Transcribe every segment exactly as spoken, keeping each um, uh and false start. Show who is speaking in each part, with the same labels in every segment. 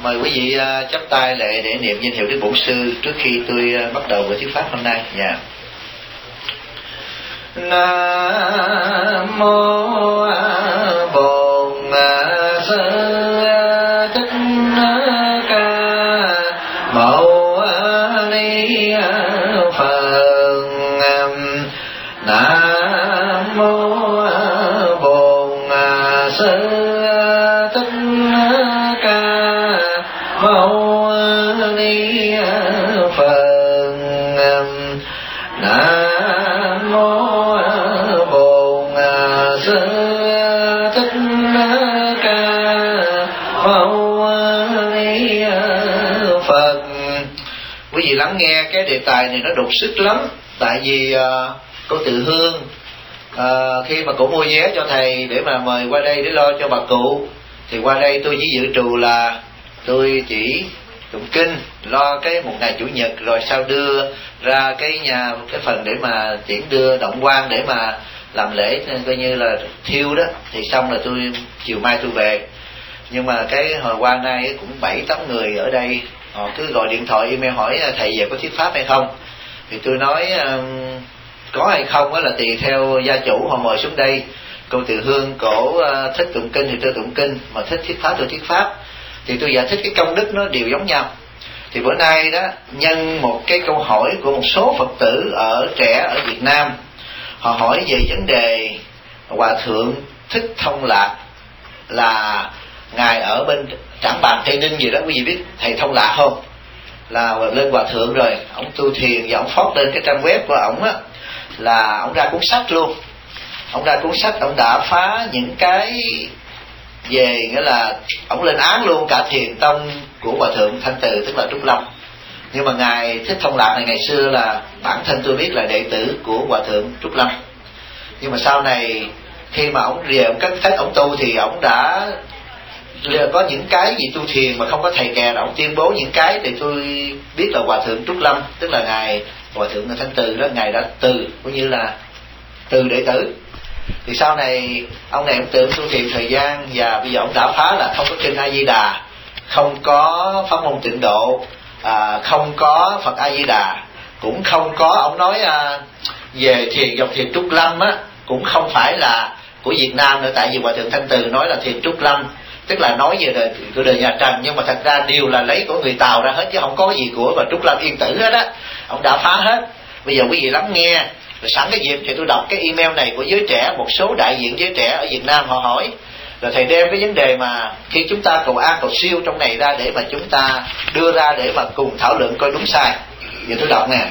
Speaker 1: mời quý vị uh, chắp tay lễ để niệm danh hiệu Đức Bổn Sư trước khi tôi uh, bắt đầu buổi thuyết pháp hôm nay. Dạ. Yeah. Nam mô Bổn Sư Thích Ca Mâu Ni Phật. Nam mô Bổn Sư Thích Ca Mâu Ni Phật. Nam mô Bổn Sư Thích Ca Mâu Ni Phật. Quý vị lắng nghe cái đề tài này nó đột sức lắm. Tại vì uh, cô Tự Hương uh, khi mà cổ mua vé cho thầy để mà mời qua đây để lo cho bà cụ, thì qua đây tôi chỉ dự trù là tôi chỉ tụng kinh, lo cái một ngày chủ nhật, rồi sau đưa ra cái nhà cái phần để mà tiễn đưa động quan để mà làm lễ coi như là thiêu đó, thì xong là tôi chiều mai tôi về. Nhưng mà cái hồi qua nay cũng bảy tám người ở đây họ cứ gọi điện thoại email hỏi thầy về có thuyết pháp hay không, thì tôi nói um, có hay không đó là tùy theo gia chủ họ mời xuống đây. Cô Từ Hương cổ uh, thích tụng kinh thì tôi tụng kinh, mà thích thuyết pháp tôi thuyết pháp, thì tôi giải thích cái công đức nó đều giống nhau. Thì bữa nay đó, nhân một cái câu hỏi của một số Phật tử ở trẻ ở Việt Nam, họ hỏi về vấn đề Hòa Thượng Thích Thông Lạc, là ngài ở bên Trảng Bàng Tây Ninh gì đó, quý vị biết thầy Thông Lạc không? Là lên Hòa Thượng rồi, ông tu thiền và ông phót lên cái trang web của ông á, là ông ra cuốn sách luôn. Ông ra cuốn sách, ông đã phá những cái về, nghĩa là ông lên án luôn cả thiền tông của Hòa Thượng Thanh Từ, tức là Trúc Lâm. Nhưng mà ngài Thích Thông Lạc này ngày xưa là bản thân tôi biết là đệ tử của Hòa Thượng Trúc Lâm. Nhưng mà sau này khi mà ông về ông cách cách ông tu thì ông đã có những cái gì tu thiền mà không có thầy kè, là ông tuyên bố những cái thì tôi biết là Hòa Thượng Trúc Lâm, tức là ngài Hòa Thượng Thanh Từ đó, ngài đã từ cũng như là từ đệ tử. Thì sau này ông này ông tưởng tu thiền thời gian, và bây giờ ông đã phá là không có kinh A Di Đà, không có pháp môn tịnh độ, à, không có Phật A Di Đà, cũng không có ông nói à, về thiền dòng thiền Trúc Lâm á, cũng không phải là của Việt Nam nữa. Tại vì Hòa Thượng Thanh Từ nói là thiền Trúc Lâm, tức là nói về đời, của đời nhà Trần, nhưng mà thật ra đều là lấy của người Tàu ra hết, chứ không có gì của và Trúc Lâm Yên Tử hết á. Ông đã phá hết. Bây giờ quý vị lắng nghe. Rồi sẵn cái dịp thì tôi đọc cái email này của giới trẻ, một số đại diện giới trẻ ở Việt Nam họ hỏi, rồi thầy đem cái vấn đề mà khi chúng ta cầu an cầu siêu trong này ra để mà chúng ta đưa ra để mà cùng thảo luận coi đúng sai. Giờ tôi đọc nè.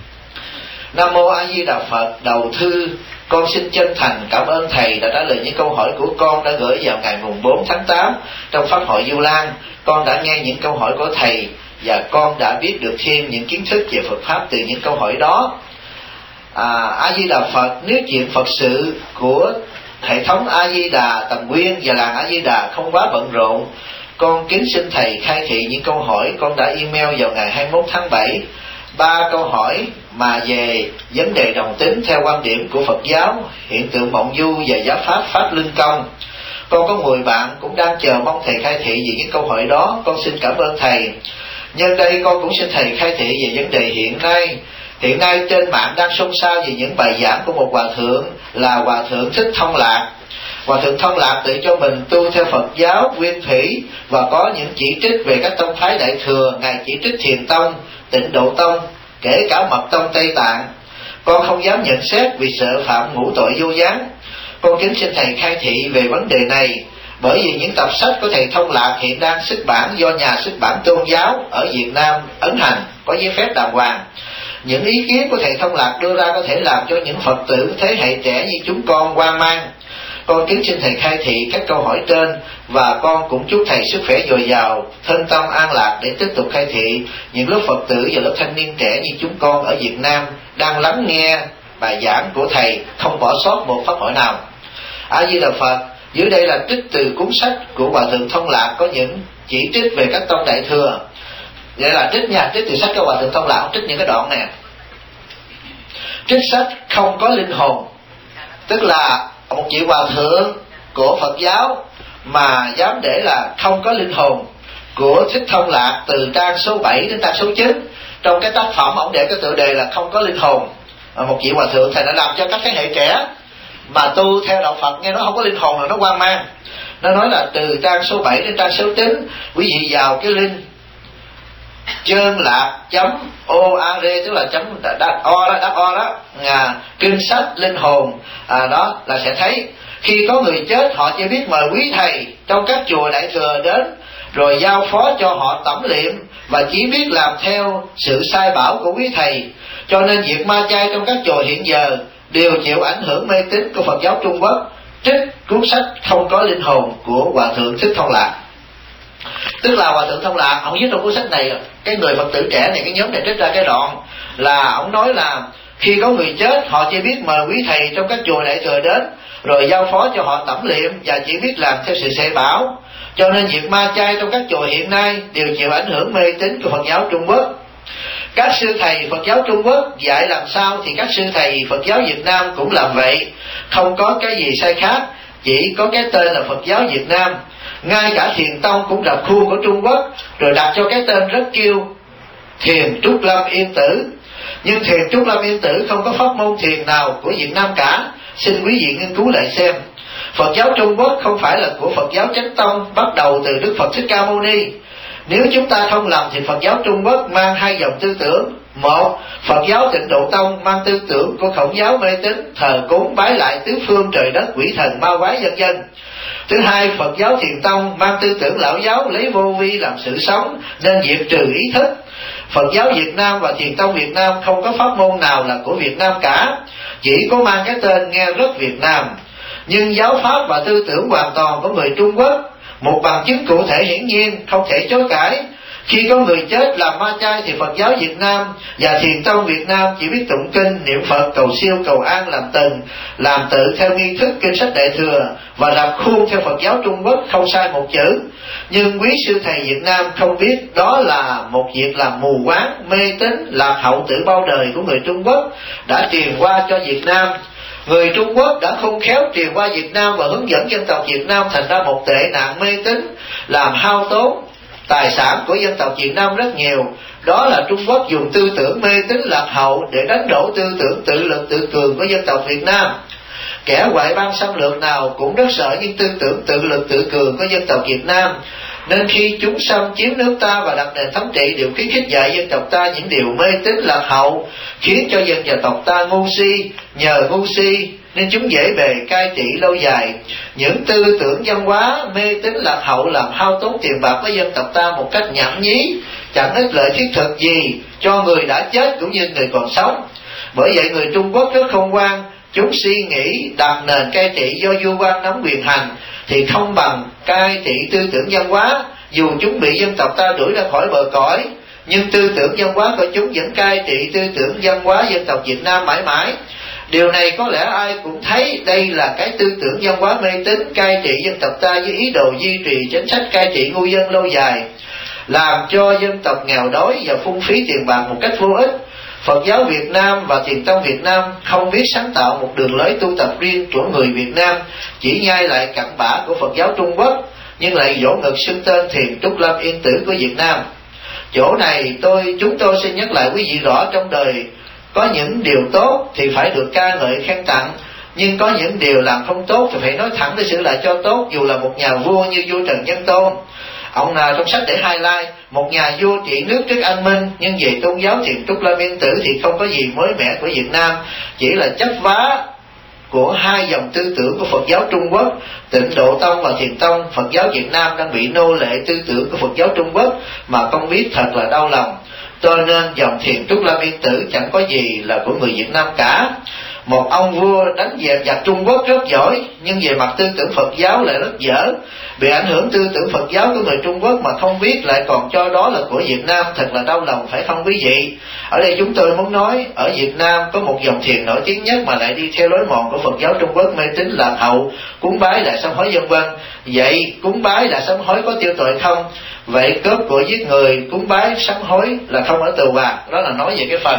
Speaker 1: Nam mô A Di Đà Phật. Đầu thư, con xin chân thành cảm ơn thầy đã trả lời những câu hỏi của con đã gửi vào ngày mùng bốn tháng tám trong pháp hội Du Lan. Con đã nghe những câu hỏi của thầy và con đã biết được thêm những kiến thức về Phật pháp từ những câu hỏi đó. À, A Di Đà Phật. Nếu chuyện Phật sự của hệ thống A Di Đà Tầm Nguyên và làng A Di Đà không quá bận rộn, con kính xin thầy khai thị những câu hỏi con đã email vào ngày hai mươi mốt tháng bảy. Ba câu hỏi mà về vấn đề đồng tính theo quan điểm của Phật giáo, hiện tượng mộng du và giáo pháp pháp linh công. Con có mười bạn cũng đang chờ mong thầy khai thị về những câu hỏi đó. Con xin cảm ơn thầy. Nhân đây con cũng xin thầy khai thị về vấn đề hiện nay. Hiện nay trên mạng đang xôn xao về những bài giảng của một hòa thượng là Hòa Thượng Thích Thông Lạc. Hòa Thượng Thông Lạc tự cho mình tu theo Phật giáo Nguyên Thủy và có những chỉ trích về các tông phái Đại Thừa. Ngài chỉ trích Thiền Tông, Tịnh Độ Tông, kể cả Mật Tông Tây Tạng. Con không dám nhận xét vì sợ phạm ngũ tội vô gián. Con kính xin thầy khai thị về vấn đề này, bởi vì những tập sách của thầy Thông Lạc hiện đang xuất bản do nhà xuất bản tôn giáo ở Việt Nam ấn hành, có giấy phép đàng hoàng. Những ý kiến của thầy Thông Lạc đưa ra có thể làm cho những Phật tử thế hệ trẻ như chúng con hoang mang. Con kính xin thầy khai thị các câu hỏi trên, và con cũng chúc thầy sức khỏe dồi dào, thân tâm an lạc để tiếp tục khai thị những lớp Phật tử và lớp thanh niên trẻ như chúng con ở Việt Nam đang lắng nghe bài giảng của thầy, không bỏ sót một pháp hội nào. A Di Đà Phật. Dưới đây là trích từ cuốn sách của Hòa Thượng Thông Lạc có những chỉ trích về các tông Đại Thừa. Vậy là trích nha, trích từ sách của Hòa Thượng Thông Lạc, trích những cái đoạn này. Trích sách không có linh hồn, tức là một vị hòa thượng của Phật giáo mà dám để là không có linh hồn, của Thích Thông Lạc từ trang số bảy đến trang số chín. Trong cái tác phẩm ông để cái tựa đề là Không Có Linh Hồn. Một vị hòa thượng thầy đã làm cho các thế hệ trẻ mà tu theo đạo Phật nghe nó không có linh hồn là nó hoang mang. Nó nói là từ trang số bảy đến trang số chín, quý vị vào cái link chơn lạc chấm org, tức là chấm đắt o đó, đắt o đó, à, kinh sách linh hồn, à, đó là sẽ thấy khi có người chết họ chỉ biết mời quý thầy trong các chùa đại thừa đến rồi giao phó cho họ tẩm liệm và chỉ biết làm theo sự sai bảo của quý thầy. Cho nên việc ma chay trong các chùa hiện giờ đều chịu ảnh hưởng mê tín của Phật giáo Trung Quốc. Trích cuốn sách Không Có Linh Hồn của Hòa Thượng Thích Thông Lạc. Tức là Hòa Thượng Thông Lạc, ông viết trong cuốn sách này, cái người Phật tử trẻ này, cái nhóm này trích ra cái đoạn là ông nói là khi có người chết họ chỉ biết mời quý thầy trong các chùa đại thừa đến rồi giao phó cho họ tẩm liệm và chỉ biết làm theo sự sai bảo. Cho nên việc ma chay trong các chùa hiện nay đều chịu ảnh hưởng mê tín của Phật giáo Trung Quốc. Các sư thầy Phật giáo Trung Quốc dạy làm sao thì các sư thầy Phật giáo Việt Nam cũng làm vậy, không có cái gì sai khác, chỉ có cái tên là Phật giáo Việt Nam. Ngay cả Thiền Tông cũng rập khuôn của Trung Quốc rồi đặt cho cái tên rất kêu Thiền Trúc Lâm Yên Tử. Nhưng Thiền Trúc Lâm Yên Tử không có pháp môn thiền nào của Việt Nam cả. Xin quý vị nghiên cứu lại xem. Phật giáo Trung Quốc không phải là của Phật giáo Chánh Tông bắt đầu từ Đức Phật Thích Ca Mâu Ni. Nếu chúng ta không lầm thì Phật giáo Trung Quốc mang hai dòng tư tưởng. Một, Phật giáo Tịnh Độ Tông mang tư tưởng của Khổng giáo mê tín, thờ cúng bái lại tứ phương trời đất quỷ thần ma quái vân vân. Thứ hai, Phật giáo Thiền Tông mang tư tưởng lão giáo lấy vô vi làm sự sống nên diệt trừ ý thức. Phật giáo Việt Nam và Thiền Tông Việt Nam không có pháp môn nào là của Việt Nam cả, chỉ có mang cái tên nghe rất Việt Nam. Nhưng giáo pháp và tư tưởng hoàn toàn của người Trung Quốc. Một bằng chứng cụ thể hiển nhiên không thể chối cãi. Khi có người chết làm ma chay thì Phật giáo Việt Nam và Thiền Tông Việt Nam chỉ biết tụng kinh, niệm Phật, cầu siêu, cầu an làm từng, làm tự theo nghi thức kinh sách đại thừa và làm khuôn theo Phật giáo Trung Quốc không sai một chữ. Nhưng quý sư thầy Việt Nam không biết đó là một việc làm mù quáng, mê tín, lạc hậu từ bao đời của người Trung Quốc đã truyền qua cho Việt Nam. Người Trung Quốc đã khôn khéo truyền qua Việt Nam và hướng dẫn dân tộc Việt Nam thành ra một tệ nạn mê tín, làm hao tốn tài sản của dân tộc Việt Nam rất nhiều. Đó là Trung Quốc dùng tư tưởng mê tín lạc hậu để đánh đổ tư tưởng tự lực tự cường của dân tộc Việt Nam. Kẻ ngoại bang xâm lược nào cũng rất sợ những tư tưởng tự lực tự cường của dân tộc Việt Nam. Nên khi chúng xâm chiếm nước ta và đặt nền thống trị đều khuyến khích dạy dân tộc ta những điều mê tín lạc hậu, khiến cho dân và tộc ta ngu si. Nhờ ngu si nên chúng dễ bề cai trị lâu dài. Những tư tưởng văn hóa mê tín lạc hậu làm hao tốn tiền bạc với dân tộc ta một cách nhảm nhí, chẳng ích lợi thiết thực gì cho người đã chết cũng như người còn sống. Bởi vậy người Trung Quốc rất khôn ngoan, chúng suy nghĩ đặt nền cai trị do vua quan nắm quyền hành thì không bằng cai trị tư tưởng văn hóa. Dù chúng bị dân tộc ta đuổi ra khỏi bờ cõi, nhưng tư tưởng văn hóa của chúng vẫn cai trị tư tưởng văn hóa dân tộc Việt Nam mãi mãi. Điều này có lẽ ai cũng thấy đây là cái tư tưởng văn hóa mê tín cai trị dân tộc ta với ý đồ duy trì chính sách cai trị ngu dân lâu dài, làm cho dân tộc nghèo đói và phung phí tiền bạc một cách vô ích. Phật giáo Việt Nam và Thiền Tông Việt Nam không biết sáng tạo một đường lối tu tập riêng của người Việt Nam, chỉ nhai lại cặn bã của Phật giáo Trung Quốc, nhưng lại vỗ ngực xưng tên Thiền Trúc Lâm Yên Tử của Việt Nam. Chỗ này tôi chúng tôi xin nhắc lại quý vị rõ, trong đời có những điều tốt thì phải được ca ngợi khen tặng, nhưng có những điều làm không tốt thì phải nói thẳng để sửa lại cho tốt. Dù là một nhà vua như vua Trần Nhân Tôn, ông nào trong sách để highlight một nhà vua trị nước trước anh minh, nhưng về tôn giáo Thiền Trúc Lâm Yên Tử thì không có gì mới mẻ của Việt Nam, chỉ là chấp vá của hai dòng tư tưởng của Phật giáo Trung Quốc. Tịnh Độ Tông và Thiền Tông, Phật giáo Việt Nam đang bị nô lệ tư tưởng của Phật giáo Trung Quốc mà không biết, thật là đau lòng. Cho nên dòng Thiền Trúc Lâm Yên Tử chẳng có gì là của người Việt Nam cả. Một ông vua đánh dẹp giặc Trung Quốc rất giỏi, nhưng về mặt tư tưởng Phật giáo lại rất dở. Bị ảnh hưởng tư tưởng Phật giáo của người Trung Quốc mà không biết, lại còn cho đó là của Việt Nam, thật là đau lòng phải không quý vị? Ở đây chúng tôi muốn nói, ở Việt Nam có một dòng thiền nổi tiếng nhất mà lại đi theo lối mòn của Phật giáo Trung Quốc mê tín lạc hậu, cúng bái là sám hối vân vân. Vậy cúng bái là sám hối có tiêu tội không? Vậy cướp của giết người, cúng bái sám hối là không ở tù bạc. Đó là nói về cái phần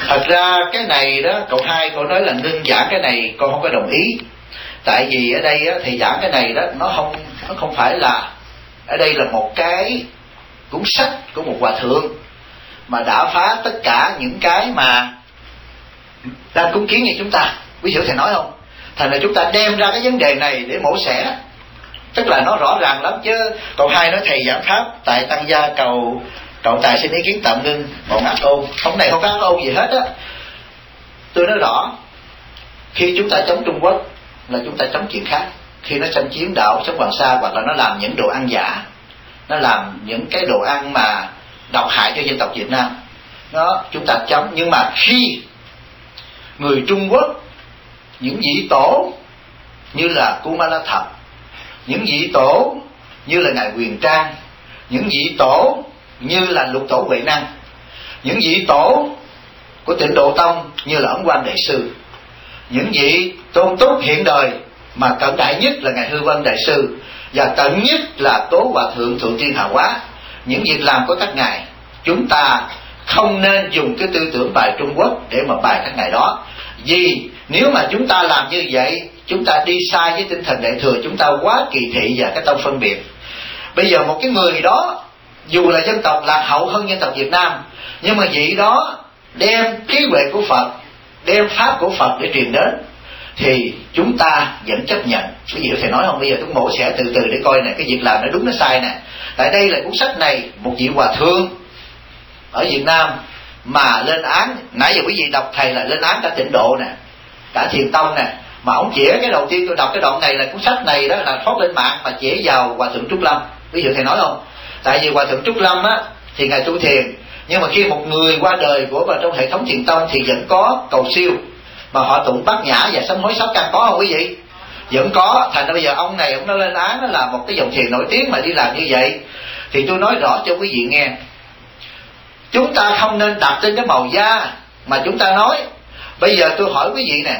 Speaker 1: Thật ra cái này đó, cậu hai cậu nói là ngưng giảng cái này con không có đồng ý. Tại vì ở đây á, thì giảng cái này đó nó không nó không phải là, ở đây là một cái cuốn sách của một hòa thượng mà đã phá tất cả những cái mà đang cúng kiến như chúng ta. Quý hiểu thầy nói không? Thành ra chúng ta đem ra cái vấn đề này để mổ xẻ, tức là nó rõ ràng lắm. Chứ cậu hai nói thầy giảng pháp tại tăng gia cầu cậu tài xin ý kiến tạm ngưng, còn ác ôn không, này không có ác ôn gì hết á. Tôi nói rõ, khi chúng ta chống Trung Quốc là chúng ta chống chuyện khác. Khi nó xâm chiếm đảo sống Hoàng Sa, hoặc là nó làm những đồ ăn giả, nó làm những cái đồ ăn mà độc hại cho dân tộc Việt Nam, đó chúng ta chống. Nhưng mà khi người Trung Quốc, những vị tổ như là Kumala Thập, những vị tổ như là ngài Quyền Trang, những vị tổ như là Lục Tổ Huệ Năng, những vị tổ của Tịnh Độ Tông như là Ấn Quang Đại Sư, những vị tôn túc hiện đời mà cận đại nhất là ngài Hư Vân Đại Sư, và cận nhất là Tố Hòa Thượng Thượng Tiên Hà Quá, những việc làm của các ngài, chúng ta không nên dùng cái tư tưởng bài Trung Quốc để mà bài các ngài đó. Vì nếu mà chúng ta làm như vậy, chúng ta đi sai với tinh thần Đại Thừa, chúng ta quá kỳ thị và cái tông phân biệt. Bây giờ một cái người đó dù là dân tộc lạc hậu hơn dân tộc Việt Nam, nhưng mà vị đó đem trí huệ của Phật, đem pháp của Phật để truyền đến, thì chúng ta vẫn chấp nhận. Quý vị có thể nói không? Bây giờ tôi mổ xẻ từ từ để coi nè, cái việc làm nó đúng nó sai nè. Tại đây là cuốn sách này, một vị hòa thượng ở Việt Nam mà lên án, nãy giờ quý vị đọc thầy là lên án cả Tịnh Độ nè, cả Thiền Tông nè, mà ông chỉ cái đầu tiên tôi đọc cái đoạn này là cuốn sách này đó là thoát lên mạng mà chỉ vào Hòa Thượng Trúc Lâm. Quý vị thầy nói không? Tại vì Hòa Thượng Trúc Lâm á thì ngài tu thiền, nhưng mà khi một người qua đời của vào trong hệ thống Thiền Tông thì vẫn có cầu siêu mà họ tụng Bát Nhã và sám hối sáu căn, có không quý vị? Vẫn có. Thành ra bây giờ ông này ông nó lên án nó là một cái dòng thiền nổi tiếng mà đi làm như vậy. Thì tôi nói rõ cho quý vị nghe, chúng ta không nên đặt trên cái màu da mà chúng ta nói. Bây giờ tôi hỏi quý vị nè,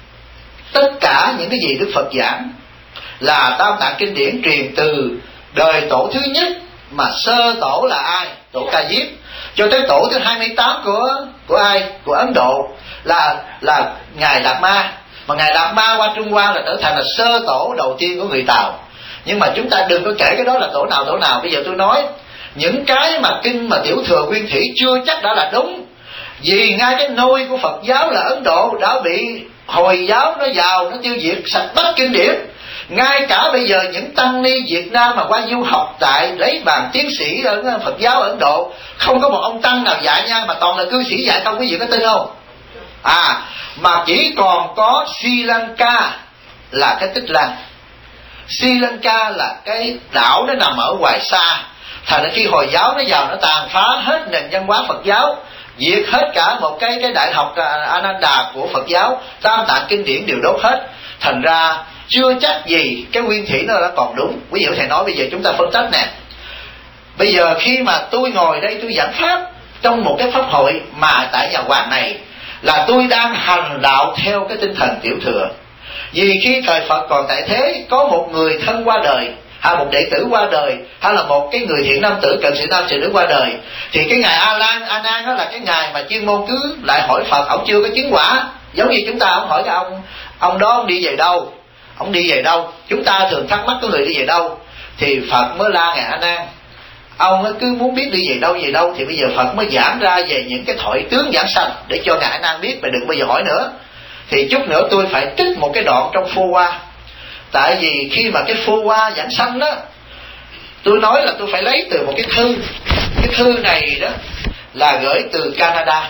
Speaker 1: tất cả những cái gì Đức Phật giảng là Tam Tạng Kinh Điển truyền từ đời tổ thứ nhất, mà sơ tổ là ai? Tổ Ca Diếp, cho tới tổ thứ hai mươi tám của của ai? Của Ấn Độ là là ngài Đạt Ma. Mà ngài Đạt Ma qua Trung Hoa là trở thành là sơ tổ đầu tiên của người Tàu. Nhưng mà chúng ta đừng có kể cái đó là tổ nào tổ nào. Bây giờ tôi nói những cái mà kinh mà Tiểu Thừa Nguyên Thủy chưa chắc đã là đúng. Vì ngay cái nôi của Phật giáo là Ấn Độ đã bị Hồi giáo nó vào, nó tiêu diệt sạch bất kinh điển. Ngay cả bây giờ những tăng ni Việt Nam mà qua du học tại lấy bằng tiến sĩ ở Phật giáo ở Ấn Độ, không có một ông tăng nào dạy nha, mà toàn là cư sĩ dạy không. Quý vị có tin không? À, mà chỉ còn có Sri Lanka là cái Tích Lan. Sri Lanka là cái đảo nó nằm ở ngoài xa. Thành ra khi Hồi giáo nó vào, nó tàn phá hết nền văn hóa Phật giáo, diệt hết cả một cái cái đại học Ananda của Phật giáo, Tam Tạng Kinh Điển đều đốt hết. Thành ra chưa chắc gì cái nguyên thủy nó đã còn đúng. Quý vị thầy nói bây giờ chúng ta phân tích nè. Bây giờ khi mà tôi ngồi đây tôi giảng pháp trong một cái pháp hội mà tại nhà Hoàng này, là tôi đang hành đạo theo cái tinh thần Tiểu Thừa. Vì khi thời Phật còn tại thế, có một người thân qua đời, hay một đệ tử qua đời, hay là một cái người thiện nam tử, cận sự nam sự nữ qua đời, thì cái ngài A Lan A Nan đó là cái ngài mà chuyên môn cứ lại hỏi Phật, ông chưa có chứng quả. Giống như chúng ta, ông hỏi cái ông ông đó ông đi về đâu, ông đi về đâu. Chúng ta thường thắc mắc cái người đi về đâu, thì Phật mới la ngài A Nan. Ông ấy cứ muốn biết đi về đâu về đâu, thì bây giờ Phật mới giảng ra về những cái thoại tướng giảng sanh để cho ngài A Nan biết, mà đừng bao giờ hỏi nữa. Thì chút nữa tôi phải trích một cái đoạn trong Phô Hoa. Tại vì khi mà cái Phô Hoa giảng sanh đó, tôi nói là tôi phải lấy từ một cái thư. Cái thư này đó là gửi từ Canada,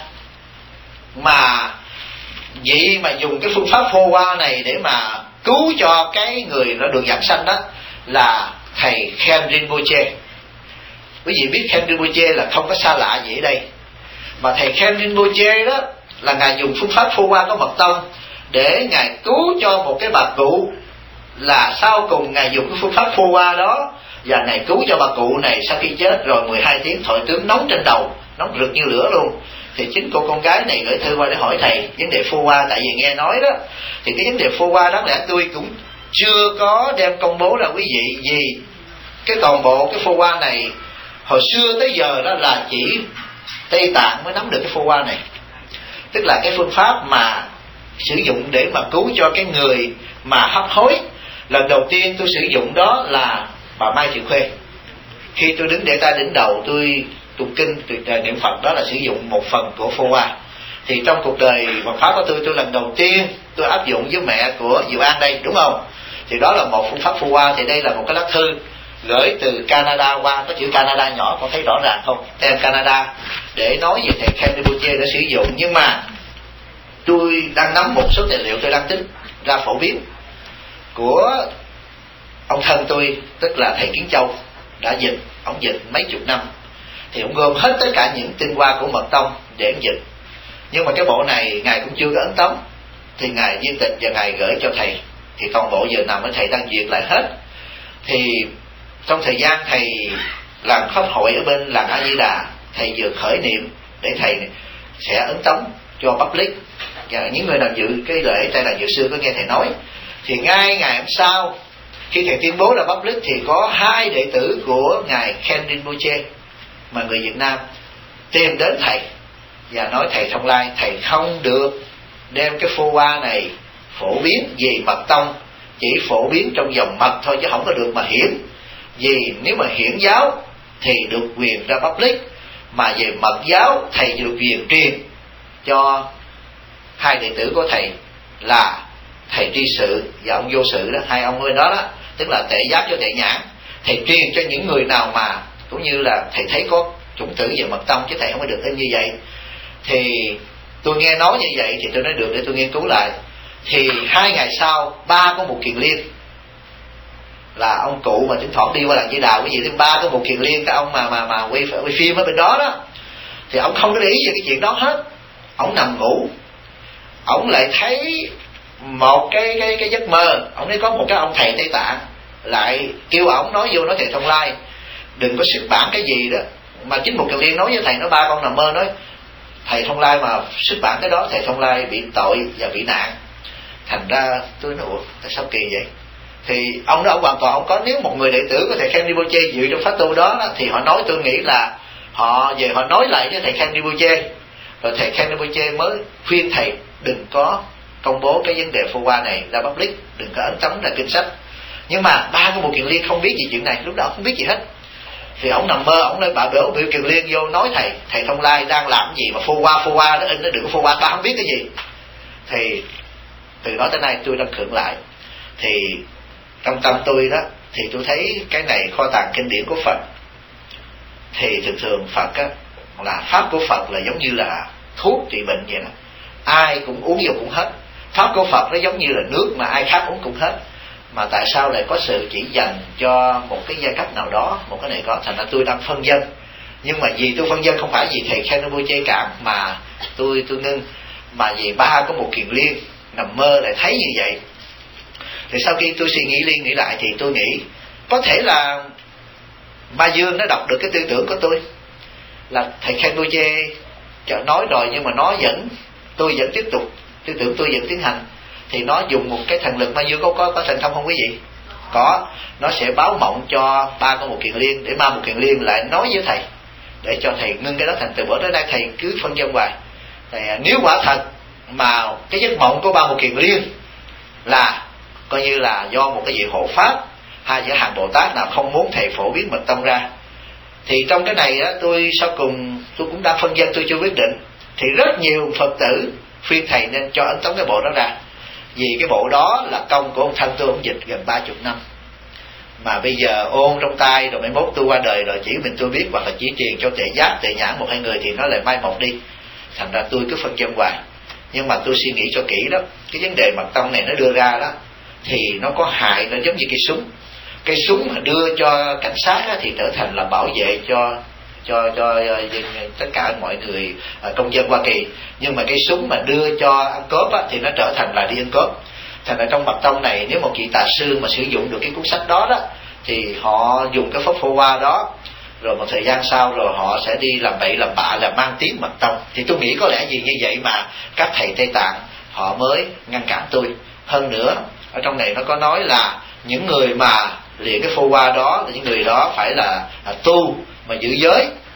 Speaker 1: mà vậy mà dùng cái phương pháp Phô Hoa này để mà cứu cho cái người nó được giảng sanh đó là thầy Khen Rinpoche. Quý vị biết Khen Rinpoche là không có xa lạ gì ở đây. Mà thầy Khen Rinpoche đó là ngài dùng phương pháp Phô Hoa có mật tông để ngài cứu cho một cái bà cụ, là sau cùng ngài dùng cái phương pháp Phô Hoa đó và ngài cứu cho bà cụ này sau khi chết rồi mười hai tiếng thoại tướng nóng trên đầu, nóng rực như lửa luôn. Thì chính cô con gái này gửi thư qua để hỏi thầy vấn đề Phô Hoa. Tại vì nghe nói đó thì cái vấn đề Phô Hoa đáng lẽ tôi cũng chưa có đem công bố ra quý vị, vì cái toàn bộ cái Phô Hoa này hồi xưa tới giờ đó là chỉ Tây Tạng mới nắm được cái Phô Hoa này. tức là cái phương pháp mà sử dụng để mà cứu cho cái người mà hấp hối. Lần đầu tiên tôi sử dụng đó là bà Mai Thị Khuê. Khi tôi đứng để ta đỉnh đầu tôi tụng kinh tôi niệm Phật, đó là sử dụng một phần của Phô Hoa. Thì trong cuộc đời Phật pháp của tôi, tôi lần đầu tiên tôi áp dụng với mẹ của Diệu An đây, đúng không? Thì đó là một phương pháp Phô Hoa. Thì đây là một cái lá thư gửi từ Canada qua, có chữ Canada nhỏ, con thấy rõ ràng không? Tem Canada, để nói về thầy Ken Rinpoche đã sử dụng. Nhưng mà tôi đang nắm một số tài liệu tôi đang tính ra phổ biến của ông thân tôi, tức là thầy Kiến Châu, đã dịch, ông dịch mấy chục năm. Thì ông gom hết tất cả những tinh hoa của Mật Tông để ông dịch. Nhưng mà cái bộ này ngài cũng chưa có ấn tống, thì ngài viên tịch và ngài gửi cho thầy. Thì toàn bộ giờ nằm ở thầy đang duyệt lại hết. Thì trong thời gian thầy làm pháp hội ở bên làng A Di Đà, thầy vừa khởi niệm để thầy sẽ ấn tống cho public. Và những người nào dự cái lễ tại làng Dự Xưa có nghe thầy nói. Thì ngay ngày hôm sau, khi thầy tuyên bố là public, thì có hai đệ tử của ngài Ken Rinpoche mà người Việt Nam tìm đến thầy và nói thầy Thông Lai, thầy không được đem cái Phô Hoa này phổ biến vì Mật Tông, chỉ phổ biến trong dòng mật thôi chứ không có được mà hiển. Vì nếu mà hiển giáo thì được quyền ra public, mà về mật giáo thầy được quyền truyền cho hai đệ tử của thầy là thầy Tri Sự và ông Vô Sự đó, hai ông người đó đó, tức là Tệ Giác cho Tệ Nhãn. Thầy truyền cho những người nào mà cũng như là thầy thấy có chủng tử về Mật Tông, chứ thầy không có được in như vậy. Thì tôi nghe nói như vậy thì tôi nói được, để tôi nghiên cứu lại. Thì hai ngày sau, ba của một Kiền Liên, là ông cụ mà thỉnh thoảng đi qua làng Di Đà cái gì, thứ ba của một Kiền Liên, cái ông mà mà mà quay, quay phim ở bên đó đó, thì ông không có để ý về cái chuyện đó hết. Ông nằm ngủ, ông lại thấy một cái cái cái giấc mơ. Ông thấy có một cái ông thầy Tây Tạng lại kêu ông nói vô, nói thầy Thông Lai đừng có xuất bản cái gì đó. Mà chính một Kiền Liên nói với thầy, nó ba con nằm mơ nói thầy Thông Lai mà xuất bản cái đó, thầy Thông Lai bị tội và bị nạn. Thành ra tôi nói ủa tại sao kỳ vậy? Thì ông đó ông hoàn toàn ông có, nếu một người đệ tử của thầy Ken Rinpoche dự trong pháp tu đó, đó thì họ nói, tôi nghĩ là họ về họ nói lại với thầy Ken Rinpoche, rồi thầy Ken Rinpoche mới khuyên thầy đừng có công bố cái vấn đề Phô Hoa này ra public, đừng có ấn tống ra kinh sách. Nhưng mà ba của một Kiền Liên không biết gì chuyện này, lúc đó không biết gì hết. Thì ông nằm mơ, ông nói bà biểu biểu Kiền Liên vô nói thầy thầy Thông Lai đang làm gì mà Phô Hoa Phô Hoa nó in nó đừng có Phô Hoa, ta không biết cái gì. Thì từ đó tới nay tôi đang khựng lại. Thì trong tâm tôi đó, thì tôi thấy cái này kho tàng kinh điển của Phật. Thì thường thường Phật á, là pháp của Phật là giống như là thuốc trị bệnh vậy đó, ai cũng uống vô cũng hết. Pháp của Phật nó giống như là nước mà ai khác uống cũng hết. Mà tại sao lại có sự chỉ dành cho một cái giai cấp nào đó, một cái này có. Thành ra tôi đang phân dân. Nhưng mà vì tôi phân dân không phải vì thầy Ken Rinpoche cả mà tôi tôi ngưng, mà vì ba có một Kiền Liên nằm mơ lại thấy như vậy. Thì sau khi tôi suy nghĩ liên nghĩ lại thì tôi nghĩ có thể là Ma Dương nó đọc được cái tư tưởng của tôi, là thầy Ken Rinpoche nói rồi nhưng mà nó vẫn, tôi vẫn tiếp tục, tư tưởng tôi vẫn tiến hành. Thì nó dùng một cái thần lực. Ma Dương có có, có thần thông không quý vị? Có. Nó sẽ báo mộng cho ba con một Kiền Liên, để ba một Kiền Liên lại nói với thầy, để cho thầy ngưng cái đó. Thành từ bữa tới nay thầy cứ phân dân hoài. Thì nếu quả thật mà cái giấc mộng của ba một Kiền Liên là coi như là do một cái vị hộ pháp hay giữa hàng Bồ Tát nào không muốn thầy phổ biến Mật Tông ra, thì trong cái này á, tôi sau cùng tôi cũng đang phân dân, tôi chưa quyết định. Thì rất nhiều Phật tử khuyên thầy nên cho ấn tống cái bộ đó ra, vì cái bộ đó là công của ông thân tôi, ông dịch gần ba chục năm mà bây giờ ôn trong tay rồi, mấy mốt tôi qua đời rồi chỉ mình tôi biết, hoặc là chỉ truyền cho Tệ Giác, Tệ Nhãn một hai người thì nó lại mai một đi. Thành ra tôi cứ phân chân hoài. Nhưng mà tôi suy nghĩ cho kỹ đó, cái vấn đề Mật Tông này nó đưa ra đó thì nó có hại, nó giống như cây súng. Cây súng mà đưa cho cảnh sát đó, thì trở thành là bảo vệ cho cho cho tất cả mọi người công dân Hoa Kỳ. Nhưng mà cây súng mà đưa cho ăn cướp á, thì nó trở thành là đi ăn cướp. Thành ra trong Mật Tông này, nếu một vị tà sư mà sử dụng được cái cuốn sách đó đó, thì họ dùng cái pháp Phô Hoa đó, rồi một thời gian sau rồi họ sẽ đi làm bậy làm bạ, là mang tiếng Mật Tông. Thì tôi nghĩ có lẽ gì như vậy mà các thầy Tây Tạng họ mới ngăn cản tôi. Hơn nữa ở trong này nó có nói là những người mà luyện cái Phô Hoa đó, là những người đó phải là, là tu mà giữ giới,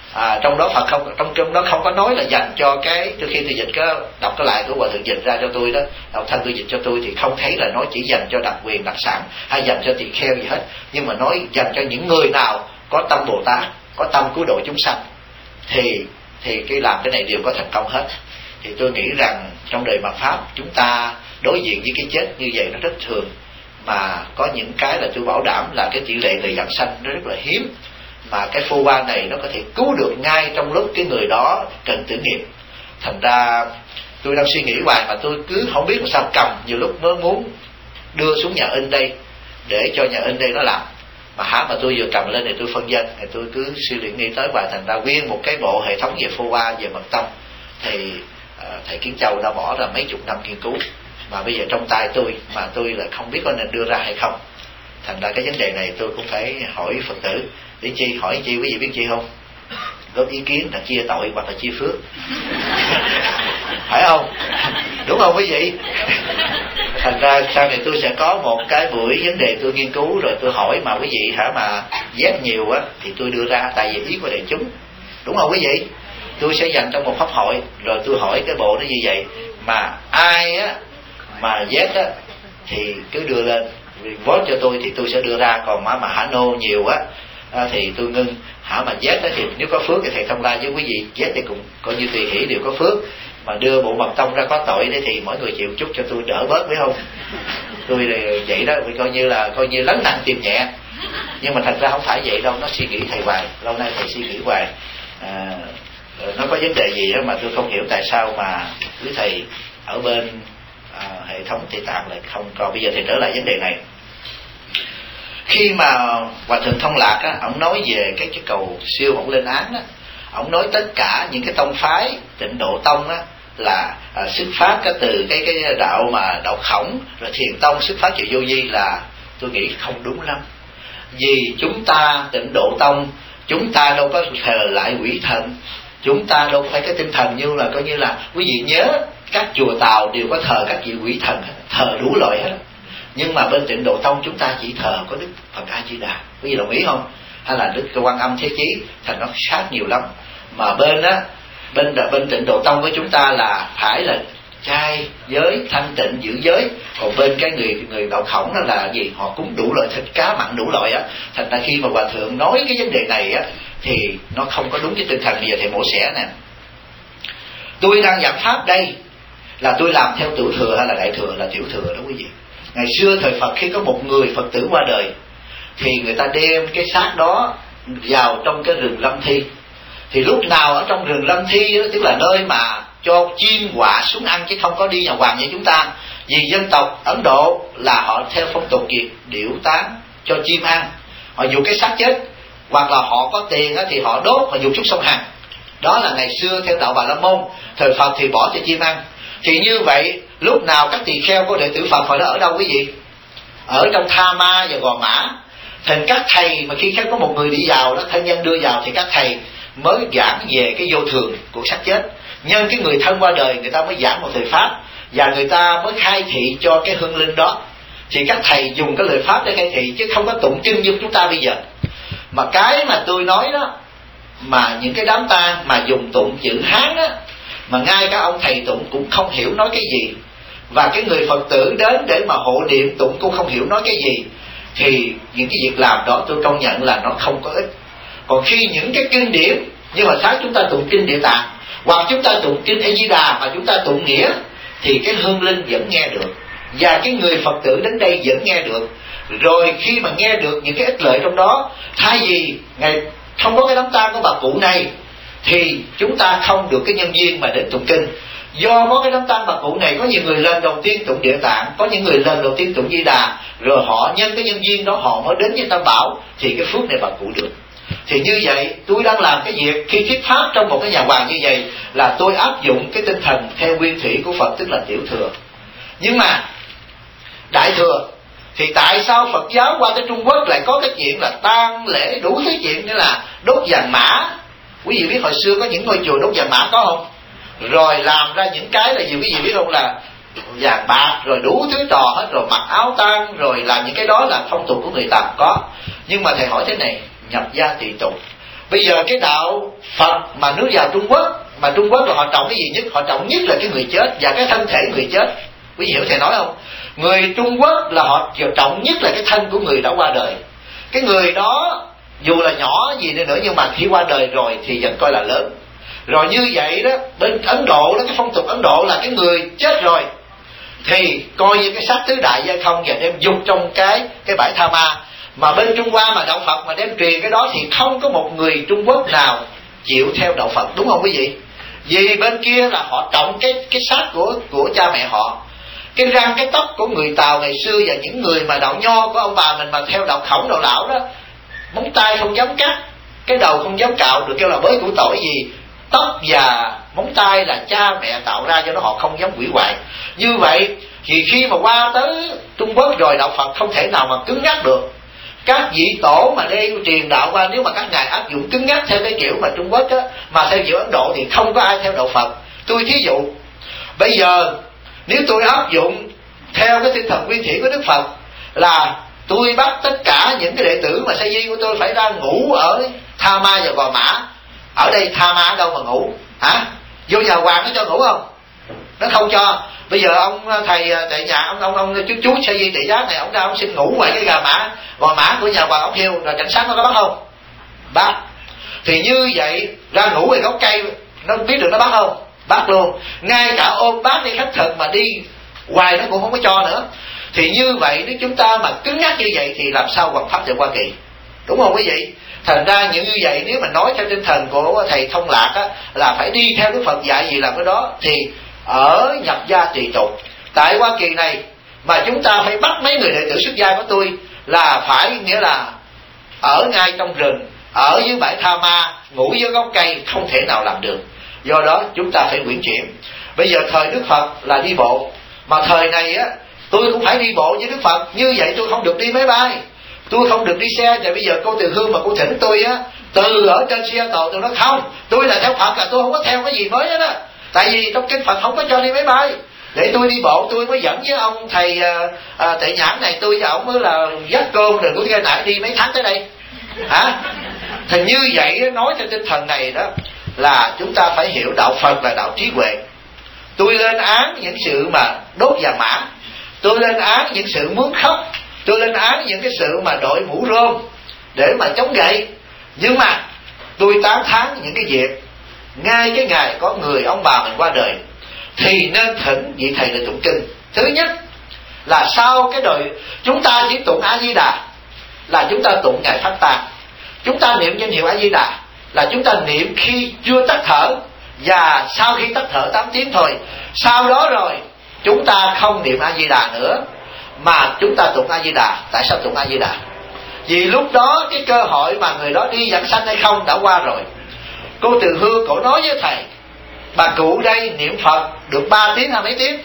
Speaker 1: À, trong đó Phật không, trong trong đó không có nói là dành cho cái, trước khi tôi dịch cái đọc cái lại của Hòa Thượng dịch ra cho tôi đó, đọc thân tôi dịch cho tôi thì không thấy là nói chỉ dành cho đặc quyền đặc sản hay dành cho tỳ kheo gì hết, nhưng mà nói dành cho những người nào có tâm Bồ Tát, có tâm cứu độ chúng sanh thì thì cái làm cái này đều có thành công hết. Thì tôi nghĩ rằng trong đời mạt pháp chúng ta đối diện với cái chết như vậy nó rất thường, mà có những cái là tôi bảo đảm là cái tỷ lệ người giảng sanh nó rất là hiếm, mà cái phô ba này nó có thể cứu được ngay trong lúc cái người đó cần tử nghiệp. Thành ra tôi đang suy nghĩ hoài mà tôi cứ không biết làm sao cầm, nhiều lúc mới muốn đưa xuống nhà in đây để cho nhà in đây nó làm, mà hả mà tôi vừa cầm lên thì tôi phân dân, thì tôi cứ suy nghĩ nghĩ tới hoài. Thành ra nguyên một cái bộ hệ thống về phô ba về mật tông thì uh, thầy Kiến Châu đã bỏ ra mấy chục năm nghiên cứu, mà bây giờ trong tay tôi mà tôi lại không biết có nên đưa ra hay không. Thành ra cái vấn đề này tôi cũng phải hỏi Phật tử. Để chi hỏi chi, quý vị biết chi không? Góp ý kiến là chia tội hoặc là chia phước. Phải không? Đúng không quý vị? Thành ra sau này tôi sẽ có một cái buổi vấn đề tôi nghiên cứu rồi tôi hỏi, mà quý vị hả mà ghét nhiều á thì tôi đưa ra, tại vì ý của đại chúng. Đúng không quý vị? Tôi sẽ dành trong một pháp hội rồi tôi hỏi cái bộ nó như vậy, mà ai á mà ghét á thì cứ đưa lên vote cho tôi thì tôi sẽ đưa ra, còn mà mà hả nô nhiều á À, thì tôi ngưng. Hả mà Z đó thì nếu có phước thì thầy thông la với quý vị, Z thì cũng coi như tùy hỷ đều có phước, mà đưa bộ mật tông ra có tội đấy thì mỗi người chịu chút cho tôi đỡ bớt, phải không? Tôi là vậy đó, vì coi như là coi như lắng nặng tìm nhẹ, nhưng mà thật ra không phải vậy đâu, nó suy nghĩ thầy hoài, lâu nay thầy suy nghĩ hoài. À, nó có vấn đề gì đó mà tôi không hiểu tại sao mà quý thầy ở bên à, hệ thống Tây Tạng lại không. Còn bây giờ thì trở lại vấn đề này. Khi mà Hòa Thượng Thông Lạc á, ông nói về cái cái cầu siêu ổng lên án á, ông nói tất cả những cái tông phái Tịnh Độ Tông á là à, xuất phát cái từ cái cái đạo mà đạo Khổng, rồi Thiền Tông xuất phát từ Vô Vi, là tôi nghĩ không đúng lắm. Vì chúng ta Tịnh Độ Tông, chúng ta đâu có thờ lại quỷ thần, chúng ta đâu phải cái tinh thần như là coi như là quý vị nhớ các chùa Tàu đều có thờ các vị quỷ thần, thờ đủ loại hết. Nhưng mà bên Tịnh Độ Tông chúng ta chỉ thờ có Đức Phật A Di Đà, quý vị đồng ý không? Hay là Đức Quan Âm Thế Chí, thành nó sát nhiều lắm. Mà bên á bên bên Tịnh Độ Tông của chúng ta là phải là trai giới thanh tịnh giữ giới, còn bên cái người người đạo Khổng đó là gì, họ cúng đủ loại thịt cá mặn đủ loại á. Thành ra khi mà Hòa Thượng nói cái vấn đề này á thì nó không có đúng với tinh thần. Bây giờ thầy mổ xẻ nè, tôi đang giảng pháp đây là tôi làm theo tiểu thừa hay là đại thừa là tiểu thừa đó quý vị. Ngày xưa thời Phật khi có một người Phật tử qua đời thì người ta đem cái xác đó vào trong cái rừng Lâm Thi. Thì lúc nào ở trong rừng Lâm Thi đó, tức là nơi mà cho chim quạ xuống ăn chứ không có đi nhà hoàng như chúng ta. Vì dân tộc Ấn Độ là họ theo phong tục gì điểu tán cho chim ăn, họ dùng cái xác chết, hoặc là họ có tiền thì họ đốt, họ dùng chút sông Hằng. Đó là ngày xưa theo đạo Bà La Môn, thời Phật thì bỏ cho chim ăn. Thì như vậy lúc nào các tỳ kheo của đệ tử Phật họ đó ở đâu quý vị? Ở trong Tha Ma và Gò Mã. Thành các thầy mà khi có một người đi vào đó, thân nhân đưa vào thì các thầy mới giảng về cái vô thường của xác chết. Nhân cái người thân qua đời người ta mới giảng một lời pháp, và người ta mới khai thị cho cái hương linh đó. Thì các thầy dùng cái lời pháp để khai thị chứ không có tụng kinh như chúng ta bây giờ. Mà cái mà tôi nói đó, mà những cái đám tang mà dùng tụng chữ Hán á, mà ngay cả ông thầy tụng cũng không hiểu nói cái gì, và cái người Phật tử đến để mà hộ niệm tụng cũng không hiểu nói cái gì, thì những cái việc làm đó tôi công nhận là nó không có ích. Còn khi những cái kinh điển, nhưng mà sáng chúng ta tụng kinh Địa Tạng hoặc chúng ta tụng kinh A Di Đà mà chúng ta tụng nghĩa, thì cái hương linh vẫn nghe được, và cái người Phật tử đến đây vẫn nghe được. Rồi khi mà nghe được những cái ích lợi trong đó, thay vì ngày không có cái đám tang của bà cụ này thì chúng ta không được cái nhân duyên mà đến tụng kinh. Do có cái đám tang bà cụ này, có nhiều người lần đầu tiên tụng Địa Tạng, có những người lần đầu tiên tụng Di Đà, rồi họ nhân cái nhân duyên đó họ mới đến với Tam Bảo, thì cái phước này bà cụ được. Thì như vậy tôi đang làm cái việc khi thuyết pháp trong một cái nhà hoàng như vậy là tôi áp dụng cái tinh thần theo nguyên thủy của Phật, tức là tiểu thừa. Nhưng mà đại thừa thì tại sao Phật giáo qua tới Trung Quốc lại có cái chuyện là tang lễ đủ thứ chuyện, như là đốt vàng mã. Quý vị biết hồi xưa có những ngôi chùa đốt vàng mã có không? Rồi làm ra những cái là gì quý vị biết không, là vàng bạc rồi đủ thứ trò hết, rồi mặc áo tang, rồi làm những cái đó là phong tục của người Tàu có. Nhưng mà thầy hỏi thế này, nhập gia tùy tục, Bây giờ cái đạo Phật mà nước vào Trung Quốc, mà Trung Quốc là họ trọng cái gì nhất? Họ trọng nhất là cái người chết và cái thân thể người chết. Quý vị hiểu thầy nói không? Người Trung Quốc là họ trọng nhất là cái thân của người đã qua đời. Cái người đó dù là nhỏ gì đi nữa nhưng mà khi qua đời rồi thì vẫn coi là lớn. Rồi như vậy đó, bên Ấn Độ đó, cái phong tục Ấn Độ là cái người chết rồi thì coi như cái xác tứ đại giai không và đem dục trong cái cái bãi tha ma. Mà bên Trung Hoa mà đạo Phật mà đem truyền cái đó thì không có một người Trung Quốc nào chịu theo đạo Phật, đúng không quý vị? Vì bên kia là họ trọng cái cái xác của của cha mẹ họ. Cái răng cái tóc của người Tàu ngày xưa và những người mà đạo Nho của ông bà mình mà theo đạo Khổng đạo Lão đó, móng tay không dám cắt, cái đầu không dám cạo, được kêu là bới củ tỏi gì. Tóc và móng tay là cha mẹ tạo ra cho nó, họ không dám hủy hoại. Như vậy thì khi mà qua tới Trung Quốc rồi, đạo Phật không thể nào mà cứng nhắc được. Các vị tổ mà đây truyền đạo qua, nếu mà các ngài áp dụng cứng nhắc theo cái kiểu mà Trung Quốc á, mà theo kiểu Ấn Độ thì không có ai theo đạo Phật. Tôi thí dụ bây giờ nếu tôi áp dụng theo cái tinh thần nguyên thủy của Đức Phật là tôi bắt tất cả những cái đệ tử mà sa di của tôi phải ra ngủ ở Tha Ma và Gò Mã. Ở đây Tha Ma ở đâu mà ngủ hả? Vô nhà hoàng nó cho ngủ không? Nó không cho. Bây giờ ông thầy tại nhà ông ông ông chú chú sa di tại giác này, ông ra ông xin ngủ ngoài cái gà mã Gò Mã của nhà hoàng ốc hiêu, rồi cảnh sát nó có bắt không? Bắt. Thì như vậy ra ngủ ngoài gốc cây nó biết được nó bắt không? Bắt luôn. Ngay cả ôm bác đi khất thực mà đi hoài nó cũng không có cho nữa. Thì như vậy nếu chúng ta mà cứng nhắc như vậy thì làm sao hoằng pháp được Hoa Kỳ, đúng không quý vị? Thành ra những như vậy nếu mà nói theo tinh thần của thầy Thông Lạc á, là phải đi theo Đức Phật dạy gì làm cái đó, thì ở nhập gia tùy tục. Tại Hoa Kỳ này mà chúng ta phải bắt mấy người đệ tử xuất gia của tôi là phải, nghĩa là ở ngay trong rừng, ở dưới bãi Tha Ma, ngủ dưới gốc cây, không thể nào làm được. Do đó chúng ta phải quyển chuyển. Bây giờ thời Đức Phật là đi bộ, mà thời này á tôi cũng phải đi bộ với Đức Phật. Như vậy tôi không được đi máy bay, tôi không được đi xe. Và bây giờ cô Từ Hương mà cô thỉnh tôi á, từ ở trên xe tàu tôi nói không, tôi là theo Phật, là tôi không có theo cái gì mới hết á. Tại vì trong kinh Phật không có cho đi máy bay, để tôi đi bộ. Tôi mới dẫn với ông thầy à, à, Tệ Nhãn này, tôi và ông mới là dắt côn rồi tôi nãy đi mấy tháng tới đây hả? Thì như vậy nói theo tinh thần này đó là chúng ta phải hiểu đạo Phật là đạo trí huệ. Tôi lên án những sự mà đốt vàng mã, tôi lên án những sự mướn khóc, tôi lên án những cái sự mà đội mũ rơm để mà chống gậy. Nhưng mà tôi tán thán những cái việc ngay cái ngày có người ông bà mình qua đời thì nên thỉnh vị thầy để tụng kinh. Thứ nhất là sau cái đời chúng ta chỉ tụng A Di Đà là chúng ta tụng ngày phát tán. Chúng ta niệm danh hiệu A Di Đà là chúng ta niệm khi chưa tắt thở và sau khi tắt thở tám tiếng thôi. Sau đó rồi chúng ta không niệm A Di Đà nữa mà chúng ta tụng A Di Đà. Tại sao tụng A Di Đà? Vì lúc đó cái cơ hội mà người đó đi vãng sanh hay không đã qua rồi. Cô Từ Hương cổ nói với thầy, bà cụ đây niệm Phật được ba tiếng hay mấy tiếng?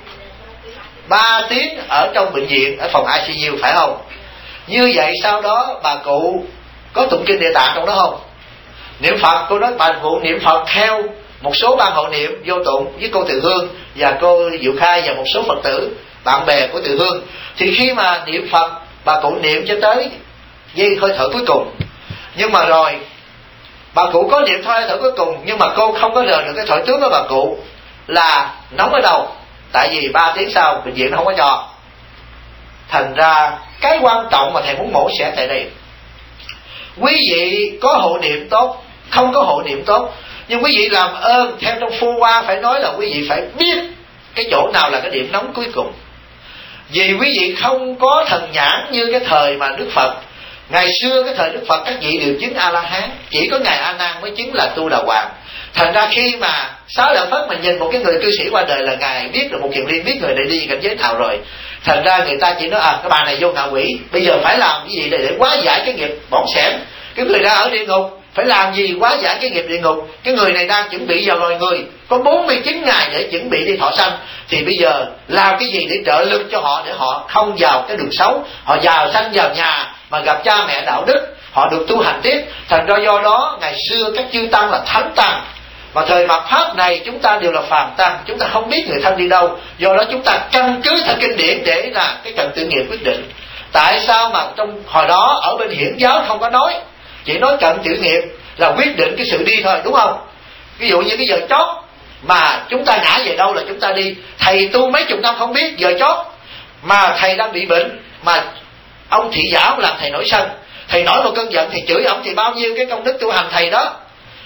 Speaker 1: ba tiếng ở trong bệnh viện, ở phòng I C U phải không? Như vậy sau đó bà cụ có tụng kinh Địa Tạng trong đó không? Niệm Phật, cô nói bà cụ niệm Phật theo một số ban hộ niệm vô tụng với cô Từ Hương và cô Diệu Khai và một số Phật tử bạn bè của Từ Hương. Thì khi mà niệm Phật, bà cụ niệm cho tới giây hơi thở cuối cùng. Nhưng mà rồi bà cụ có niệm hơi thở cuối cùng, nhưng mà cô không có rời được cái thổi tướng của bà cụ là nóng ở đầu. Tại vì ba tiếng sau bệnh viện nó không có cho. Thành ra cái quan trọng mà thầy muốn mổ xẻ tại đây, quý vị có hộ niệm tốt, không có hộ niệm tốt, nhưng quý vị làm ơn theo trong Phu Hoa phải nói là quý vị phải biết cái chỗ nào là cái điểm nóng cuối cùng. Vì quý vị không có thần nhãn như cái thời mà Đức Phật. Ngày xưa cái thời Đức Phật các vị đều chứng A-la-hán, chỉ có ngài A Nan mới chứng là Tu Đà Hoàng. Thành ra khi mà Sáu Đạo Phất mình nhìn một cái người cư sĩ qua đời là ngài biết được một kiền liên, biết người này đi cảnh giới nào rồi. Thành ra người ta chỉ nói à cái bà này vô ngạ quỷ, bây giờ phải làm cái gì để, để hóa giải cái nghiệp bỏng sẻn. Cái người đang ở địa ngục phải làm gì hóa giải cái nghiệp địa ngục. Cái người này đang chuẩn bị vào loài người, có bốn mươi chín ngày để chuẩn bị đi thọ sanh. Thì bây giờ làm cái gì để trợ lực cho họ, để họ không vào cái đường xấu, họ vào sanh vào nhà mà gặp cha mẹ đạo đức, họ được tu hành tiếp. Thành ra do đó ngày xưa các chư tăng là thánh tăng, mà thời mạt Pháp này chúng ta đều là phàm tăng, chúng ta không biết người thân đi đâu. Do đó chúng ta căn cứ theo kinh điển để là cái cần tự nghiệp quyết định. Tại sao mà trong hồi đó ở bên Hiển giáo không có nói, chỉ nói cận tự nghiệp, là quyết định cái sự đi thôi, đúng không? Ví dụ như cái giờ chót mà chúng ta ngã về đâu là chúng ta đi. Thầy tu mấy chục năm không biết giờ chót mà thầy đang bị bệnh, mà ông thị giả ông làm thầy nổi sân, thầy nổi một cơn giận thì chửi ông, thì bao nhiêu cái công đức tu hành thầy đó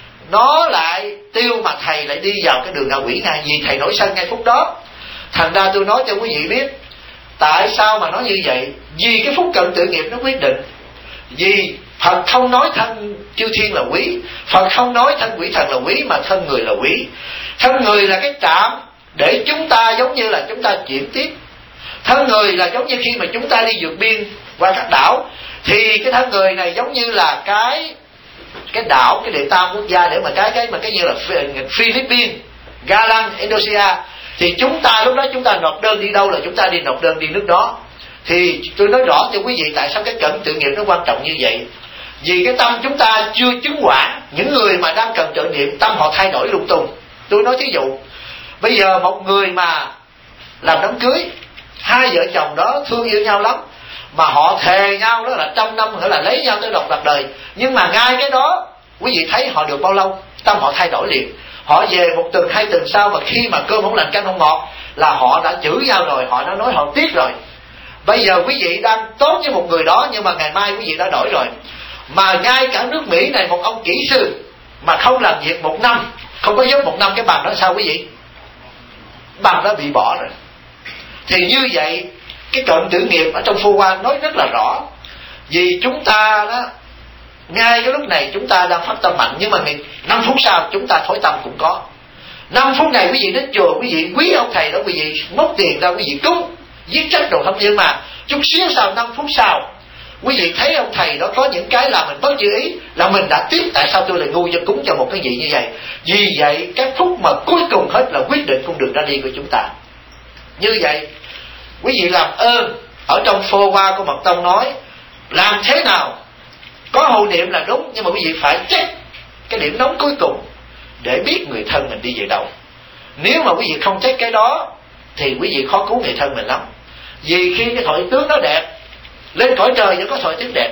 Speaker 1: nó lại tiêu, mà thầy lại đi vào cái đường ngạ quỷ ngay vì thầy nổi sân ngay phút đó. Thành ra tôi nói cho quý vị biết tại sao mà nói như vậy. Vì cái phúc cận tự nghiệp nó quyết định. Vì Phật không nói thân chư thiên là quý, Phật không nói thân quỷ thần là quý, mà thân người là quý. Thân người là cái trạm để chúng ta giống như là chúng ta chuyển tiếp. Thân người là giống như khi mà chúng ta đi vượt biên qua các đảo, thì cái thân người này giống như là cái cái đảo, cái đệ tam quốc gia để mà cái cái mà cái như là Philippines, Ga Lăng, Indonesia. Thì chúng ta lúc đó chúng ta nộp đơn đi đâu là chúng ta đi nộp đơn đi nước đó. Thì tôi nói rõ cho quý vị tại sao cái cận tự nghiệp nó quan trọng như vậy. Vì cái tâm chúng ta chưa chứng quả. Những người mà đang cần trợ niệm tâm họ thay đổi lung tung. Tôi nói thí dụ bây giờ một người mà làm đám cưới, hai vợ chồng đó thương yêu nhau lắm, mà họ thề nhau đó là trăm năm nữa là lấy nhau tới độc lập đời. Nhưng mà ngay cái đó quý vị thấy họ được bao lâu, tâm họ thay đổi liền. Họ về một tuần hai tuần sau mà khi mà cơm không lành canh không ngọt là họ đã chửi nhau rồi, họ đã nói họ tiếc rồi. Bây giờ quý vị đang tốt với một người đó, nhưng mà ngày mai quý vị đã đổi rồi. Mà ngay cả nước Mỹ này, một ông kỹ sư mà không làm việc một năm, không có giúp một năm, cái bằng đó sao quý vị? Bằng đó bị bỏ rồi. Thì như vậy cái cận tử nghiệp ở trong Phô Hoa nói rất là rõ. Vì chúng ta đó, ngay cái lúc này chúng ta đang phát tâm mạnh, nhưng mà năm phút sau chúng ta thối tâm cũng có. Năm phút này quý vị đến chùa, quý vị quý ông thầy đó, quý vị móc tiền ra quý vị cúng giết trách đồ không. Nhưng mà chút xíu sau, năm phút sau, quý vị thấy ông thầy đó có những cái làm mình bất như ý, là mình đã tiếc tại sao tôi lại ngu cho cúng cho một cái gì như vậy. Vì vậy cái phút mà cuối cùng hết là quyết định con đường ra đi của chúng ta. Như vậy quý vị làm ơn, ở trong Phô Hoa của Mật Tông nói làm thế nào có hộ niệm là đúng, nhưng mà quý vị phải check cái điểm nóng cuối cùng để biết người thân mình đi về đâu. Nếu mà quý vị không check cái đó thì quý vị khó cứu người thân mình lắm. Vì khi cái thoại tướng nó đẹp, lên cõi trời vẫn có thoại tướng đẹp.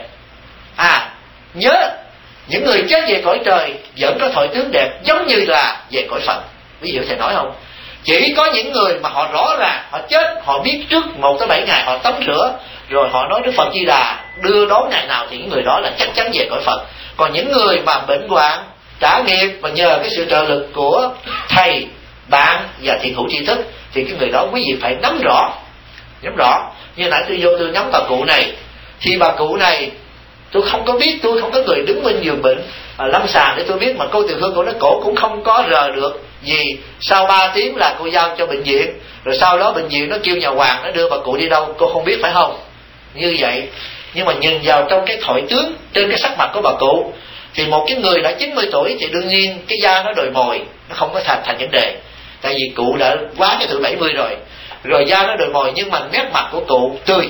Speaker 1: À nhớ, những người chết về cõi trời vẫn có thoại tướng đẹp giống như là về cõi Phật. Quý vị thầy nói không? Chỉ có những người mà họ rõ ràng họ chết, họ biết trước một tới bảy ngày họ tắm rửa, rồi họ nói Đức Phật Di Đà đưa đón ngày nào, thì những người đó là chắc chắn về cõi Phật. Còn những người mà bệnh hoạn, trả nghiệp và nhờ cái sự trợ lực của thầy, bạn và thiện hữu tri thức, thì cái người đó quý vị phải nắm rõ. Nắm rõ. Như nãy tôi vô tôi nắm bà cụ này, thì bà cụ này tôi không có biết, tôi không có người đứng bên giường bệnh à, lâm sàng để tôi biết, mà cô Từ Hương cô nói cổ cũng không có rờ được. Vì sau ba tiếng là cô giao cho bệnh viện, rồi sau đó bệnh viện nó kêu nhà hoàng nó đưa bà cụ đi đâu cô không biết, phải không? Như vậy. Nhưng mà nhìn vào trong cái thoại tướng trên cái sắc mặt của bà cụ, thì một cái người đã chín mươi tuổi thì đương nhiên cái da nó đồi mồi, nó không có thành thành vấn đề, tại vì cụ đã quá cái tuổi bảy mươi rồi, rồi da nó đồi mồi, nhưng mà nét mặt của cụ tươi,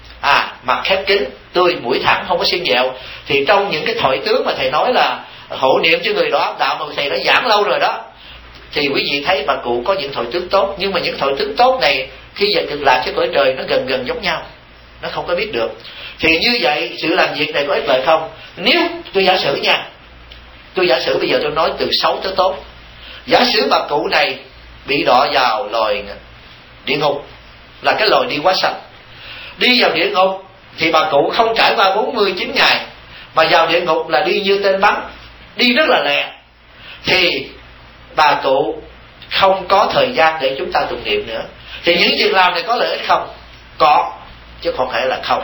Speaker 1: à mặt khép kín, tươi, mũi thẳng, không có xiên dẹo. Thì trong những cái thoại tướng mà thầy nói là hộ niệm cho người đó đạo mà thầy đã giảng lâu rồi đó, thì quý vị thấy bà cụ có những thoại tướng tốt. Nhưng mà những thoại tướng tốt này khi về cực lạc với cõi trời nó gần gần giống nhau, nó không có biết được. Thì như vậy sự làm việc này có ích lợi không? Nếu tôi giả sử nha, tôi giả sử bây giờ tôi nói từ xấu tới tốt. Giả sử bà cụ này bị đọa vào lòi địa ngục, là cái lòi đi quá sạch. Đi vào địa ngục thì bà cụ không trải qua bốn mươi chín ngày, mà vào địa ngục là đi như tên bắn, đi rất là lẹ. Thì bà cụ không có thời gian để chúng ta tụng niệm nữa. Thì những việc làm này có lợi ích không? Có, chứ không phải là không.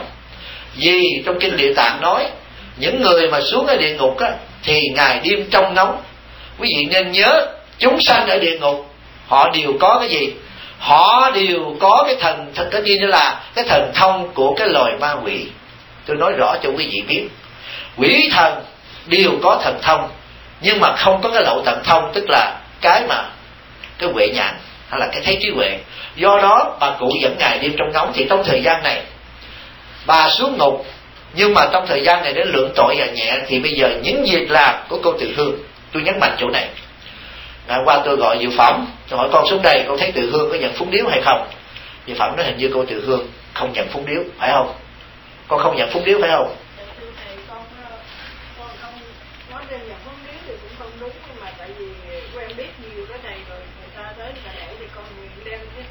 Speaker 1: Vì trong kinh Địa Tạng nói những người mà xuống ở địa ngục á, thì ngày đêm trong nóng. Quý vị nên nhớ, chúng sanh ở địa ngục họ đều có cái gì? Họ đều có cái thần, thần cái như là cái thần thông của cái loài ma quỷ. Tôi nói rõ cho quý vị biết, quỷ thần đều có thần thông, nhưng mà không có cái lậu thần thông, tức là cái mà cái huệ nhãn hay là cái thấy trí huệ. Do đó bà cụ vẫn ngày đêm trong nóng. Thì trong thời gian này bà xuống ngục, nhưng mà trong thời gian này để lượng tội và nhẹ, thì bây giờ những việc làm của cô Từ Hương, tôi nhấn mạnh chỗ này. Ngày qua tôi gọi Diệu Phẩm, tôi hỏi con xuống đây con thấy Từ Hương có nhận phúng điếu hay không? Diệu Phẩm nói hình như cô Từ Hương không nhận phúng điếu, phải không? Con không nhận phúng điếu phải không?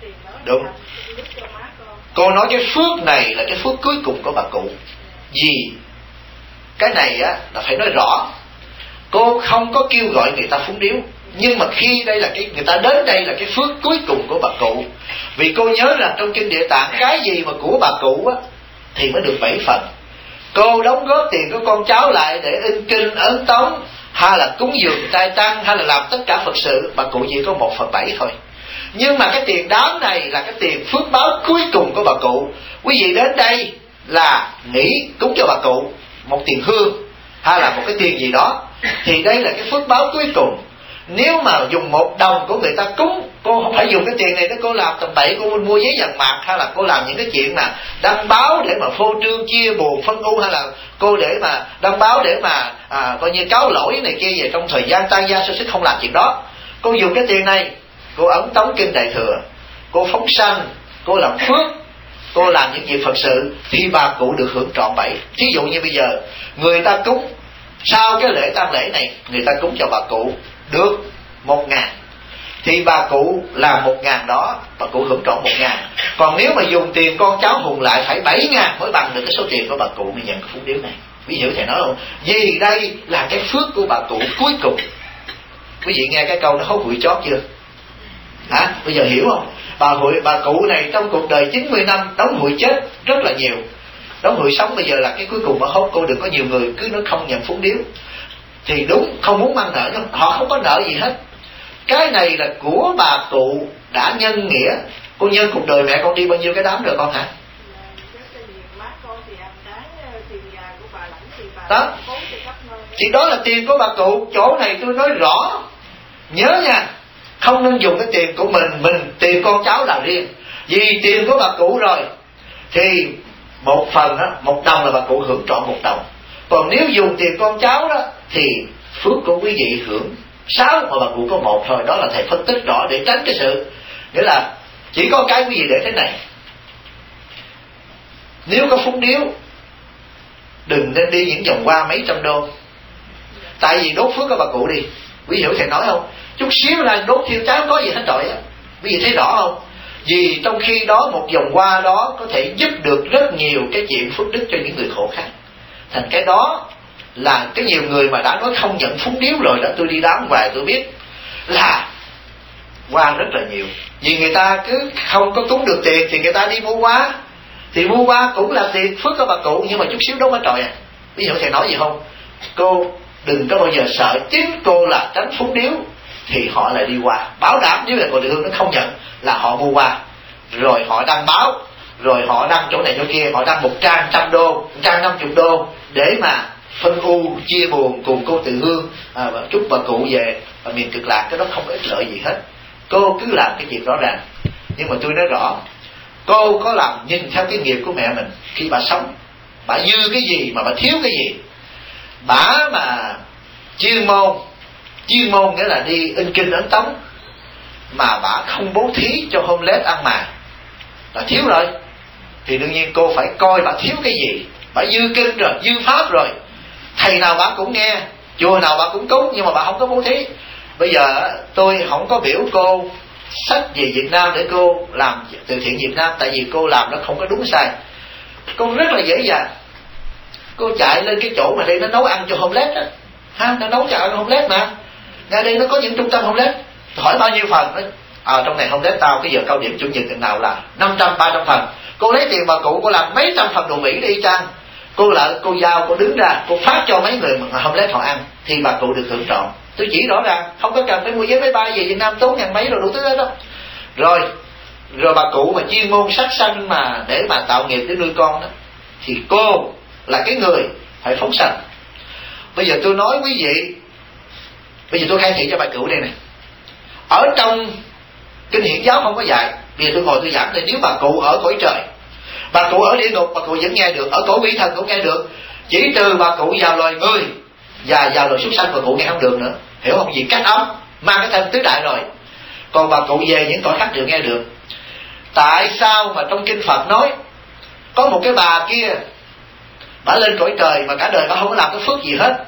Speaker 1: Đúng. Cô nói cái phước này là cái phước cuối cùng của bà cụ. Vì cái này á là phải nói rõ. Cô không có kêu gọi người ta phúng điếu, nhưng mà khi đây là cái người ta đến đây là cái phước cuối cùng của bà cụ. Vì cô nhớ rằng trong kinh Địa Tạng, cái gì mà của bà cụ á thì mới được bảy phần. Cô đóng góp tiền của con cháu lại để in kinh ấn tống, hay là cúng dường trai tăng, hay là làm tất cả Phật sự, bà cụ chỉ có một phần bảy thôi. Nhưng mà cái tiền đám này là cái tiền phước báo cuối cùng của bà cụ. Quý vị đến đây là nghĩ cúng cho bà cụ một tiền hương hay là một cái tiền gì đó, thì đây là cái phước báo cuối cùng. Nếu mà dùng một đồng của người ta cúng, cô không phải dùng cái tiền này để cô làm tầm bậy, cô mua giấy dằn mặt, hay là cô làm những cái chuyện mà đăng báo để mà phô trương chia buồn phân ưu, hay là cô để mà đăng báo để mà à, coi như cáo lỗi này kia về trong thời gian tan gia sơ sức, không làm chuyện đó. Cô dùng cái tiền này, cô ấn tống kinh Đại Thừa, cô phóng sanh, cô làm phước, cô làm những việc Phật sự, thì bà cụ được hưởng trọn bảy. Thí dụ như bây giờ người ta cúng sau cái lễ tang lễ này, người ta cúng cho bà cụ được một ngàn, thì bà cụ làm một ngàn đó, bà cụ hưởng trọn một ngàn. Còn nếu mà dùng tiền con cháu hùng lại phải bảy ngàn mới bằng được cái số tiền của bà cụ mới nhận cái phúc điếu này. Quý hiểu thầy nói không? Vì đây là cái phước của bà cụ cuối cùng. Quý vị nghe cái câu nó hốt hụi chót chưa? Hả? Bây giờ hiểu không? Bà hụi, bà cụ này trong cuộc đời chín mươi năm đóng hụi chết rất là nhiều, đóng hụi sống bây giờ là cái cuối cùng mà hốt. Cô đừng có nhiều người cứ nói không nhận phúc điếu thì đúng, không muốn mang nợ, họ không có nợ gì hết. Cái này là của bà cụ đã nhân nghĩa. Cô nhân cuộc đời mẹ con đi bao nhiêu cái đám rồi con hả? Đó, thì đó là tiền của bà cụ. Chỗ này tôi nói rõ, nhớ nha, không nên dùng cái tiền của mình, mình tiền con cháu là riêng. Vì tiền của bà cụ rồi thì một phần đó, một đồng là bà cụ hưởng trọn một đồng. Còn nếu dùng tiền con cháu đó thì phước của quý vị hưởng sáu, mà bà cụ có một thôi. Đó là thầy phân tích rõ để tránh cái sự, nghĩa là chỉ có cái quý vị để thế này: nếu có phúng điếu đừng nên đi những vòng qua mấy trăm đô, tại vì đốt phước của bà cụ đi. Quý vị hiểu thầy nói không? Chút xíu là đốt thiêu cháu có gì hết rồi á. Quý vị thấy rõ không? Vì trong khi đó một vòng qua đó có thể giúp được rất nhiều cái chuyện phước đức cho những người khổ khác. Thành cái đó là cái nhiều người mà đã nói không nhận phúng điếu rồi đó, tôi đi đám vài tôi biết là qua rất là nhiều. Vì người ta cứ không có cúng được tiền thì người ta đi mua hoa, thì mua hoa cũng là tiền phước của bà cụ, nhưng mà chút xíu đốt ở trời à. Ví dụ thầy nói gì không? Cô đừng có bao giờ sợ chính cô là tránh phúng điếu thì họ lại đi qua. Bảo đảm nếu là cô địa hương nó không nhận là họ mua qua, rồi họ đăng báo, rồi họ đăng chỗ này chỗ kia, họ đăng một trang trăm đô, một trang năm chục đô để mà phân u chia buồn cùng cô Từ Hương à, và chúc bà cụ về và miền Cực Lạc. Cái đó không có ích lợi gì hết. Cô cứ làm cái việc rõ ràng. Nhưng mà tôi nói rõ, cô có làm nhìn theo cái nghiệp của mẹ mình. Khi bà sống, bà dư cái gì mà bà thiếu cái gì, bà mà chuyên môn chuyên môn nghĩa là đi in kinh ấn tống, mà bà không bố thí cho homeless ăn mà là thiếu rồi, thì đương nhiên cô phải coi bà thiếu cái gì. Bà dư kinh rồi, dư pháp rồi, thầy nào bà cũng nghe, chùa nào bà cũng cúng, nhưng mà bà không có bố thí. Bây giờ tôi không có biểu cô sách về Việt Nam để cô làm từ thiện Việt Nam, tại vì cô làm nó không có đúng sai. Cô rất là dễ dàng, cô chạy lên cái chỗ mà đây nó nấu ăn cho homeless á, ha, nó nấu cho ăn homeless mà. Ngay đây nó có những trung tâm homeless, hỏi bao nhiêu phần đó. À, trong này homeless tao cái giờ cao điểm chủ nhật tuần nào là năm trăm ba trăm phần. Cô lấy tiền bà cụ cô làm mấy trăm phần đồ Mỹ đi chăng, cô lại cô giao, cô đứng ra cô phát cho mấy người mà homeless họ ăn, thì bà cụ được hưởng trọn. Tôi chỉ rõ ràng, không có cần phải mua vé máy bay về Việt Nam tốn ngàn mấy rồi đủ thứ hết đó. Rồi rồi bà cụ mà chuyên môn sát sanh mà để mà tạo nghiệp để nuôi con đó, thì cô là cái người phải phóng sanh. Bây giờ tôi nói quý vị, bây giờ tôi khai thị cho bà cụ đây này. Ở trong kinh Hiển giáo không có dạy, bây giờ tôi ngồi tôi giảng đây. Nếu bà cụ ở cõi trời, bà cụ ở địa ngục, bà cụ vẫn nghe được, ở cõi quỷ thần cũng nghe được. Chỉ trừ bà cụ vào loài người và vào loài súc sanh, bà cụ nghe không được nữa. Hiểu không? Vì cách âm mang cái thân tứ đại rồi. Còn bà cụ về những cõi khác đều nghe được. Tại sao mà trong kinh Phật nói có một cái bà kia, bà lên cõi trời mà cả đời bà không có làm cái phước gì hết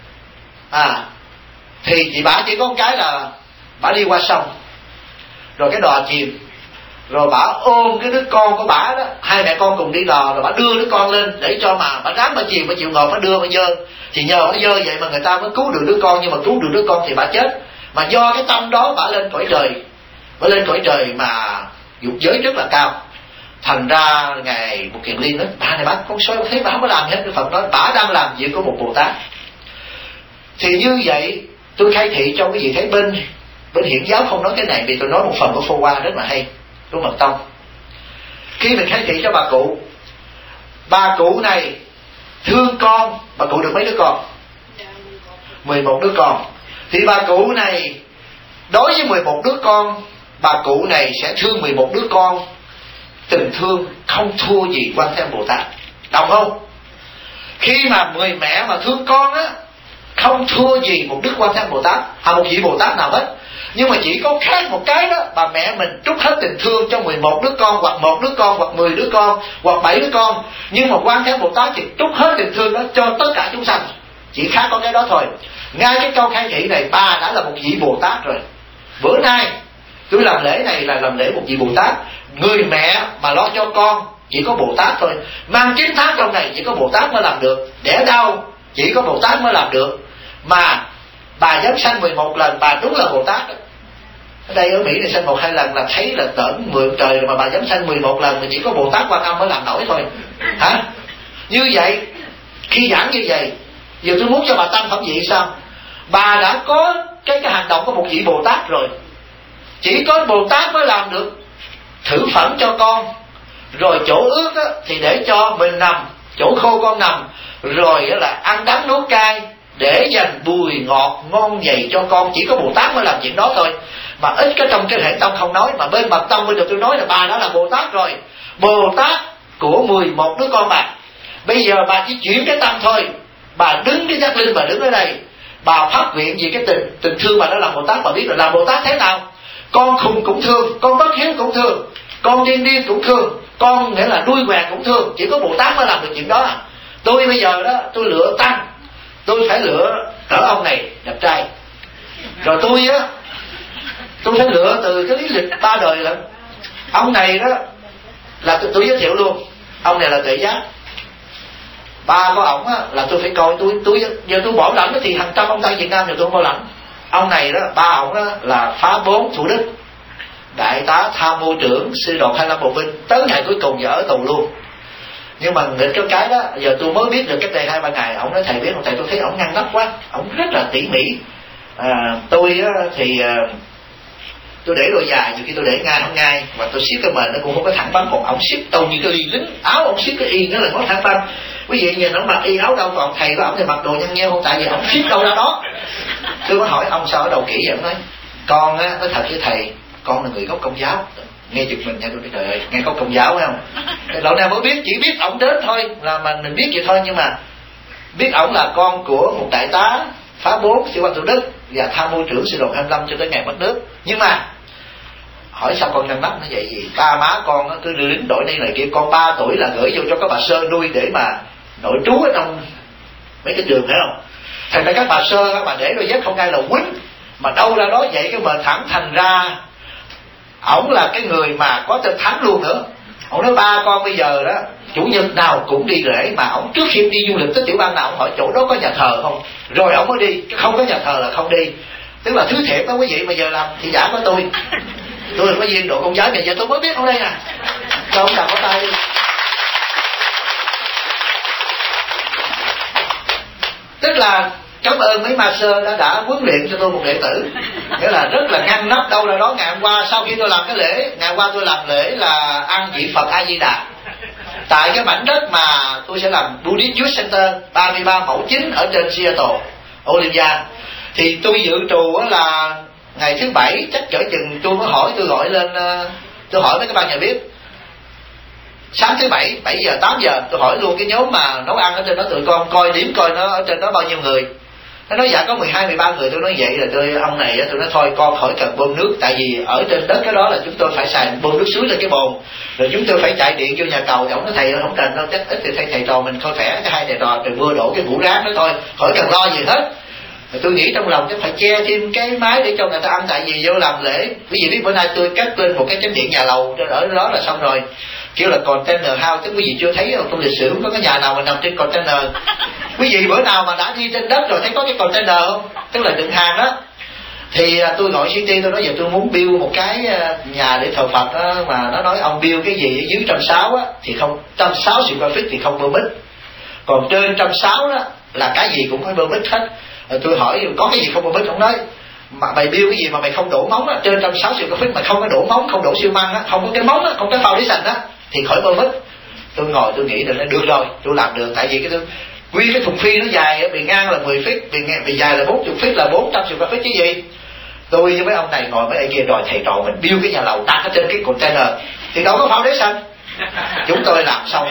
Speaker 1: à, thì chị bà chỉ có một cái là bà đi qua sông, rồi cái đò chìm, rồi bà ôm cái đứa con của bà đó, hai mẹ con cùng đi lò, rồi bà đưa đứa con lên để cho mà bà ráng bà chịu bà chịu ngồi bà đưa bà dơ, thì nhờ bà dơ vậy mà người ta mới cứu được đứa con, nhưng mà cứu được đứa con thì bà chết. Mà do cái tâm đó bà lên cõi trời, bà lên cõi trời mà dục giới rất là cao. Thành ra ngài Một Kiền Liên nói bà này bà con soi thấy bà không có làm hết. Đức Phật nói bà đang làm việc của một Bồ Tát. Thì như vậy tôi khai thị cho quý vị thấy bên bên Hiển giáo không nói cái này, vì tôi nói một phần của Phô Hoa rất là hay, của Mật Tông. Khi mình khai thị cho bà cụ, bà cụ này thương con, bà cụ được mấy đứa con? mười một đứa con. Thì bà cụ này đối với mười một đứa con, bà cụ này sẽ thương mười một đứa con tình thương không thua gì Quan Thế Âm Bồ Tát. Đồng không? Khi mà người mẹ mà thương con á, không thua gì một Đức Quan Thế Âm Bồ Tát hay một vị Bồ Tát nào hết. Nhưng mà chỉ có khác một cái đó, bà mẹ mình trút hết tình thương cho mười một đứa con, hoặc một đứa con, hoặc mười đứa con, hoặc bảy đứa con. Nhưng mà Quan Thế Âm Bồ Tát thì trút hết tình thương đó cho tất cả chúng sanh. Chỉ khác có cái đó thôi. Ngay cái câu khai thị này bà đã là một vị Bồ Tát rồi. Bữa nay tôi làm lễ này là làm lễ một vị Bồ Tát. Người mẹ mà lo cho con chỉ có Bồ Tát thôi. Mang chín tháng trong này chỉ có Bồ Tát mới làm được. Đẻ đau chỉ có Bồ Tát mới làm được. Mà bà dám sanh mười một lần, bà đúng là Bồ Tát. Ở đây ở Mỹ này sanh một hai lần là thấy là tởn mười trời rồi, mà bà dám sanh mười một lần thì chỉ có Bồ Tát Quan Âm mới làm nổi thôi. Hả? Như vậy, khi giảng như vậy, giờ tôi muốn cho bà tăng phẩm vị sao? Bà đã có cái, cái hành động của một vị Bồ Tát rồi. Chỉ có Bồ Tát mới làm được. Thử phẩm cho con, rồi chỗ ướt á, thì để cho mình nằm, chỗ khô con nằm, rồi là ăn đắng nuốt cay để dành bùi ngọt ngon nhầy cho con. Chỉ có Bồ Tát mới làm chuyện đó thôi. Mà ít cái trong cái hệ tông không nói, mà bên Mật Tông bây giờ tôi nói là bà đã là Bồ Tát rồi. Bồ Tát của mười một đứa con bà. Bây giờ bà chỉ chuyển cái tâm thôi. Bà đứng cái giác linh, bà đứng ở đây, bà phát nguyện vì cái tình tình thương bà đã làm Bồ Tát. Bà biết là làm Bồ Tát thế nào. Con khùng cũng thương, con bất hiếu cũng thương, con điên điên cũng thương, con nghĩa là đuôi quẹt cũng thương. Chỉ có Bồ Tát mới làm được chuyện đó. Tôi bây giờ đó, tôi lựa tăng, tôi phải lựa cỡ ông này đẹp trai. Rồi tôi á, tôi phải lựa từ cái lý lịch ba đời lận. Ông này đó là tôi, tôi giới thiệu luôn, ông này là Tuệ Giác. Ba của ổng á là tôi phải coi, tôi tôi giờ tôi bỏ lãnh thì hàng trăm ông Tây Việt Nam giờ tôi không bỏ lãnh. Ông này đó, ba ổng đó là phá bốn Thủ Đức, đại tá tham mưu trưởng sư đoàn hai mươi lăm Bộ binh, tới ngày cuối cùng giờ ở tù luôn. Nhưng mà nghịch cái cái đó, giờ tôi mới biết được cách đây hai ba ngày, ổng nói thầy biết không thầy, tôi thấy ổng ngăn nắp quá, ổng rất là tỉ mỉ. À, tôi á, thì à, tôi để đôi dài, nhiều khi tôi để ngay không ngay, mà tôi siết cái mền nó cũng không có thẳng băng, còn ổng siết tâu như cái ly lính, áo ổng siết cái y nó là có thẳng băng. Quý vị nhìn ổng mặc y áo đâu, còn thầy của ổng thì mặc đồ nhăn nheo không, tại vì ổng siết đâu ra đó. Tôi có hỏi ông sao ở đầu kỹ vậy, ổng nói con á, nói thật với thầy, con là người gốc Công giáo. Nghe giật mình nha, tôi nói trời ơi, nghe gốc Công giáo phải không? Lâu nay mới biết, chỉ biết ổng đến thôi, là mà mình biết vậy thôi, nhưng mà biết ổng là con của một đại tá phá bốn sĩ quan Thủ Đức và tham mưu trưởng sư đoàn hai mươi lăm cho tới ngày mất nước. Nhưng mà hỏi sao con ngăn nắp nó vậy gì? Ba má con cứ đưa lính đội này này kia, con ba tuổi là gửi vô cho các bà sơ nuôi để mà nội trú ở trong mấy cái trường, phải không? Thành ra các bà sơ, các bà để đôi dép không ai là quýnh, mà đâu ra đó vậy cái mền thẳng. Thành ra ổng là cái người mà có tên thánh luôn nữa. Ổng nói ba con bây giờ đó chủ nhật nào cũng đi lễ, mà ổng trước khi đi du lịch tới tiểu bang nào ổng hỏi chỗ đó có nhà thờ không, rồi ổng mới đi, không có nhà thờ là không đi. Tức là thứ thiệt đó quý vị. Mà giờ làm thị giả của tôi, tôi là có viên độ Công giáo, bây giờ tôi mới biết ông đây nè, cho ông đọc có tay đi. Tức là cảm ơn mấy ma sơ đã đã huấn luyện cho tôi một đệ tử, nghĩa là rất là ngăn nắp. Đâu là đó ngày hôm qua sau khi tôi làm cái lễ, ngày hôm qua tôi làm lễ là ăn vị Phật A Di Đà tại cái mảnh đất mà tôi sẽ làm Buddhist Youth Center ba mươi ba mẫu chính ở trên Seattle, Olympia. Thì tôi dự trù là ngày thứ bảy, chắc cỡ chừng tôi mới hỏi, tôi gọi lên, tôi hỏi mấy cái ban nhà bếp sáng thứ bảy, bảy giờ tám giờ tôi hỏi luôn cái nhóm mà nấu ăn ở trên đó, tụi con coi điểm coi nó ở trên đó bao nhiêu người. Nó nói dạ có mười hai mười ba người. Tôi nói vậy là tôi ông này tôi nói thôi con khỏi cần bơm nước, tại vì ở trên đất cái đó là chúng tôi phải xài bơm nước suối lên cái bồn, rồi chúng tôi phải chạy điện vô nhà cầu. Thì ông nói thầy không cần đâu, chắc ít thì thầy thầy trò mình thôi khỏe, cái hai thầy trò rồi mưa đổ cái vũ rác đó thôi, khỏi cần lo gì hết. Tôi nghĩ trong lòng chắc phải che thêm cái máy để cho người ta ăn, tại vì vô làm lễ. Quý vị biết bữa nay tôi cắt lên một cái chánh điện nhà lầu ở đó là xong rồi, kêu là container house. Tức quý vị chưa thấy trong lịch sử không có cái nhà nào mà nằm trên container. Quý vị bữa nào mà đã đi trên đất rồi thấy có cái container không? Tức là đựng hàng đó. Thì tôi gọi xê tê, tôi nói giờ tôi muốn build một cái nhà để thờ Phật đó, mà nó nói ông build cái gì ở dưới trăm sáu á thì không, trăm sáu square feet thì không permit, còn trên trăm sáu đó là cái gì cũng phải permit hết. Rồi tôi hỏi có cái gì không permit, ông nói mà mày build cái gì mà mày không đổ móng á, trên trăm sáu square feet mà không có đổ móng, không đổ xi măng á, không có cái móng á, không có foundation á thì khỏi permit. Tôi ngồi tôi nghĩ được, được rồi tôi làm được, tại vì cái nguyên cái thùng phi nó dài, bề ngang là mười feet, bề ngang bề dài là bốn mươi feet, là bốn trăm square feet chứ gì. Tôi với mấy ông này ngồi mấy anh kia đòi thầy trò mình build cái nhà lầu đặt ở trên cái container thì đâu có foundation. Chúng tôi làm xong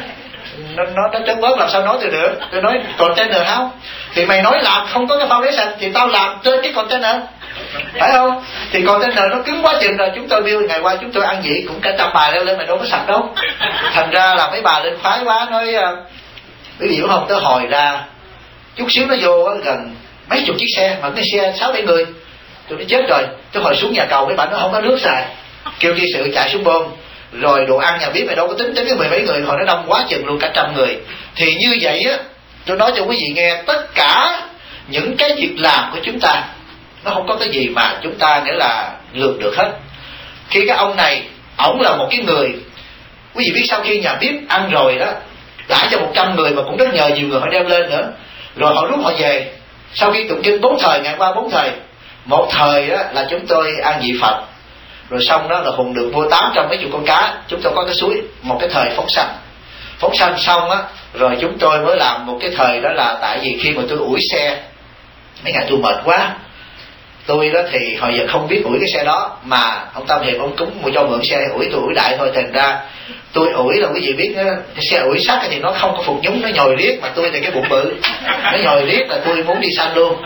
Speaker 1: nó nó nó trớn bớt, làm sao nói tôi được. Tôi nói container house thì mày nói làm không có cái foundation thì tao làm trên cái container, phải không? Thì container nó cứng quá chừng rồi. Chúng tôi build ngày qua chúng tôi ăn gì cũng cả trăm bà leo lên mà đâu có sạch đâu. Thành ra là mấy bà lên phái quá, nói quý vị hiểu không, tới hồi ra chút xíu nó vô gần mấy chục chiếc xe, mà cái xe sáu bảy người. Tôi nói chết rồi. Tôi hồi xuống nhà cầu mấy bạn nó không có nước xài, kêu đi sự chạy xuống bơm. Rồi đồ ăn nhà bếp mày đâu có tính tính cái mười mấy người, hồi nó đông quá chừng luôn cả trăm người. Thì như vậy á, tôi nói cho quý vị nghe, tất cả những cái việc làm của chúng ta nó không có cái gì mà chúng ta nghĩa là lường được hết. Khi cái ông này, ổng là một cái người, quý vị biết sau khi nhà bếp ăn rồi đó, đãi cho một trăm người mà cũng rất nhờ nhiều người họ đem lên nữa. Rồi họ rút họ về. Sau khi tụng kinh bốn thời, ngày qua bốn thời, một thời đó là chúng tôi ăn vị Phật, rồi xong đó là Hùng được mua tám trăm mấy chục con cá. Chúng tôi có cái suối, một cái thời phóng sanh. Phóng sanh xong á, rồi chúng tôi mới làm một cái thời đó là, tại vì khi mà tôi ủi xe, mấy ngày tôi mệt quá, tôi đó thì hồi giờ không biết ủi cái xe đó, mà ông Tâm Hiệp ông cúng mua cho mượn xe ủi, tôi ủi đại thôi. Thành ra tôi ủi là quý vị biết đó, cái xe ủi sắt thì nó không có phục nhúng, nó nhồi riết, mà tôi thì cái bụng bự, nó nhồi riết là tôi muốn đi sanh luôn.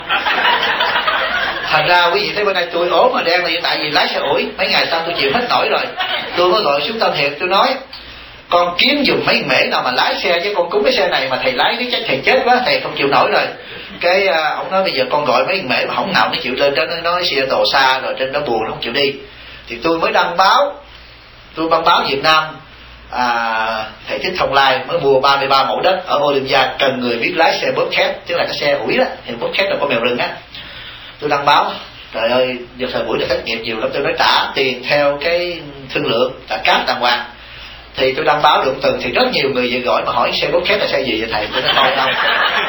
Speaker 1: Thành ra quý vị thấy bữa nay tôi ốm mà đen là tại vì lái xe ủi. Mấy ngày sau tôi chịu hết nổi rồi, tôi mới gọi xuống Tâm Hiệp, tôi nói con kiếm dùng mấy mễ nào mà lái xe, chứ con cúng cái xe này mà thầy lái cái chắc thầy chết quá, thầy không chịu nổi rồi. Cái uh, ông nói bây giờ con gọi mấy mễ mà không nào nó chịu lên đó, nó nói xe tàu xa rồi trên đó buồn nó không chịu đi. Thì tôi mới đăng báo, tôi đăng báo Việt Nam à, thầy Thích Thông Lai mới mua ba mươi ba mẫu đất ở Olympia, cần người biết lái xe bobcat, tức là cái xe ủi đó, thì bobcat là con mèo rừng á. Tôi đăng báo, trời ơi giờ thời buổi là thất nghiệp nhiều lắm. Tôi nói trả tiền theo cái thương lượng, trả cáp đàng hoàng. Thì tôi đăng báo được từng thì rất nhiều người về gọi mà hỏi xe bobcat là xe gì vậy thầy. Tôi nói thôi không.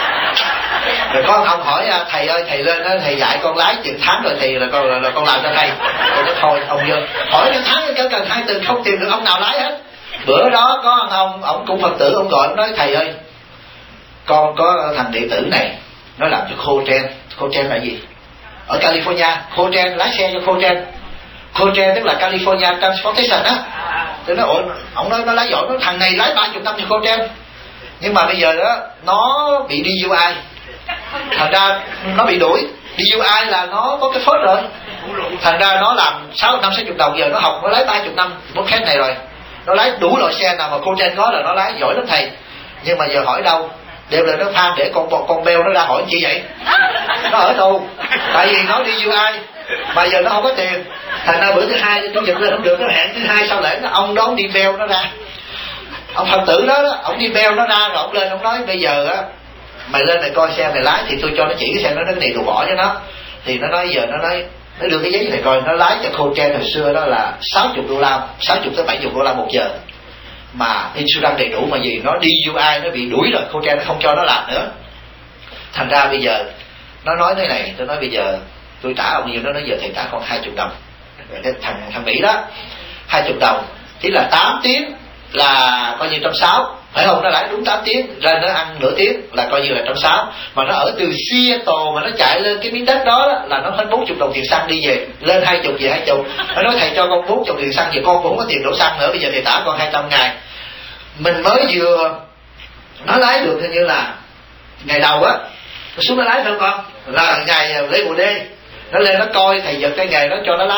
Speaker 1: Rồi có ông hỏi thầy ơi thầy lên đó, thầy dạy con lái chừng tháng rồi thì là con là, là con làm cho thầy. Tôi nói thôi ông vô hỏi cái tháng cho cần hai từ không tìm được ông nào lái hết. Bữa đó có ông ông cũng Phật tử, ông gọi ông nói thầy ơi con có thằng đệ tử này nó làm cho Cogen. Cogen là gì? Ở California, Cogen lái xe cho Cogen. Cogen tức là California Transportation á. Tôi nói ủa, ông nói nó lái giỏi, nó thằng này lái ba chục năm cho Cogen. Nhưng mà bây giờ đó nó bị đê u i, thành ra nó bị đuổi. đê u i là nó có cái phốt rồi, thành ra nó làm sáu năm sáu chục đồng, giờ nó học nó lái ba chục năm bốc khét này rồi, nó lái đủ loại xe nào mà Cogen có là nó lái giỏi lắm thầy. Nhưng mà giờ hỏi đâu, đều là nó phan để con con beo nó ra hỏi chi vậy, nó ở đâu, tại vì nó đi đê u i mà giờ nó không có tiền. Thành ra bữa thứ hai tôi dựng lên không được, nó hẹn thứ hai sau lễ nó ông đó ông đi beo nó ra, ông Phật tử đó đó, ông đi beo nó ra rồi ông lên ông nói bây giờ á mày lên mày coi xe mày lái, thì tôi cho nó chỉ cái xe nó nó cái này đồ bỏ cho nó. Thì nó nói giờ nó nói nó đưa cái giấy này coi, nó lái cho Cogen hồi xưa đó là sáu mươi đô la, sáu mươi tới bảy mươi đô la một giờ, mà insurance đầy đủ, mà gì nó đi đê u i nó bị đuổi rồi, Cogen nó không cho nó làm nữa. Thành ra bây giờ nó nói thế này, tôi nói bây giờ tôi trả ông nhiêu, nó nói giờ thầy trả con hai chục đồng. Thằng thằng Mỹ đó hai chục đồng, chỉ là tám tiếng là coi như trăm sáu, phải không? Nó lái đúng tám tiếng, ra nó ăn nửa tiếng là coi như là trăm sáu. Mà nó ở từ Seattle mà nó chạy lên cái miếng đất đó, đó là nó hết bốn chục đồng tiền xăng đi về, lên hai chục về hai chục. Nó nói thầy cho con bốn chục tiền xăng, giờ con cũng không có tiền đổ xăng nữa, bây giờ thầy trả con hai trăm ngàn. Mình mới vừa nó lái được như là ngày đầu á, nó xuống nó lái phải không con? Là ngày lấy bộ đê, nó lên nó coi thầy giật cái nghề nó cho nó lái.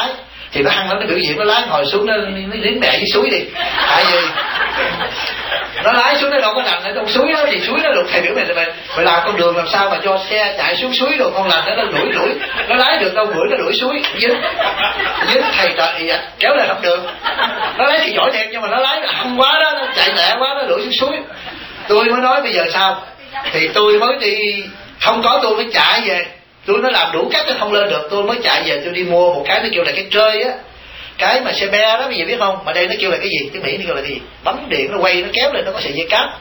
Speaker 1: thì nó hăng lắm, nó biểu diễn, nó lái ngồi xuống nó nó nín mẹ với suối đi. Tại vì nó lái xuống nó đâu có lành ở trong suối đó, thì suối nó lục. Thầy biểu mày mày mày làm con đường làm sao mà cho xe chạy xuống suối được, con lành nó đuổi đuổi nó lái được đâu, đuổi nó đuổi suối dính dính thầy trời kéo lên không được. Nó lái thì giỏi thiệt nhưng mà nó lái hăng quá đó, nó chạy lẹ quá nó đuổi xuống suối. Tôi mới nói bây giờ sao, thì tôi mới đi, không có tôi mới chạy về. Tôi nó làm đủ cách nó không lên được, tôi mới chạy về tôi đi mua một cái nó kêu là cái trơi á, cái mà xe be đó bây giờ biết không, mà đây nó kêu là cái gì, cái Mỹ nó kêu là cái gì, bấm điện nó quay nó kéo lên nó có sợi dây cáp,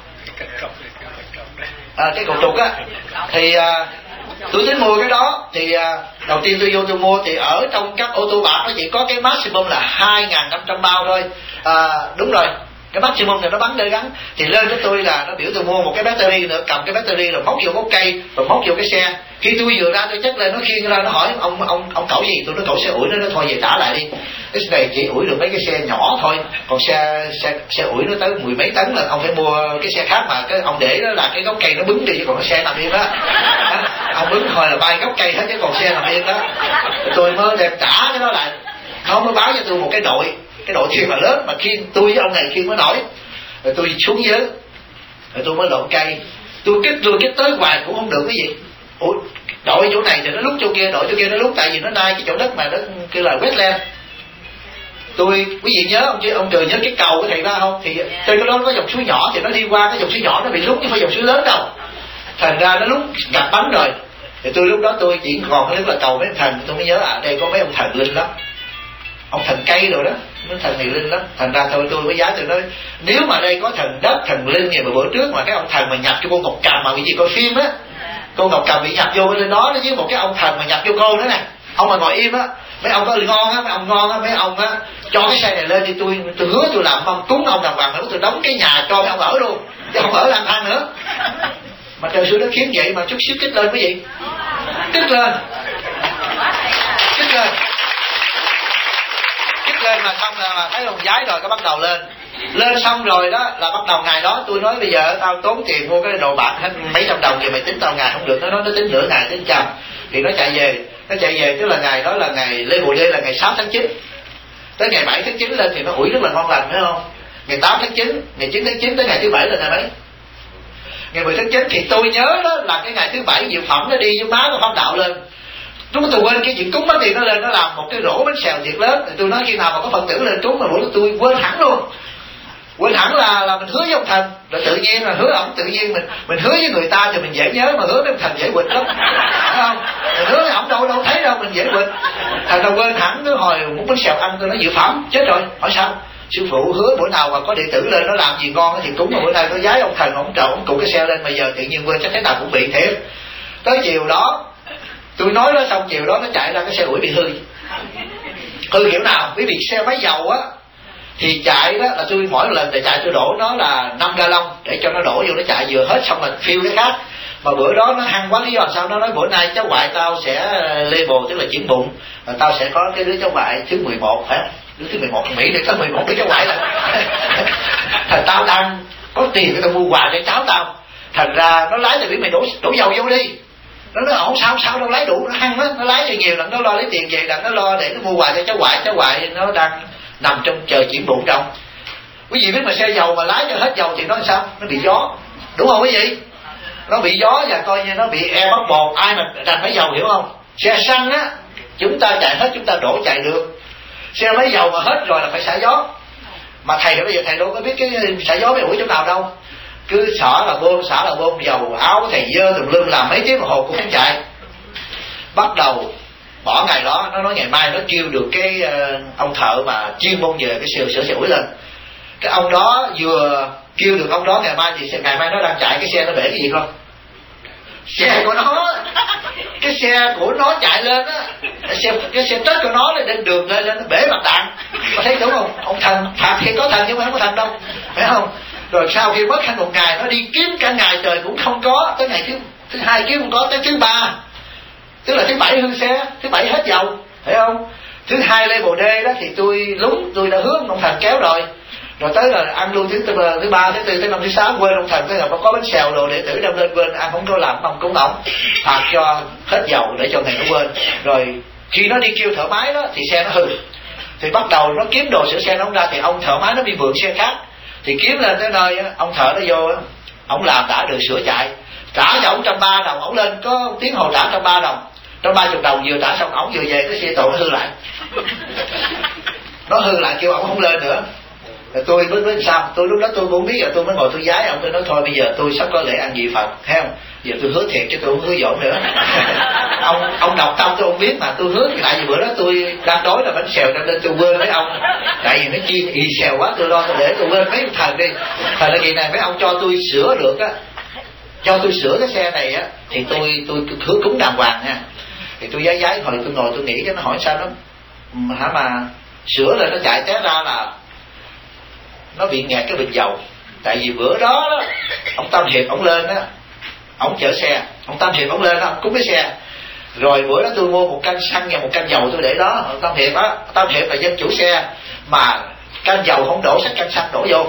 Speaker 1: à, cái cầu trục á. Thì à, tôi tính mua cái đó, thì à, đầu tiên tôi vô tôi mua, thì ở trong các ô tô bạc nó chỉ có cái maximum là hai nghìn năm trăm bao thôi. À, đúng rồi, cái maximum này nó bắn nơi gắn. Thì lên với tôi là nó biểu tôi mua một cái battery nữa, cầm cái battery rồi móc vô gốc cây rồi móc vô cái xe. Khi tôi vừa ra tôi chất lên, nó khiêng ra nó hỏi ông ông ông cẩu gì, tôi nói cẩu xe ủi, nó nói thôi về trả lại đi, cái này chỉ ủi được mấy cái xe nhỏ thôi, còn xe xe xe ủi nó tới mười mấy tấn là ông phải mua cái xe khác, mà cái ông để đó là cái gốc cây nó bứng đi, chứ còn cái xe nằm yên đó, ông bứng hồi là bay gốc cây hết, chứ còn xe nằm yên đó. Tôi mới đem trả cái đó lại, không mới báo cho tôi một cái đội, cái đội thiệt là lớn mà khiêng tôi với ông này khiêng mới nổi. Rồi tôi xuống dưới rồi tôi mới lộn cây, tôi kích tôi kích tới hoài cũng không được cái gì. Ủa, đội chỗ này thì nó lúc chỗ kia, đội chỗ kia nó lúc, tại vì nó nai cái chỗ đất mà nó kêu là wetland. Tôi quý vị nhớ ông chứ ông Trời nhớ cái cầu của thầy ra không, thì trên cái đó có dòng suối nhỏ, thì nó đi qua cái dòng suối nhỏ nó bị lúc, chứ phải dòng suối lớn đâu. Thành ra nó lúc gặp bánh rồi, thì tôi lúc đó tôi chỉ còn cái lúc là cầu mấy ông thần, tôi mới nhớ à đây có mấy ông thần linh lắm, ông thần cây rồi đó, mấy thần này linh lắm. Thành ra thôi tôi với giá tôi nói nếu mà đây có thần đất thần linh như mà bữa trước mà cái ông thần mà nhập cho cô Ngọc Cầm mà bị gì coi phim á, cô Ngọc Cầm bị nhập vô bên đó với một cái ông thần mà nhập vô cô nữa nè, ông mà ngồi im á, mấy ông có ngon á, mấy ông ngon á, mấy ông á cho cái xe này lên thì tôi tôi hứa tôi làm mong cúng ông đàng hoàng, tôi đóng cái nhà cho mấy ông ở luôn, chứ không ở lang thang nữa. Mà trời xưa nó khiến vậy mà chút xíu kích lên cái gì, kích lên, kích lên, kích lên mà xong là thấy ông giái rồi, cái bắt đầu lên. Lên xong rồi đó là bắt đầu ngày đó tôi nói bây giờ tao tốn tiền mua cái đồ bạc hết mấy trăm đồng thì mày tính tao ngày không được. Nó nói nó tính nửa ngày tính trăm, thì nó chạy về, nó chạy về tức là ngày đó là ngày Lê Bồ Đê là ngày sáu tháng chín, tới ngày bảy tháng chín lên thì nó ủi rất là ngon lành phải không. Ngày tám tháng chín, ngày chín tháng chín tới ngày thứ bảy là ngày mấy, ngày mười tháng chín. Thì tôi nhớ đó là cái ngày thứ bảy Diệu Phẩm nó đi với má của Pháp Đạo lên, lúc tôi quên cái chuyện cúng bánh tiền nó lên, nó làm một cái rổ bánh xèo thiệt lớn. Thì tôi nói khi nào mà có Phật tử lên cúng mà bữa tôi quên hẳn luôn, quên hẳn là là mình hứa với ông thần, rồi tự nhiên là hứa ông, tự nhiên mình mình hứa với người ta thì mình dễ nhớ, mà hứa với ông thần dễ quỵt lắm, phải không? Mình hứa với ông đâu đâu thấy đâu, mình dễ quỵt. Thành ra quên hẳn. Cái hồi muốn bánh xèo ăn tôi nói Diệu Phẩm chết rồi, hỏi sao? Sư phụ hứa bữa nào mà có đệ tử lên nó làm gì ngon thì cúng, mà bữa nay nó giái ông thần ông trộn ông cụ cái xe lên, mà giờ tự nhiên quên, chắc thế nào cũng bị thiệt. Tới chiều đó tôi nói đó, xong chiều đó nó chạy ra cái xe ủi bị hư. Hư kiểu nào? Quý vị xe máy dầu á thì chạy đó là tôi mỗi lần để chạy tôi đổ nó là năm ga lông để cho nó đổ vô, nó chạy vừa hết xong là phiêu cái khác. Mà bữa đó nó hăng quá, lý do sao? Nó nói bữa nay cháu ngoại tao sẽ lê bồ, tức là chuyển bụng, rồi tao sẽ có cái đứa cháu ngoại thứ mười một hả? Đứa thứ mười một Mỹ để tới mười một đứa cháu ngoại là thành tao đang có tiền để tao mua quà cho cháu tao. Thành ra nó lái, thì biết mày đổ đổ dầu vô đi. Nó nói không sao sao đâu, lái đủ, nó hăng á, nó lái cho nhiều lần, nó lo lấy tiền về là nó lo để nó mua quà cho cháu ngoại. Cháu ngoại nó đang nằm trong chờ chuyển bụng trong. Quý vị biết mà xe dầu mà lái cho hết dầu thì nó làm sao? Nó bị gió, đúng không quý vị? Nó bị gió và coi như nó bị e bắp bột, ai mà rành máy dầu hiểu không? Xe xăng á chúng ta chạy hết chúng ta đổ chạy được, xe máy dầu mà hết rồi là phải xả gió. Mà thầy bây giờ thầy đâu có biết cái xả gió mấy ủi chỗ nào đâu, cứ xả là bơm, xả là bơm dầu, áo của thầy dơ tùm lum, làm mấy tiếng đồng hồ cũng không chạy. Bắt đầu bỏ ngày đó, nó nói ngày mai nó kêu được cái uh, ông thợ mà chuyên môn về cái sửa sửa xe ủi lên. Cái ông đó vừa kêu được ông đó, ngày mai thì ngày mai nó đang chạy cái xe nó bể cái gì không? Xe của nó, cái xe của nó chạy lên á, xe cái xe tết của nó lên đường lên lên nó bể mặt đạn, có thấy đúng không? Ông thần phạt thì có thần nhưng mà không có thần đâu, phải không? Rồi sau khi mất hẳn một ngày nó đi kiếm cả ngày trời cũng không có, tới ngày thứ thứ hai kiếm không có, tới thứ ba tức là thứ bảy hư xe, thứ bảy hết dầu, thấy không? Thứ hai Lê Bồ Đê đó thì tôi lúng, tôi đã hứa ông thần kéo rồi, rồi tới là ăn luôn thứ tư, thứ ba, thứ tư, thứ năm, thứ sáu quên ông thần, cái là có bánh xèo đồ để tử đem lên quên ăn, không có làm không cúng ổng, phạt cho hết dầu để cho thầy nó quên. Rồi khi nó đi kêu thở máy đó thì xe nó hư, Thì bắt đầu nó kiếm đồ sửa xe nó không ra, thì ông thợ máy nó đi mượn xe khác, thì kiếm lên tới nơi á, ông thợ nó vô á, ông làm đã được sửa chạy, trả cho ông trăm ba đồng, ông lên có tiếng hồ trả trăm ba đồng, trăm ba chục đồng vừa trả xong ông vừa về cái xe tổ nó hư lại, nó hư lại kêu ông không lên nữa. Rồi tôi mới nói sao, tôi lúc đó tôi cũng biết, rồi tôi mới ngồi tôi giái ông, tôi nói thôi bây giờ tôi sắp có lễ ăn vị Phật, thấy không, giờ tôi hứa thiệt chứ tôi không hứa dỗm nữa. ông ông đọc tâm tôi không biết mà tôi hứa, tại vì bữa đó tôi đang đói là bánh xèo cho nên tôi quên mấy ông, tại vì nó chiên y xèo quá tôi lo tôi để tôi quên mấy thần đi. Thời là kỳ này mấy ông cho tôi sửa được á, cho tôi sửa cái xe này á, thì tôi tôi, tôi hứa cúng đàng hoàng nha. Thì tôi giái giái hồi tôi ngồi tôi nghĩ cho nó hỏi sao nó hả mà sửa rồi nó chạy té ra là nó bị nghẹt cái bình dầu. Tại vì bữa đó, đó ông Tam Hiệp ông lên á, ông chở xe, ông Tam Hiệp ông lên đó, ông cúng cái xe. Rồi bữa đó tôi mua một canh xăng và một canh dầu tôi để đó. Ông Tam Hiệp á, Tam Hiệp là dân chủ xe mà canh dầu không đổ sách canh xăng đổ vô.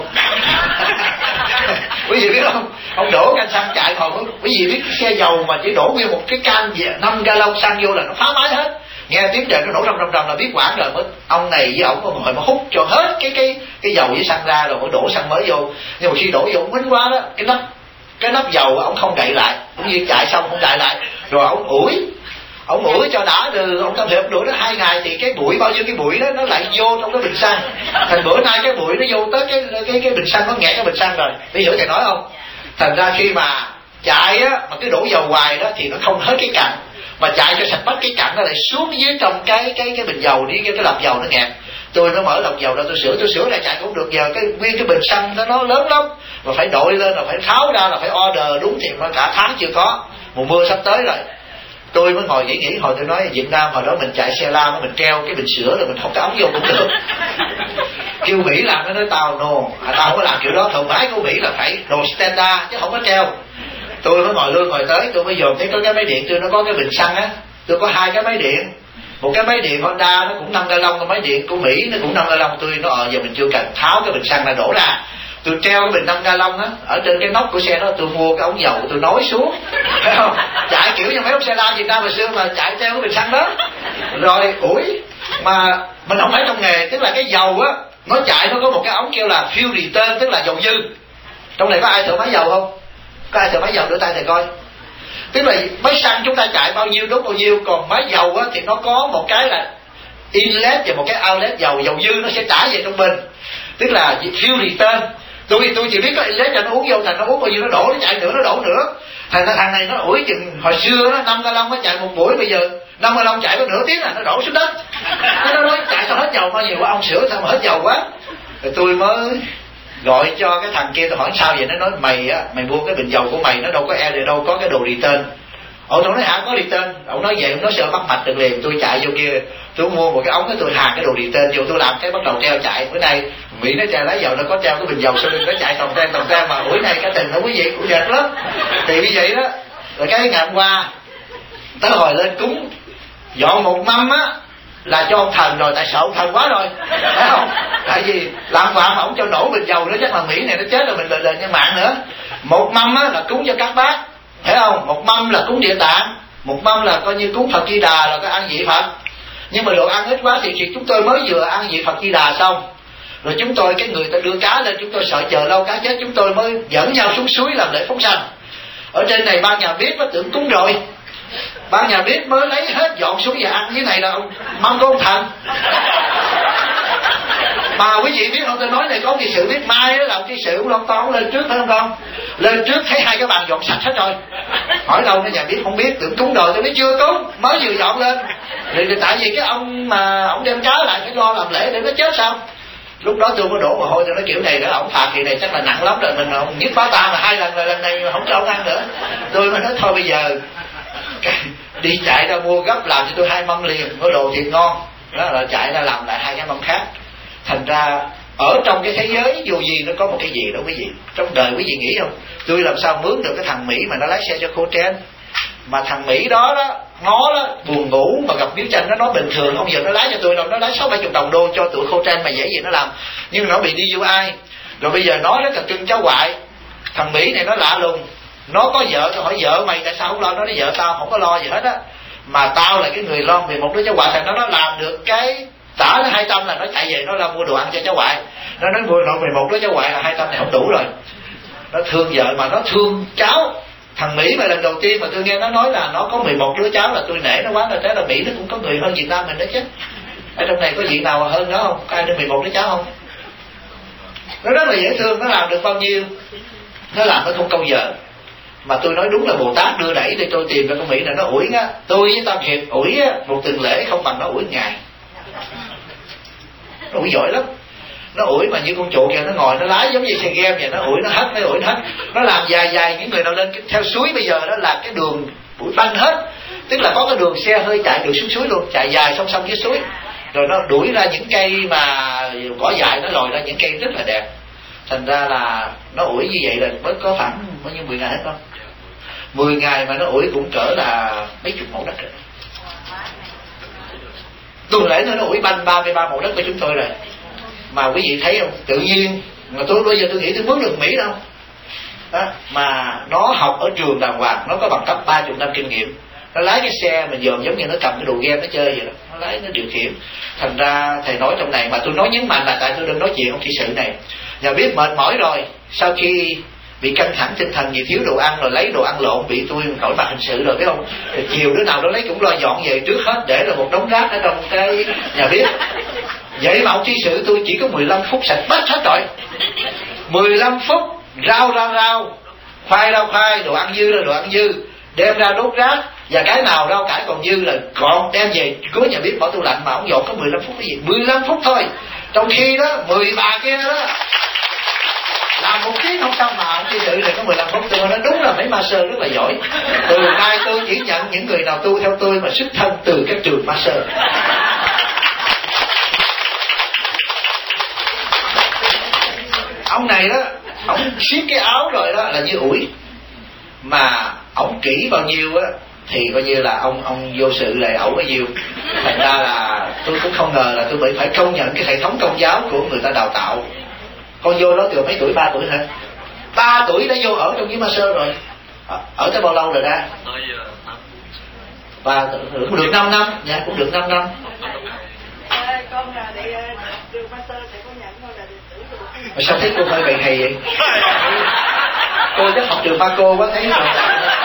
Speaker 1: Quý vị biết không, ông đổ canh xăng chạy hồi, quý vị biết xe dầu mà chỉ đổ nguyên một cái can năm gallon xăng vô là nó phá máy hết, nghe tiếng trời nó nổ rầm rầm rầm là biết quản rồi. Mới ông này với ổng ngồi mà hút cho hết cái cái cái dầu với xăng ra rồi mới đổ xăng mới vô. Nhưng mà khi đổ vô quýnh quá đó, cái nắp cái nắp dầu ông không đậy lại, cũng như chạy xong không đậy lại, rồi ông ủi ông ủi cho đã được. Ông Tam Hiệp đuổi nó hai ngày thì cái bụi bao nhiêu cái bụi đó nó lại vô trong cái bình xăng, thành bữa nay cái bụi nó vô tới cái cái cái bình xăng, nó nghẹt cái bình xăng rồi. Bây giờ thầy nói không, thành ra khi mà chạy á mà cứ đổ dầu hoài đó thì nó không hết cái cặn, mà chạy cho sạch bắt cái cặn nó lại xuống dưới trong cái cái cái bình dầu đi, cái, cái lọc dầu nó nghẹt. Tôi nó mở lọc dầu ra tôi sửa, tôi sửa lại chạy cũng được. Giờ cái nguyên cái bình xăng nó nó lớn lắm, mà phải đội lên, là phải tháo ra, là phải order đúng thì mà cả tháng chưa có, mùa mưa sắp tới rồi. Tôi mới ngồi nghĩ nghĩ hồi tôi nói Việt Nam hồi đó mình chạy xe lam mình treo cái bình sữa rồi mình thọc cái ống vô cũng được. Kêu Mỹ làm nó nói tao no, à, tao không có làm kiểu đó, thầu máy của Mỹ là phải đồ standard chứ không có treo. Tôi mới ngồi luôn ngồi tới tôi mới dòm thấy có cái máy điện tôi nó có cái bình xăng á, tôi có hai cái máy điện, một cái máy điện Honda nó cũng năm gallon, cái máy điện của Mỹ nó cũng năm gallon. Tôi nói ờ giờ mình chưa cần tháo cái bình xăng này đổ ra, tôi treo cái bình năm gallon á ở trên cái nóc của xe đó, tôi mua cái ống dầu tôi nối xuống, thấy không, chạy kiểu như mấy ông xe lam Việt Nam hồi xưa mà chạy treo cái bình xăng đó. Rồi ủi mà mình không phải trong nghề, tức là cái dầu á nó chạy nó có một cái ống kêu là fuel return, tức là dầu dư. Trong này có ai thợ máy dầu không? Có ai thợ máy dầu đưa tay thầy coi. Tức là máy xăng chúng ta chạy bao nhiêu đốt bao nhiêu, còn máy dầu á thì nó có một cái là inlet và một cái outlet dầu, dầu dư nó sẽ trả về trong bình, tức là fuel return. Tôi tôi chỉ biết có inlet cho nó uống vô, thành nó uống bao nhiêu nó đổ, nó chạy nữa nó đổ nữa. Thành ra thằng này nó ủi chừng hồi xưa nó năm gallon nó chạy một buổi, bây giờ năm gallon chạy có nửa tiếng là nó đổ xuống đất. Nó nói chạy sao hết dầu bao nhiêu quá, ông sửa sao mà hết dầu quá. Rồi tôi mới gọi cho cái thằng kia tôi hỏi sao vậy, nó nói mày á, mày mua cái bình dầu của mày nó đâu có e đâu có cái đồ return. Ủa tôi nói hả có return, ông nói vậy, ông nói sợ bắt mạch được liền. Tôi chạy vô kia tôi mua một cái ống cái tôi hàn cái đồ return vô, tôi làm cái bắt đầu treo chạy. Bữa nay Mỹ nó treo lá dầu nó có treo cái bình dầu sau lưng nó chạy tòng ten tòng ten, mà buổi nay cái tình đó quý vị cũng dệt lắm. Thì như vậy đó. Rồi cái ngày hôm qua tới hồi lên cúng dọn một mâm á là cho ông thần rồi, tại sợ ông thần quá rồi, phải không? Tại vì làm phạm mà ông cho nổ bình dầu nữa chắc là Mỹ này nó chết rồi mình lên lên nhân mạng nữa. Một mâm á là cúng cho các bác, thấy không? Một mâm là cúng Địa Tạng, một mâm là coi như cúng Phật Di Đà, là cái ăn vị Phật. Nhưng mà đồ ăn ít quá thì, thì chúng tôi mới vừa ăn vị Phật Di Đà xong, rồi chúng tôi cái người ta đưa cá lên, chúng tôi sợ chờ lâu cá chết, chúng tôi mới dẫn nhau xuống suối làm lễ phóng sanh. Ở trên này ban nhà bếp nó tưởng cúng rồi, ban nhà bếp mới lấy hết dọn xuống và ăn. Cái này là ông mâm của ông thần. Mà quý vị biết không, tôi nói này có cái sự biết mai đó, làm cái sự ông Long To lên trước phải không con? Lên trước thấy hai cái bàn dọn sạch hết rồi. Hỏi đâu nó nhà biết không biết, tưởng cúng rồi, tôi nói chưa cúng, mới vừa dọn lên. Rồi tại vì cái ông mà ông đem cá lại phải lo làm lễ để nó chết sao? Lúc đó tôi có đổ mồ hôi, tôi nói kiểu này đó ông phạt thì này chắc là nặng lắm rồi, mình ông nhức bá ta mà hai lần rồi, lần này không cho ông ăn nữa. Tôi mới nói thôi bây giờ đi chạy ra mua gấp làm cho tôi hai mâm liền, có đồ thiệt ngon. Đó là chạy ra làm lại hai cái mâm khác. Thành ra ở trong cái thế giới dù gì nó có một cái gì đó quý vị. Trong đời quý vị nghĩ không, tôi làm sao mướn được cái thằng Mỹ mà nó lái xe cho cô trên. Mà thằng Mỹ đó đó, nó đó, buồn ngủ mà gặp Biếu Tranh nó nói bình thường, không giờ nó lái cho tôi đâu, nó lái sáu bảy chục đồng đô cho tụi cô trên mà dễ gì nó làm. Nhưng nó bị đi u ai. Rồi bây giờ nó rất là cưng cháu ngoại. Thằng Mỹ này nó lạ lùng, nó có vợ, tôi hỏi vợ mày tại sao không lo, nó nói vợ tao không có lo gì hết á, mà tao là cái người lo về một đứa cháu ngoại. Thành nó nó làm được cái Trả nó hai trăm là nó chạy về nó ra mua đồ ăn cho cháu ngoại. Nó nói mua nội mười một đó cháu ngoại là hai trăm này không đủ rồi. Nó thương vợ mà nó thương cháu. Thằng Mỹ mà lần đầu tiên mà tôi nghe nó nói là nó có mười một đứa cháu là tôi nể nó quá rồi. Thế là Mỹ nó cũng có người hơn Việt Nam mình đó chứ. Ở trong này có vị nào hơn nó không? Có ai đến mười một đứa cháu không? Nó rất là dễ thương. Nó làm được bao nhiêu? Nó làm nó không câu giờ. Mà tôi nói đúng là Bồ Tát đưa đẩy để tôi tìm ra con Mỹ là nó ủi á. Tôi với Tam Hiệp ủi á, một tuần lễ không bằng nó ủi ngày. Nó ủi giỏi lắm. Nó ủi mà như con chuột kìa, nó ngồi nó lái giống như xe game vậy, nó ủi nó hất, nó ủi nó hất. Nó làm dài dài, những người nào lên theo suối bây giờ đó là cái đường bụi băng hết. Tức là có cái đường xe hơi chạy được xuống suối luôn, chạy dài song song với suối. Rồi nó đuổi ra những cây mà cỏ dại, nó lòi ra những cây rất là đẹp. Thành ra là nó ủi như vậy là mới có khoảng bao nhiêu mười ngày hết không? Mười ngày mà nó ủi cũng cỡ là mấy chục mẫu đất rồi. Tuần lễ nữa nó ủi banh ba mươi ba mẫu đất của chúng tôi rồi. Mà quý vị thấy không? Tự nhiên mà tôi bây giờ tôi nghĩ tôi mướn được Mỹ đâu đó. Mà nó học ở trường đàng hoàng, nó có bằng cấp ba mươi năm kinh nghiệm. Nó lái cái xe mà dòm giống như nó cầm cái đồ game nó chơi vậy đó. Nó lái nó điều khiển. Thành ra thầy nói trong này mà tôi nói nhấn mạnh là tại tôi đang nói chuyện ông thị sự này. Và biết mệt mỏi rồi, sau khi bị căng thẳng tinh thần vì thiếu đồ ăn rồi lấy đồ ăn lộn bị tôi nổi bật hình sự rồi biết không? Thì chiều đứa nào đó lấy cũng lo dọn về trước hết để rồi một đống rác ở trong cái nhà bếp. Vậy mà ông thí sự tôi chỉ có mười lăm phút sạch bát hết rồi. mười lăm phút rau ra rau, khoai ra khoai, đồ ăn dư là đồ ăn dư, đem ra đốt rác. Và cái nào rau cải còn dư là còn đem về cuối nhà bếp bỏ tủ lạnh. Mà ông dọn có mười lăm phút cái gì? mười lăm phút thôi. Trong khi đó mười bà kia đó làm một tiếng không xong mà ông thí sự này có mười lăm phút. Tôi nói đúng là mấy master rất là giỏi. Từ nay tôi chỉ nhận những người nào tu theo tôi mà xuất thân từ các trường master. Ông này đó, ông siết cái áo rồi đó là như ủi. Mà ông kỹ bao nhiêu á thì coi như là ông ông vô sự lại ẩu bao nhiêu. Thành ra là tôi cũng không ngờ là tôi bị phải công nhận cái hệ thống công giáo của người ta đào tạo. Con vô đó từ mấy tuổi? Ba tuổi hả? Ba tuổi đã vô ở trong với master rồi. Ở tới bao lâu rồi ra? Và cũng được năm năm. Dạ cũng được năm năm.
Speaker 2: Con là để được master thì có nhận con là đệ tử được.
Speaker 1: Mà sao thấy cô hơi bầy hầy vậy? Cô chắc học trường ba cô quá thấy rồi.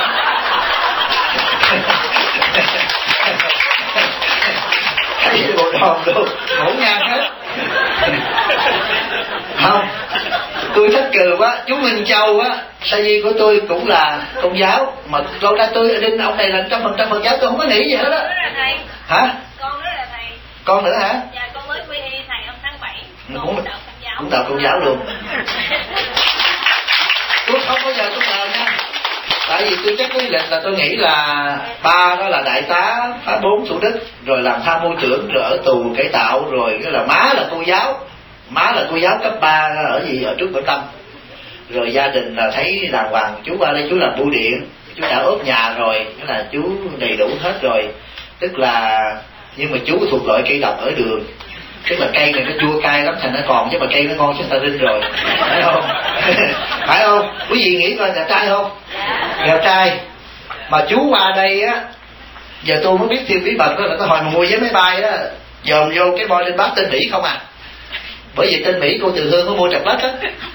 Speaker 1: Thấy bộ đòn luôn, ngủ ngang hết. Không, tôi thích cười quá. Chú Minh Châu á, sa di của tôi cũng là công giáo. Mà lâu ra tôi đinh ông này là trăm phần trăm Phật giáo, tôi không có nghĩ gì hết á. Hả?
Speaker 3: Con nữa là thầy.
Speaker 1: Con nữa hả?
Speaker 3: Dạ con mới quy y thầy hôm tháng bảy.
Speaker 1: Cũng cũng đạo công giáo luôn. Tôi không bao giờ tôi ngờ nha. Tại vì tôi chắc cái lịch là tôi nghĩ là ba đó là đại tá phá bốn Thủ Đức, rồi làm tham mưu trưởng, rồi ở tù cải tạo, rồi cái là má là cô giáo, má là cô giáo cấp ba ở gì ở trước Quảng Lâm. Rồi gia đình là thấy đàng hoàng, chú qua đây chú làm bưu điện, chú đã ốp nhà rồi, cái là chú đầy đủ hết rồi. Tức là nhưng mà chú thuộc loại cây độc ở đường. Tức là cây này nó chua cay lắm thành nó còn, chứ mà cây nó ngon chứ người ta rinh rồi. Phải không? Phải không? Quý vị nghĩ coi đẹp trai không? Đẹp trai. Mà chú qua đây á, giờ tôi mới biết thêm bí mật đó là tôi hồi mà mua vé máy bay á, dòm vô cái boarding pass tên Mỹ không à. Bởi vì tên Mỹ cô Từ Hương có mua trật lết á.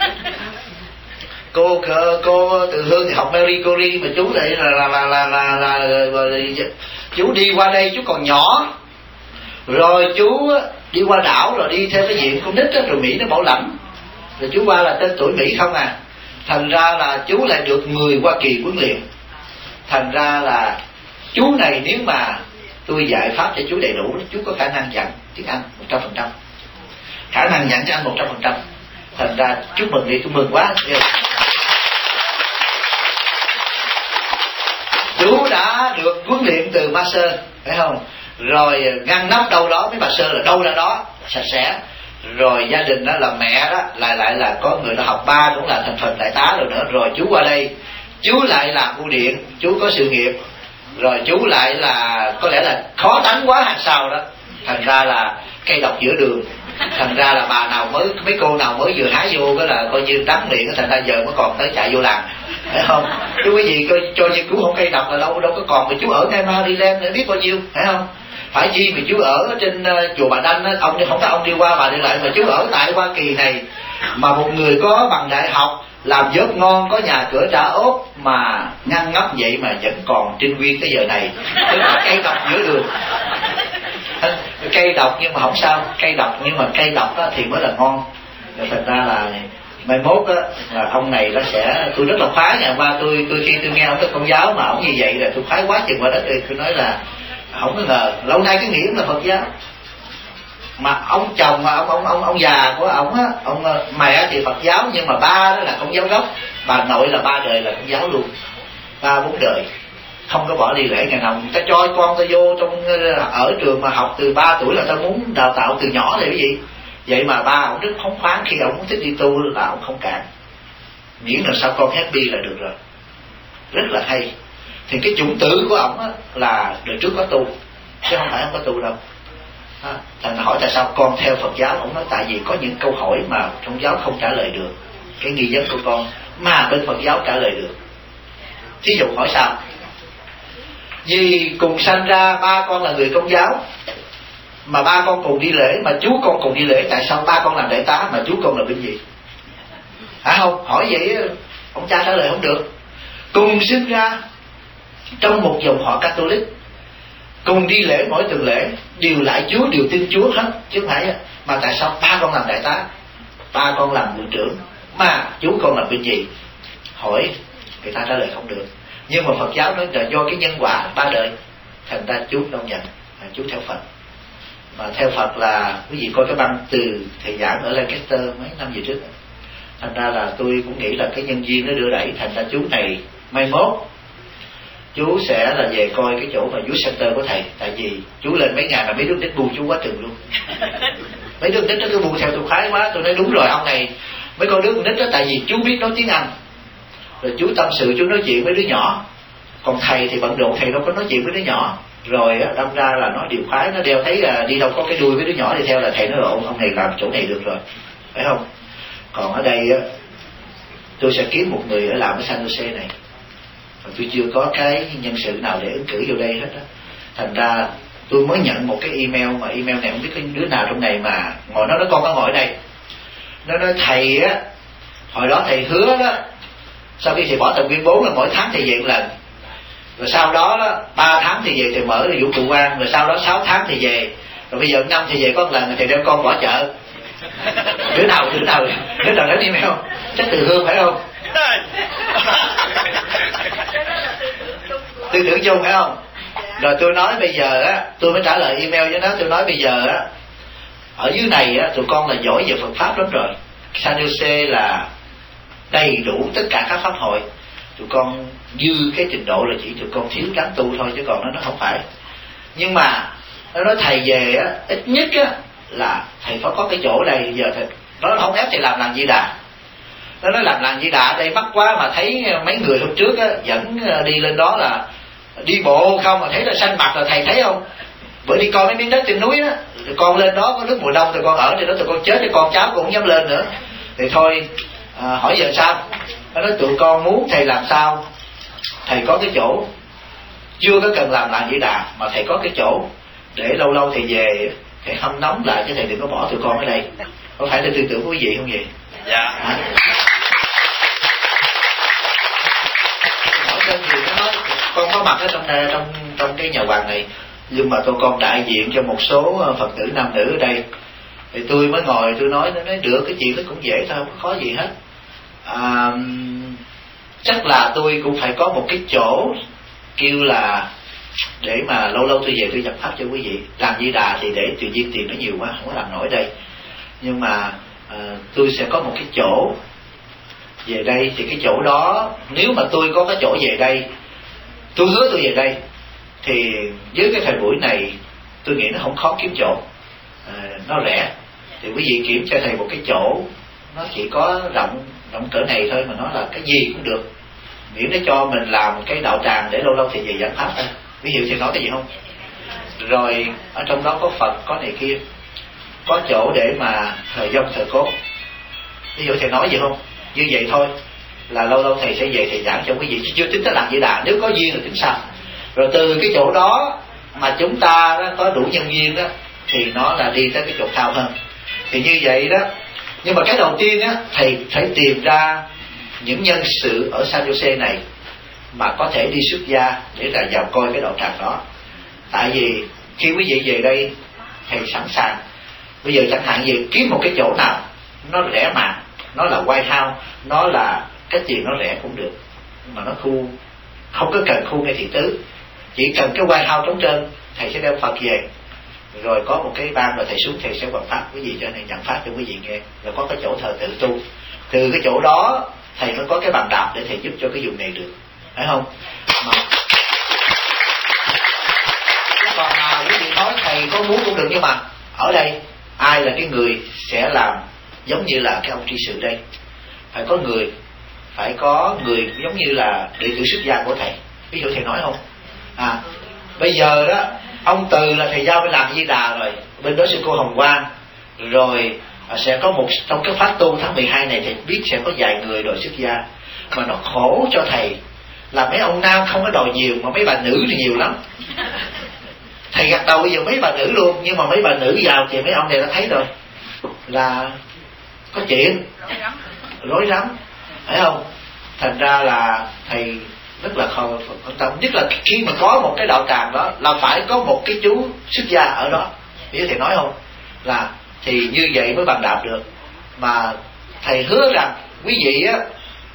Speaker 1: Cô cô Từ Hương thì học Marie Curie, mà chú lại là là là là, là, là, là, là chú đi qua đây chú còn nhỏ. Rồi chú đi qua đảo rồi đi theo cái diện con nít đó, rồi Mỹ nó bảo lãnh. Rồi chú qua là tên tuổi Mỹ không à. Thành ra là chú lại được người Hoa Kỳ huấn luyện. Thành ra là chú này nếu mà tôi dạy pháp cho chú đầy đủ, chú có khả năng dặn tiếng Anh một trăm phần trăm. Khả năng dặn tiếng Anh một trăm phần trăm. Thành ra chúc mừng đi, tôi mừng quá. Chú đã được huấn luyện từ master, phải không? Rồi ngăn nắp đâu đó, mấy bà sơ là đâu ra đó sạch sẽ. Rồi gia đình đó là mẹ đó lại lại là có người đã học, ba cũng là thành phần đại tá rồi nữa. Rồi chú qua đây, chú lại làm bưu điện, chú có sự nghiệp. Rồi chú lại là có lẽ là khó tánh quá hàng sau đó. Thành ra là cây độc giữa đường. Thành ra là bà nào mới, mấy cô nào mới vừa hái vô cái là coi như đắng miệng. Thành ra giờ mới còn tới chạy vô làng, phải không? Chứ quý vị coi cho như chú không cây độc là đâu đâu có còn. Mà chú ở ngay Maryland để biết bao nhiêu, phải không? Phải chi mà chú ở trên uh, chùa Bà Đanh á, ông không phải ông đi qua Bà đi lại, mà chú ở tại Hoa Kỳ này, mà một người có bằng đại học, làm job ngon, có nhà cửa trả ốt, mà ngăn ngắp vậy mà vẫn còn trinh nguyên tới giờ này. Tức là cây độc giữa đường. Cây độc nhưng mà không sao, cây độc nhưng mà cây độc đó thì mới là ngon. Rồi thành ra là mai mốt á, là ông này nó sẽ, tôi rất là khoái. Ngày qua tôi tôi khi tôi nghe ông cái Công giáo mà ông như vậy là tôi khoái quá chừng qua đất. Thì tôi nói là không có ngờ lâu nay cứ nghĩ ông là Phật giáo, mà ông chồng ông ông ông ông già của ông á, ông mẹ thì Phật giáo nhưng mà ba đó là Công giáo gốc, bà nội là ba đời là Công giáo luôn, ba bốn đời không có bỏ đi lễ ngày nào. Người ta cho con ta vô trong ở trường mà học từ ba tuổi là ta muốn đào tạo từ nhỏ là cái gì vậy, mà ba ông rất phóng khoáng, khi ông thích đi tu là ông không cản, miễn là sao con happy là được rồi, rất là hay. Thì cái chủng tử của ông á là đời trước có tu chứ không phải không có tu đâu. À, thành hỏi tại sao con theo Phật giáo, ông nói tại vì có những câu hỏi mà trong giáo không trả lời được, cái nghi vấn của con mà bên Phật giáo trả lời được. Thí dụ hỏi sao? Vì cùng sanh ra ba con là người Công giáo, mà ba con cùng đi lễ, mà chú con cùng đi lễ, tại sao ba con làm đại tá mà chú con là bên gì? Hả không? Hỏi vậy ông cha trả lời không được. Cùng sinh ra trong một dòng họ Catholic, cùng đi lễ mỗi tuần lễ, đều lại Chúa, đều tin Chúa hết, chứ không phải. Mà tại sao ba con làm đại tá, ba con làm bộ trưởng, mà chú con làm bên gì? Hỏi người ta trả lời không được. Nhưng mà Phật giáo nói là do cái nhân quả ba đời, thành ra chú đâu nhận, chú theo Phật. Mà theo Phật là quý vị coi cái băng từ thầy giảng ở Lancaster mấy năm về trước, thành ra là tôi cũng nghĩ là cái nhân duyên nó đưa đẩy, thành ra chú này mai mốt chú sẽ là về coi cái chỗ mà youth center của thầy. Tại vì chú lên mấy ngày mà mấy đứa nít bu chú quá chừng luôn. Mấy đứa nít nó cứ bu theo tôi khoái quá. Tôi nói đúng rồi, ông này mấy con đứa nít đó, tại vì chú biết nói tiếng Anh, rồi chú tâm sự, chú nói chuyện với đứa nhỏ. Còn thầy thì bận rộn, thầy đâu có nói chuyện với đứa nhỏ. Rồi á, đâm ra là nó điều khoái, nó đeo thấy là đi đâu có cái đuôi với đứa nhỏ đi theo là thầy nói rồi ông này làm chỗ này được rồi, phải không? Còn ở đây á, tôi sẽ kiếm một người ở làm ở San Jose này, tôi chưa có cái nhân sự nào để ứng cử vô đây hết đó. Thành ra tôi mới nhận một cái email, mà email này không biết cái đứa nào trong này mà ngồi nó nói con có ngồi ở đây, nó nói thầy á, hồi đó thầy hứa đó, sau khi thầy bỏ tập viên bốn là mỗi tháng thầy về một lần, rồi sau đó đó ba tháng thì về thầy mở vũ trụ quan, rồi sau đó sáu tháng thì về, rồi bây giờ năm thì về có một lần thầy đem con bỏ chợ. Đứa nào đứa nào đứa nào đến email chắc từ Hương phải không? Tư tưởng chung phải không? Rồi tôi nói bây giờ á, tôi mới trả lời email với nó, tôi nói bây giờ á, ở dưới này á, tụi con là giỏi về Phật pháp lắm rồi. San Jose là đầy đủ tất cả các pháp hội, tụi con dư cái trình độ là chỉ tụi con thiếu gắn tu thôi, chứ còn nó nó không phải. Nhưng mà nó nói thầy về á, ít nhất á là thầy phải có cái chỗ đây. Giờ thầy nó không ép thầy làm làng Di Đà, nó nói làm làng Di Đà ở đây mắc quá, mà thấy mấy người hôm trước á dẫn đi lên đó là đi bộ không mà thấy là xanh mặt, là thầy thấy không? Bữa đi coi mấy miếng đất trên núi á, tụi con lên đó có nước mùa đông tụi con ở trên đó, tụi con chết thì con cháu cũng không dám lên nữa. Thì thôi à, hỏi giờ sao? Nó nói tụi con muốn thầy làm sao thầy có cái chỗ, chưa có cần làm làng Di Đà, mà thầy có cái chỗ để lâu lâu thầy về thầy hâm nóng lại, chứ thầy đừng có bỏ tụi con ở đây. Có phải là tư tưởng của quý vị không vậy?
Speaker 4: Dạ.
Speaker 1: À? Hỏi tên gì nó nói con có mặt ở trong trong trong cái nhà hoàng này, nhưng mà tụi con đại diện cho một số Phật tử nam nữ ở đây. Thì tôi mới ngồi tôi nói, nó nói được, cái chuyện đó cũng dễ thôi, không có khó gì hết. À, chắc là tôi cũng phải có một cái chỗ kêu là để mà lâu lâu tôi về tôi nhập pháp cho quý vị. Làm Di Đà thì để tự nhiên tiền nó nhiều quá không có làm nổi đây, nhưng mà à, tôi sẽ có một cái chỗ về đây. Thì cái chỗ đó nếu mà tôi có cái chỗ về đây, tôi hứa tôi về đây, thì với cái thời buổi này tôi nghĩ nó không khó kiếm chỗ, à, nó rẻ. Thì quý vị kiểm cho thầy một cái chỗ, nó chỉ có rộng rộng cỡ này thôi, mà nó là cái gì cũng được, miễn nó cho mình làm một cái đạo tràng để lâu lâu thì về giảng pháp thôi. Ví dụ thầy nói cái gì không? Rồi ở trong đó có Phật, có này kia, có chỗ để mà thờ dông thờ cốt. Ví dụ thầy nói gì không? Như vậy thôi là lâu lâu thầy sẽ về thầy giảng cho quý vị, chứ chưa tính tới làm Di Đà. Nếu có duyên là tính sao. Rồi từ cái chỗ đó mà chúng ta đó có đủ nhân duyên đó thì nó là đi tới cái chỗ cao hơn. Thì như vậy đó. Nhưng mà cái đầu tiên á, thầy phải tìm ra những nhân sự ở San Jose này mà có thể đi xuất gia để là vào coi cái đạo tràng đó. Tại vì khi quý vị về đây, thầy sẵn sàng. Bây giờ chẳng hạn gì kiếm một cái chỗ nào nó rẻ mạt, nó là White House, nó là cái tiền nó rẻ cũng được, nhưng mà nó khu không có cần khu ngay thị tứ, chỉ cần cái White House trống trơn, thầy sẽ đem Phật về, rồi có một cái ban rồi thầy xuống, thầy sẽ hoằng pháp quý vị cho này, nhận pháp cho quý vị nghe, rồi có cái chỗ thờ tự tu. Từ cái chỗ đó thầy mới có cái bàn đạp để thầy giúp cho cái vùng này được, phải không? Mà còn mà quý vị nói thầy có muốn cũng được, nhưng mà ở đây ai là cái người sẽ làm giống như là cái ông tri sự đây? Phải có người, phải có người giống như là đệ tử xuất gia của thầy. Ví dụ thầy nói không? À, bây giờ đó ông Từ là thầy giao bên làm Di Đà rồi, bên đó sư cô Hồng Quang, rồi sẽ có một trong cái phát tu tháng mười hai này thầy biết sẽ có vài người đòi xuất gia, mà nó khổ cho thầy là mấy ông nam không có đòi nhiều, mà mấy bà nữ thì nhiều lắm. Thầy gật đầu bây giờ mấy bà nữ luôn, nhưng mà mấy bà nữ vào thì mấy ông này đã thấy rồi là có chuyện rối rắm, phải không? Thành ra là thầy rất là khó quan tâm, nhất là khi mà có một cái đạo tràng đó là phải có một cái chú xuất gia ở đó. Biết thầy nói không? Là thì như vậy mới bàn đạp được. Mà thầy hứa rằng quý vị á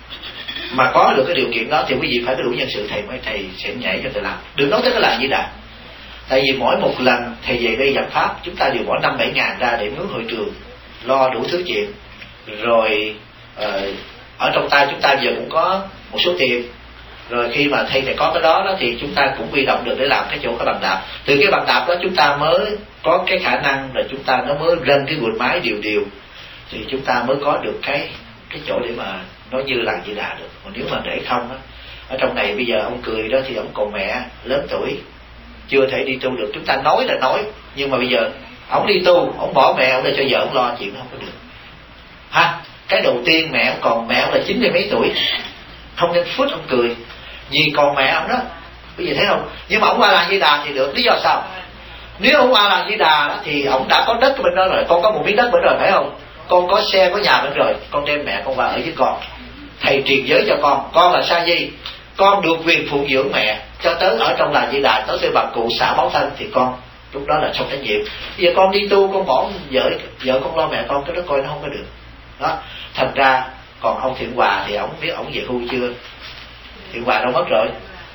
Speaker 1: mà có được cái điều kiện đó thì quý vị phải có đủ nhân sự, thầy mới thầy sẽ nhảy cho thầy làm. Đừng nói tới cái làm Di Đà. Tại vì mỗi một lần thầy về đây giảng pháp, chúng ta đều bỏ năm bảy ngàn ra để mướn hội trường, lo đủ thứ chuyện. Rồi uh, ở trong tay chúng ta giờ cũng có một số tiền. Rồi khi mà thầy thầy có cái đó, đó thì chúng ta cũng huy động được để làm cái chỗ cái bàn đạp. Từ cái bàn đạp đó chúng ta mới có cái khả năng, rồi chúng ta nó mới rân cái guồng máy đều đều, thì chúng ta mới có được cái cái chỗ để mà nói như là Di Đà được. Còn nếu mà để không á, ở trong này bây giờ ông cười đó thì ông còn mẹ lớn tuổi chưa thể đi tu được. Chúng ta nói là nói, nhưng mà bây giờ ông đi tu, ông bỏ mẹ ông để cho vợ ông lo chuyện nó không có được ha. Cái đầu tiên mẹ ông còn, mẹ ông là chín mươi mấy tuổi, không nên phút ông cười vì còn mẹ ông đó, quý vị thấy không? Nhưng mà ông qua làm Di Đà thì được. Lý do sao? Nếu ông qua làm Di Đà đó, thì ông đã có đất bên đó rồi, con có một miếng đất bên rồi, phải không? Con có xe có nhà bên rồi, con đem mẹ con vào ở với con, thầy truyền giới cho con. Con là sa di, con được quyền phụng dưỡng mẹ cho tới ở trong làng Di Đà, tới tới bà cụ xả máu thân thì con lúc đó là xong trách nhiệm. Bây giờ con đi tu, con bỏ vợ vợ con lo mẹ con, cái đó coi nó không có được đó. Thành ra còn ông Thiện Hòa thì ông biết ông về hưu chưa? Thiện Hòa đâu mất rồi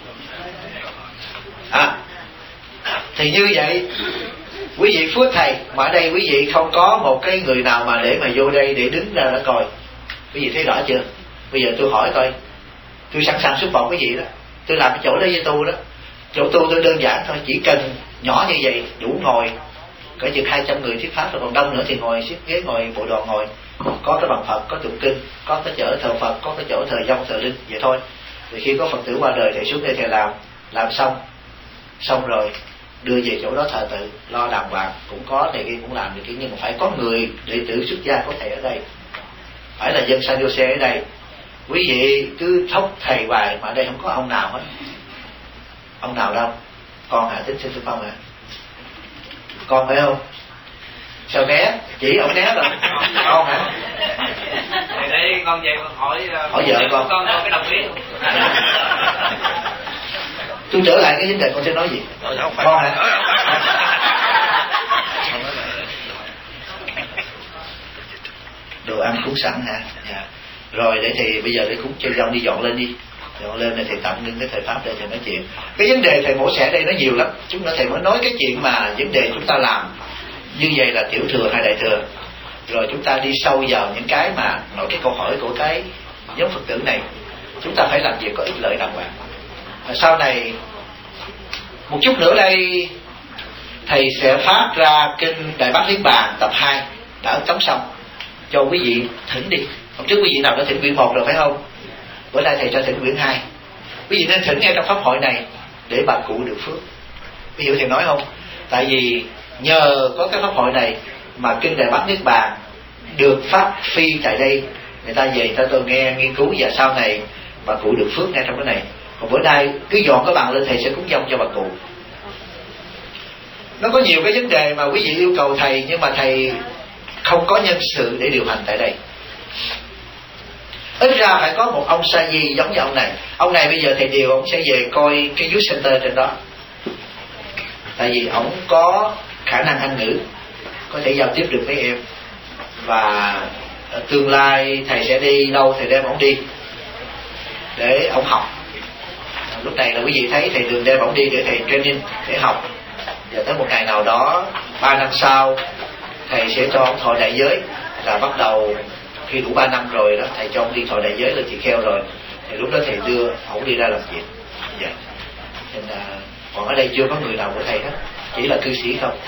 Speaker 1: à. Thì như vậy quý vị phước thầy, mà ở đây quý vị không có một cái người nào mà để mà vô đây để đứng ra để coi. Quý vị thấy rõ chưa? Bây giờ tôi hỏi coi, tôi sẵn sàng support quý vị đó. Tôi làm cái chỗ đó với tu đó, chỗ tu tôi đơn giản thôi, chỉ cần nhỏ như vậy đủ ngồi cỡ chừng hai trăm người thuyết pháp, rồi còn đông nữa thì ngồi xếp ghế, ngồi bộ đoàn ngồi, có cái bằng Phật, có tụng kinh, có cái chỗ thờ Phật, có cái chỗ thờ dông thờ linh vậy thôi. Rồi khi có Phật tử qua đời thầy xuống đây thầy làm, làm xong xong rồi đưa về chỗ đó thờ tự, lo đàng hoàng, cũng có thầy kia cũng làm được kia. Nhưng mà phải có người đệ tử xuất gia của thầy ở đây, phải là dân San Jose ở đây. Quý vị cứ thốc thầy hoài mà ở đây không có ông nào hết. Ông nào đâu? Con hả? Tính xin Phong hả? Con phải không? Sao né? Chỉ ông né rồi. Con hả?
Speaker 4: Thì để con về con hỏi
Speaker 1: hỏi vợ con.
Speaker 4: Con có cái đồng ý không?
Speaker 1: Tôi trở lại cái vấn đề con sẽ nói gì? Con hả? Đồ ăn cúng sẵn hả? Dạ. Rồi để thì bây giờ để cúng cho dông đi dọn lên đi. Dọn lên này thầy tạm ngưng cái thời pháp đây thầy nói chuyện. Cái vấn đề thầy mổ xẻ đây nó nhiều lắm. Chúng ta thầy mới nói cái chuyện mà vấn đề chúng ta làm như vậy là tiểu thừa hay đại thừa. Rồi chúng ta đi sâu vào những cái mà nói cái câu hỏi của cái nhóm Phật tử này. Chúng ta phải làm việc có ích lợi đàng hoàng. Sau này một chút nữa đây thầy sẽ phát ra kinh Đại Bát Niết Bàn tập hai đã cắm xong cho quý vị thỉnh đi. Hôm trước quý vị nào đã thỉnh quyển một rồi phải không? Bữa nay thầy cho thỉnh quyển hai. Quý vị nên thỉnh ngay trong pháp hội này để bà cụ được phước. Ví dụ thầy nói không? Tại vì nhờ có cái pháp hội này mà kinh Đại Bát Niết Bàn được phát phi tại đây, người ta về người ta tôi nghe nghiên cứu và sau này bà cụ được phước ngay trong cái này. Còn bữa nay cứ dọn cái bàn lên thầy sẽ cúng dông cho bà cụ. Nó có nhiều cái vấn đề mà quý vị yêu cầu thầy, nhưng mà thầy không có nhân sự để điều hành tại đây. Ít ra phải có một ông sa di giống như ông này. Ông này bây giờ thầy điều ông sẽ về coi cái youth center trên đó, tại vì ông có khả năng Anh ngữ, có thể giao tiếp được với em. Và tương lai thầy sẽ đi đâu thầy đem ông đi để ông học. Lúc này là quý vị thấy thầy thường đem ông đi để thầy training, để học. Và tới một ngày nào đó, ba năm sau, thầy sẽ cho ông thọ đại giới. Là bắt đầu khi đủ ba năm rồi đó, thầy cho ông đi thọ đại giới là chị kheo rồi, thì lúc đó thầy đưa ông đi ra làm việc. Dạ. Nên là còn ở đây chưa có người nào của thầy hết, chỉ là cư sĩ không.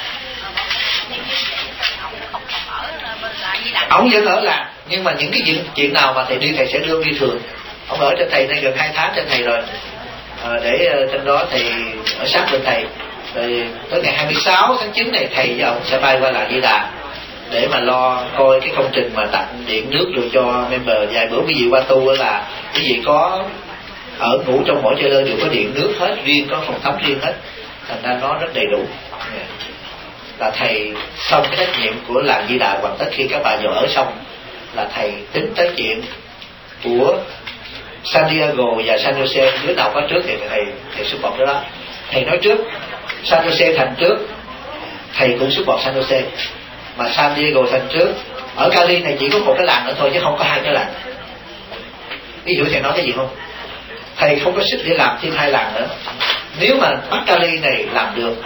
Speaker 1: Ông vẫn ở là, nhưng mà những cái chuyện, chuyện nào mà thầy đi thầy sẽ đưa đi thường. Ông ở trên thầy đây gần hai tháng trên thầy rồi, à, để trên đó thầy ở sát bên thầy. Rồi tới ngày hai mươi sáu tháng chín này thầy và ông sẽ bay qua Làng Di Đà để mà lo coi cái công trình mà tặng điện nước rồi cho member. Vài bữa quý vị qua tu là quý vị có ở ngủ trong mỗi chơi lơ đều có điện nước hết, riêng có phòng tắm riêng hết, thành ra nó rất đầy đủ. Là thầy xong cái trách nhiệm của Làng Di Đà hoàn tất. Khi các bà vào ở xong là thầy tính tới chuyện của San Diego và San Jose, đứa nào có trước thì thầy thầy support đó. Thầy nói trước San Jose thành trước, thầy cũng support San Jose. Mà San Diego thành trước. Ở Cali này chỉ có một cái làng nữa thôi chứ không có hai cái làng. Ví dụ thầy nói cái gì không? Thầy không có sức để làm thêm hai làng nữa. Nếu mà Bắc Cali này làm được,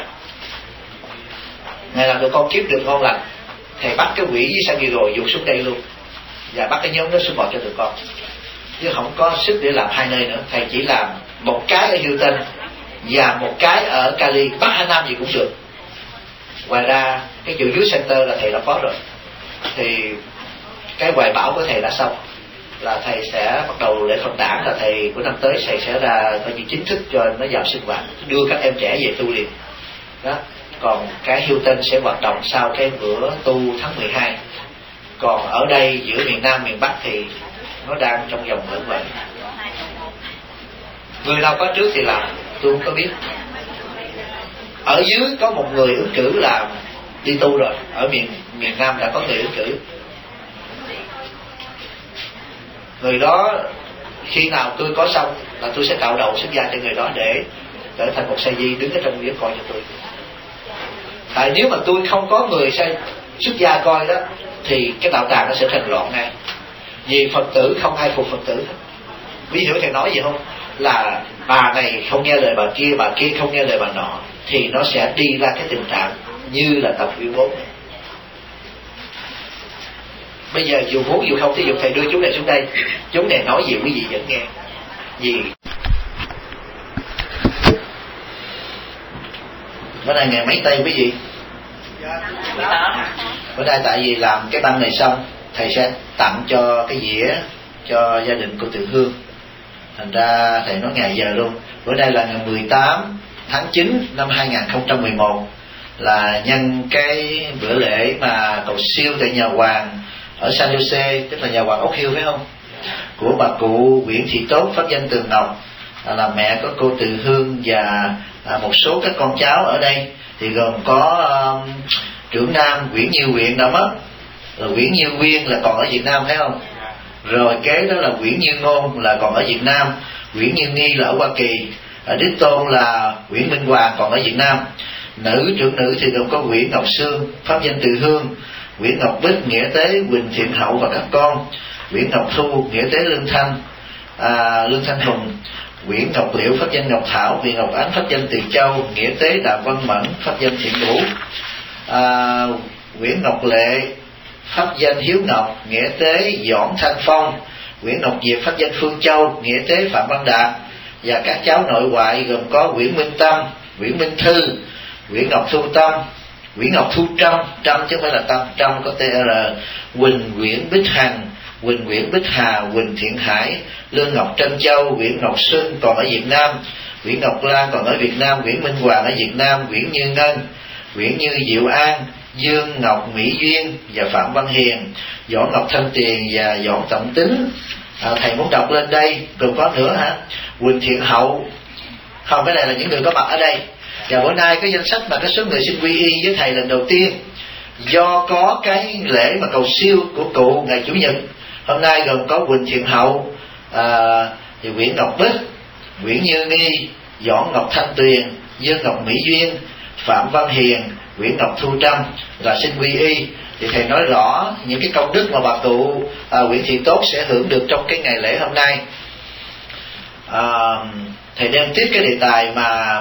Speaker 1: Ngài làm được con kiếp được ngon lành, thầy bắt cái quỷ với San Diego dục xuống đây luôn, và bắt cái nhóm đó support cho tụi con. Chứ không có sức để làm hai nơi nữa. Thầy chỉ làm một cái ở Houston và một cái ở Cali, Bắc hay Nam gì cũng được. Ngoài ra cái chỗ youth center là thầy đã có rồi. Thì cái hoài bão của thầy đã xong, là thầy sẽ bắt đầu lễ Phật đản, là thầy của năm tới thầy sẽ ra coi như chính thức cho nó vào sinh hoạt, đưa các em trẻ về tu liền đó. Còn cái Hilton sẽ hoạt động sau cái bữa tu tháng mười hai. Còn ở đây giữa miền Nam miền Bắc thì nó đang trong vòng lẫn quẩn. Người nào có trước thì làm, tôi không có biết. Ở dưới có một người ứng cử là đi tu rồi, ở miền miền Nam đã có người ứng cử. Người đó khi nào tôi có xong là tôi sẽ cạo đầu xuất gia cho người đó để trở thành một sa di đứng ở trong nghĩa coi cho tôi. Tại nếu mà tôi không có người xuất gia coi đó thì cái đạo tràng nó sẽ thành loạn ngay. Vì Phật tử không ai phục Phật tử hết. Ví dụ thầy nói gì không? Là bà này không nghe lời bà kia, bà kia không nghe lời bà nọ, thì nó sẽ đi ra cái tình trạng như là tập uyên bốn. Bây giờ dù muốn dù không, thí dụ thầy đưa chú này xuống đây, chú này nói gì quý vị vẫn nghe. Vì bữa nay ngày mấy tây quý vị? Bữa nay tại vì làm cái băng này xong, thầy sẽ tặng cho cái dĩa cho gia đình cô Từ Hương. Thành ra thầy nói ngày giờ luôn. Bữa nay là ngày mười tám tháng chín năm hai nghìn không trăm mười một, là nhân cái bữa lễ mà cầu siêu tại nhà hoàng ở San Jose, tức là nhà hoàng Ốc Hill phải không? Của bà cụ Nguyễn Thị Tốt, pháp danh Tường Ngọc, là mẹ của cô Từ Hương và một số các con cháu ở đây. Thì gồm có um, trưởng nam Nguyễn Như Quyện đã mất, rồi Nguyễn Như Quyên là còn ở Việt Nam phải không? Rồi kế đó là Nguyễn Như Ngôn là còn ở Việt Nam, Nguyễn Như Nghi là ở Hoa Kỳ, ở đích tôn là Nguyễn Minh Hoàng còn ở Việt Nam. Nữ trưởng nữ thì gồm có Nguyễn Ngọc Sương, pháp danh Từ Hương, Nguyễn Ngọc Bích, nghĩa tế Quỳnh Thiện Hậu và các con, Nguyễn Ngọc Thu, nghĩa tế Lương Thanh, à, Lương Thanh Hùng, Nguyễn Ngọc Liễu, pháp danh Ngọc Thảo, Nguyễn Ngọc Ánh, pháp danh Tiền Châu, nghĩa tế Đàm Văn Mẫn, pháp danh Thiện Vũ, à, Nguyễn Ngọc Lệ, pháp danh Hiếu Ngọc, nghĩa tế Doãn Thanh Phong, Nguyễn Ngọc Diệp, pháp danh Phương Châu, nghĩa tế Phạm Văn Đạt, và các cháu nội ngoại gồm có Nguyễn Minh Tâm, Nguyễn Minh Thư, Nguyễn Ngọc Thu Tâm, Nguyễn Ngọc Thu Trâm, Trâm chứ không phải là Tâm, Trâm có tê rờ, Quỳnh Nguyễn Bích Hằng, Quỳnh Nguyễn Bích Hà, Quỳnh Thiện Hải, Lương Ngọc Trân Châu, Nguyễn Ngọc Xuân còn ở Việt Nam, Nguyễn Ngọc Lan còn ở Việt Nam, Nguyễn Minh Hoàng ở Việt Nam, Nguyễn Như Ngân, Nguyễn Như Diệu An, Dương Ngọc Mỹ Duyên và Phạm Văn Hiền, Võ Ngọc Thanh Tiền và Võ Trọng Tính. À, thầy muốn đọc lên đây, còn có nữa hả? Quỳnh Thiện Hậu, không, cái này là những người có mặt ở đây. Và bữa nay cái danh sách mà cái số người xin quy y với thầy lần đầu tiên, do có cái lễ mà cầu siêu của cụ ngày Chủ nhật, hôm nay gồm có Quỳnh Thiện Hậu, à, Nguyễn Ngọc Bích, Nguyễn Như Nghi, Võ Ngọc Thanh Tuyền, Dương Ngọc Mỹ Duyên, Phạm Văn Hiền, Nguyễn Ngọc Thu Trâm là xin quy y. Thì thầy nói rõ những cái công đức mà bà cụ à, Nguyễn Thị Tốt sẽ hưởng được trong cái ngày lễ hôm nay. à, Thầy đem tiếp cái đề tài mà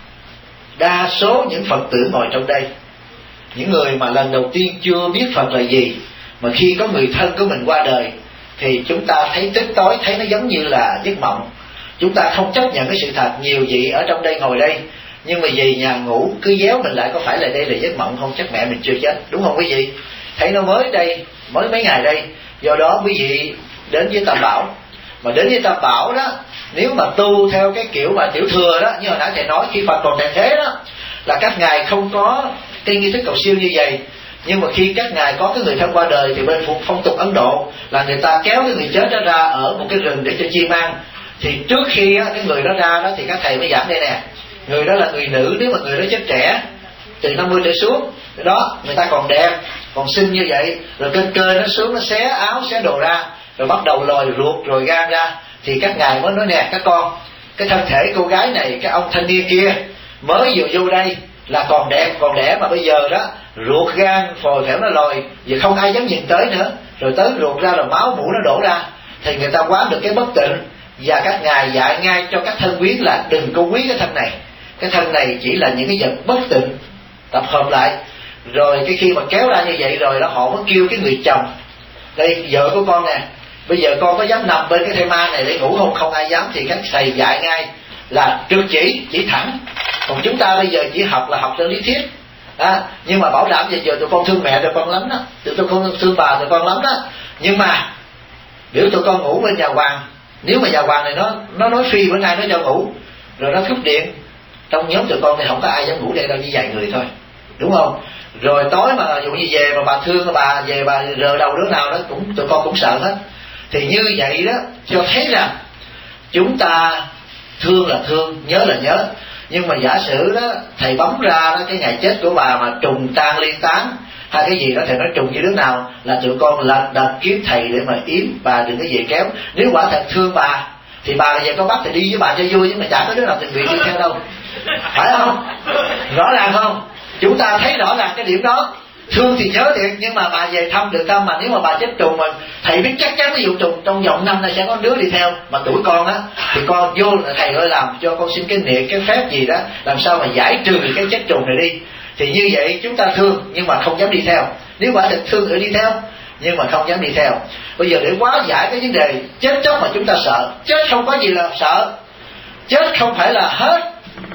Speaker 1: đa số những Phật tử ngồi trong đây, những người mà lần đầu tiên chưa biết Phật là gì, mà khi có người thân của mình qua đời thì chúng ta thấy tức tối, thấy nó giống như là giấc mộng. Chúng ta không chấp nhận cái sự thật. Nhiều vị ở trong đây ngồi đây, nhưng mà về nhà ngủ cứ déo mình lại, có phải là đây là giấc mộng không? Chắc mẹ mình chưa chết, đúng không quý vị? Thấy nó mới đây, mới mấy ngày đây. Do đó quý vị đến với Tam Bảo, mà đến với Tam Bảo đó, nếu mà tu theo cái kiểu mà tiểu thừa đó, như hồi nãy thầy nói, khi Phật còn tại thế đó, là các ngài không có cái nghi thức cầu siêu như vậy. Nhưng mà khi các ngài có cái người thân qua đời thì bên phong tục Ấn Độ là người ta kéo cái người chết đó ra ở một cái rừng để cho chim ăn. Thì trước khi á, cái người đó ra đó thì các thầy mới giảng đây nè, người đó là người nữ, nếu mà người đó chết trẻ từ năm mươi trở xuống đó, người ta còn đẹp, còn xinh như vậy, rồi trên cơ nó xuống, nó xé áo xé đồ ra, rồi bắt đầu lòi ruột rồi gan ra, thì các ngài mới nói nè các con, cái thân thể cô gái này, cái ông thanh niên kia mới vừa vô đây là còn đẹp còn đẻ, mà bây giờ đó ruột gan phồi phèo nó lòi, giờ không ai dám nhìn tới nữa, rồi tới ruột ra rồi máu mũ nó đổ ra, thì người ta quán được cái bất tịnh. Và các ngài dạy ngay cho các thân quyến là đừng có quý cái thân này, cái thân này chỉ là những cái vật bất tịnh tập hợp lại. Rồi cái khi mà kéo ra như vậy rồi đó, họ mới kêu cái người chồng, đây vợ của con nè, bây giờ con có dám nằm bên cái thây ma này để ngủ không? Không ai dám. Thì các thầy dạy ngay là trực chỉ, chỉ thẳng. Còn chúng ta bây giờ chỉ học là học theo lý thuyết à, nhưng mà bảo đảm giờ giờ tụi con thương mẹ tụi con lắm đó, tụi tôi con thương bà tụi con lắm đó, nhưng mà biểu tụi con ngủ bên nhà hoàng, nếu mà nhà hoàng này nó nó nói phi bữa nay nó cho ngủ, rồi nó cúp điện, trong nhóm tụi con thì không có ai dám ngủ đây đâu, chỉ vài người thôi, đúng không? Rồi tối mà dụ như về mà bà thương bà về bà rờ đầu đứa nào đó cũng tụi con cũng sợ hết. Thì như vậy đó cho thấy rằng chúng ta thương là thương, nhớ là nhớ. Nhưng mà giả sử đó thầy bấm ra đó cái ngày chết của bà mà trùng tan liên tán hay cái gì đó, thầy nói trùng như đứa nào là tụi con lật đật kiếm thầy để mà yếm bà, đừng có về kéo. Nếu quả thật thương bà thì bà về có bắt thì đi với bà cho vui, chứ mà chả có đứa nào tình nguyện đi theo đâu, phải không? Rõ ràng không? Chúng ta thấy rõ ràng cái điểm đó. Thương thì nhớ thiệt, nhưng mà bà về thăm được thăm, mà nếu mà bà chết trùng mà thầy biết chắc chắn ví dụ trùng trong vòng năm nay sẽ có đứa đi theo mà tuổi con á, thì con vô là thầy ơi làm cho con xin cái niệm cái phép gì đó làm sao mà giải trừ cái chết trùng này đi. Thì như vậy chúng ta thương nhưng mà không dám đi theo. Nếu quả thật thương thì đi theo, nhưng mà không dám đi theo. Bây giờ để hóa giải cái vấn đề chết chóc mà chúng ta sợ, chết không có gì là sợ, chết không phải là hết.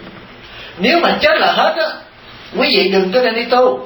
Speaker 1: Nếu mà chết là hết á, quý vị đừng có nên đi tu,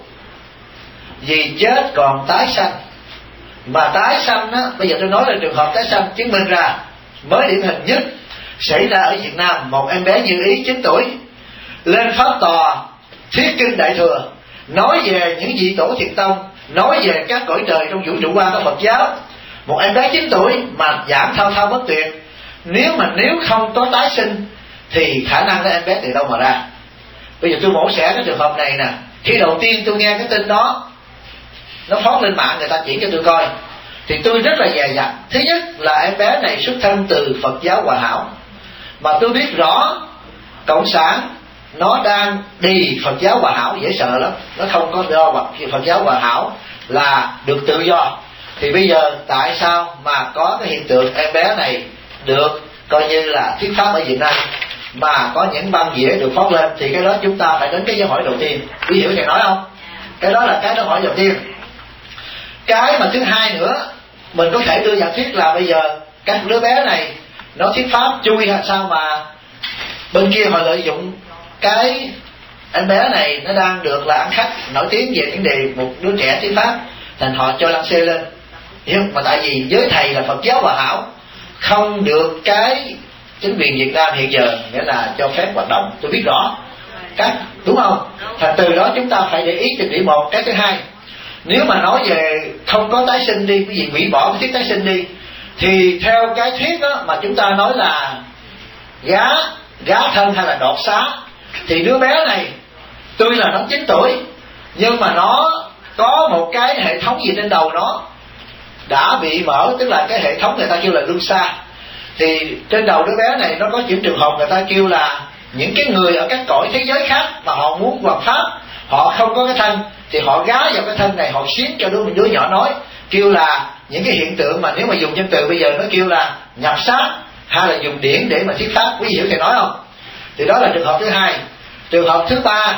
Speaker 1: vì chết còn tái sanh. Mà tái sanh á, bây giờ tôi nói là trường hợp tái sanh chứng minh ra mới điển hình nhất xảy ra ở Việt Nam. Một em bé Như Ý chín tuổi lên pháp tòa thuyết kinh Đại Thừa, nói về những vị tổ thiền tông, nói về các cõi trời trong vũ trụ quan của Phật giáo. Một em bé chín tuổi mà giảng thao thao bất tuyệt. Nếu mà nếu không có tái sinh thì khả năng đó em bé từ đâu mà ra. Bây giờ tôi mổ xẻ cái trường hợp này nè. Khi đầu tiên tôi nghe cái tin đó nó phóng lên mạng, người ta chỉ cho tôi coi, thì tôi rất là dè dặt. Thứ nhất là em bé này xuất thân từ Phật giáo Hòa Hảo, mà tôi biết rõ Cộng sản nó đang đi Phật giáo Hòa Hảo dễ sợ lắm. Nó không có do Phật giáo Hòa Hảo là được tự do. Thì bây giờ tại sao mà có cái hiện tượng em bé này được coi như là thuyết pháp ở Việt Nam mà có những băng dĩa được phóng lên? Thì cái đó chúng ta phải đến cái dấu hỏi đầu tiên. Quý vị có nói không? Cái đó là cái dấu hỏi đầu tiên. Cái mà thứ hai nữa, mình có thể đưa giả thuyết là bây giờ các đứa bé này nó thuyết pháp chui hay sao mà bên kia họ lợi dụng cái em bé này nó đang được là ăn khách nổi tiếng về vấn đề một đứa trẻ thuyết pháp, thành họ cho lăng xê lên. Nhưng mà tại vì với thầy là Phật giáo Hòa Hảo không được cái chính quyền Việt Nam hiện giờ nghĩa là cho phép hoạt động, tôi biết rõ các, đúng không? Thành từ đó chúng ta phải để ý từng điểm một. Cái thứ hai, nếu mà nói về không có tái sinh đi, cái gì hủy bỏ cái thuyết tái sinh đi, thì theo cái thuyết đó mà chúng ta nói là gá gá thân hay là đọt xá, Thì đứa bé này tuy là nó chín tuổi, nhưng mà nó có một cái hệ thống gì trên đầu nó đã bị mở, tức là cái hệ thống người ta kêu là luxa. Thì trên đầu đứa bé này nó có những trường hợp người ta kêu là những cái người ở các cõi thế giới khác mà họ muốn hoằng pháp, họ không có cái thân thì họ gá vào cái thân này, họ xuyến cho đứa đứa nhỏ nói, kêu là những cái hiện tượng mà nếu mà dùng nhân từ bây giờ nó kêu là nhập sát, hay là dùng điển để mà thuyết pháp. Quý vị hiểu thầy nói không? Thì đó là trường hợp thứ hai. Trường hợp thứ ba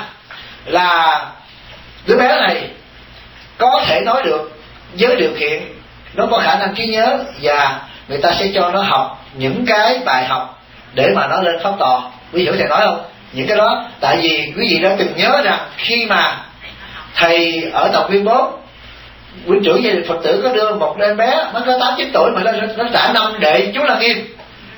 Speaker 1: là đứa bé này có thể nói được với điều kiện nó có khả năng trí nhớ, và người ta sẽ cho nó học những cái bài học để mà nó lên pháp tòa. Quý vị hiểu thầy nói không? Những cái đó, tại vì quý vị đã từng nhớ rằng khi mà thầy ở Tòng Nguyên bốn, huynh trưởng gia đình Phật tử có đưa một em bé mới có tám chín tuổi mà nó, nó trả năm đệ chú Lăng Nghiêm.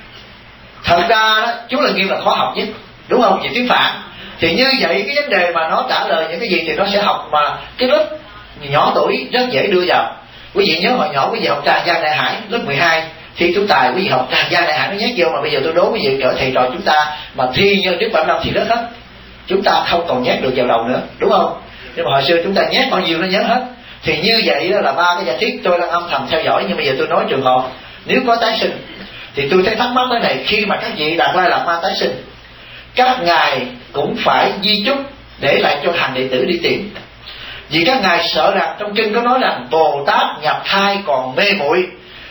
Speaker 1: Thật ra đó, chú Lăng Nghiêm là khó học nhất, đúng không? Về tiếng Phạn. Thì như vậy cái vấn đề mà nó trả lời những cái gì thì nó sẽ học mà cái lớp nhỏ tuổi rất dễ đưa vào. Quý vị nhớ hồi nhỏ quý vị học Tràng Giang Đại Hải lớp mười hai, thi chúng tài quý vị học Tràng Giang Đại Hải nó nhét vô, mà bây giờ tôi đố quý vị cỡ thầy trò chúng ta mà thi như trước bảy năm thì rất hết, chúng ta không còn nhét được vào đầu nữa, đúng không? Nhưng mà hồi xưa chúng ta nhét bao nhiêu nó nhớ hết. Thì như vậy đó là ba cái giả thiết tôi đang âm thầm theo dõi. Nhưng bây giờ tôi nói trường hợp nếu có tái sinh thì tôi thấy thắc mắc cái này, khi mà các vị Đạt Lai Lạt Ma tái sinh, các ngài cũng phải di chúc để lại cho hàng đệ tử đi tìm, vì các ngài sợ rằng trong kinh có nói rằng Bồ Tát nhập thai còn mê muội,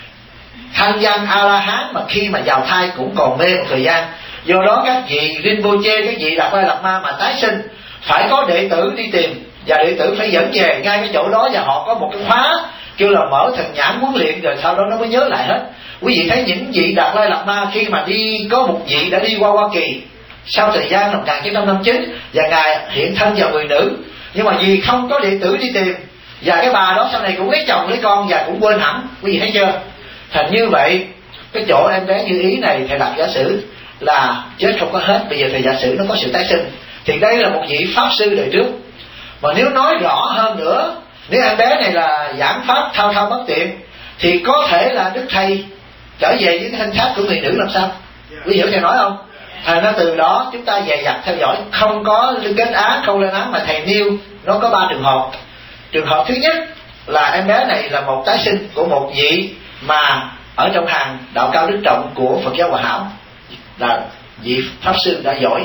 Speaker 1: thanh danh A La Hán mà khi mà vào thai cũng còn mê một thời gian. Do đó các vị Rinpoche, các vị Đạt Lai Lạt Ma mà tái sinh phải có đệ tử đi tìm, và đệ tử phải dẫn về ngay cái chỗ đó, và họ có một cái khóa kêu là mở thần nhãn huấn luyện, rồi sau đó nó mới nhớ lại hết. Quý vị thấy những vị Đạt Lai Lạt Ma khi mà đi, có một vị đã đi qua Hoa Kỳ sau thời gian năm một nghìn chín trăm năm mươi chín, và ngài hiện thân vào người nữ, nhưng mà vì không có đệ tử đi tìm, và cái bà đó sau này cũng lấy chồng lấy con và cũng quên hẳn. Quý vị thấy chưa? Thành như vậy cái chỗ em bé Như Ý này thầy đặt giả sử là chết không có hết, bây giờ thầy giả sử nó có sự tái sinh, thì đây là một vị pháp sư đời trước. Mà nếu nói rõ hơn nữa, nếu em bé này là giảng pháp thao thao bất tiện, thì có thể là đức thầy trở về với cái thân xác của người nữ làm sao? Quý hiểu thầy nói không? Thành ra từ đó chúng ta dè dặt theo dõi, không có kết án, không lên án, mà thầy nêu nó có ba trường hợp. Trường hợp thứ nhất là em bé này là một tái sinh của một vị mà ở trong hàng đạo cao đức trọng của Phật giáo Hòa Hảo, là vị pháp sư đã giỏi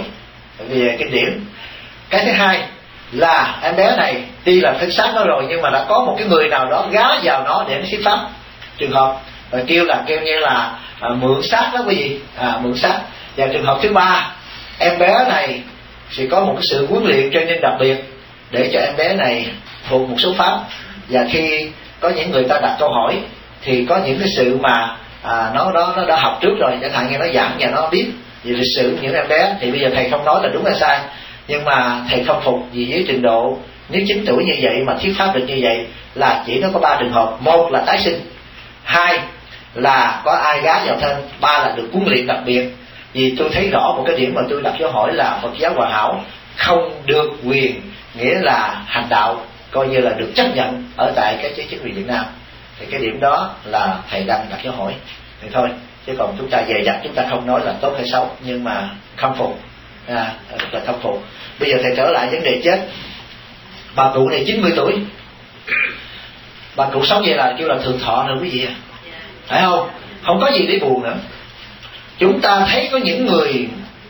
Speaker 1: về kinh điển. Cái thứ hai là em bé này tuy là thân xác nó rồi, nhưng mà đã có một cái người nào đó gá vào nó để nó thuyết pháp. Trường hợp và kêu là kêu như là à, mượn xác đó quý vị, à, mượn xác. Và trường hợp thứ ba, em bé này sẽ có một cái sự huấn luyện cho nên đặc biệt để cho em bé này thuộc một số pháp, và khi có những người ta đặt câu hỏi thì có những cái sự mà à, nó đó nó đã học trước rồi, chẳng hạn như nó giảng và nó biết về lịch sử những em bé, thì bây giờ thầy không nói là đúng hay sai, nhưng mà thầy không phục vì với trình độ nếu chín tuổi như vậy mà thuyết pháp được như vậy là chỉ nó có ba trường hợp: một là tái sinh, hai là có ai gá vào thân, ba là được huấn luyện đặc biệt. Vì tôi thấy rõ một cái điểm mà tôi đặt dấu hỏi là Phật giáo Hòa Hảo không được quyền, nghĩa là hành đạo coi như là được chấp nhận ở tại cái chế chính quyền Việt Nam, thì cái điểm đó là thầy đang đặt dấu hỏi. Thì thôi, chứ còn chúng ta dè dặt, chúng ta không nói là tốt hay xấu, nhưng mà khâm phục, à, rất là khâm phục. Bây giờ thầy trở lại vấn đề chết. Bà cụ này chín mươi tuổi, bà cụ sống vậy là kêu là thượng thọ rồi quý vị à, phải không? Không có gì để buồn nữa. Chúng ta thấy có những người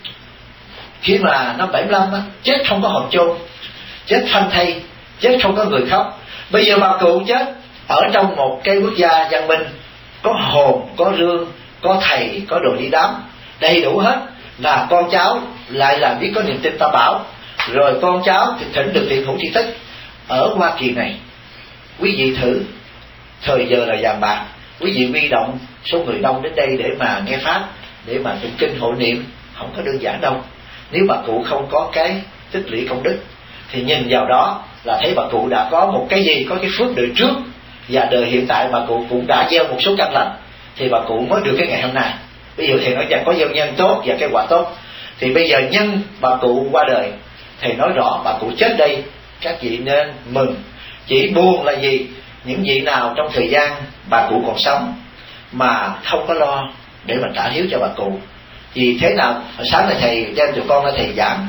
Speaker 1: khi mà năm bảy mươi lăm á, chết không có hồn chôn, chết phanh thây, chết không có người khóc. Bây giờ bà cụ chết ở trong một cái quốc gia văn minh, có hồn, có rương, có thầy, có đồ đi đám, đầy đủ hết, là con cháu lại là biết có niềm tin ta bảo, rồi con cháu thì thỉnh được tiền hữu tri thức. Ở Hoa Kỳ này, quý vị thử, thời giờ là vàng bạc, quý vị huy động số người đông đến đây để mà nghe pháp, để mà tụng kinh hộ niệm, không có đơn giản đâu. Nếu bà cụ không có cái tích lũy công đức thì nhìn vào đó là thấy bà cụ đã có một cái gì, có cái phước đời trước, và đời hiện tại bà cụ cũng đã gieo một số căn lành, thì bà cụ mới được cái ngày hôm nay. Bây giờ thầy nói rằng có gieo nhân tốt và cái quả tốt, thì bây giờ nhân bà cụ qua đời, thầy nói rõ bà cụ chết đây, các vị nên mừng. Chỉ buồn là gì? Những vị nào trong thời gian bà cụ còn sống mà không có lo để mà trả hiếu cho bà cụ. Vì thế nào, sáng nay thầy đem tụi con là thầy giảng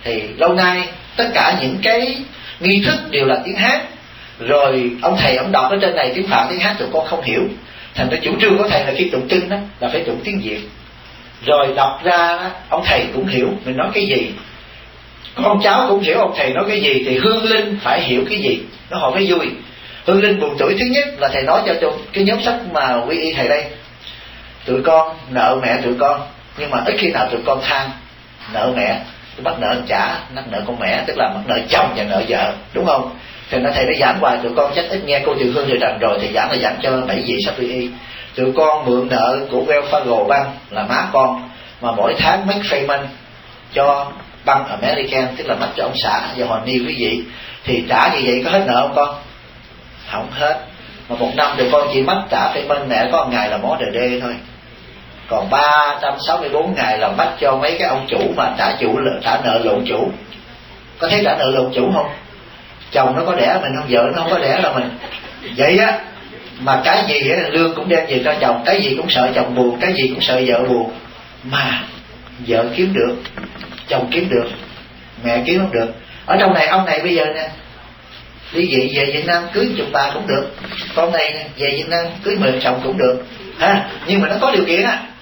Speaker 1: thì lâu nay tất cả những cái nghi thức đều là tiếng Hát, rồi ông thầy ông đọc ở trên này tiếng Phạn tiếng Hát tụi con không hiểu, thành ra chủ trương của thầy là khi tụng kinh đó là phải tụng tiếng Việt, rồi đọc ra ông thầy cũng hiểu mình nói cái gì, con cháu cũng hiểu ông thầy nói cái gì, thì hương linh phải hiểu cái gì, nó họ mới vui. Hương linh buồn tuổi thứ nhất là thầy nói cho cái nhóm sách mà quy y thầy đây, tụi con nợ mẹ tụi con, nhưng mà ít khi nào tụi con than nợ mẹ, tôi bắt nợ trả, bắt nợ con mẹ, tức là bắt nợ chồng và nợ vợ, đúng không? Thì nó thầy đã giảng hoài, tụi con chắc ít nghe cô Tiểu Hương Điều Trần rồi, thì giảng là giảng cho bảy vị sắp quy y. Tụi con mượn nợ của Wells Fargo Bank là má con, mà mỗi tháng make payment cho Bank American, tức là mất cho ông xã và họ niêu quý vị, thì trả như vậy có hết nợ không con? Không hết. Mà một năm tụi con chỉ mất trả payment mẹ có một ngày là mó đờ đê thôi, còn ba trăm sáu mươi bốn ngày là bắt cho mấy cái ông chủ mà trả chủ trả nợ lộn chủ. Có thấy trả nợ lộn chủ không? Chồng nó có đẻ mình không, vợ nó không có đẻ là mình. Vậy á, mà cái gì á, lương cũng đem về cho chồng, cái gì cũng sợ chồng buồn, cái gì cũng sợ vợ buồn. Mà vợ kiếm được, chồng kiếm được, mẹ kiếm không được. Ở trong này ông này bây giờ nè, đi về, về Việt Nam cưới chục bà cũng được, con này nè, về Việt Nam cưới mười chồng cũng được ha. Nhưng mà nó có điều kiện á,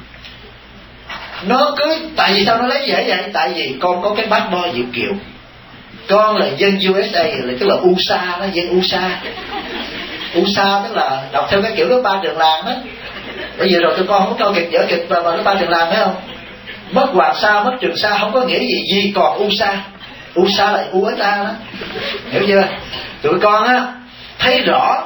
Speaker 1: nó cưới, tại vì sao nó lấy dễ vậy? Tại vì con có cái passport Việt kiều, con là dân u ét a, là tức là u ét a đó, dân u ét a. u ét a tức là đọc theo cái kiểu đó ba trường làng đó. Bây giờ rồi tụi con không cho kịch vở kịch vào nó ba trường làng phải không? Mất Hoàng Sa, mất Trường Sa không có nghĩa gì gì còn u ét a. u ét a là u ét a đó, hiểu chưa? Tụi con á thấy rõ.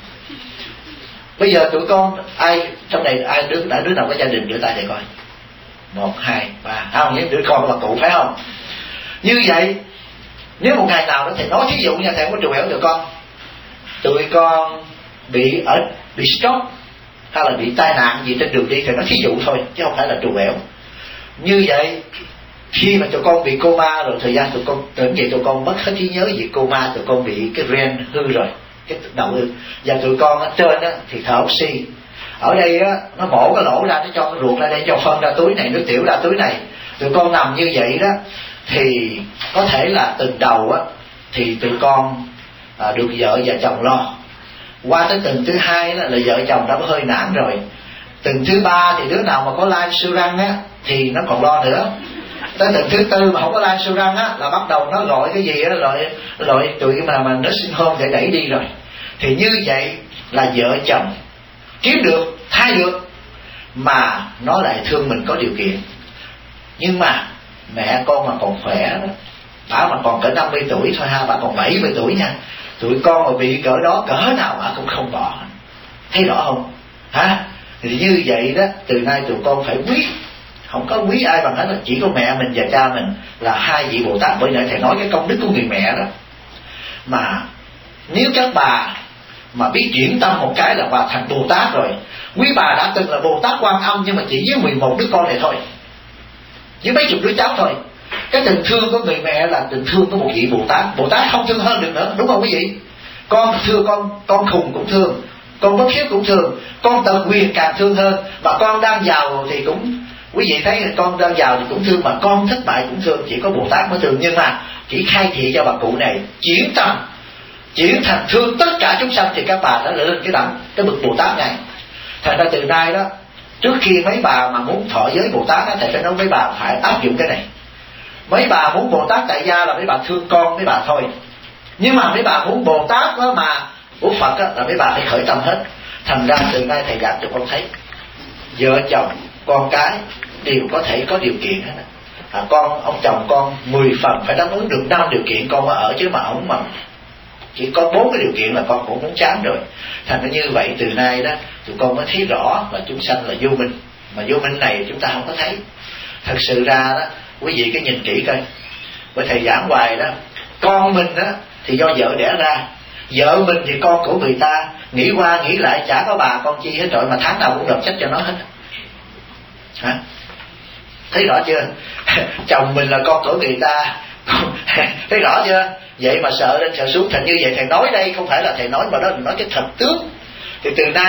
Speaker 1: Bây giờ tụi con ai trong này ai đứa đã đứa nào có gia đình rửa tay để coi. Một, hai, ba, không, những đứa con là cụ phải không? Như vậy nếu một ngày nào đó thầy nói thí dụ nha, thầy không có trù ẻo tụi con, tụi con bị ở bị stroke hay là bị tai nạn gì trên đường đi, thầy nói thí dụ thôi chứ không phải là trù ẻo. Như vậy khi mà tụi con bị coma rồi, thời gian tụi con tưởng vậy tụi con mất hết trí nhớ gì coma, tụi con bị cái ren hư rồi, cái đầu hư, và tụi con ở trên á thì thở oxy. Ở đây á nó mổ cái lỗ ra, nó cho cái ruột ra đây, cho phân ra túi này, nước tiểu ra túi này. Tụi con nằm như vậy đó thì có thể là từ đầu á thì tụi con à, được vợ và chồng lo. Qua tới tuần thứ hai đó là vợ chồng đã có hơi nản rồi. Tuần thứ ba thì đứa nào mà có lai siêu răng á thì nó còn lo nữa. Tới tuần thứ tư mà không có lai siêu răng á là bắt đầu nó gọi cái gì á, gọi gọi tụi mà mà nursing home để đẩy đi rồi. Thì như vậy là vợ chồng kiếm được, thay được, mà nó lại thương mình có điều kiện. Nhưng mà mẹ con mà còn khỏe đó, bà mà còn cỡ năm mươi tuổi thôi ha, bà còn bảy mươi tuổi nha, tụi con mà bị cỡ đó cỡ nào bà cũng không bỏ. Thấy rõ không hả? Thì như vậy đó, từ nay tụi con phải quý, không có quý ai bằng hết, là chỉ có mẹ mình và cha mình là hai vị Bồ Tát. Bởi nãy thầy nói cái công đức của người mẹ đó, mà nếu các bà mà biết chuyển tâm một cái là bà thành Bồ Tát rồi. Quý bà đã từng là Bồ Tát Quan Âm, nhưng mà chỉ với mười một đứa con này thôi, với mấy chục đứa cháu thôi. Cái tình thương của người mẹ là tình thương của một vị Bồ Tát. Bồ Tát không thương hơn được nữa, đúng không quý vị? Con thương con, con khùng cũng thương, con bất hiếu cũng thương, con tật quyền càng thương hơn. Mà con đang giàu thì cũng, quý vị thấy con đang giàu thì cũng thương, mà con thất bại cũng thương. Chỉ có Bồ Tát mới thương. Nhưng mà chỉ khai thị cho bà cụ này chuyển tâm, chuyển thành thương tất cả chúng sanh, thì các bà đã lên cái đẳng, cái bậc Bồ Tát này. Thành ra từ nay đó, trước khi mấy bà mà muốn thọ giới Bồ Tát đó, thầy phải nói mấy bà phải áp dụng cái này. Mấy bà muốn Bồ Tát tại gia là mấy bà thương con mấy bà thôi. Nhưng mà mấy bà muốn Bồ Tát đó mà của Phật đó, là mấy bà phải khởi tâm hết. Thành ra từ nay thầy giảng cho con thấy, vợ chồng, con cái đều có thể có điều kiện hết. À, con ông chồng con mười phần phải đáp ứng được năm điều kiện con mới ở, chứ mà ông mà chỉ có bốn cái điều kiện là con cũng muốn chán rồi. Thành ra như vậy từ nay đó tụi con mới thấy rõ là chúng sanh là vô minh, mà vô minh này chúng ta không có thấy. Thật sự ra đó quý vị cứ nhìn kỹ coi, bởi thầy giảng hoài đó, con mình đó thì do vợ đẻ ra, vợ mình thì con của người ta. Nghĩ qua nghĩ lại chả có bà con chi hết rồi, mà tháng nào cũng đọc sách cho nó hết hả? Thấy rõ chưa? Chồng mình là con của người ta. Thấy rõ chưa? Vậy mà sợ lên sợ xuống. Thành như vậy thầy nói đây không phải là thầy nói, mà đó là nói cái thật tướng. Thì từ nay thầy nói cho tụi con nghe, mẹ là không có cái gì thay thế được.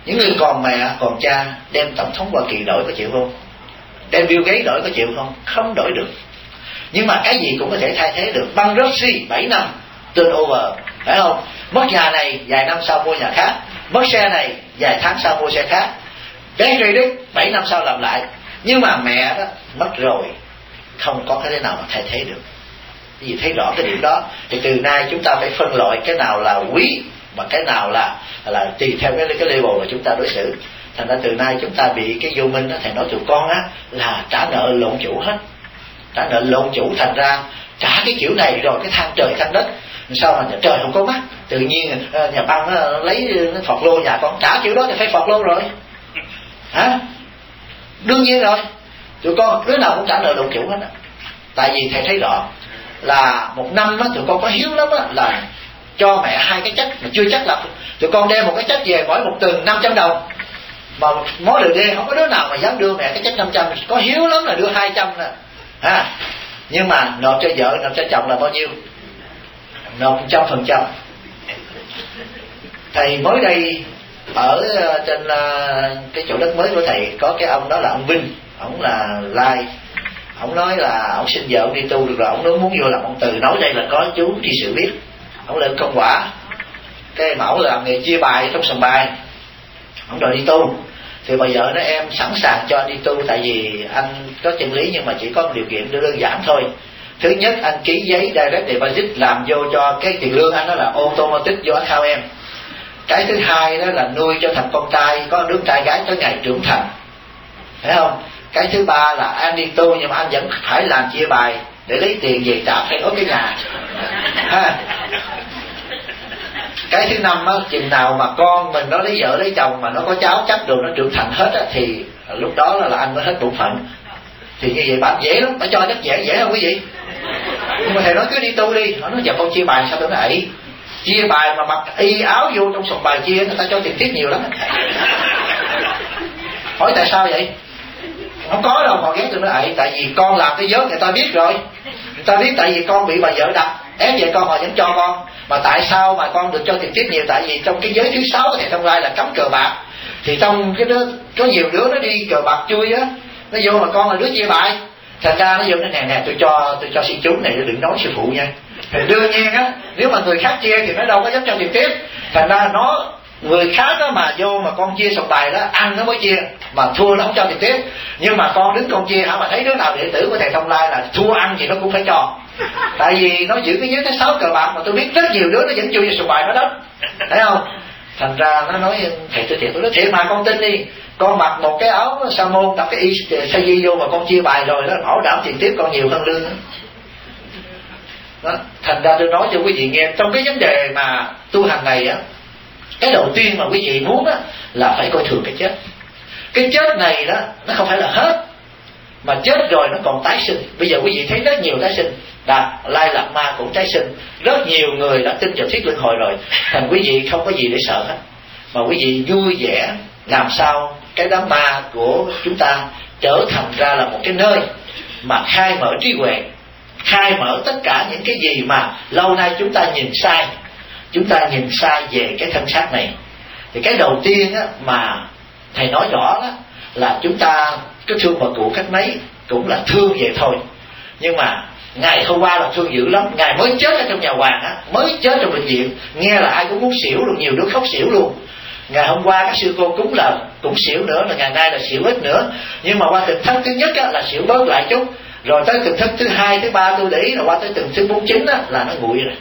Speaker 1: Những người còn mẹ còn cha, đem tổng thống Hoa Kỳ đổi có chịu không? Đem Bill Gates đổi có chịu không? Không đổi được. Nhưng mà cái gì cũng có thể thay thế được. Bankruptcy bảy năm turnover, phải không? Mất nhà này vài năm sau mua nhà khác, mất xe này vài tháng sau mua xe khác, cái credit bảy năm sau làm lại. Nhưng mà mẹ đó mất rồi, không có cái thế nào mà thay thế được. Cái gì thấy rõ cái điểm đó. Thì từ nay chúng ta phải phân loại cái nào là quý và cái nào là là tùy theo cái cái level mà chúng ta đối xử. Thành ra từ nay chúng ta bị cái vô minh đó, thầy nói tụi con á là trả nợ lộn chủ hết, trả nợ lộn chủ, thành ra trả cái kiểu này rồi cái than trời than đất. Sao mà nhà trời không có mắt, tự nhiên nhà băng nó lấy nó phọt lô nhà con, trả kiểu đó thì phải phọt lô rồi hả? Đương nhiên rồi, tụi con đứa nào cũng trả nợ lộn chủ hết á. Tại vì thầy thấy rõ là một năm á, tụi con có hiếu lắm á, là cho mẹ hai cái check mà chưa chắc là tụi con đem một cái check về mỗi một tuần năm trăm đồng, mà mối đời đê không có đứa nào mà dám đưa mẹ cái check năm trăm, có hiếu lắm là đưa hai trăm nè ha. Nhưng mà nộp cho vợ nộp cho chồng là bao nhiêu? Nộp một trăm phần trăm. Thầy mới đây ở trên cái chỗ đất mới của thầy có cái ông đó là ông Vinh, ông là Lai. Ông nói là ông xin vợ ông đi tu được rồi, ông nói muốn vô làm ông Từ. Nói đây là có chú tri sự biết. Ông lên Công Quả, cái mẫu làm nghề chia bài trong sòng bài, ông đòi đi tu. Thì bà vợ nói em sẵn sàng cho anh đi tu, tại vì anh có chân lý nhưng mà chỉ có một điều kiện đơn giản thôi. Thứ nhất, anh ký giấy direct deposit làm vô cho cái tiền lương anh đó là automatic vô account em. Cái thứ hai đó là nuôi cho thằng con trai, có đứa trai gái tới ngày trưởng thành, phải không? Cái thứ ba là anh đi tu nhưng mà anh vẫn phải làm chia bài để lấy tiền về trả phải nối cái nhà ha. Cái thứ năm á, chừng nào mà con mình nó lấy vợ lấy chồng mà nó có cháu chắc rồi nó trưởng thành hết á, thì lúc đó là, là anh mới hết bổn phận. Thì như vậy bạn dễ lắm, phải cho rất dễ, dễ không quý vị? Nhưng mà thầy nói cứ đi tu đi. Nó nói giờ con chia bài sao tôi nói ậy, chia bài mà mặc y áo vô trong sòng bài chia người ta cho tiền tiếp nhiều lắm. Hỏi tại sao vậy? Không có đâu, còn ghét tôi nói ậy, tại vì con làm cái vớt người ta biết rồi. Người ta biết tại vì con bị bà vợ đập ép vậy con họ vẫn cho con. Mà tại sao mà con được cho tiền tiếp nhiều? Tại vì trong cái giới thứ sáu của thầy Thông Lai là cấm cờ bạc. Thì trong cái đó có nhiều đứa nó đi cờ bạc chui á, nó vô mà con là đứa chia bài, thành ra nó vô nó nè nè tôi cho tôi cho xin chú này, đừng nói sư phụ nha. Thì đương nhiên á, nếu mà người khác chia thì nó đâu có dám cho tiền tiếp. Thành ra nó người khác đó mà vô mà con chia sòng bài đó ăn nó mới chia, mà thua nó không cho tiền tiếp. Nhưng mà con đứng con chia hả, mà thấy đứa nào đệ tử của thầy Thông Lai là thua ăn thì nó cũng phải cho. Tại vì nó giữ cái giới thứ sáu cờ bạc, mà tôi biết rất nhiều đứa nó vẫn chui vô sòng bài nó đó, thấy không? Thành ra nó nói thầy tôi thiệt, tôi nói thiệt mà con tin đi, con mặc một cái áo sa môn tập cái y sa di vô mà con chia bài rồi đó, bảo đảm tiền tiếp con nhiều hơn lương đó. Đó. Thành ra tôi nói cho quý vị nghe, trong cái vấn đề mà tu hàng ngày á, cái đầu tiên mà quý vị muốn á là phải coi thường cái chết. Cái chết này đó nó không phải là hết, mà chết rồi nó còn tái sinh. Bây giờ quý vị thấy rất nhiều tái sinh, Đạt Lai Lạt Ma cũng tái sinh, rất nhiều người đã tin vào thuyết luân hồi rồi. Thành quý vị không có gì để sợ hết, mà quý vị vui vẻ làm sao cái đám ma của chúng ta trở thành ra là một cái nơi mà khai mở trí huệ, khai mở tất cả những cái gì mà lâu nay chúng ta nhìn sai. Chúng ta nhìn sai về cái thân xác này. Thì cái đầu tiên á, mà thầy nói rõ đó là chúng ta cái thương bà cụ cách mấy cũng là thương vậy thôi. Nhưng mà ngày hôm qua là thương dữ lắm, ngày mới chết ở trong nhà hoàng á, mới chết trong bệnh viện, nghe là ai cũng muốn xỉu luôn, nhiều đứa khóc xỉu luôn. Ngày hôm qua các sư cô cúng lợn cũng xỉu nữa, là ngày nay là xỉu ít nữa. Nhưng mà qua từng thức thứ nhất á, là xỉu bớt lại chút, rồi tới từng thức thứ hai, thứ ba tôi để ý, rồi qua tới từng thứ bốn chín á, là nó nguội rồi.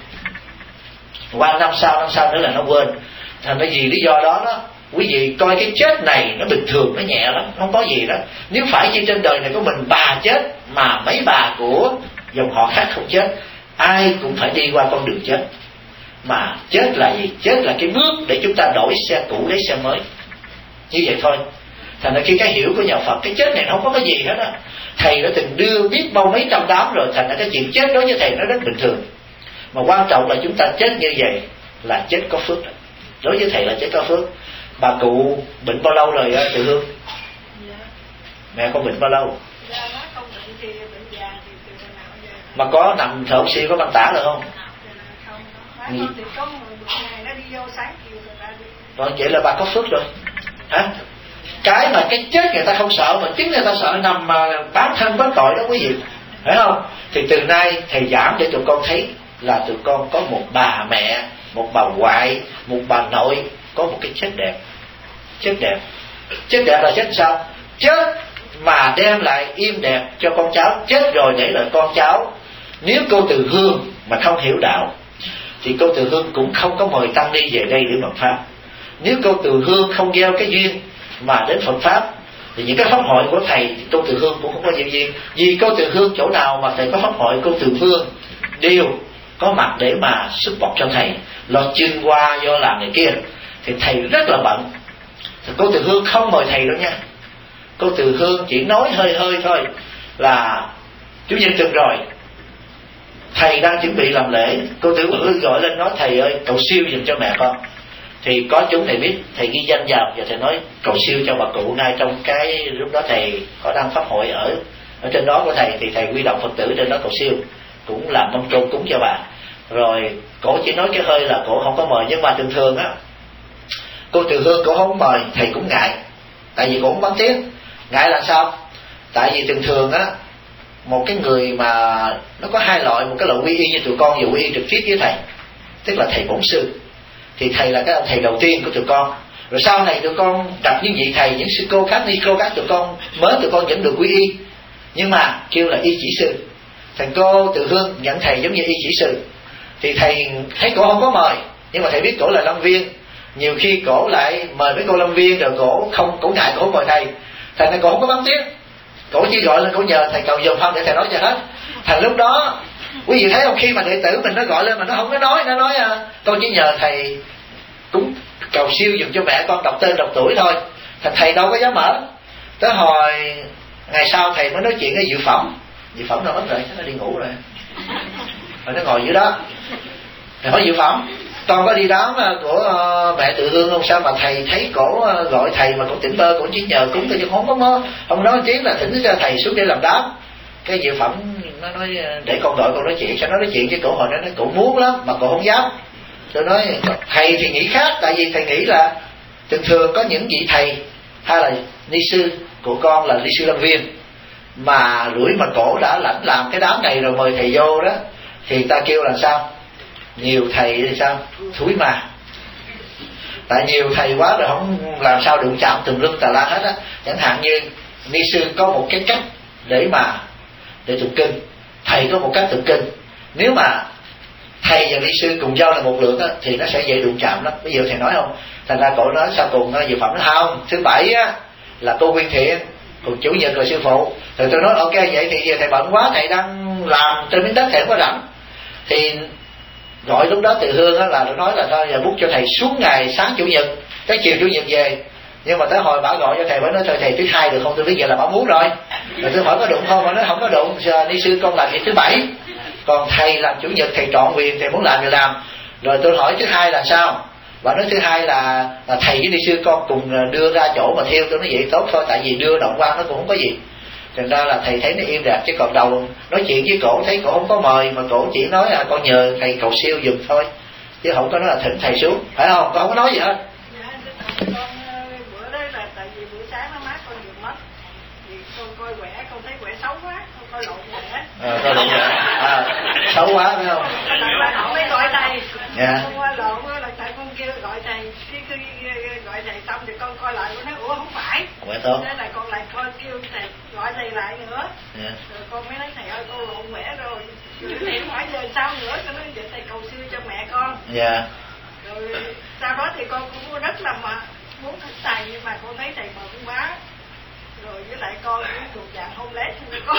Speaker 1: Qua năm sau, năm sau nữa là nó quên. Thành ra vì lý do đó đó, quý vị coi cái chết này nó bình thường, nó nhẹ lắm, không có gì đó. Nếu phải chi trên đời này có mình bà chết mà mấy bà của dòng họ khác không chết, ai cũng phải đi qua con đường chết. Mà chết là gì? Chết là cái bước để chúng ta đổi xe cũ lấy xe mới, như vậy thôi. Thành ra khi cái hiểu của nhà Phật, cái chết này nó không có cái gì hết á. Thầy đã từng đưa biết bao mấy trăm đám rồi, thành ra cái chuyện chết đối với thầy nó rất bình thường. Mà quan trọng là chúng ta chết như vậy là chết có phước. Đối với thầy là chết có phước. Bà cụ bệnh bao lâu rồi Từ Hương?
Speaker 2: Dạ.
Speaker 1: Mẹ con bệnh bao lâu?
Speaker 2: Dạ, nó không bệnh thì bệnh già thì từ nào giờ.
Speaker 1: Mà có nằm thở oxy, có băng tả được không?
Speaker 2: Không, không. Con thì có một ngày nó đi vô sáng chiều rồi ta đi.
Speaker 1: Rồi vậy là bà có phước rồi. hả? Cái mà cái chết người ta không sợ, mà chính người ta sợ nằm mà bán thân bất tội đó quý vị, phải không? Thì từ nay thầy giảng để tụi con thấy là tụi con có một bà mẹ, một bà ngoại, một bà nội có một cái chết đẹp. Chết đẹp. Chết đẹp là chết sao? Chết mà đem lại im đẹp cho con cháu. Chết rồi để lại con cháu. Nếu cô Từ Hương mà không hiểu đạo thì cô Từ Hương cũng không có mời tăng ni về đây để Phật pháp. Nếu cô Từ Hương không gieo cái duyên mà đến Phật pháp thì những cái pháp hội của thầy thì cô Từ Hương cũng không có gieo duyên. Vì cô Từ Hương chỗ nào mà thầy có pháp hội, cô Từ Hương đều có mặt để mà support cho thầy, lo chuyên qua do làm này kia. Thì thầy rất là bận. Thì cô Từ Hương không mời thầy đâu nha. Cô Từ Hương chỉ nói hơi hơi thôi là Chủ nhật tuần rồi thầy đang chuẩn bị làm lễ. Cô Từ Hương gọi lên nói thầy ơi cầu siêu giùm cho mẹ con. Thì có chúng thầy biết, thầy ghi danh vào và thầy nói cầu siêu cho bà cụ. Ngay trong cái lúc đó thầy có đăng pháp hội ở ở trên đó của thầy, thì thầy huy động Phật tử trên đó cầu siêu, cũng làm mâm cơm cúng cho bà. Rồi cổ chỉ nói cái hơi là cổ không có mời. Nhưng mà thường thường á, cô Từ Hương cổ không mời, thầy cũng ngại. Tại vì cổ không bán tiếng. Ngại là sao? Tại vì thường thường á, một cái người mà nó có hai loại. Một cái loại quy y như tụi con vừa quy y trực tiếp với thầy, tức là thầy bổn sư. Thì thầy là cái thầy đầu tiên của tụi con. Rồi sau này tụi con gặp những vị thầy, những sư cô khác, ni cô khác, tụi con mới tụi con vẫn được quy y, nhưng mà kêu là y chỉ sư. Thằng cô Từ Hương nhận thầy giống như y chỉ sư. Thì thầy thấy cổ không có mời, nhưng mà thầy biết cổ là lâm viên. Nhiều khi cổ lại mời mấy cô lâm viên, rồi cổ không, cổ ngại cổ không mời thầy. Thành ra cổ không có bán tiếng. Cổ chỉ gọi lên cổ nhờ thầy cầu dùm không để thầy nói cho hết. Thành lúc đó quý vị thấy không, khi mà đệ tử mình nó gọi lên mà nó không có nói, nó nói à, con chỉ nhờ thầy cúng cầu siêu dùm cho mẹ con, đọc tên đọc tuổi thôi. Thành thầy đâu có dám mở. Tới hồi ngày sau thầy mới nói chuyện cái Dự Phẩm. Dự Phẩm đâu mất rồi, nó đi ngủ rồi. Rồi nó ngồi dưới đó. Thầy hỏi Dự Phẩm, con có đi đám của mẹ Từ Hương không? Sao mà thầy thấy cổ gọi thầy mà cổ tỉnh bơ, cổ chỉ nhờ cúng thôi chứ không có mơ, không nói tiếng là thỉnh cho thầy xuống để làm đám. Cái Dự Phẩm nó nói để con gọi con nói chuyện. Sao nó nói chuyện với cổ? Hồi đó nó cổ muốn lắm mà cổ không dám. Tôi nói thầy thì nghĩ khác. Tại vì thầy nghĩ là thường thường có những vị thầy hay là ni sư của con là ni sư lâm viên, mà rủi mà cổ đã lãnh làm cái đám này rồi mời thầy vô đó, thì ta kêu là sao? Nhiều thầy thì sao? Thúi mà. Tại nhiều thầy quá rồi không làm sao đụng chạm tùm lum tà la hết á. Chẳng hạn như ni sư có một cái cách để mà để tụng kinh, thầy có một cách tụng kinh. Nếu mà thầy và ni sư cùng giao là một lượt á, thì nó sẽ dễ đụng chạm lắm. Bây giờ thầy nói không? Thành ra cổ nói sau cùng Dự Phẩm nói không, thứ bảy á là cô Nguyên Thiện, còn chủ nhật là sư phụ. Thì tôi nói ok vậy thì giờ thầy bận quá, thầy đang làm trên miếng đất, thầy không có rảnh. Thì gọi lúc đó Từ Hương á là tôi nói là thôi giờ bút cho thầy xuống ngày sáng chủ nhật, tới chiều chủ nhật về. Nhưng mà tới hồi bà gọi cho thầy mới nói thôi thầy thứ hai được không? Tôi biết giờ là bà muốn rồi. Rồi tôi hỏi có đụng không? Mà nói không có đụng. Giờ ni sư con làm việc thứ bảy, còn thầy làm chủ nhật, thầy trọn quyền, thầy muốn làm thì làm. Rồi tôi hỏi thứ hai là sao? Bà nói thứ hai là, là thầy với ni sư con cùng đưa ra chỗ mà theo. Tôi nói vậy tốt thôi, tại vì đưa đoạn quan nó cũng không có gì. Thành ra là thầy thấy nó im đẹp. Chứ còn đầu nói chuyện với cổ thấy cổ không có mời, mà cổ chỉ nói là con nhờ thầy cầu siêu giùm thôi, chứ không có nói là thỉnh thầy xuống, phải không? Con không có nói gì hết.
Speaker 2: Dạ, con bữa đó là tại vì buổi sáng nó mát con vừa mất, vì con coi quẻ, con thấy quẻ xấu quá, con coi lộn quẻ.
Speaker 1: À, coi lộn quẻ. À, xấu quá phải không?
Speaker 2: Là họ mới gọi thầy.
Speaker 1: Dạ.
Speaker 2: Con qua lộn là tại con kêu gọi thầy, khi khi gọi thầy xong thì con coi lại con nói ủa không phải.
Speaker 1: Quẻ tốt.
Speaker 2: Thế là con lại coi kêu thầy gọi thầy lại nữa.
Speaker 1: Dạ.
Speaker 2: Rồi con mới nói thầy ơi con lộn quẻ rồi. Rồi thầy không phải giờ sao nữa, con nói vậy thầy cầu siêu cho mẹ con.
Speaker 1: Dạ.
Speaker 2: Rồi sau đó thì con cũng rất là mà muốn thỉnh thầy, nhưng mà con thấy thầy bận quá. Rồi với lại con cũng thuộc dạng hôn lét cho con.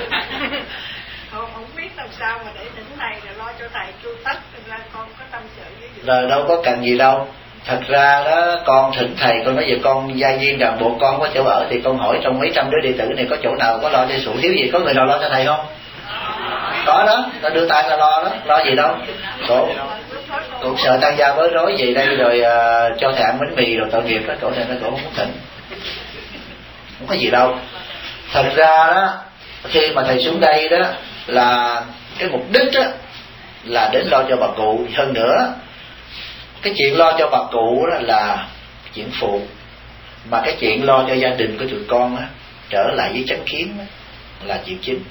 Speaker 2: Con không biết làm sao mà để thỉnh thầy rồi lo cho thầy chu tất, nên là con có tâm sự với Dự.
Speaker 1: Rồi đâu có cần gì đâu. Thật ra đó con thỉnh thầy, con nói về con gia viên rằng bộ con có chỗ ở, thì con hỏi trong mấy trăm đứa đệ tử này có chỗ nào có lo cho sủ thiếu gì, có người nào lo cho thầy không? Có đó, nó đưa tay ra lo đó, lo gì đâu. Cổ cũng sợ tăng gia bối rối về đây rồi uh, cho thầy ăn bánh mì rồi tội nghiệp đó, cổ này nó cổ không muốn thỉnh, không có gì đâu. Thật ra đó khi mà thầy xuống đây đó là cái mục đích đó là đến lo cho bà cụ. Hơn nữa cái chuyện lo cho bà cụ đó là chuyện phụ, mà cái chuyện lo cho gia đình của tụi con á, trở lại với chánh kiến á, là chuyện chính.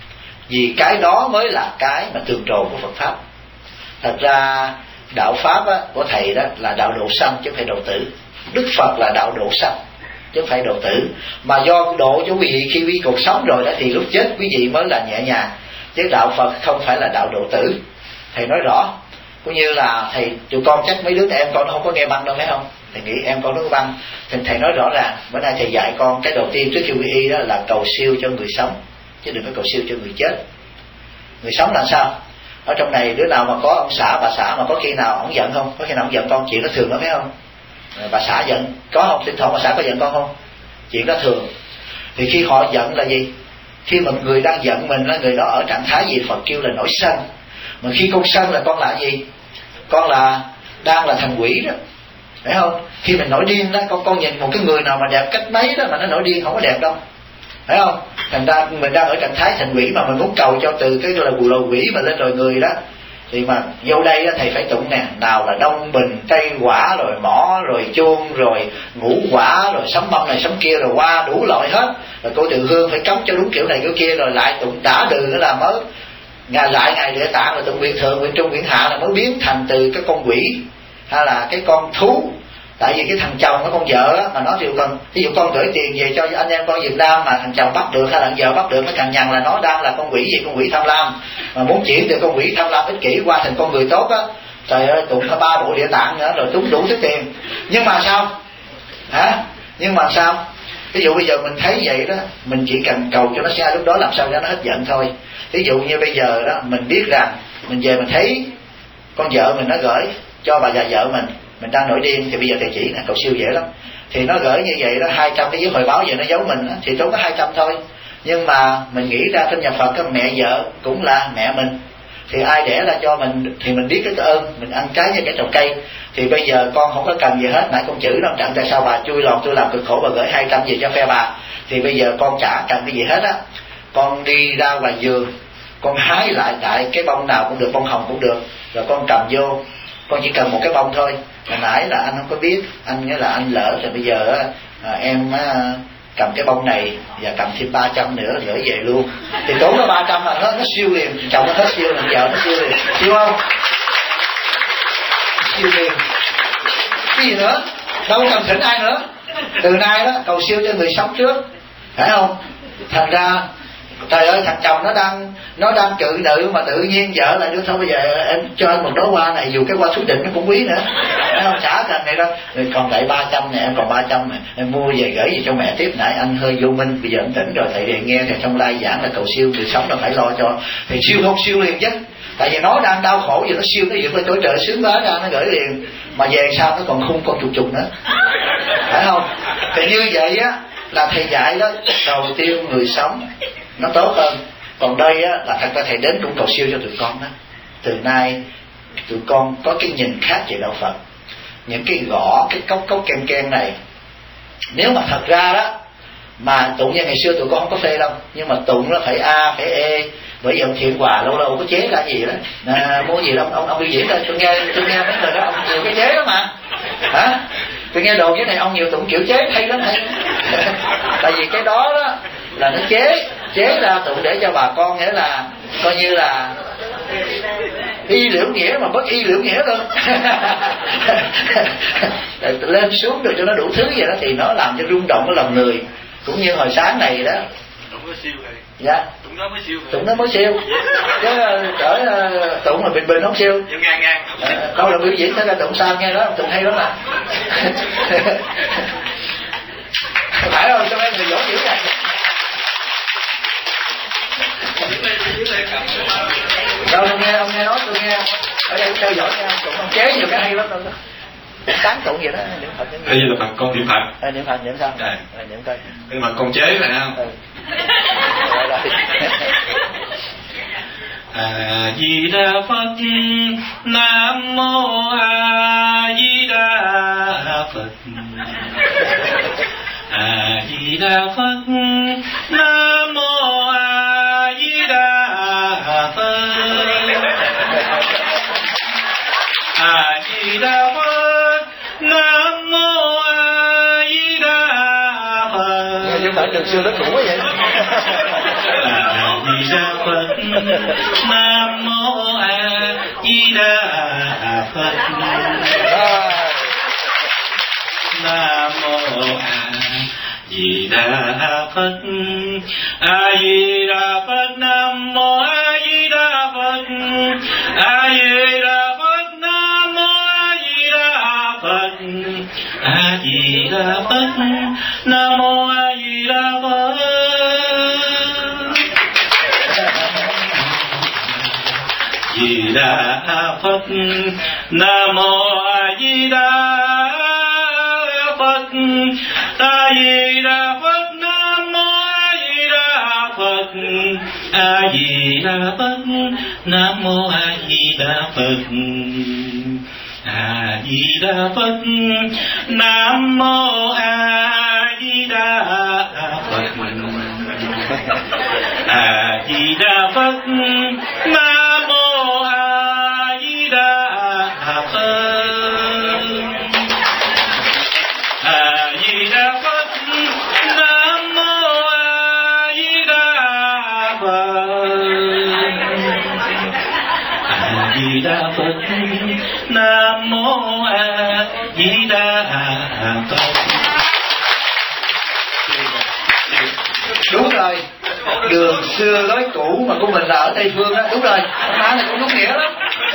Speaker 1: Vì cái đó mới là cái mà tường trồ của Phật Pháp. Thật ra đạo Pháp á, của thầy đó là đạo độ sanh chứ không phải độ tử. Đức Phật là đạo độ sanh chứ không phải độ tử. Mà do độ cho quý vị khi quý cuộc sống rồi đó, thì lúc chết quý vị mới là nhẹ nhàng. Chứ đạo Phật không phải là đạo độ tử. Thầy nói rõ. Cũng như là thầy, tụi con chắc mấy đứa em con nó không có nghe băng đâu phải không? Thầy nghĩ em con nó có băng. Thì thầy nói rõ ràng, bữa nay thầy dạy con cái đầu tiên trước khi quy y đó là cầu siêu cho người sống, chứ đừng có cầu siêu cho người chết. Người sống là sao? Ở trong này đứa nào mà có ông xã bà xã mà có khi nào ông giận không? Có khi nào ông giận con? Chuyện đó thường đó phải không? Bà xã giận có không? Thỉnh thoảng bà xã có giận con không? Chuyện đó thường. Thì khi họ giận là gì? Khi mà người đang giận mình là người đó ở trạng thái gì? Phật kêu là nổi sân. Mà khi con sân là con là gì? Con là đang là thành quỷ đó, phải không? Khi mình nổi điên đó, con con nhìn một cái người nào mà đẹp cách mấy đó mà nó nổi điên không có đẹp đâu, phải không? Thành ra mình đang ở trạng thái thành quỷ mà mình muốn cầu cho từ cái là bù lầu quỷ mà lên rồi người đó, thì mà vô đây đó, thầy phải tụng nè, nào là đông bình cây quả rồi mỏ rồi chuông rồi ngũ quả rồi sấm bông này sấm kia rồi qua đủ loại hết, rồi cô Từ Hương phải cấm cho đúng kiểu này kiểu kia, rồi lại tụng đã từ nữa là mới ngày lại ngày địa tạng, rồi tụng nguyện thượng nguyện trung nguyện hạ là mới biến thành từ cái con quỷ hay là cái con thú. Tại vì cái thằng chồng cái con vợ á, mà nó thì con ví dụ con gửi tiền về cho anh em con Việt Nam mà thằng chồng bắt được hay là thằng vợ bắt được, nó càng nhằn là nó đang là con quỷ gì, con quỷ tham lam, mà muốn chuyển từ con quỷ tham lam ích kỷ qua thành con người tốt á, trời ơi tụng cả ba bộ địa tạng nữa rồi tốn đủ thứ tiền. Nhưng mà sao hả? Nhưng mà sao? Ví dụ bây giờ mình thấy vậy đó, mình chỉ cần cầu cho nó xa lúc đó làm sao cho nó hết giận thôi. Ví dụ như bây giờ đó, mình biết rằng mình về mình thấy con vợ mình nó gửi cho bà già vợ mình, mình đang nổi điên, thì bây giờ thầy chỉ nè, cầu siêu dễ lắm. Thì nó gửi như vậy đó, hai trăm cái giấy hồi báo về nó giấu mình đó, thì tốn có hai trăm thôi. Nhưng mà mình nghĩ ra trong nhà Phật cái mẹ vợ cũng là mẹ mình, thì ai đẻ ra cho mình thì mình biết cái ơn, mình ăn trái như cái trồng cây. Thì bây giờ con không có cần gì hết, nãy con chữ đâu chẳng tại sao bà chui lòng tôi làm cực khổ và gửi hai trăm về cho phe bà. Thì bây giờ con chả cần cái gì hết á, con đi ra ngoài vườn, con hái lại đại cái bông nào cũng được, bông hồng cũng được, rồi con cầm vô. Con chỉ cần một cái bông thôi. Hồi nãy là anh không có biết, anh nghĩa là anh lỡ rồi, bây giờ à, em à, cầm cái bông này và cầm thêm ba trăm nữa gửi về luôn. Thì tốn nó ba trăm mà nó, nó siêu liền, chồng nó hết siêu liền, vợ nó siêu liền, siêu không? Siêu liền. Cái gì nữa? Đâu cần thỉnh ai nữa. Từ nay đó cầu siêu cho người sống trước, phải không? Thành ra trời ơi, thằng chồng nó đang nó đang cự nữ mà tự nhiên vợ lại đưa thôi bây giờ em cho anh một đóa hoa này, dù cái hoa xuất định nó cũng quý nữa, phải không? Trả thành này đâu, rồi còn lại ba trăm này, em còn ba trăm này, em mua về gửi về cho mẹ tiếp. Nãy anh hơi vô minh, bây giờ anh tỉnh rồi, thầy đề nghe thì trong lai giảng là cầu siêu người sống là phải lo cho, thì siêu không siêu liền chứ, tại vì nó đang đau khổ giờ nó siêu nó dựng lên chỗ trời sướng quá ra nó gửi liền, mà về sau nó còn khung con chục chục nữa, phải không? Thì như vậy á là thầy dạy đó, đầu tiên người sống nó tốt hơn. Còn đây á là thật ra thầy đến cũng cầu siêu cho tụi con đó. Từ nay tụi con có cái nhìn khác về đạo Phật. Những cái gõ, cái cốc cốc ken ken này, nếu mà thật ra đó mà tụng như ngày xưa tụi con không có phê đâu, nhưng mà tụng nó phải A phải E. Bởi vì ông Thiện Hòa lâu lâu có chế ra gì đó à, mua gì đâu ông ông biểu diễn ra, tôi nghe tôi nghe mấy người đó ông nhiều cái chế đó mà hả? Tôi nghe đồ cái này ông nhiều tụng kiểu chế hay lắm hay. Tại vì cái đó đó là nó chế chế ra tụng để cho bà con, nghĩa là coi như là y liễu nghĩa mà bất y liễu nghĩa luôn. Lên xuống được cho nó đủ thứ vậy đó, thì nó làm cho rung động cái lòng người. Cũng như hồi sáng này đó, dạ tụng nó mới siêu, tụng nó mới siêu chứ cỡ tụng mà bình bình không siêu. Đâu là biểu diễn thế là tụng sao nghe đó, tụng hay lắm mà. Phải không? Cho mấy người giỏi dữ này. Đâu ông nghe ông nghe nói tôi nghe ở đây theo dõi nha, tụng ông chế nhiều cái hay lắm đâu. Sáng tụng vậy đó, niệm Phật.
Speaker 5: Bây giờ là con niệm Phật.
Speaker 1: À, niệm Phật niệm sao?
Speaker 5: Đây.
Speaker 1: À, niệm coi.
Speaker 5: Nhưng mà con chế phải không? Ừ. A Di Đà Phật, Nam Mô A Di Đà Phật. A Di Đà Phật, Nam Mô A Di Đà Phật. A Di Đà Phật, Nam Mô A Di Đà
Speaker 1: phải đường xưa đất cũ quá vậy.
Speaker 5: A Di Đà Phật. Nam mô A Di Đà Phật. Nam mô A Di Đà Phật. A Di Đà Phật. Nam mô A Di Đà Phật. A Di Đà Phật. Nam mô A Di Đà Phật. A Di Đà Phật. Nam mô A Di Đà Phật. Di Đà Phật. Nam mô A Di Đà Phật. A Di Đà Phật. Nam mô A Di Đà Phật. A Di Đà Phật. Nam mô A Di Đà Phật. A Di Đà Phật. Nam mô A Di Đà Phật. A Di Đà Phật. Nam mô A Di Đà Phật. A Di Đà Phật. Nam mô A Di Đà Phật. A Di Đà Phật. Nam mô A Di Đà Phật.
Speaker 1: Đúng rồi, đường xưa lối cũ mà của mình là ở Tây Phương đó, đúng rồi, má này cũng đúng nghĩa lắm.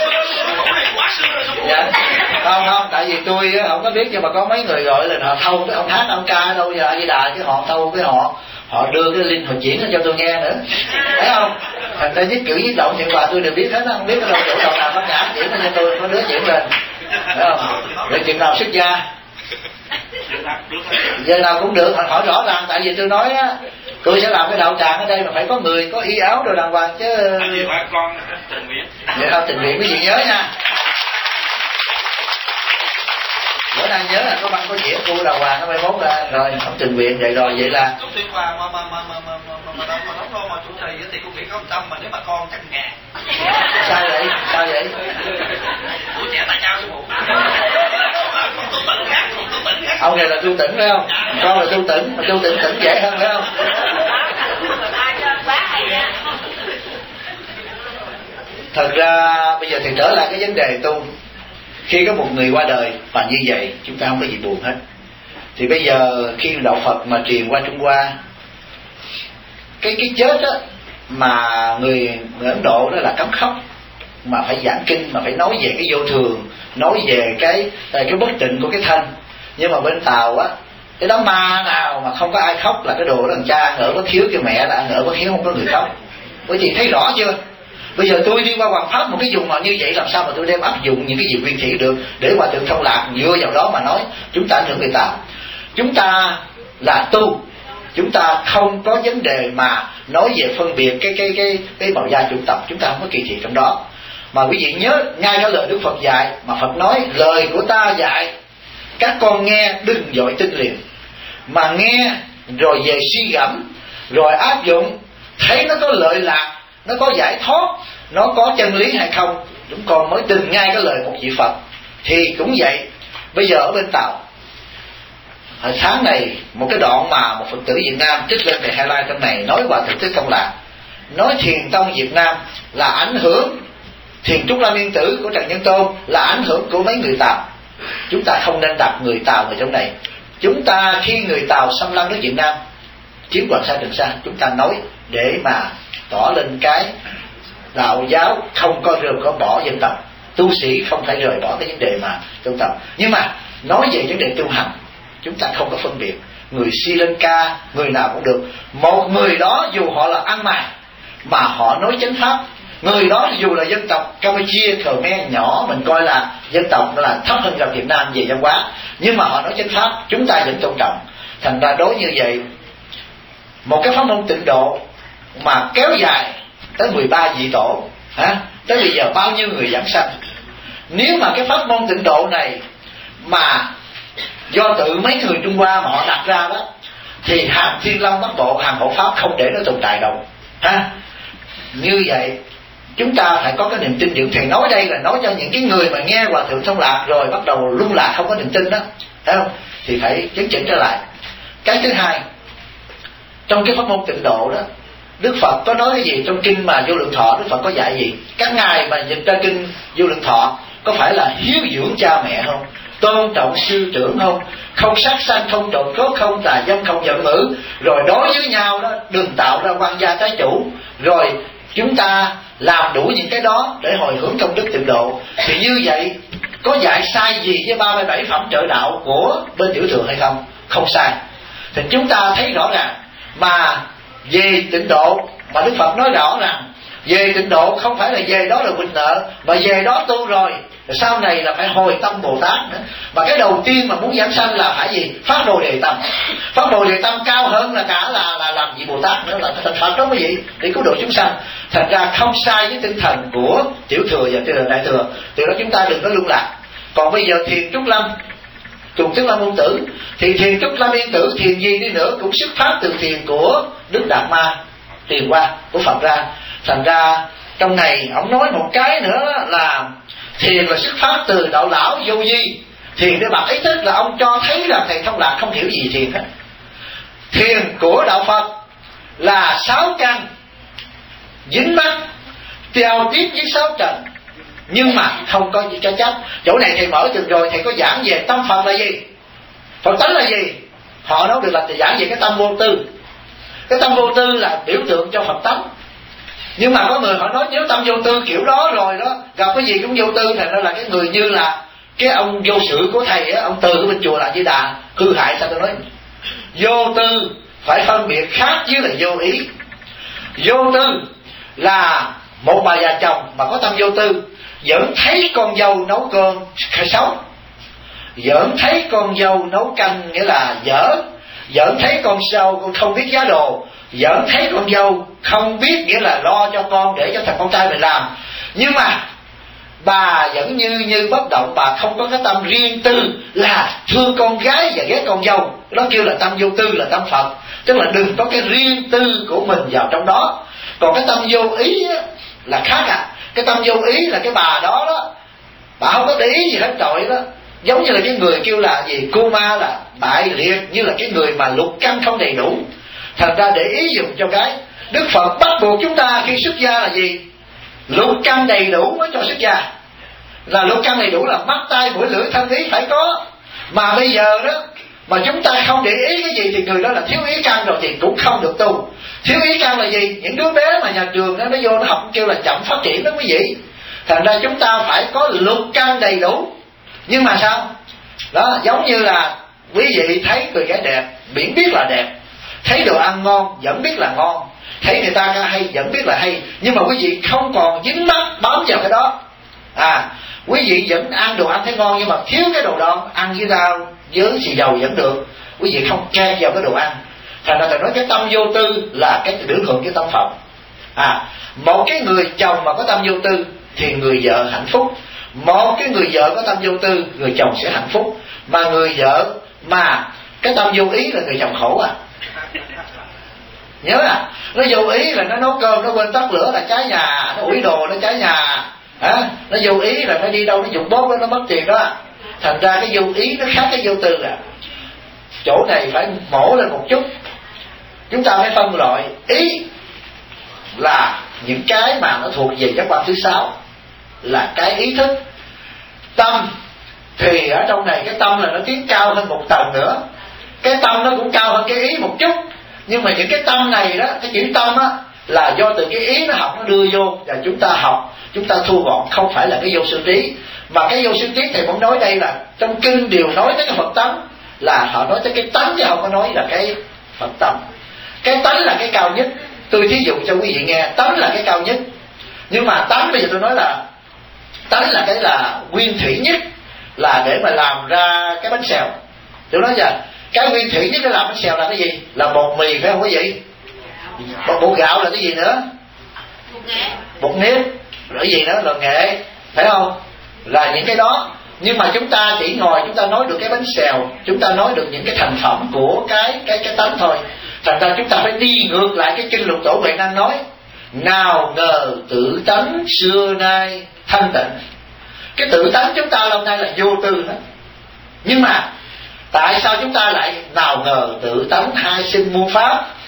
Speaker 1: Dạ, không không, tại vì tôi không có biết, nhưng mà có mấy người gọi là họ thâu cái ông hát ông ca đâu giờ Di Đà, chứ họ thâu cái họ họ đưa cái linh họ diễn cho tôi nghe nữa, thấy không? Thành ra viết chữ viết động chuyện bà tôi đều biết hết, không biết cái đâu chỗ đầu nào bắt nhã diễn cho tôi có đứa diễn lên, thấy không? Rồi chuyện nào xuất gia giờ nào cũng được, hỏi, hỏi rõ ràng, tại vì tôi nói á, tôi sẽ làm cái đạo tràng ở đây mà phải có người có y áo đồ đàng hoàng chứ.
Speaker 4: Con tình nguyện.
Speaker 1: Vậy không tình nguyện quý vị nhớ nha. Bữa nay nhớ là có băng có dĩa cô đàng hoàng nó mai mốt ra rồi không tình nguyện vậy rồi vậy là.
Speaker 6: Chủ tuyên hòa mà mà mà mà mà mà mà mà mà đóng mà chủ trì thì cũng nghĩ có một tâm, mà nếu mà con chắc ngàn.
Speaker 1: Sao vậy? Sao vậy?
Speaker 6: Tuổi trẻ tại nhau chứ bộ. Tu tỉnh khác, tu tỉnh khác.
Speaker 1: Ông này là tu tỉnh phải không? Con là tu tỉnh, mà tu tỉnh tỉnh dễ hơn phải không? Thật ra bây giờ thì trở lại cái vấn đề tu. Khi có một người qua đời và như vậy chúng ta không có gì buồn hết. Thì bây giờ khi đạo Phật mà truyền qua Trung Hoa, cái cái chết á mà người, người Ấn Độ đó là cấm khóc, mà phải giảng kinh, mà phải nói về cái vô thường, nói về cái cái bất tịnh của cái thân. Nhưng mà bên Tàu á, cái đám ma nào mà không có ai khóc là cái đồ đó, thằng cha ăn ở bất hiếu, cái mẹ là ăn ở bất hiếu, không có người khóc. Quý vị thấy rõ chưa? Bây giờ tôi đi qua Hoàng Pháp một cái vùng mà như vậy, làm sao mà tôi đem áp dụng những cái gì nguyên thủy được để mà tự thông lạc dựa vào đó mà nói chúng ta ảnh hưởng người ta. Chúng ta là tu, chúng ta không có vấn đề mà nói về phân biệt cái cái cái cái màu da chủng tộc, chúng ta không có kỳ thị trong đó. Mà quý vị nhớ ngay cái lời Đức Phật dạy, mà Phật nói lời của ta dạy các con nghe đừng vội tin liền, mà nghe rồi về suy gẫm, rồi áp dụng, thấy nó có lợi lạc, nó có giải thoát, nó có chân lý hay không, chúng con mới tin ngay cái lời một vị Phật. Thì cũng vậy, bây giờ ở bên Tàu, hồi sáng này một cái đoạn mà một Phật tử Việt Nam trích lên để highlight trong này, nói Hòa Thượng Thích Công Lạc, nói Thiền Tông Việt Nam là ảnh hưởng, Thiền Trúc Lâm Yên Tử của Trần Nhân Tôn là ảnh hưởng của mấy người Tàu. Chúng ta không nên đặt người Tàu vào trong này. Chúng ta khi người Tàu xâm lăng nước Việt Nam, chiếm Hoàng Sa Trường Sa, chúng ta nói để mà tỏ lên cái đạo giáo không có rời có bỏ dân tộc, tu sĩ không thể rời bỏ cái vấn đề mà dân tộc. Nhưng mà nói về vấn đề tu hành, chúng ta không có phân biệt người Sri Lanka, người nào cũng được. Một người đó dù họ là ăn mày mà họ nói chánh pháp, người đó dù là dân tộc Campuchia, Khmer nhỏ mình coi là dân tộc là thấp hơn gặp Việt Nam về văn hóa, nhưng mà họ nói chánh pháp, chúng ta vẫn tôn trọng. Thành ra đối như vậy, một cái pháp môn tịnh độ mà kéo dài tới mười ba vị tổ, hả? Tới bây giờ bao nhiêu người giảng sanh. Nếu mà cái pháp môn tịnh độ này mà do tự mấy người Trung Hoa mà họ đặt ra đó, thì hàng Thiên Long Bắc Bộ, hàng hộ pháp không để nó tồn tại đâu, ha? Như vậy chúng ta phải có cái niềm tin vững. Thầy nói đây là nói cho những cái người mà nghe Hòa Thượng Thông Lạc rồi bắt đầu lung lạc không có niềm tin đó, thấy không? Thì phải chấn chỉnh trở lại. Cái thứ hai, trong cái pháp môn tịnh độ đó, Đức Phật có nói cái gì trong kinh mà Vô Lượng Thọ? Đức Phật có dạy gì? Các ngài mà dịch ra kinh Vô Lượng Thọ có phải là hiếu dưỡng cha mẹ không, tôn trọng sư trưởng không, không sát sanh, không trộm cướp, không tà dâm, không giận ngữ, rồi đối với nhau đó đừng tạo ra quan gia trái chủ, rồi chúng ta làm đủ những cái đó để hồi hướng công đức tịnh độ. Thì như vậy có dạy sai gì với ba mươi bảy phẩm trợ đạo của bên Tiểu Thừa hay không? Không sai. Thì chúng ta thấy rõ ràng mà về tịnh độ mà Đức Phật nói rõ rằng về tịnh độ không phải là về đó là quỳnh nợ, mà về đó tu rồi sau này là phải hồi tâm Bồ Tát nữa. Mà cái đầu tiên mà muốn giảng sanh là phải gì? Phát Bồ Đề Tâm. Phát Bồ Đề Tâm cao hơn là cả là là làm gì Bồ Tát nữa, là thành Phật đó quý vị, để cứu độ chúng sanh. Thành ra không sai với tinh thần của Tiểu Thừa và Tiểu Thừa Đại Thừa. Từ đó chúng ta đừng có lung lạc. Còn bây giờ thiền Trúc Lâm, Trùng Trúc Lâm Môn Tử, thì thiền Trúc Lâm Yên Tử, thiền gì đi nữa cũng xuất phát từ thiền của Đức Đạt Ma truyền qua của Phật ra. Thành ra trong này ông nói một cái nữa là thiền là xuất phát từ đạo lão Vô Vi. Thiền để bạc ý thức là ông cho thấy là thầy Thông Lạc không hiểu gì thiền hết. Thiền của đạo Phật là sáu căn dính mắt treo tiếp với sáu trần, nhưng mà không có gì cho chấp. Chỗ này thầy mở từng rồi, thầy có giảng về tâm Phật là gì, Phật tánh là gì. Họ nói được là thầy giảng về cái tâm vô tư. Cái tâm vô tư là biểu tượng cho Phật tánh. Nhưng mà có người họ nói nếu tâm vô tư kiểu đó rồi đó, gặp cái gì cũng vô tư, thành ra là cái người như là cái ông vô sự của thầy á, ông Từ ở bên chùa là Di Đà hư hại. Sao tôi nói vô tư phải phân biệt khác với là vô ý. Vô tư là một bà già chồng mà có tâm vô tư, vẫn thấy con dâu nấu cơm xấu, vẫn thấy con dâu nấu canh nghĩa là dở, vẫn thấy con dâu không biết giá đồ, vẫn thấy con dâu không biết nghĩa là lo cho con để cho thằng con trai mình làm. Nhưng mà bà vẫn như như bất động, bà không có cái tâm riêng tư là thương con gái và ghét con dâu. Đó kêu là tâm vô tư, là tâm Phật. Tức là đừng có cái riêng tư của mình vào trong đó. Còn cái tâm vô ý á, là khác à. Cái tâm vô ý là cái bà đó đó, bà không có để ý gì hết trọi đó. Giống như là cái người kêu là gì, cô ma là bại liệt, như là cái người mà lục căn không đầy đủ. Thành ra để ý dùng cho cái Đức Phật bắt buộc chúng ta khi xuất gia là gì? Lục căn đầy đủ mới cho xuất gia. Là lục căn đầy đủ là mắt tai mũi lưỡi thân ý phải có. Mà bây giờ đó mà chúng ta không để ý cái gì thì người đó là thiếu ý căn rồi, thì cũng không được tu. Thiếu ý căn là gì? Những đứa bé mà nhà trường đó, nó vô nó học kêu là chậm phát triển đó quý vị. Thành ra chúng ta phải có lục căn đầy đủ. Nhưng mà sao? Đó giống như là quý vị thấy người gái đẹp, miễn biết là đẹp, thấy đồ ăn ngon vẫn biết là ngon, thấy người ta ca hay vẫn biết là hay, nhưng mà quý vị không còn dính mắt bám vào cái đó. À, quý vị vẫn ăn đồ ăn thấy ngon, nhưng mà thiếu cái đồ đó, ăn với rau với xì dầu vẫn được, quý vị không khen vào cái đồ ăn. Thành ra thầy nói cái tâm vô tư là cái biểu tượng cái tâm Phật. À, một cái người chồng mà có tâm vô tư thì người vợ hạnh phúc. Một cái người vợ có tâm vô tư, người chồng sẽ hạnh phúc. Mà người vợ mà cái tâm vô ý là người chồng khổ à. Nhớ à, nó vô ý là nó nấu cơm nó quên tắt lửa là cháy nhà, nó ủi đồ nó cháy nhà. À, nó vô ý là nó đi đâu nó dùng bóp đó, nó mất tiền đó. Thành ra cái vô ý nó khác cái vô tư à. Chỗ này phải mổ lên một chút. Chúng ta phải phân loại. Ý là những cái mà nó thuộc về giác quan thứ sáu, là cái ý thức. Tâm thì ở trong này cái tâm là nó tiến cao hơn một tầng nữa. Cái tâm nó cũng cao hơn cái ý một chút. Nhưng mà những cái tâm này đó, cái chữ tâm á, là do từ cái ý nó học nó đưa vô, và chúng ta học, chúng ta thu gọn, không phải là cái vô sư trí. Mà cái vô sư trí thầy muốn nói đây là trong kinh đều nói tới cái Phật tánh, là họ nói tới cái tánh chứ không có nói là cái Phật tâm. Cái tánh là cái cao nhất. Tôi thí dụ cho quý vị nghe, tánh là cái cao nhất. Nhưng mà tánh bây giờ tôi nói là tánh là cái là nguyên thủy nhất, là để mà làm ra cái bánh xèo. Tôi nói giờ cái nguyên thủy nhất để làm bánh xèo là cái gì? Là bột mì phải không quý vị? Bột, bột gạo là cái gì nữa? Bột nếp. Rồi cái gì nữa? Là nghệ, phải không? Là những cái đó. Nhưng mà chúng ta chỉ ngồi chúng ta nói được cái bánh xèo, chúng ta nói được những cái thành phẩm của cái cái cái tánh thôi. Thành ra chúng ta phải đi ngược lại cái kinh Lục Tổ Huệ Năng nói: nào ngờ tự tánh xưa nay thanh tịnh. Cái tự tánh chúng ta lâu nay là vô tư đó. Nhưng mà tại sao chúng ta lại nào ngờ tự tánh hai sinh muôn pháp?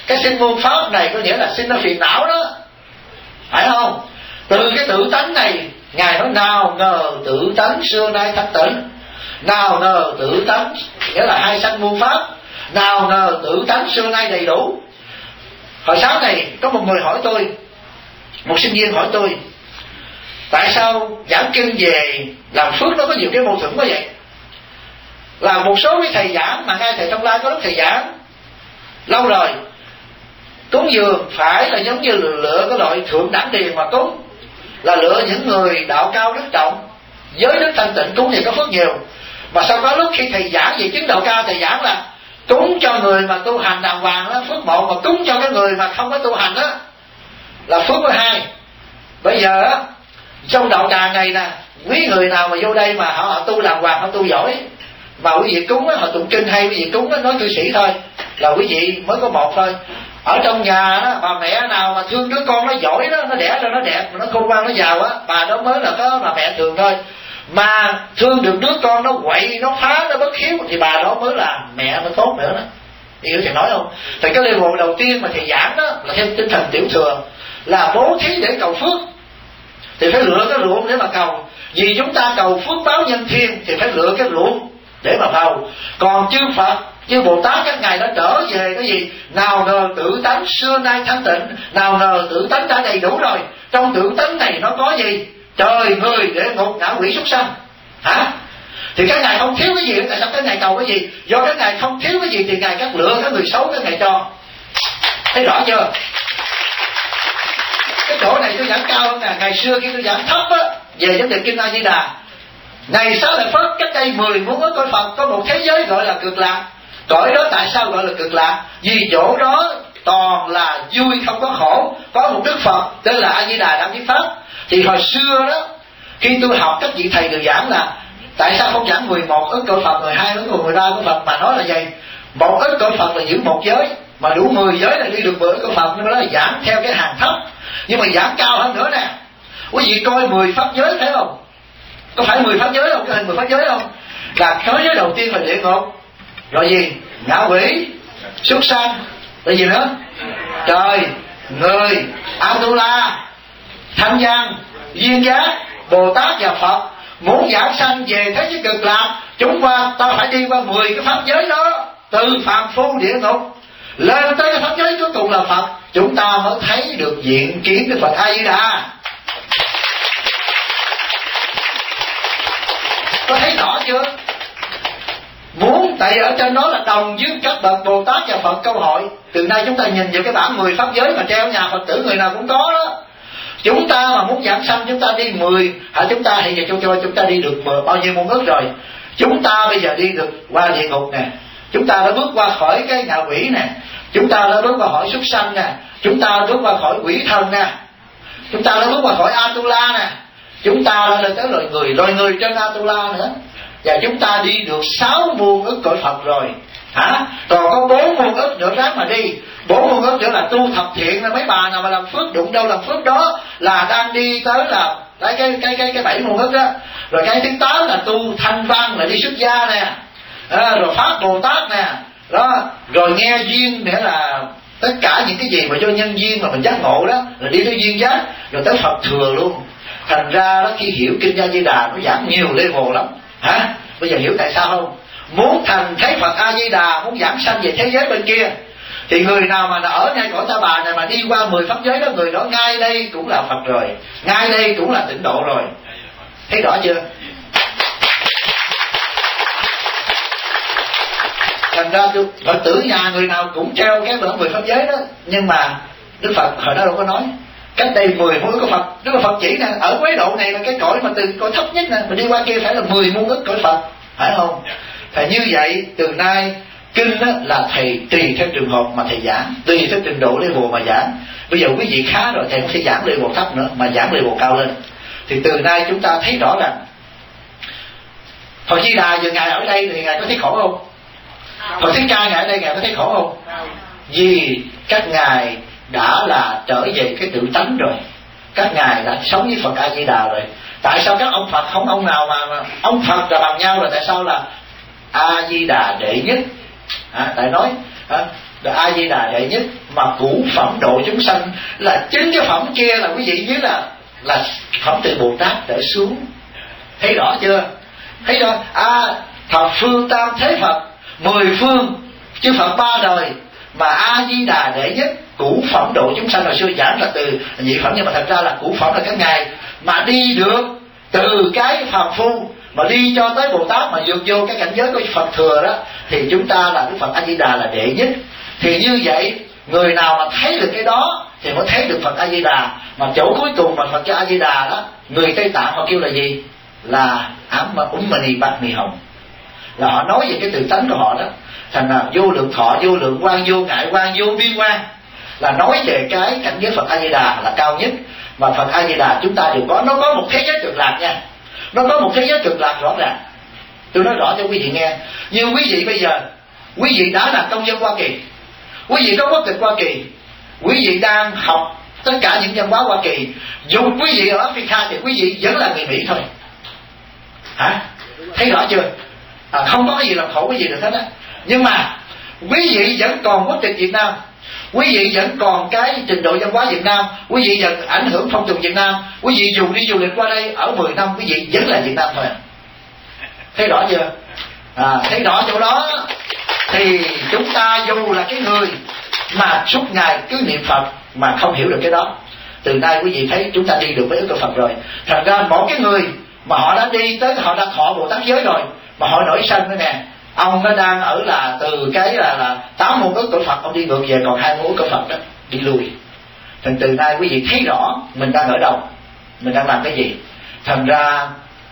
Speaker 1: Cái sinh muôn pháp này có nghĩa là sinh ra phiền não đó, phải không? Từ cái tự tánh này, Ngài nói nào ngờ tự tánh xưa nay thanh tịnh, nào ngờ tự tánh nghĩa là hai sanh muôn pháp, nào ngờ tự tánh xưa nay đầy đủ. Hồi sáng này có một người hỏi tôi, một sinh viên hỏi tôi, tại sao giảng kinh về làm phước nó có nhiều cái mâu thuẫn quá vậy? Là một số cái thầy giảng mà ngay thầy Trong Lai có lúc thầy giảng lâu rồi, cúng dường phải là giống như lựa cái loại thượng đẳng điền mà cúng, là lựa những người đạo cao đức trọng, giới đức thanh tịnh cúng thì có phước nhiều. Mà sau có lúc khi thầy giảng về chứng đạo cao, thầy giảng là cúng cho người mà tu hành đàng hoàng đó phước một, mà cúng cho cái người mà không có tu hành đó là phước thứ hai. Bây giờ á, trong đạo tràng này nè, quý người nào mà vô đây mà họ, họ tu đàng hoàng, họ tu giỏi, mà quý vị cúng á, họ tụng kinh hay, quý vị cúng á, nói cư sĩ thôi là quý vị mới có một thôi. Ở trong nhà đó, bà mẹ nào mà thương đứa con nó giỏi đó, nó đẻ ra nó đẹp, mà nó khôn ngoan nó giàu á, bà đó mới là có bà mẹ thường thôi. Mà thương được đứa con nó quậy, nó phá, nó bất hiếu thì bà đó mới là mẹ mới tốt nữa đó. Hiểu thầy nói không? Thì cái level đầu tiên mà thầy giảng đó là theo tinh thần tiểu thừa, là bố thí để cầu phước. Thì phải lựa cái ruộng để mà cầu, vì chúng ta cầu phước báo nhân thiên thì phải lựa cái ruộng để mà cầu. Còn chư Phật, chư Bồ Tát các ngài đã trở về cái gì? Nào ngờ tự tánh xưa nay thanh tịnh, nào ngờ tự tánh đã đầy đủ rồi. Trong tự tánh này nó có gì? Trời, người, địa ngục, ngạ quỷ, súc sanh. Hả? Thì các ngài không thiếu cái gì, tại sao các ngài cầu cái gì? Do các ngài không thiếu cái gì thì ngài cắt lựa cái người xấu các ngài cho. Thấy rõ chưa? Cái chỗ này tôi giảng cao hơn nè. Ngày xưa khi tôi giảng thấp á về vấn đề kinh A Di Đà, ngày sau lại Phật cách đây mười muốn có cõi Phật có một thế giới gọi là cực lạc. Cõi đó tại sao gọi là cực lạc? Vì chỗ đó toàn là vui không có khổ. Có một Đức Phật tên là A Di Đà Đạm Nhất Pháp. Thì hồi xưa đó, khi tôi học các vị thầy đều giảng là tại sao không giảng mười một ức cõi Phật, mười hai ức cõi, mười ba cõi Phật, mà nói là vậy. Một ức cõi Phật là giữ một giới, mà đủ mười giới là đi được mười ức cõi Phật. Nhưng mà đó là giảng theo cái hàng thấp. Nhưng mà giảng cao hơn nữa nè, quý vị coi mười pháp giới thấy không? Có phải mười pháp giới không? Cái hình mười pháp giới không? Là thế giới đầu tiên là địa ngục, rồi gì? Ngạ quỷ, súc sanh, rồi gì nữa? Trời, người, Atula, Thanh Văn, Duyên Giác, Bồ Tát và Phật. Muốn giảng sanh về thế giới cực lạc, chúng ta ta phải đi qua mười cái pháp giới đó, từ phàm phu địa ngục lên tới cái pháp giới cuối cùng là Phật, chúng ta mới thấy được diện kiến cái Phật A Di Đà. Có thấy rõ chưa? Muốn, tại ở trên đó là đồng với các bậc Bồ Tát và Phật câu hỏi. Từ nay chúng ta nhìn vào cái bảng mười pháp giới mà treo nhà Phật tử người nào cũng có đó. Chúng ta mà muốn giảng sanh chúng ta đi mười, hả chúng ta hiện giờ cho cho chúng ta đi được mười bao nhiêu muôn ức rồi. Chúng ta bây giờ đi được qua địa ngục nè, chúng ta đã bước qua khỏi cái ngạ quỷ nè, chúng ta đã bước qua khỏi súc sanh nè, chúng ta bước qua khỏi quỷ thần nè, chúng ta đã bước qua khỏi Atula nè, chúng ta đã lên tới loài người, loài người trên Atula nữa, và chúng ta đi được sáu muôn ức cõi Phật rồi. Hả? Còn có bốn muôn ức nữa ráng mà đi. Bốn muôn ức nữa là tu thập thiện, là mấy bà nào mà làm phước đụng đâu làm phước đó là đang đi tới là cái cái cái cái cái bảy muôn ức đó. Rồi cái thứ tám là tu thanh văn, là đi xuất gia nè, à, rồi pháp Bồ Tát nè, đó, rồi nghe duyên nghĩa là tất cả những cái gì mà do nhân duyên mà mình giác ngộ đó là đi tới duyên giác, rồi tới Phật thừa luôn. Thành ra đó khi hiểu kinh A Di Đà nó giảm nhiều level lắm. Hả? Bây giờ hiểu tại sao không? Muốn thành thấy Phật A Di Đà, muốn giảng sanh về thế giới bên kia, thì người nào mà ở ngay cõi Ta Bà này mà đi qua mười pháp giới đó, người đó ngay đây cũng là Phật rồi, ngay đây cũng là tịnh độ rồi. Thấy rõ chưa? Thành ra Phật tử nhà người nào cũng treo cái bảng mười pháp giới đó. Nhưng mà Đức Phật hồi đó đâu có nói. Cách đây mười muôn ức cõi Phật, Đức Phật chỉ nè, ở quế độ này là cái cõi mà từ cõi thấp nhất nè, mà đi qua kia phải là mười muôn ức cõi Phật, phải không? Thì như vậy từ nay kinh đó là thầy tùy theo trường hợp mà thầy giảng, tùy theo trình độ level mà giảng. Bây giờ quý vị khá rồi thầy không sẽ giảng level thấp nữa mà giảng level cao lên. Thì từ nay chúng ta thấy rõ rằng Phật Di Đà giờ ngài ở đây thì ngài có thấy khổ không? Phật Thích Ca ngài ở đây ngài có thấy khổ không? Vì các ngài đã là trở về cái tự tánh rồi, các ngài đã sống với Phật A Di Đà rồi. Tại sao các ông Phật không ông nào mà, mà ông Phật là bằng nhau rồi, tại sao là A Di Đà đệ nhất? À, tại nói à, là A Di Đà đệ nhất, mà cũ phẩm độ chúng sanh là chính cái phẩm kia là quý vị biết là là phẩm từ Bồ Tát trở xuống. Thấy rõ chưa? Thấy rõ à, thập phương tam thế Phật, mười phương chư Phật ba đời, mà A Di Đà đệ nhất cũ phẩm độ chúng sanh. Hồi xưa giảng là từ nhị phẩm, nhưng mà thật ra là cũ phẩm là các ngài mà đi được từ cái phàm phu mà đi cho tới Bồ Tát, mà vượt vô cái cảnh giới của Phật thừa đó, thì chúng ta là Đức Phật A Di Đà là đệ nhất. Thì như vậy người nào mà thấy được cái đó thì mới thấy được Phật A Di Đà. Mà chỗ cuối cùng mà Phật A Di Đà đó, người Tây Tạng họ kêu là gì? Là ám mà úng mani bát ni hồng, là họ nói về cái tự tánh của họ đó. Thành là vô lượng thọ, vô lượng quan, vô ngại quan, vô biên quan, là nói về cái cảnh giới Phật A Di Đà là cao nhất. Mà Phật A Di Đà chúng ta đều có, nó có một thế giới cực lạc nha, nó có một thế giới cực lạc rõ ràng. Tôi nói rõ cho quý vị nghe. Như quý vị bây giờ, quý vị đã là công dân Hoa Kỳ, quý vị có quốc tịch Hoa Kỳ, quý vị đang học tất cả những văn hóa Hoa Kỳ, dù quý vị ở Africa thì quý vị vẫn là người Mỹ thôi. Hả? Thấy rõ chưa? À, không có cái gì làm khổ quý vị được hết á. Nhưng mà quý vị vẫn còn quốc tịch Việt Nam, quý vị vẫn còn cái trình độ văn hóa Việt Nam, quý vị vẫn ảnh hưởng phong tục Việt Nam, quý vị dù đi du lịch qua đây ở mười năm quý vị vẫn là Việt Nam thôi. Thấy rõ chưa? À, thấy rõ chỗ đó thì chúng ta dù là cái người mà suốt ngày cứ niệm Phật mà không hiểu được cái đó, từ nay quý vị thấy chúng ta đi được với ước của Phật rồi. Thật ra mỗi cái người mà họ đã đi tới, họ đã thọ Bồ Tát giới rồi, mà họ nổi sân nữa nè, ông nó đang ở là từ cái là là tám môn ước của Phật, ông đi ngược về còn hai môn ước của Phật đó, đi lùi. Thành từ nay quý vị thấy rõ mình đang ở đâu, mình đang làm cái gì. Thành ra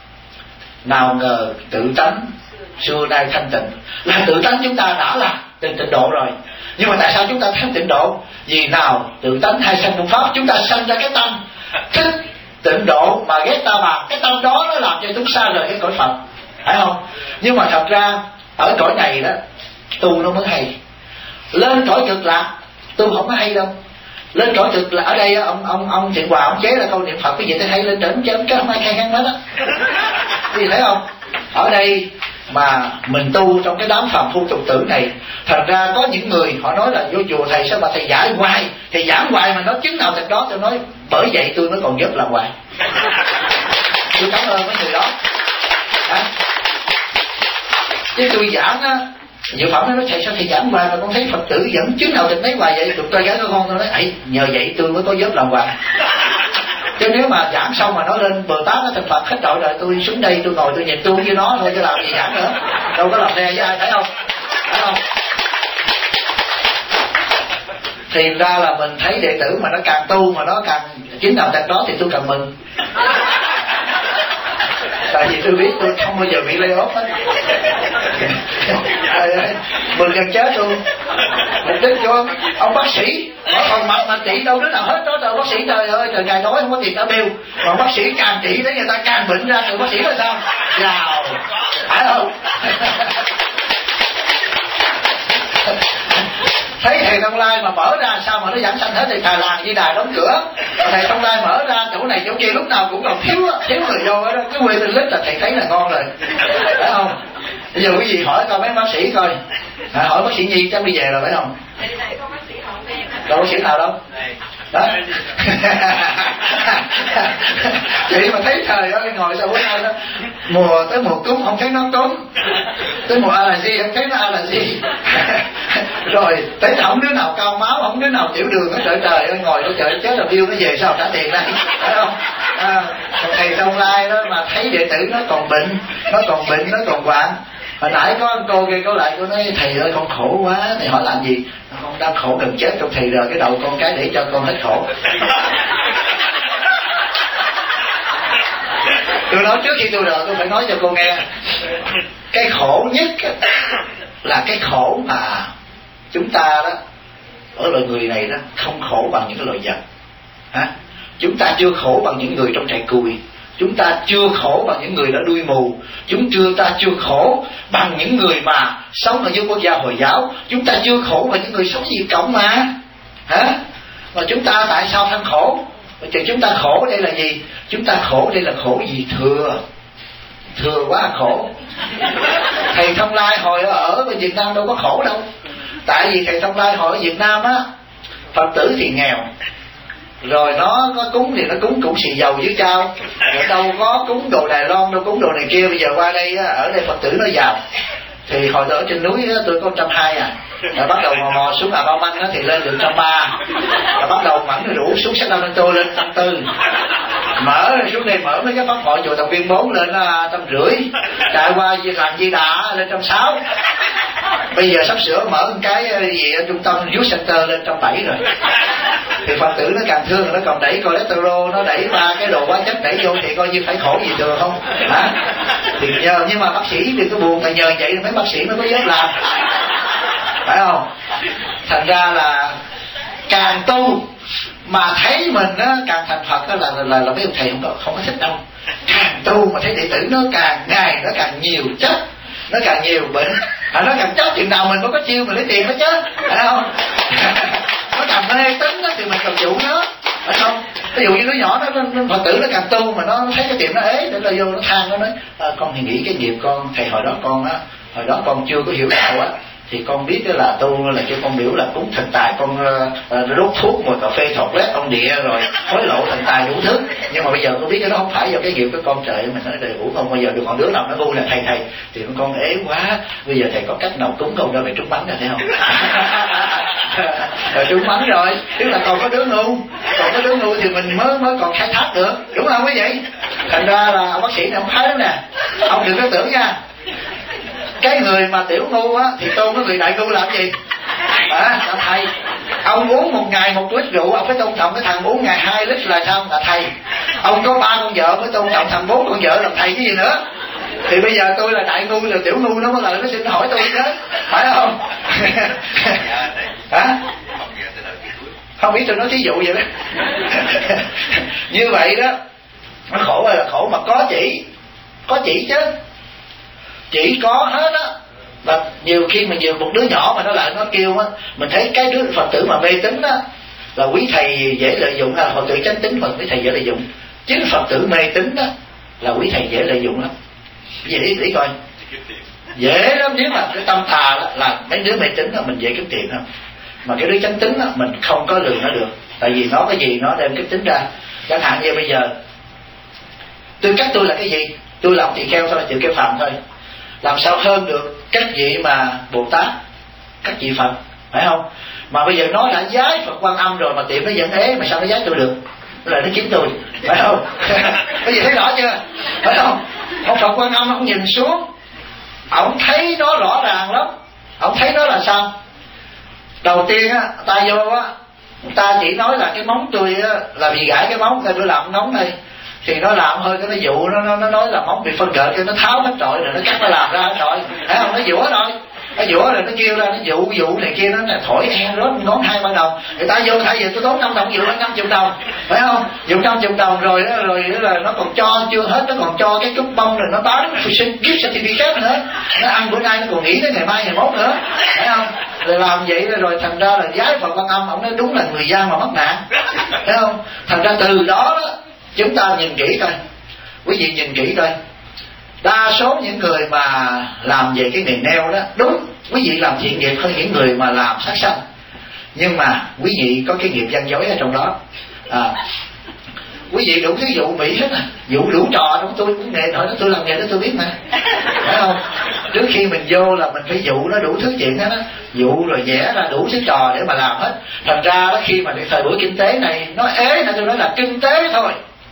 Speaker 1: nào ngờ tự tánh xưa nay thanh tịnh, là tự tánh chúng ta đã là từng tịnh độ rồi. Nhưng mà tại sao chúng ta thanh tịnh độ? Vì nào tự tánh hay sanh công pháp, chúng ta sanh ra cái tâm thích tịnh độ mà ghét ta bà, cái tâm đó nó làm cho chúng xa rời cái cõi Phật, phải không? Nhưng mà thật ra ở cõi này đó tu nó mới hay. Lên cõi cực lạc tu không có hay đâu. Lên cõi cực lạc ở đây ông ông ông Thiện Hòa ông chế là câu niệm Phật, cái gì tôi hay lên trển chứ cái không ai khai khăn hết á. Thì thấy không? Ở đây mà mình tu trong cái đám phàm phu tục tử này, thành ra có những người họ nói là vô chùa thầy sao mà thầy giải hoài, thầy giảng hoài mà nói chứng nào thật đó. Tôi nói bởi vậy tôi mới còn rất là hoài. Tôi cảm ơn mấy người đó. Hả? Chứ tôi giảng á, Diệu Phẩm nó nói thầy sao thầy giảng hoài mà con thấy Phật tử vẫn chứng nào thật mấy hoài vậy. Tụi tôi gái con tôi nói ấy nhờ vậy tôi mới có vớt làm hoài. Chứ nếu mà giảng xong mà nói lên Bồ Tát nó thành Phật hết trọi đời, tôi xuống đây tôi ngồi tôi nhìn tôi với nó thôi chứ làm gì giảng nữa. Đâu có làm xe với ai, thấy không? Thấy không? Thì ra là mình thấy đệ tử mà nó càng tu mà nó càng chính nào thật đó thì tôi càng mừng. Tại vì tôi biết tôi không bao giờ bị lay off hết. Mừng gần chết luôn. Mình thích cho ông bác sĩ họ còn mặt mà trị đâu đứa nào hết đó. Trời bác sĩ trời ơi, trời ngày nói không có tiền đã bill, còn bác sĩ càng trị đến người ta càng bệnh ra. Từ bác sĩ là sao? Giàu, phải không? Thấy thầy Thông Lai mà mở ra sao mà nó giảng sanh hết, thì thầy làng Di Đà đóng cửa, thầy Thông Lai mở ra chỗ này chỗ kia lúc nào cũng còn thiếu thiếu người vô đó. Cái quê tên lít là thầy thấy là ngon rồi, phải không? Bây giờ quý vị hỏi coi mấy bác sĩ coi, à, hỏi bác sĩ Nhi chắc đi về rồi phải không? Đâu bác sĩ nào đâu đó. Vậy mà thấy trời ơi, ngồi sao bữa nay đó mùa tới mùa cúm không thấy nó cúm, tới mùa allergy không thấy nó allergy. Rồi tới không đứa nào cao máu, không đứa nào tiểu đường, nó trời trời ơi, ngồi đó trời chết là bill nó về sao trả tiền đây, phải không? À, thầy Thông Lai đó mà thấy đệ tử nó còn bệnh, nó còn bệnh, nó còn hoạn. Hồi nãy có cô kia cô lại cô nói thầy ơi con khổ quá, thầy hỏi làm gì? Con đang khổ gần chết trong thầy rời cái đầu con cái để cho con hết khổ. Tôi nói trước khi tôi rời tôi phải nói cho cô nghe, cái khổ nhất là cái khổ mà chúng ta đó ở loài người này đó không khổ bằng những cái loài vật. Hả? Chúng ta chưa khổ bằng những người trong trại cùi, chúng ta chưa khổ bằng những người đã đuôi mù, chúng chưa ta chưa khổ bằng những người mà sống ở dưới quốc gia Hồi giáo, chúng ta chưa khổ bằng những người sống Việt Cộng mà. Hả? Mà chúng ta tại sao than khổ? Thì chúng ta khổ đây là gì? Chúng ta khổ đây là khổ gì? Thừa, thừa quá khổ. Thầy Thông Lai hồi ở Việt Nam đâu có khổ đâu. Tại vì thầy Thông Lai hồi ở Việt Nam á, Phật tử thì nghèo, rồi nó có cúng thì nó cúng cũng xì dầu với chao, rồi đâu có cúng đồ Đài Loan, đâu cúng đồ này kia. Bây giờ qua đây á, ở đây Phật tử nó giàu. Thì hồi đó ở trên núi á, tôi có trăm hai à, rồi bắt đầu mò mò xuống à Bao Manh á, thì lên được trăm ba, rồi bắt đầu mẫn đủ xuống sách năm tô lên trăm tư, mở xuống đây mở mấy cái pháp hội chùa Tòng Viên bốn lên trăm rưỡi, chạy qua làm Di Đà lên trăm sáu. Bây giờ sắp sửa mở một cái gì ở trung tâm Youth Center lên trăm bảy rồi. Thì Phật tử nó càng thương, nó còn đẩy cholesterol, nó đẩy ba cái đồ hóa chất đẩy vô thì coi như phải khổ gì được không hả? Thì nhờ, nhưng mà bác sĩ thì có buồn, tại nhờ vậy mấy bác sĩ nó có dám làm, phải không? Thành ra là càng tu mà thấy mình á, càng thành Phật đó là, là, là, là mấy ông thầy không có, không có thích đâu. Càng tu mà thấy đệ tử nó càng ngày nó càng nhiều chất, nó càng nhiều bệnh, à, nó càng chấp chừng nào mình mới có chiêu mình lấy tiền đó chứ, phải không? Nó càng mê tín đó thì mình cần dụ nó, phải không? Ví dụ như đứa nhỏ nó, nó Phật tử nó càng tu mà nó thấy cái tiệm nó ế, để nó vô nó than nó nói à, con thì nghĩ cái nghiệp con, thầy hồi đó con á, hồi đó con chưa có hiểu đạo á, thì con biết là tu là cho con biểu là cúng thần tài, con uh, đốt thuốc ngồi cà phê thọt lét ông địa rồi hối lộ thần tài đủ thứ. Nhưng mà bây giờ con biết cái đó không phải do cái nghiệp của con, trời mình nói đầy đủ không. Bây giờ được còn đứa nào nó ngu là thầy thầy thì con ế quá, bây giờ thầy có cách nào cúng không, đâu phải trúng bắn rồi thấy không? Rồi trúng bắn rồi, tức là còn có đứa ngu, còn có đứa ngu thì mình mới mới còn khai thác được, đúng không quý vị? Thành ra là ông bác sĩ này ông thấy lắm nè, ông đừng có tưởng nha, cái người mà tiểu ngu á thì tôn cái người đại ngu làm gì? À, là thầy. Ông uống một ngày một lít rượu, ông phải tôn trọng cái thằng uống ngày hai lít là sao? Là thầy. Ông có ba con vợ phải tôn trọng thằng bốn con vợ làm thầy cái gì nữa? Thì bây giờ tôi là đại ngu, là tiểu ngu nó có lời nó xin hỏi tôi chứ, phải không? Hả? Không biết tôi nói thí dụ vậy đó. Như vậy đó, nó khổ là khổ mà có chỉ, có chỉ chứ. Chỉ có hết á. Và nhiều khi mình nhiều một đứa nhỏ mà nó lại nó kêu á, mình thấy cái đứa Phật tử mà mê tín á là quý thầy dễ lợi dụng, là Phật tử chánh tín Phật quý thầy dễ lợi dụng. Chính Phật tử mê tín đó là quý thầy dễ lợi dụng lắm. Vậy để để coi dễ lắm. Nếu mà cái tâm tà đó là mấy đứa mê tín là mình dễ kiếm tiền không, mà cái đứa chánh tín đó mình không có lường nó được, tại vì nó cái gì nó đem cái tính ra. Chẳng hạn như bây giờ tư cách tôi là cái gì? Tôi làm tỳ kheo thôi, chịu kêu phạm thôi, làm sao hơn được các vị mà Bồ Tát, các vị Phật, phải không? Mà bây giờ nó đã giái Phật Quan Âm rồi mà tiệm nó vẫn thế, mà sao nó giái tôi được? Là nó kiếm tôi, phải không? Cái gì thấy rõ chưa? Phải không? Ông Phật Quan Âm ông nhìn xuống, ông thấy nó rõ ràng lắm. Ông thấy nó là sao? Đầu tiên á, ta vô á, ta chỉ nói là cái móng tôi á, là bị gãy cái móng, tôi làm móng này. Thì nó làm hơi cái nó dụ nó, nó nó nói là móng bị phân gợt, cho nó tháo hết trọi rồi nó cắt nó làm ra hết trọi, thấy không? Nó dũa rồi, nó dũa rồi nó kêu ra, nó dụ dụ này kia, nó là thổi e rớt ngón hai ban đầu. Người ta vô thay vì tôi tốn năm đồng dụ nó năm triệu đồng, phải không? Dụ năm triệu đồng rồi đó, rồi đó là nó còn cho chưa hết, nó còn cho cái cúp bông rồi nó bán xin gift certificate nữa, nó ăn bữa nay nó còn nghĩ tới ngày mai ngày mốt nữa, phải không? Rồi làm vậy rồi thành ra là giái Phật Quan Âm, ông nói đúng là người gian mà mất nạn, phải không? Thành ra từ đó đó chúng ta nhìn kỹ coi, quý vị nhìn kỹ coi, đa số những người mà làm về cái nghề neo đó, đúng quý vị làm thiện nghiệp hơn những người mà làm sát sanh, nhưng mà quý vị có cái nghiệp gian dối ở trong đó. À, quý vị đủ thứ dụ Mỹ hết à, dụ đủ trò trong tôi cũng nghề thôi đó, tôi làm nghề đó tôi biết mà, phải không? Trước khi mình vô là mình phải dụ nó đủ thứ chuyện hết á, dụ rồi vẽ ra đủ thứ trò để mà làm hết. Thành ra đó, khi mà thời buổi kinh tế này nó ế, là tôi nói là kinh tế thôi,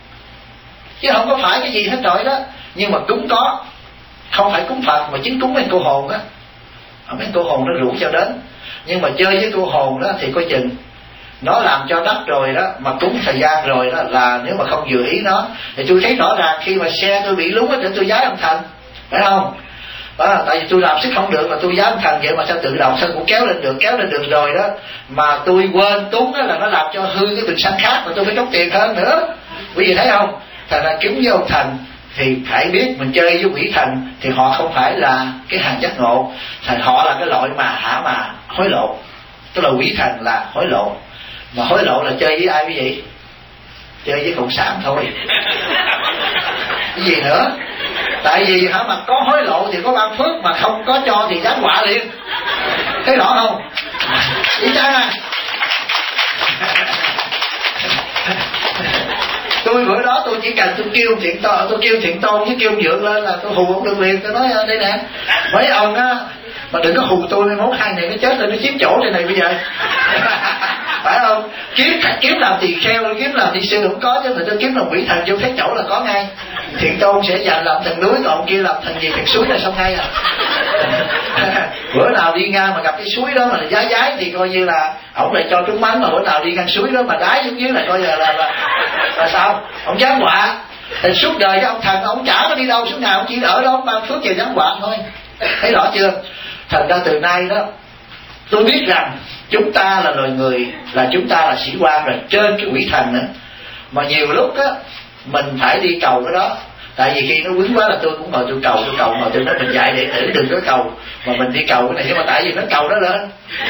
Speaker 1: chứ không có phải cái gì hết trọi đó. Nhưng mà cúng có, không phải cúng Phật mà chính cúng mấy cô hồn á, mấy cô hồn nó rủ cho đến. Nhưng mà chơi với cô hồn đó thì coi chừng, nó làm cho đắt rồi đó, mà cúng thời gian rồi đó, là nếu mà không vừa ý nó thì tôi thấy rõ ràng khi mà xe tôi bị lúng hết tôi giái ông Thành, phải không? Đó, tại vì tôi làm sức không được mà tôi giái ông Thành vậy, mà sao tự động sao cũng kéo lên được, kéo lên được rồi đó, mà tôi quên túng đó là nó làm cho hư cái bình xăng khác mà tôi phải đóng tiền hơn nữa, quý vị thấy không? Thành ra kiếm với ông Thành thì phải biết mình chơi với quỷ thần thì họ không phải là cái hàng giác ngộ, thành họ là cái loại mà hả mà hối lộ, tức là quỷ thần là hối lộ. Mà hối lộ là chơi với ai quý vị? Chơi với cộng sản thôi, cái gì nữa? Tại vì hả mà có hối lộ thì có ban phước, mà không có cho thì giáng họa liền, thấy rõ không? Đi chăng à? Tôi bữa đó tôi chỉ cần tôi kêu thiện tôn, tôi kêu thiện tôn với kêu dượng lên là tôi hù ông được liền. Tôi nói đây nè, mấy ông á mà đừng có hù tôi, mai mốt hai này nó chết rồi nó chiếm chỗ trên này bây giờ. Phải không? Kiếm kiếm làm tỳ kheo, kiếm làm tỳ sư không có, chứ người ta kiếm làm quỷ thần vô thấy chỗ là có ngay. Thiện tôn sẽ dành làm thần núi, còn ông kia làm thần gì thần suối là xong ngay à. Bữa nào đi ngang mà gặp cái suối đó mà là giái giái thì coi như là ổng lại cho trúng mánh, mà bữa nào đi ngang suối đó mà đái xuống dưới là coi giờ là là, là sao? Ông giáng họa. Thì suốt đời cái ông thần ông chả có đi đâu xuống nào, ông chỉ ở đó ban phước về giáng họa thôi. Thấy rõ chưa? Thành ra từ nay đó tôi biết rằng chúng ta là loài người, là chúng ta là sĩ quan rồi, trên cái quỷ thần nữa. Mà nhiều lúc á mình phải đi cầu cái đó. Tại vì khi nó quýnh quá là tôi cũng ngồi tôi cầu, tôi cầu ngồi tôi nói mình dạy đệ tử đừng có cầu, mà mình đi cầu cái này. Nhưng mà tại vì nó cầu nó lên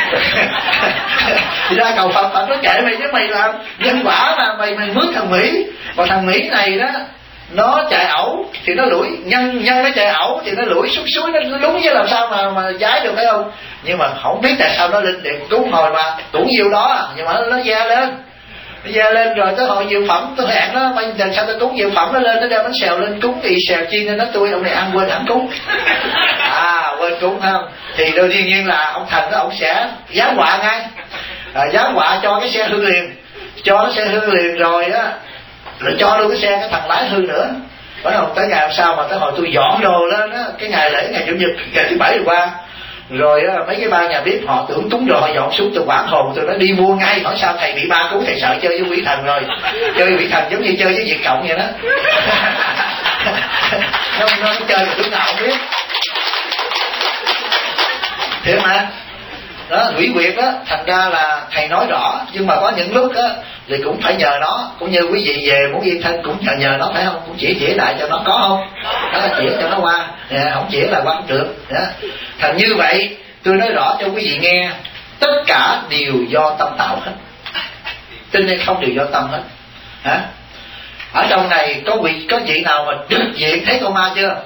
Speaker 1: thì ra cầu Phật, Phật nó kệ mày chứ mày làm nhân quả mà mày mày mướn thằng Mỹ. Còn thằng Mỹ này đó nó chạy ẩu thì nó lủi, nhân nhân nó chạy ẩu thì nó lủi xuống suối, nó đúng chứ làm sao mà mà giái được, phải không? Nhưng mà không biết tại sao nó lên điện cứu hồi mà cũng nhiều đó, nhưng mà nó da lên nó da lên rồi tới hồi diệu phẩm tôi hẹn nó bây giờ sao tôi cúng diệu phẩm, nó lên nó đem bánh xèo lên cúng thì xèo chi nên nó tôi ông này ăn quên hẳn cúng. À quên cúng không thì đương nhiên là ông thần đó ông sẽ giáng họa ngay, à, giáng họa cho cái xe hư liền, cho cái xe hư liền rồi á, rồi cho luôn cái xe cái thằng lái hư nữa, phải không? Tới ngày hôm sau mà tới hồi tôi dọn đồ lên á, cái ngày lễ ngày chủ nhật ngày thứ bảy vừa qua, rồi á, mấy cái ba nhà bếp họ tưởng túng rồi họ dọn xuống, tôi quảng hồn tôi nói đi mua ngay, hỏi sao thầy bị ma cứu, thầy sợ chơi với quỷ thần rồi, chơi quỷ thần giống như chơi với Việt Cộng vậy đó. nó, nó chơi lúc nào không biết thiệt mà đó, quỷ quyệt đó. Thành ra là thầy nói rõ, nhưng mà có những lúc á thì cũng phải nhờ nó, cũng như quý vị về muốn yên thân cũng nhờ nhờ nó, phải không? Cũng chỉ chỉ lại cho nó, có không? Đó là chỉ cho nó qua, à, không chỉ là qua không được. Đó. Thành như vậy tôi nói rõ cho quý vị nghe, tất cả đều do tâm tạo hết, tin hay không đều do tâm hết. Hả? Ở trong này có vị có vị nào mà trực diện thấy con ma chưa?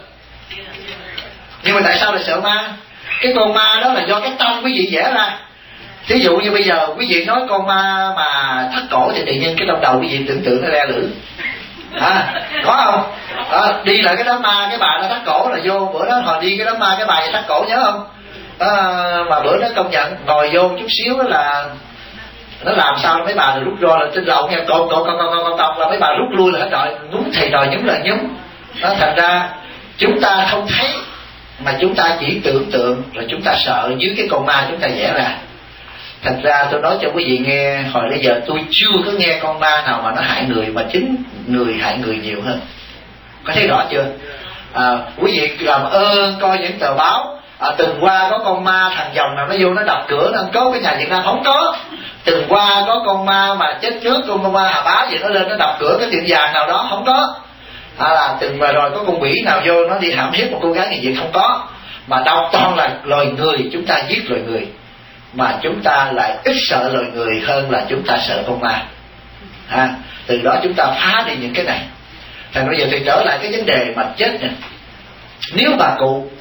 Speaker 1: Nhưng mà tại sao lại sợ ma? Cái con ma đó là do cái tâm quý vị vẽ ra. Thí dụ như bây giờ quý vị nói con ma mà thắt cổ thì tự nhiên cái trong đầu quý vị tưởng tượng nó le lưỡi, à, có không? À, đi lại cái đám ma cái bà nó thắt cổ là vô, bữa đó hồi đi cái đám ma cái bà thắt cổ nhớ không? À, mà bữa đó công nhận ngồi vô chút xíu đó là nó làm sao mấy bà rồi rút roi là trên lậu nghe con con con con con con là mấy bà rút lui là hết rồi, đúng thầy đòi nhúng là nhúng. Đó, thành ra chúng ta không thấy mà chúng ta chỉ tưởng tượng rồi chúng ta sợ dưới cái con ma chúng ta vẽ ra. Thật ra tôi nói cho quý vị nghe, hồi bây giờ tôi chưa có nghe con ma nào mà nó hại người, mà chính người hại người nhiều hơn. Có thấy rõ chưa? À, quý vị làm ơn coi những tờ báo, à, tuần qua có con ma thằng dòng nào nó vô nó đập cửa nó ăn cốt cái nhà Việt Nam, không có. Tuần qua có con ma mà chết trước, con ma Hà Bá gì nó lên nó đập cửa cái tiệm vàng nào đó, không có. À, là tuần vừa rồi có con quỷ nào vô nó đi hãm hiếp một cô gái người Việt, không có. Mà đọc toàn là loài người, chúng ta giết loài người, mà chúng ta lại ít sợ loài người hơn là chúng ta sợ con ma. À, từ đó chúng ta phá đi những cái này. Thành bây giờ thì trở lại cái vấn đề mà chết nè. Nếu bà cụ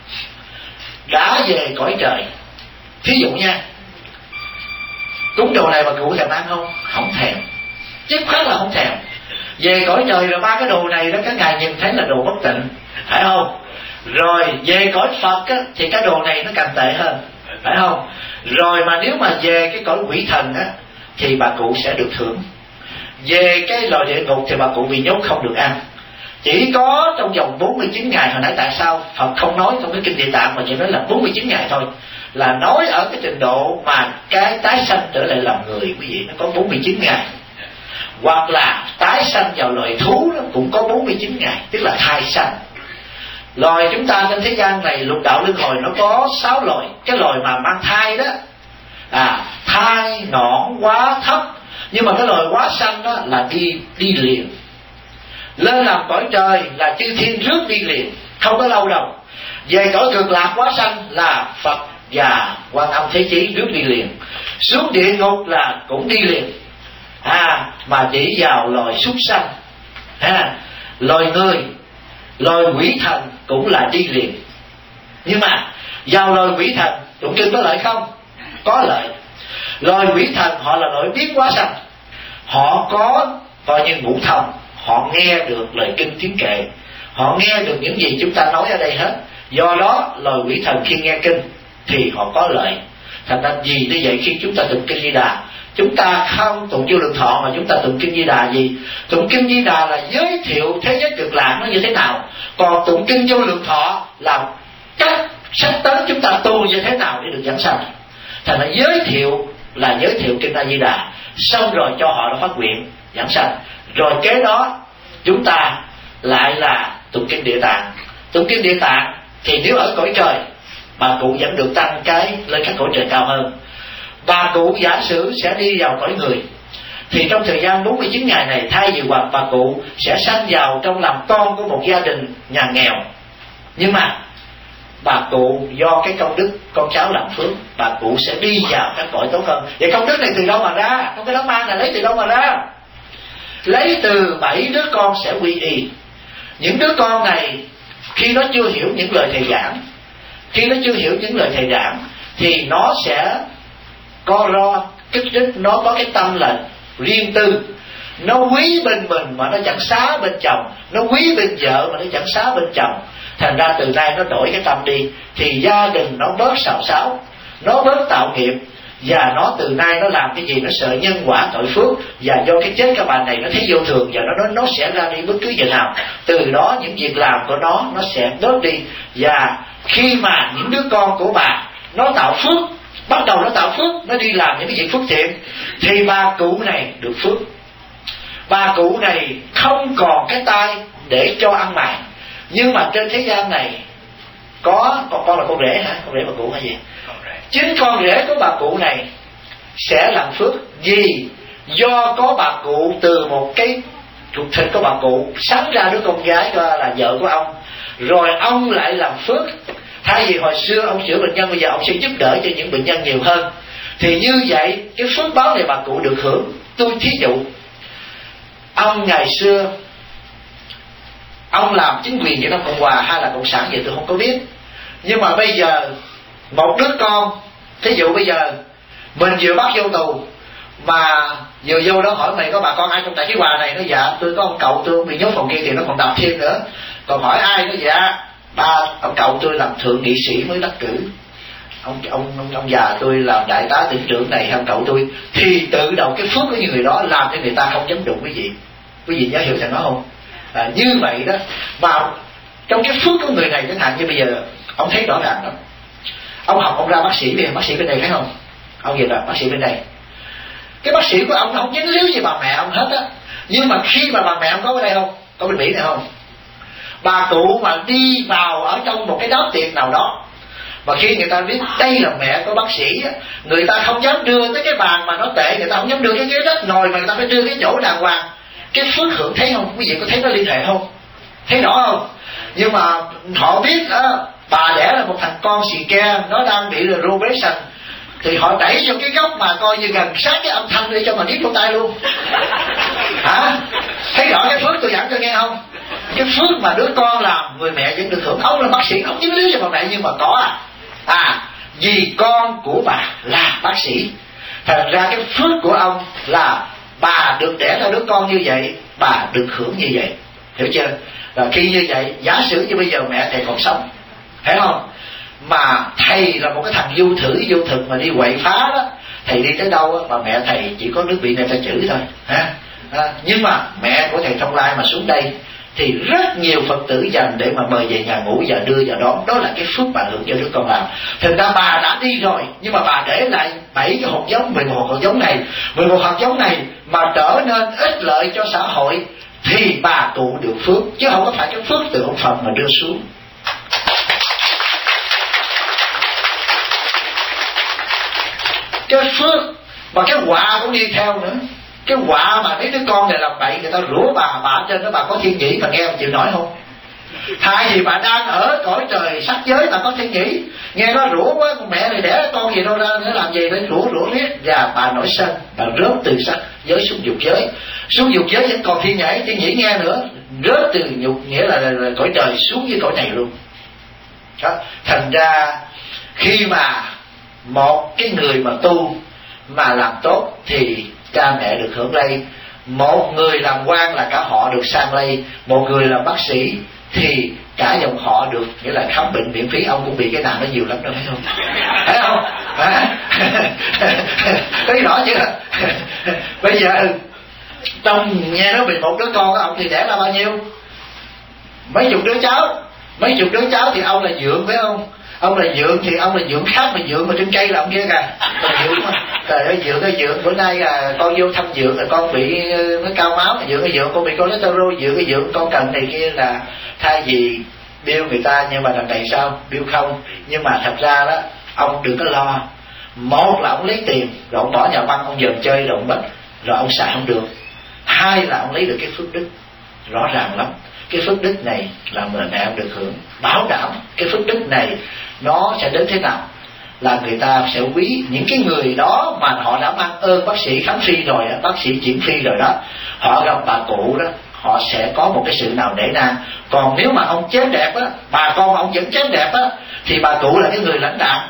Speaker 1: đã về cõi trời, thí dụ nha, cúng đồ này bà cụ thèm ăn không? Không thèm, chắc chắn là không thèm. Về cõi trời là ba cái đồ này đó các ngài nhìn thấy là đồ bất tịnh, phải không? Rồi về cõi Phật á, thì cái đồ này nó càng tệ hơn, phải không? Rồi mà nếu mà về cái cõi quỷ thần á thì bà cụ sẽ được thưởng. Về cái lò địa ngục thì bà cụ bị nhốt không được ăn. Chỉ có trong vòng bốn mươi chín ngày, hồi nãy tại sao Phật không nói trong cái kinh Địa Tạng mà chỉ nói là bốn mươi chín ngày thôi, là nói ở cái trình độ mà cái tái sanh trở lại làm người, quý vị, nó có bốn mươi chín ngày. Hoặc là tái sanh vào loài thú nó cũng có bốn mươi chín ngày, tức là thai sanh. Loài chúng ta trên thế gian này lục đạo luân hồi nó có sáu loài. Cái loài mà mang thai đó, à, thai, nõn, quá, thấp. Nhưng mà cái loài quá sanh đó là đi đi liền. Lên làm cõi trời là chư thiên rước đi liền, không có lâu đâu. Về cõi cực lạc quá sanh là Phật và Quan Âm Thế Chí rước đi liền. Xuống địa ngục là cũng đi liền. À, mà chỉ vào loài súc sanh, à, loài người, loài quỷ thần cũng là đi liền. Nhưng mà vào loài quỷ thần cũng chưa có lợi không? Có lợi. Loài quỷ thần họ là loài biến hóa sanh, họ có coi như ngũ thông, họ nghe được lời kinh tiếng kệ, họ nghe được những gì chúng ta nói ở đây hết. Do đó loài quỷ thần khi nghe kinh thì họ có lợi. Thành ra gì như vậy, khi chúng ta tụng kinh Di Đà, chúng ta không tụng Vô Lượng Thọ mà chúng ta tụng kinh Di Đà gì? Tụng kinh Di Đà là giới thiệu thế giới cực lạc nó như thế nào, còn tụng kinh Vô Lượng Thọ là cách sắp tới chúng ta tu như thế nào để được giảng sanh. Thành ra giới thiệu là giới thiệu kinh A Di Đà, xong rồi cho họ nó phát nguyện giảng sanh. Rồi kế đó chúng ta lại là tụng kinh Địa Tạng. Tụng kinh Địa Tạng thì nếu ở cõi trời, bà cụ vẫn được tăng cái lên các cõi trời cao hơn. Bà cụ giả sử sẽ đi vào cõi người, thì trong thời gian bốn mươi chín ngày này, thay vì hoặc bà cụ sẽ sanh vào trong làm con của một gia đình nhà nghèo, nhưng mà bà cụ do cái công đức con cháu làm phước, bà cụ sẽ đi vào các cõi tốt hơn. Vậy công đức này từ đâu mà ra? Trong cái đám ma này lấy từ đâu mà ra? Lấy từ bảy đứa con sẽ quy y. Những đứa con này khi nó chưa hiểu những lời thầy giảng, khi nó chưa hiểu những lời thầy giảng thì nó sẽ co ro kích thích, nó có cái tâm là riêng tư, nó quý bên mình mà nó chẳng xá bên chồng, nó quý bên vợ mà nó chẳng xá bên chồng. Thành ra từ nay nó đổi cái tâm đi thì gia đình nó bớt xào xáo, nó bớt tạo nghiệp, và nó từ nay nó làm cái gì nó sợ nhân quả tội phước, và do cái chết các bạn này nó thấy vô thường và nó nó nó sẽ ra đi bất cứ giờ nào. Từ đó những việc làm của nó nó sẽ bớt đi, và khi mà những đứa con của bà nó tạo phước, bắt đầu nó tạo phước, nó đi làm những cái việc phước thiện, thì bà cụ này được phước. Bà cụ này không còn cái tay để cho ăn mày. Nhưng mà trên thế gian này có con, con là con rể hả? Con rể bà cụ hay gì? Chính con rể của bà cụ này sẽ làm phước. Vì do có bà cụ từ một cái ruột thịt của bà cụ sanh ra đứa con gái là vợ của ông, rồi ông lại làm phước. Thay vì hồi xưa ông chữa bệnh nhân, bây giờ ông sẽ giúp đỡ cho những bệnh nhân nhiều hơn. Thì như vậy cái phước báo này bà cụ được hưởng. Tôi thí dụ, ông ngày xưa ông làm chính quyền Việt Nam Cộng Hòa hay là Cộng sản vậy tôi không có biết, nhưng mà bây giờ một đứa con, thí dụ bây giờ mình vừa bắt vô tù, mà vừa vô đó hỏi mày có bà con ai trong tại cái Hòa này? Nó dạ tôi có ông cậu tôi bị nhốt phòng kia, thì nó còn đập thêm nữa. Còn hỏi ai? Nó dạ ba ông cậu tôi làm thượng nghị sĩ mới đắc cử, ông ông ông, ông già tôi làm đại tá tỉnh trưởng này, ông cậu tôi. Thì tự đầu cái phước của những người đó làm cho người ta không dám đụng quý vị. Quý vị nhớ hiểu thằng đó không? À, như vậy đó. Mà trong cái phước của người này, chẳng hạn như bây giờ ông thấy rõ ràng đó, ông học ông ra bác sĩ, bây giờ bác sĩ bên đây thấy không? Ông về là bác sĩ bên đây, cái bác sĩ của ông nó không dính líu gì bà mẹ ông hết á. Nhưng mà khi mà bà mẹ ông có ở đây không, có bên Mỹ này không, bà cụ mà đi vào ở trong một cái đám tiệc nào đó, mà khi người ta biết đây là mẹ của bác sĩ á, người ta không dám đưa tới cái bàn mà nó tệ, người ta không dám đưa cái ghế đất nồi, mà người ta phải đưa cái chỗ đàng hoàng. Cái phước hưởng thấy không? Quý vị có thấy nó liên hệ không? Thấy rõ không? Nhưng mà họ biết á, bà đẻ là một thằng con xì ke, nó đang bị robation, thì họ đẩy vô cái góc mà coi như gần sát cái âm thanh để cho mà điếc lỗ tai luôn. Hả? Thấy rõ cái phước tôi giảng cho nghe không? Cái phước mà đứa con làm, người mẹ vẫn được hưởng. Ông là bác sĩ, ông dính lý cho bà mẹ, nhưng mà có à à vì con của bà là bác sĩ, thành ra cái phước của ông là bà được đẻ ra đứa con như vậy, bà được hưởng như vậy. Hiểu chưa? Và khi như vậy, giả sử như bây giờ mẹ thầy còn sống, thấy không, mà thầy là một cái thằng vô thử vô thực mà đi quậy phá đó, thầy đi tới đâu mà mẹ thầy chỉ có nước bị người ta chửi thôi ha. À, nhưng mà mẹ của thầy Thông Lai mà xuống đây thì rất nhiều Phật tử dành để mà mời về nhà ngủ và đưa vào đón. Đó là cái phước bà hưởng cho đứa con làm. Thành ra bà đã đi rồi, nhưng mà bà để lại bảy cái hột giống, mười một hột giống này, mười một hạt giống này mà trở nên ích lợi cho xã hội, thì bà tụ được phước, chứ không có phải cái phước từ ông Phật mà đưa xuống. Cái phước mà cái quả cũng đi theo nữa. Cái quả mà mấy đứa con này làm bậy, người ta rủa bà, bà trên đó bà có thiên nhĩ, mà nghe ông chịu nói không? Thay vì bà đang ở cõi trời sắc giới, bà có thiên nhĩ, nghe nó rủa quá, con mẹ này đẻ con gì đâu ra, nó làm gì để rủa rủa riết, và bà nổi sân, bà rớt từ sắc giới xuống dục giới. Xuống dục giới vẫn còn thiên nhĩ, thiên nhĩ nghe nữa, rớt từ nhục nghĩa là, là, là cõi trời xuống với cõi này luôn. Đó. Thành ra khi mà một cái người mà tu mà làm tốt thì cha mẹ được hưởng lây. Một người làm quan là cả họ được sang lây. Một người làm bác sĩ thì cả dòng họ được, nghĩa là khám bệnh miễn phí. Ông cũng bị cái nào nó nhiều lắm đâu, thấy không? Thấy không? Thấy rõ chưa? Bây giờ trong nghe nói bị một đứa con của ông thì đẻ ra bao nhiêu? Mấy chục đứa cháu. Mấy chục đứa cháu thì ông là dượng phải không? Ông là dượng thì ông là dượng khác, mà dượng mà trên cây là ông kia kìa. Còn dượng mà trời ơi, dượng cái dượng bữa nay là con vô thăm dượng là con bị nó cao máu, dượng cái dượng con bị cholesterol, dượng cái dượng con cần này kia, là thay vì bill người ta, nhưng mà lần này sao bill không. Nhưng mà thật ra đó ông đừng có lo. Một là ông lấy tiền rồi ông bỏ nhà băng, ông dần chơi rồi ông mất, rồi ông xài không được. Hai là ông lấy được cái phước đức, rõ ràng lắm. Cái phước đức này là người mẹ ông được hưởng. Bảo đảm cái phước đức này nó sẽ đến thế nào, là người ta sẽ quý những cái người đó mà họ đã mang ơn bác sĩ khám phi rồi, bác sĩ chuyển phi rồi đó. Họ gặp bà cụ đó, họ sẽ có một cái sự nào để nang. Còn nếu mà ông chết đẹp á, bà con ông vẫn chết đẹp á, thì bà cụ là cái người lãnh đạo.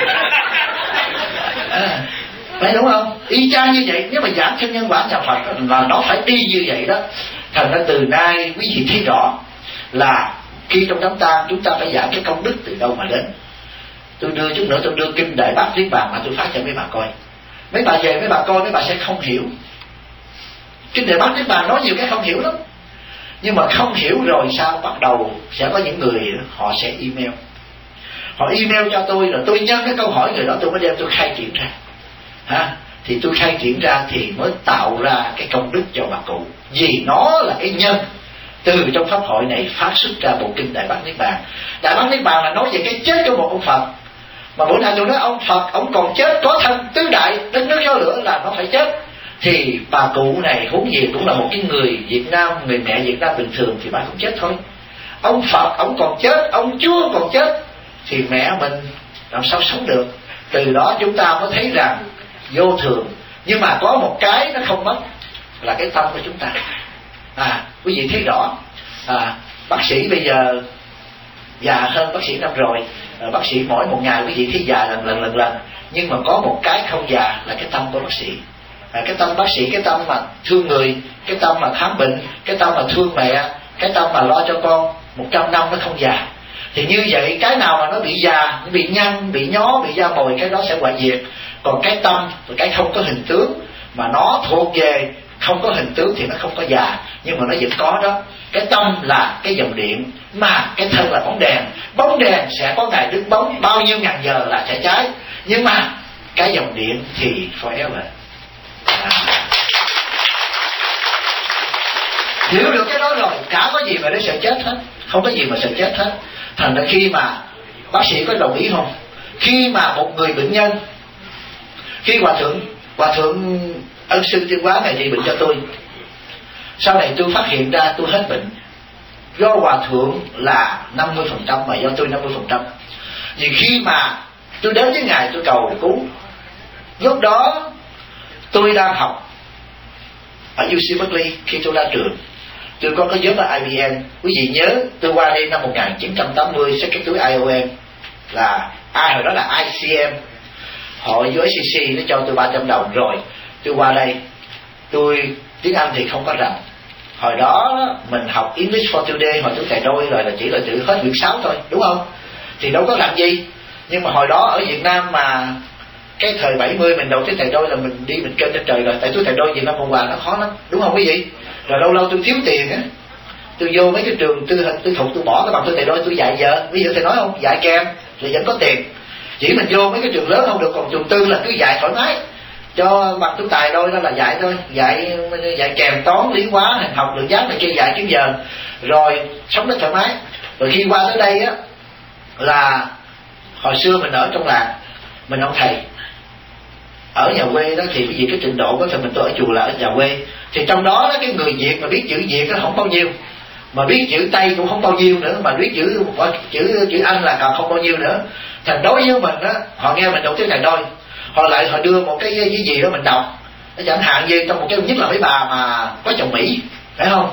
Speaker 1: À, phải đúng không? Y chang như vậy. Nếu mà giảng theo nhân quả nhà Phật là nó phải đi như vậy đó. Thành ra từ nay quý vị thấy rõ là khi trong đám tang chúng ta phải giảng cái công đức từ đâu mà đến. Tôi đưa chút nữa tôi đưa kinh Đại Bát Niết Bàn mà tôi phát cho mấy bà coi. Mấy bà về mấy bà coi, mấy bà sẽ không hiểu. Kinh Đại Bát Niết Bàn nói nhiều cái không hiểu lắm. Nhưng mà không hiểu rồi sao bắt đầu sẽ có những người họ sẽ email. Họ email cho tôi rồi tôi nhân cái câu hỏi người đó tôi mới đem tôi khai triển ra. Ha? Thì tôi khai triển ra thì mới tạo ra cái công đức cho bà cụ. Vì nó là cái nhân từ trong pháp hội này phát xuất ra bộ kinh Đại Bát Niết Bàn. Đại Bát Niết Bàn là nói về cái chết của một ông Phật. Mà bữa nay tôi nói ông Phật ông còn chết, có thân tứ đại đất nước gió lửa là nó phải chết. Thì bà cụ này huống gì cũng là một cái người Việt Nam, người mẹ Việt Nam bình thường thì bà cũng chết thôi. Ông Phật ông còn chết, ông Chúa còn chết, thì mẹ mình làm sao sống được. Từ đó chúng ta mới thấy rằng vô thường. Nhưng mà có một cái nó không mất là cái tâm của chúng ta. À, quý vị thấy rõ. À, bác sĩ bây giờ già hơn bác sĩ năm rồi. À, bác sĩ mỗi một ngày quý vị thấy già lần lần lần lần. Nhưng mà có một cái không già là cái tâm của bác sĩ. À, cái tâm bác sĩ, cái tâm mà thương người, cái tâm mà khám bệnh, cái tâm mà thương mẹ, cái tâm mà lo cho con, một trăm năm nó không già. Thì như vậy cái nào mà nó bị già, nó bị nhăn, bị nhó, bị da mồi, cái đó sẽ hoại diệt. Còn cái tâm, cái không có hình tướng mà nó thuộc về không có hình tướng thì nó không có già, nhưng mà nó vẫn có đó. Cái tâm là cái dòng điện, mà cái thân là bóng đèn. Bóng đèn sẽ có ngày đứt bóng, bao nhiêu ngàn giờ là sẽ cháy. Nhưng mà cái dòng điện thì forever. À. Hiểu được cái đó rồi, chả có gì mà để sợ chết hết. Không có gì mà sợ chết hết. Thành ra khi mà bác sĩ có đồng ý không? Khi mà một người bệnh nhân, khi hòa thượng hòa thượng ân sư Tiêu Hóa này trị bệnh cho tôi, sau này tôi phát hiện ra tôi hết bệnh. Do hòa thượng là năm mươi phần trăm mà do tôi năm mươi phần trăm. Vì khi mà tôi đến với ngài tôi cầu cứu, lúc đó tôi đang học ở u xê Berkeley. Khi tôi ra trường tôi có cái nhóm là i bê em. Quý vị nhớ tôi qua đây năm một nghìn chín trăm tám mươi xét cái túi i o em là ai hồi đó là i xê em, hội u ét xê xê nó cho tôi ba trăm đồng. Rồi tôi qua đây, tôi tiếng Anh thì không có rành. Hồi đó mình học English for Today, hồi tôi thầy đôi rồi là chỉ là chữ hết quyển sáu thôi, đúng không? Thì đâu có rành gì. Nhưng mà hồi đó ở Việt Nam mà cái thời bảy mươi mình đầu tới thầy đôi là mình đi mình kêu trên trời rồi. Tại tôi thầy đôi Việt Nam Cộng Hòa nó khó lắm, đúng không quý vị? Rồi lâu lâu tôi thiếu tiền á, tôi vô mấy cái trường tư hình tư thục tôi bỏ cái bằng tôi thầy đôi tôi dạy vợ. Ví dụ thầy nói không, dạy kèm thì vẫn có tiền. Chỉ mình vô mấy cái trường lớn không được, còn trường tư là cứ dạy thoải mái. Cho bằng tôi tài đôi đó là dạy thôi, dạy dạy kèm toán lý hóa hình học lượng giác này kia, dạy kiếm giờ rồi sống rất thoải mái. Rồi khi qua tới đây á là hồi xưa mình ở trong làng, mình ông thầy ở nhà quê đó, thì cái gì cái trình độ của thầy mình tôi ở chùa là ở nhà quê. Thì trong đó, đó cái người Việt mà biết chữ Việt nó không bao nhiêu, mà biết chữ Tây cũng không bao nhiêu nữa, mà biết chữ chữ chữ Anh là còn không bao nhiêu nữa. Thành đối với mình á, họ nghe mình đọc tiếng thầy đôi, họ lại họ đưa một cái cái gì đó mình đọc, chẳng hạn như trong một cái nhất là mấy bà mà có chồng Mỹ, phải không?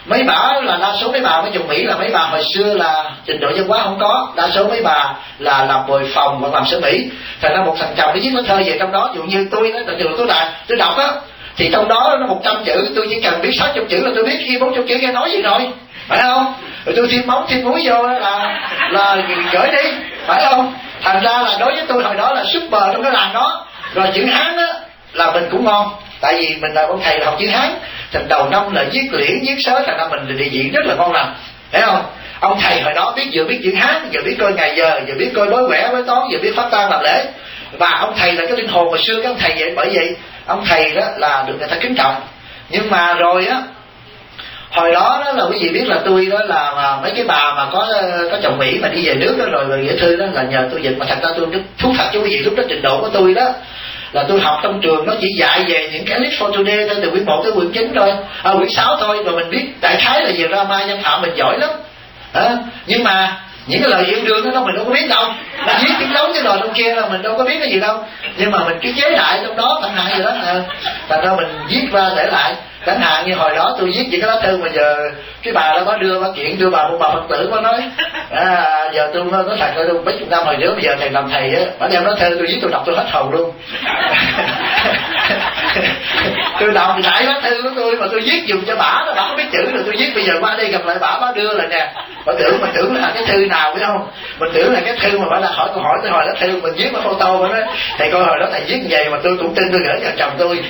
Speaker 1: Mấy bà là đa số mấy bà mấy chồng Mỹ là mấy bà hồi xưa là trình độ văn hóa không có, đa số mấy bà là làm bồi phòng hoặc làm sơ Mỹ. Thành ra một thằng chồng nó viết nó thơ về trong đó, ví dụ như tôi đó, từ tôi là tôi đọc á, thì trong đó nó một trăm chữ, tôi chỉ cần biết sáu chục chữ là tôi biết khi bốn chục chữ nghe nói gì rồi, phải không? Rồi tôi thêm móng thêm muối vô là là gửi đi, phải không? Thành ra là đối với tôi hồi đó là super trong cái làng đó. Rồi chữ Hán á là mình cũng ngon, tại vì mình là ông thầy là học chữ Hán, thành đầu năm là viết liễn viết sớ, thành ra mình địa diện rất là ngon lành, thấy không? Ông thầy hồi đó biết vừa biết chữ Hán, vừa biết coi ngày giờ, vừa biết coi đối quẻ với toán, vừa biết phát tang làm lễ. Và ông thầy là cái linh hồn hồi xưa cái ông thầy vậy. Bởi vậy ông thầy đó là được người ta kính trọng. Nhưng mà rồi á, hồi đó đó là quý vị biết là tôi đó là mà mấy cái bà mà có có chồng Mỹ mà đi về nước đó, rồi rồi gửi thư đó là nhờ tôi dịch. Mà thật ra tôi rất thú thật cho quý vị, lúc đó trình độ của tôi đó là tôi học trong trường nó chỉ dạy về những cái list for today thôi, từ quyển một tới quyển chín thôi, à, quyển sáu thôi. Rồi mình biết đại khái là về drama nhân phạm mình giỏi lắm à, nhưng mà những cái lời yêu đương đó mình đâu có biết đâu, mình viết tiếng đấu cái lời trong kia là mình đâu có biết cái gì đâu. Nhưng mà mình cứ chế lại trong đó chẳng hạn gì đó à, thành ra mình viết ra để lại. Chẳng hạn như hồi đó tôi viết những cái lá thư mà giờ cái bà đó có đưa bà kiện đưa bà một bà Phật tử có nói à, giờ tôi nói thật tôi mấy chục năm hồi trước bây giờ thầy làm thầy á, bà đem nó thư tôi viết tôi đọc tôi hết hồn luôn. Tôi đọc đại lá thư của tôi mà tôi viết dùng cho bà đó, bà không biết chữ rồi tôi viết bây giờ qua đây gặp lại bà bà đưa lại nè, bà tưởng mình tưởng là cái thư nào phải không, mình tưởng là cái thư mà bà đã hỏi câu hỏi tôi hỏi lá thư mình viết mà photo mà đó thầy coi hồi đó thầy viết như vậy mà tôi cũng tin, tôi gửi cho chồng tôi.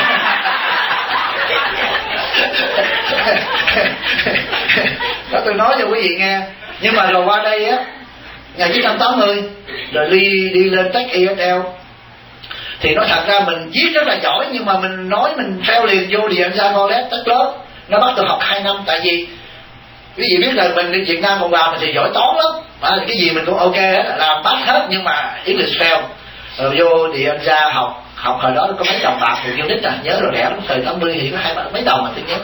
Speaker 1: Đó tôi nói cho quý vị nghe. Nhưng mà rồi qua đây á, ngày chín trăm tám mươi rồi đi đi lên Tech e ét lờ thì nói thật ra mình viết rất là giỏi, nhưng mà mình nói mình theo liền vô điện ra college Tech lớp nó bắt tôi học hai năm. Tại vì quý vị biết là mình đi Việt Nam còn vào mình thì giỏi toán lắm à, cái gì mình cũng ok hết, làm pass hết, nhưng mà English fail. Rồi vô điện ra học học hồi đó có mấy đồng bạc một unit à, nhớ rồi rẻ lắm, thời tám mươi thì có hai mấy đồng mà tôi nhớ.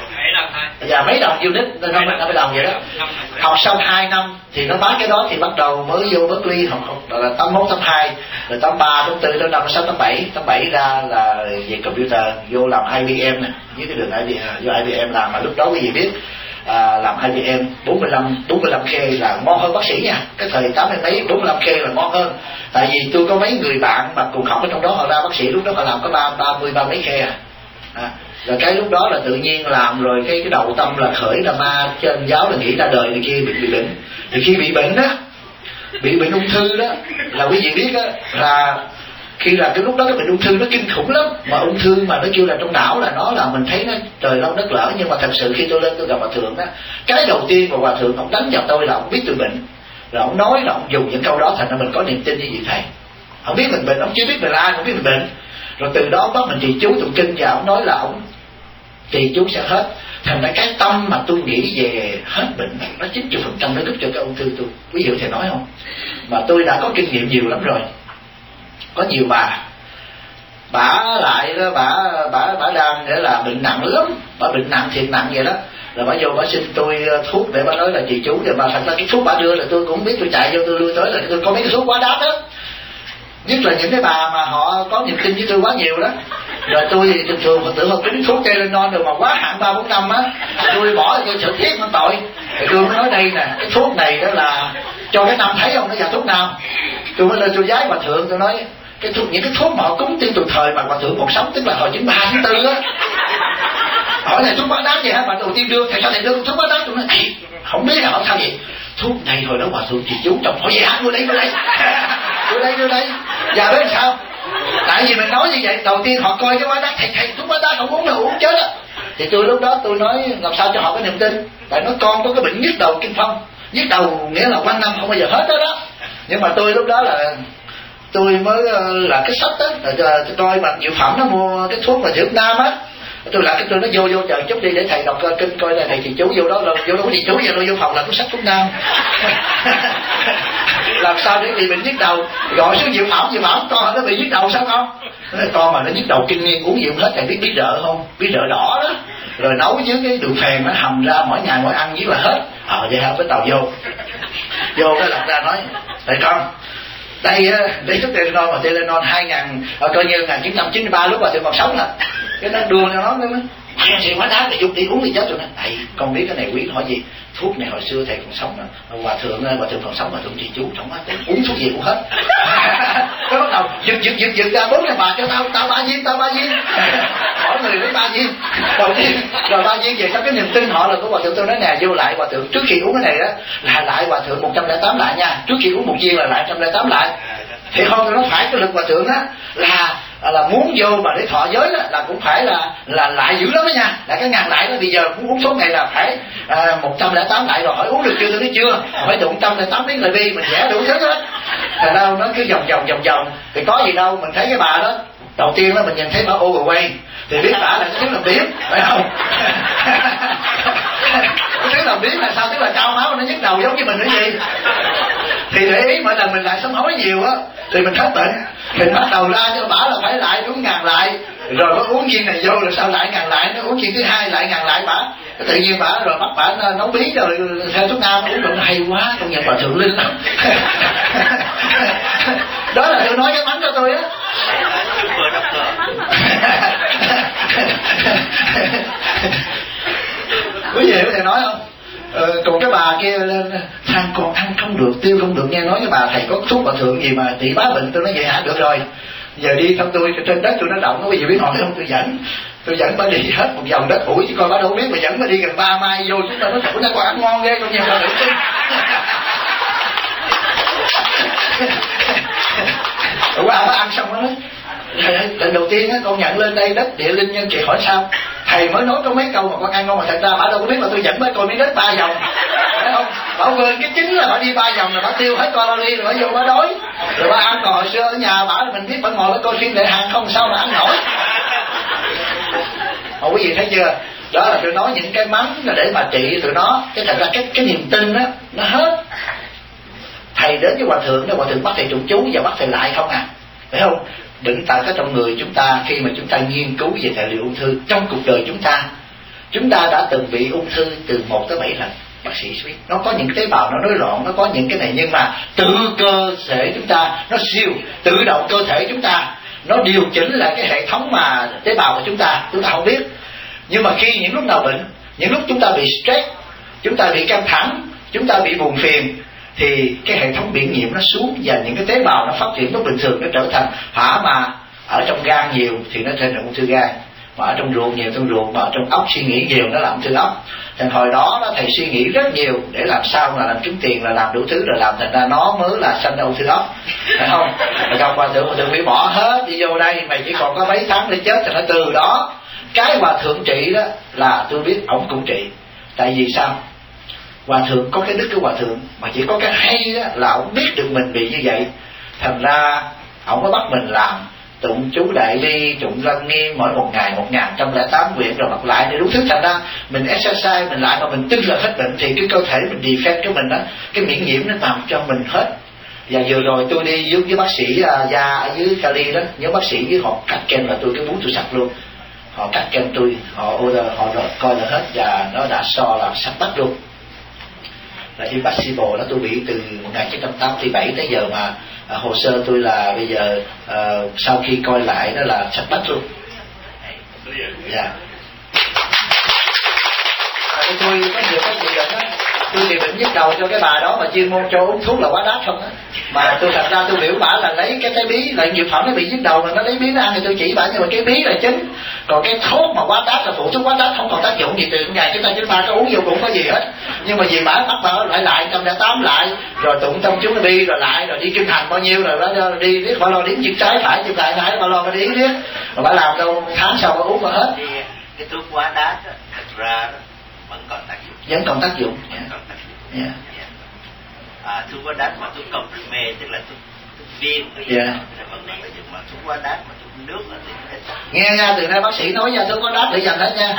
Speaker 1: Dạ mấy đồng unit, năm mươi đồng vậy đó. Học xong hai năm thì nó bán cái đó thì bắt đầu mới vô Berkeley học, học là tám mốt tám hai, rồi tám ba tám tư tám năm sáu tám bảy, tám bảy ra là về computer vô làm I B M nè, với cái đường I B M, vô I B M làm mà lúc đó quý vị biết à, làm I B M bốn mươi lăm K là ngon hơn bác sĩ nha. Cái thời tám mươi mấy bốn mươi lăm K là ngon hơn. Tại vì tôi có mấy người bạn mà cùng học ở trong đó họ ra bác sĩ lúc đó họ làm có ba ba mươi ba mấy K à. à rồi cái lúc đó là tự nhiên làm rồi cái cái đầu tâm là khởi ra ma trên giáo là nghĩ ra đời này kia bị bị bệnh. Thì khi bị bệnh đó, bị bệnh ung thư đó là quý vị biết đó là khi là cái lúc đó cái bệnh ung thư nó kinh khủng lắm, mà ung thư mà nó kêu là trong não là nó là mình thấy nó trời long đất lở. Nhưng mà thật sự khi tôi lên tôi gặp hòa thượng đó, cái đầu tiên mà hòa thượng ông đánh vào tôi là ông biết tôi bệnh, rồi ông nói là ông dùng những câu đó thành ra mình có niềm tin như vậy thầy. Ông biết mình bệnh, ông chưa biết mình là ai, không biết mình bệnh. Rồi từ đó ông bắt mình trì chú tụng kinh và ông nói là ông trì chú sẽ hết. Thành ra cái tâm mà tôi nghĩ về hết bệnh nó chín mươi phần trăm nó giúp cho cái ung thư tôi. Quý vị thầy nói không? Mà tôi đã có kinh nghiệm nhiều lắm rồi. Có nhiều bà bà lại đó, bà bà bà đang để là bệnh nặng lắm, bà bệnh nặng thiệt nặng vậy đó, là bà vô bà xin tôi thuốc để bà nói là trì chú. Rồi mà thật ra cái thuốc bà đưa là tôi cũng biết, tôi chạy vô tôi lui tới là tôi có mấy cái thuốc quá đắt đó, nhất là những cái bà mà họ có niềm tin với tôi quá nhiều đó. Rồi tôi thì thường thường Phật tử họ tính thuốc Tylenol rồi mà quá hạn ba bốn năm á, tôi bỏ tôi sợ thiết nó tội. Rồi tôi mới nói đây nè, cái thuốc này đó là cho cái năm thấy không, nó là thuốc nào. Tôi mới lên tôi giái hòa thượng, tôi nói cái thuốc, những cái thuốc mà họ cúng tiên từ thời mà hòa thượng còn sống, tức là hồi chín ba chín tư á. Hỏi là thuốc quá đắt vậy hả? Bà đầu tiên đưa thầy sao thầy đưa thuốc quá đắt? Tôi nói không biết là họ sao vậy. Thuốc này hồi đó hòa thượng trì chú trong hỏi vậy hả? Đưa đây đưa đây đưa đây đưa đây. Và biết sao? Tại vì mình nói như vậy, đầu tiên họ coi cái quá đắt, thầy thầy thuốc quá đắt không uống là uống chết á. Thì tôi lúc đó tôi nói làm sao cho họ có niềm tin. Tại nói con có cái bệnh nhức đầu kinh phong, nhức đầu nghĩa là quanh năm không bao giờ hết đó đó. Nhưng mà tôi lúc đó là tôi mới là cái sách đó, tôi coi bằng Diệu Phẩm nó mua cái thuốc mà Diệu Nam á, tôi là cái tôi nó vô vô chờ chút đi để thầy đọc kinh coi là thầy trì chú vô đó, rồi vô đó có trì chú vậy, vô phòng là cuốn sách thuốc Nam. Làm sao để bị bệnh nhức đầu, gọi xuống Diệu Phẩm, Diệu Phẩm con nó bị nhức đầu sao con? Con mà nó nhức đầu kinh niên uống gì cũng hết. Thầy biết bí rợ không? Bí rợ đỏ đó, rồi nấu với cái đường phèn nó hầm ra mỗi ngày mỗi ăn với là hết. Ờ à, vậy hả? Với tàu vô vô cái lật ra nói thầy con đây đây thuốc Tylenol mà Tylenol hai ngàn coi như một nghìn chín trăm chín mươi ba lúc mà tôi còn sống là cái nó đùa cho nó nữa. xèn xèn hóa đá, thầy dục đi uống đi chết rồi. Nói thầy con biết cái này quý, hỏi gì? Thuốc này hồi xưa thầy còn sống, hòa thượng hòa thượng còn sống, hòa thượng trì chú không hết, uống thuốc gì cũng hết. Cái bắt đầu giật giật giật giật ra bốn cái bà cho tao tao ba viên tao ba viên, hỏi người với ba viên đầu tiên rồi ba viên về. Sau cái niềm tin họ là của hòa thượng, tôi nói nè, vô lại hòa thượng trước khi uống cái này đó là lại hòa thượng một trăm lẻ tám lại nha, trước khi uống một viên là lại một trăm lẻ tám lại. Thì không, nó phải cái lực hòa thượng á là là muốn vô mà để thọ giới đó, là cũng phải là là lại dữ lắm đó nha, là cái ngàn lại đó. Bây giờ muốn uống số này là phải một trăm lẻ tám lại rồi, hỏi uống được chưa? Tôi nói chưa, phải đụng một trăm lẻ tám tiếng là đi, mình vẽ đủ thứ hết. Thành ra nó cứ vòng vòng vòng vòng thì có gì đâu. Mình thấy cái bà đó đầu tiên đó mình nhìn thấy bà overweight thì biết bà là cái tiếng làm biếng, phải không? Cái tiếng làm biếng là sao? Tức là cao máu nó nhức đầu giống như mình nữa gì. Thì để ý mỗi lần mình lại sám hối nhiều á thì mình hết bệnh. Mình bắt đầu ra cho bả là phải lại uống ngàn lại, rồi có uống viên này vô rồi sao lại ngàn lại, nó uống viên thứ hai lại ngàn lại bả. Tự nhiên bả rồi bắt bả nấu bí rồi theo thuốc nam uống rồi hay quá, công nhận bà thượng linh lắm. Đó là tôi nói cái bánh cho tôi á. Quý vị có thể nói không? Ờ, còn cái bà kia than con ăn không được, tiêu không được, nghe nói cái bà thầy có thuốc bà thượng gì mà trị bá bệnh. Tôi nói vậy hả, được rồi, giờ đi theo tôi trên đất tôi nó động, nó bây giờ biết hỏi không, tôi dẫn tôi dẫn bà đi hết một vòng đất ủi chứ coi bà đâu biết, mà dẫn bà đi gần ba mai vô chúng ta nói thật nó còn ăn ngon ghê, con nhiều bà được chứ. Qua bà ăn xong nó nói lần đầu tiên á con nhận lên đây đất địa linh nhân, chị hỏi sao thầy mới nói có mấy câu mà con ăn ngon, mà thật ra bà đâu có biết là tôi dẫn bà coi miếng đất ba vòng, phải không? Bà quên cái chính là bà đi ba vòng là bà tiêu hết calorie rồi bà vô bà đói rồi bà ăn. Còn hồi xưa ở nhà bà mình biết bà ngồi bà coi phim Lệ Hàng không sao mà ăn nổi. Ồ, quý vị thấy chưa? Đó là tôi nói những cái mắm là để mà trị tụi nó. Cái thật ra cái cái niềm tin đó nó hết. Thầy đến với hòa thượng đó, hòa thượng bắt thầy trụ chú và bắt thầy lại không à, phải không? Đừng tạo cái trong người chúng ta khi mà chúng ta nghiên cứu về tài liệu ung thư. Trong cuộc đời chúng ta, chúng ta đã từng bị ung thư từ một tới bảy lần. Bác sĩ biết nó có những tế bào nó rối loạn, nó có những cái này, nhưng mà tự cơ thể chúng ta nó siêu tự động, cơ thể chúng ta nó điều chỉnh lại cái hệ thống mà tế bào của chúng ta, chúng ta không biết. Nhưng mà khi những lúc nào bệnh, những lúc chúng ta bị stress, chúng ta bị căng thẳng, chúng ta bị buồn phiền, thì cái hệ thống miễn nhiễm nó xuống và những cái tế bào nó phát triển tốt bình thường, nó trở thành hỏa. Mà ở trong gan nhiều thì nó trở thành ung thư gan, mà ở trong ruột nhiều trong ruột, mà ở trong óc suy nghĩ nhiều nó làm ung thư óc. Thì hồi đó đó thầy suy nghĩ rất nhiều để làm sao mà làm kiếm tiền, là làm đủ thứ, rồi làm thành ra nó mới là sanh ra ung thư óc, phải không? Rồi trong hòa thượng hòa thượng phải bỏ hết đi vô đây, mày chỉ còn có mấy tháng để chết. Thì nó từ đó cái hòa thượng trị đó là tôi biết ổng cũng trị. Tại vì sao? Hòa thượng có cái đức của hòa thượng, mà chỉ có cái hay đó là ổng biết được mình bị như vậy, thành ra ổng có bắt mình làm tụng chú đại bi, tụng lăng nghiêm mỗi một ngày một ngàn trăm lẻ tám quyển rồi mặc lại để đủ thứ. Thành ra mình exercise mình lại mà mình tin là hết bệnh thì cái cơ thể mình defend của mình đó, cái miễn nhiễm nó làm cho mình hết. Và vừa rồi tôi đi với, với bác sĩ uh, da ở dưới Cali đó, nhớ bác sĩ với họ cắt kem là tôi cái bú tôi sặc luôn. Họ cắt kem tôi, họ order, họ coi là hết và nó đã so là sắp bắt luôn. Là impossible đó, tôi bị từ một nghìn chín trăm tám mươi bảy tới giờ mà à, hồ sơ tôi là bây giờ à, sau khi coi lại đó là sắp bắt luôn. Dạ. À, tôi có nhiều cái gì đó, tôi thì bệnh nhức đầu cho cái bà đó mà chuyên môn cho uống thuốc là quá đắt không á. Mà tôi thật ra tôi biểu bả là lấy cái trái bí, lại dược phẩm nó bị nhức đầu mà nó lấy bí nó ăn thì tôi chỉ bả, nhưng mà cái bí là chính. Còn cái thuốc mà quá đắt là phụ thuốc quá đắt không còn tác dụng gì, từ ngày chúng ta chúng ta có uống vô cũng có gì hết. Nhưng mà vì bả bắt bả lại lại một trăm lẻ tám lại, rồi tụng trong chú bi rồi lại, rồi đi kinh hành bao nhiêu rồi đó đi biết bao lo đến chân trái phải chân lại phải bao lo mà đi biết. Rồi bả làm đâu tháng sau bả uống mà hết.
Speaker 6: Cái thuốc quá đắt thật ra vẫn còn tác dụng.
Speaker 1: Vẫn còn tác dụng.
Speaker 6: Vẫn còn tác dụng.
Speaker 1: Yeah.
Speaker 6: À, thuốc quá đắt mà thuốc comprimé tức là thuốc, thuốc viên
Speaker 1: yeah.
Speaker 6: Vẫn còn tác dụng, mà thuốc quá đắt mà thuốc nước là thì
Speaker 1: nghe nha, từ nay bác sĩ nói ra thuốc quá đắt để dành hết nha.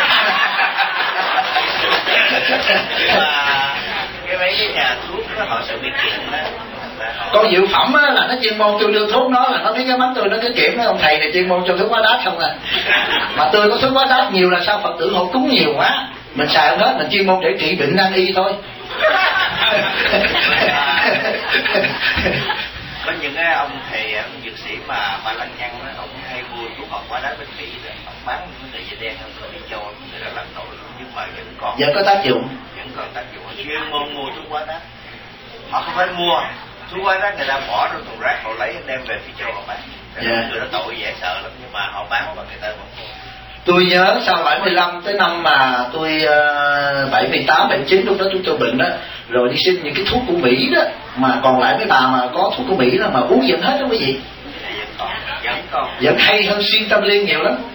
Speaker 6: Mà cái mấy cái nhà thuốc đó họ sẽ bị kiện đó.
Speaker 1: Con dược phẩm á, là nó chuyên môn, tôi đưa thuốc nó là nó biết cái mắt tôi nó cái kiểm nó, ông thầy này chuyên môn cho thuốc quá đắt không à. Mà tôi có thuốc quá đắt nhiều là sao Phật tử họ cúng nhiều quá, mình xài không hết, mình chuyên môn để trị bệnh nan y thôi.
Speaker 6: Có những cái ông thầy, ông dược sĩ mà mà lăng nhăng đó, ông hay mua thuốc học hóa đá bên Mỹ đó, ông bán những người da đen, ông đi cho người ta làm tội, nhưng mà vẫn còn
Speaker 1: vẫn có tác dụng,
Speaker 6: vẫn còn tác dụng. Chuyên môn mua thuốc hóa đá, họ không phải mua thuốc hóa đá, người ta bỏ trong thùng rác, họ lấy đem về phía châu họ bán. Yeah. Người đó tội dễ sợ lắm, nhưng mà họ bán và người ta vẫn mua.
Speaker 1: Tôi nhớ sau bảy mươi lăm tới năm mà tôi uh, bảy mươi tám, bảy mươi chín, lúc đó chúng tôi bệnh đó, rồi đi xin những cái thuốc của Mỹ đó, mà còn lại mấy bà mà có thuốc của Mỹ đó mà uống vẫn hết đó quý vị.
Speaker 6: Vẫn còn, vẫn còn.
Speaker 1: Vẫn hay hơn xuyên tâm liên nhiều lắm.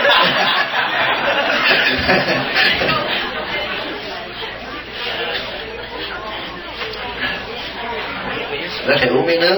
Speaker 1: Đó, thầy uống miếng nước.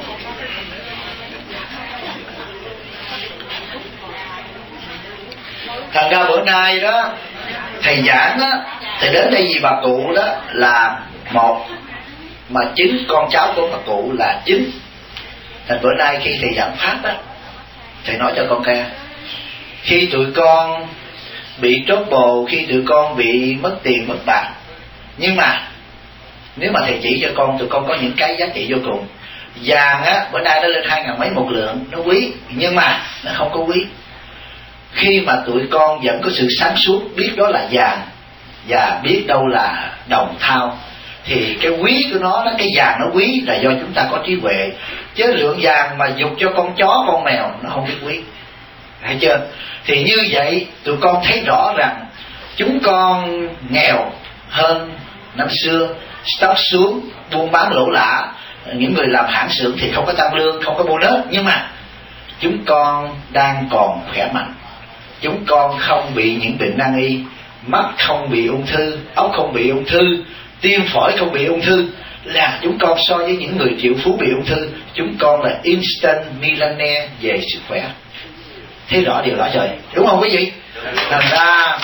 Speaker 1: Thành ra bữa nay đó thầy giảng đó, thầy đến đây vì bà cụ đó là một, mà chính con cháu của bà cụ là chính. Thành bữa nay khi thầy giảng pháp đó, thầy nói cho con nghe, khi tụi con bị trót bồ, khi tụi con bị mất tiền mất bạc, nhưng mà nếu mà thầy chỉ cho con, tụi con có những cái giá trị vô cùng. Vàng á bữa nay nó lên hai ngàn mấy một lượng, nó quý, nhưng mà nó không có quý. Khi mà tụi con vẫn có sự sáng suốt, biết đó là vàng và biết đâu là đồng thau, thì cái quý của nó, cái vàng nó quý là do chúng ta có trí huệ. Chứ lượng vàng mà dục cho con chó con mèo nó không biết quý, thấy chưa? Thì như vậy tụi con thấy rõ rằng chúng con nghèo hơn năm xưa, stock xuống, buôn bán lỗ lã, những người làm hãng xưởng thì không có tăng lương, không có bonus, nhưng mà chúng con đang còn khỏe mạnh. Chúng con không bị những bệnh nan y, mắt không bị ung thư, óc không bị ung thư, tim phổi không bị ung thư, là chúng con so với những người triệu phú bị ung thư, chúng con là instant millionaire về sức khỏe. Thấy rõ điều đó rồi, đúng không quý vị? Thành ra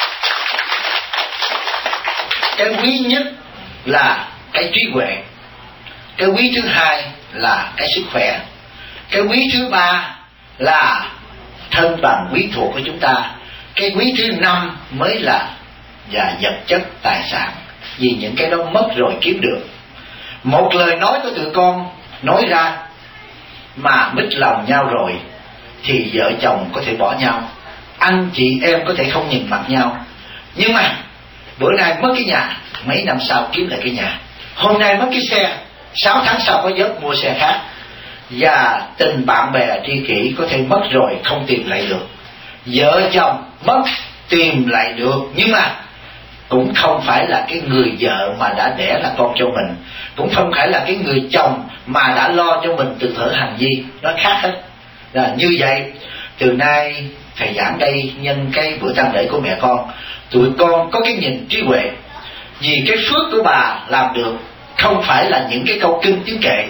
Speaker 1: cái quý nhất là cái trí huệ, cái quý thứ hai là cái sức khỏe, cái quý thứ ba là thân bằng quý thuộc của chúng ta, cái quý thứ năm mới là và vật chất tài sản, vì những cái đó mất rồi kiếm được. Một lời nói của tụi con nói ra mà mít lòng nhau rồi thì vợ chồng có thể bỏ nhau, anh chị em có thể không nhìn mặt nhau, nhưng mà bữa nay mất cái nhà, mấy năm sau kiếm lại cái nhà. Hôm nay mất cái xe, sáu tháng sau có vớt mua xe khác. Và tình bạn bè tri kỷ có thể mất rồi không tìm lại được. Vợ chồng mất tìm lại được, nhưng mà cũng không phải là cái người vợ mà đã đẻ là con cho mình, cũng không phải là cái người chồng mà đã lo cho mình từ thuở hành vi, nó khác hết. Là như vậy, từ nay thầy giảng đây nhân cái bữa tang lễ của mẹ con, tụi con có cái nhìn trí huệ, vì cái phước của bà làm được không phải là những cái câu kinh tiếng kệ,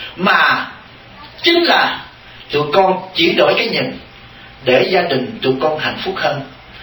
Speaker 1: mà chính là tụi con chỉ đổi cái nhìn để gia đình tụi con hạnh phúc hơn,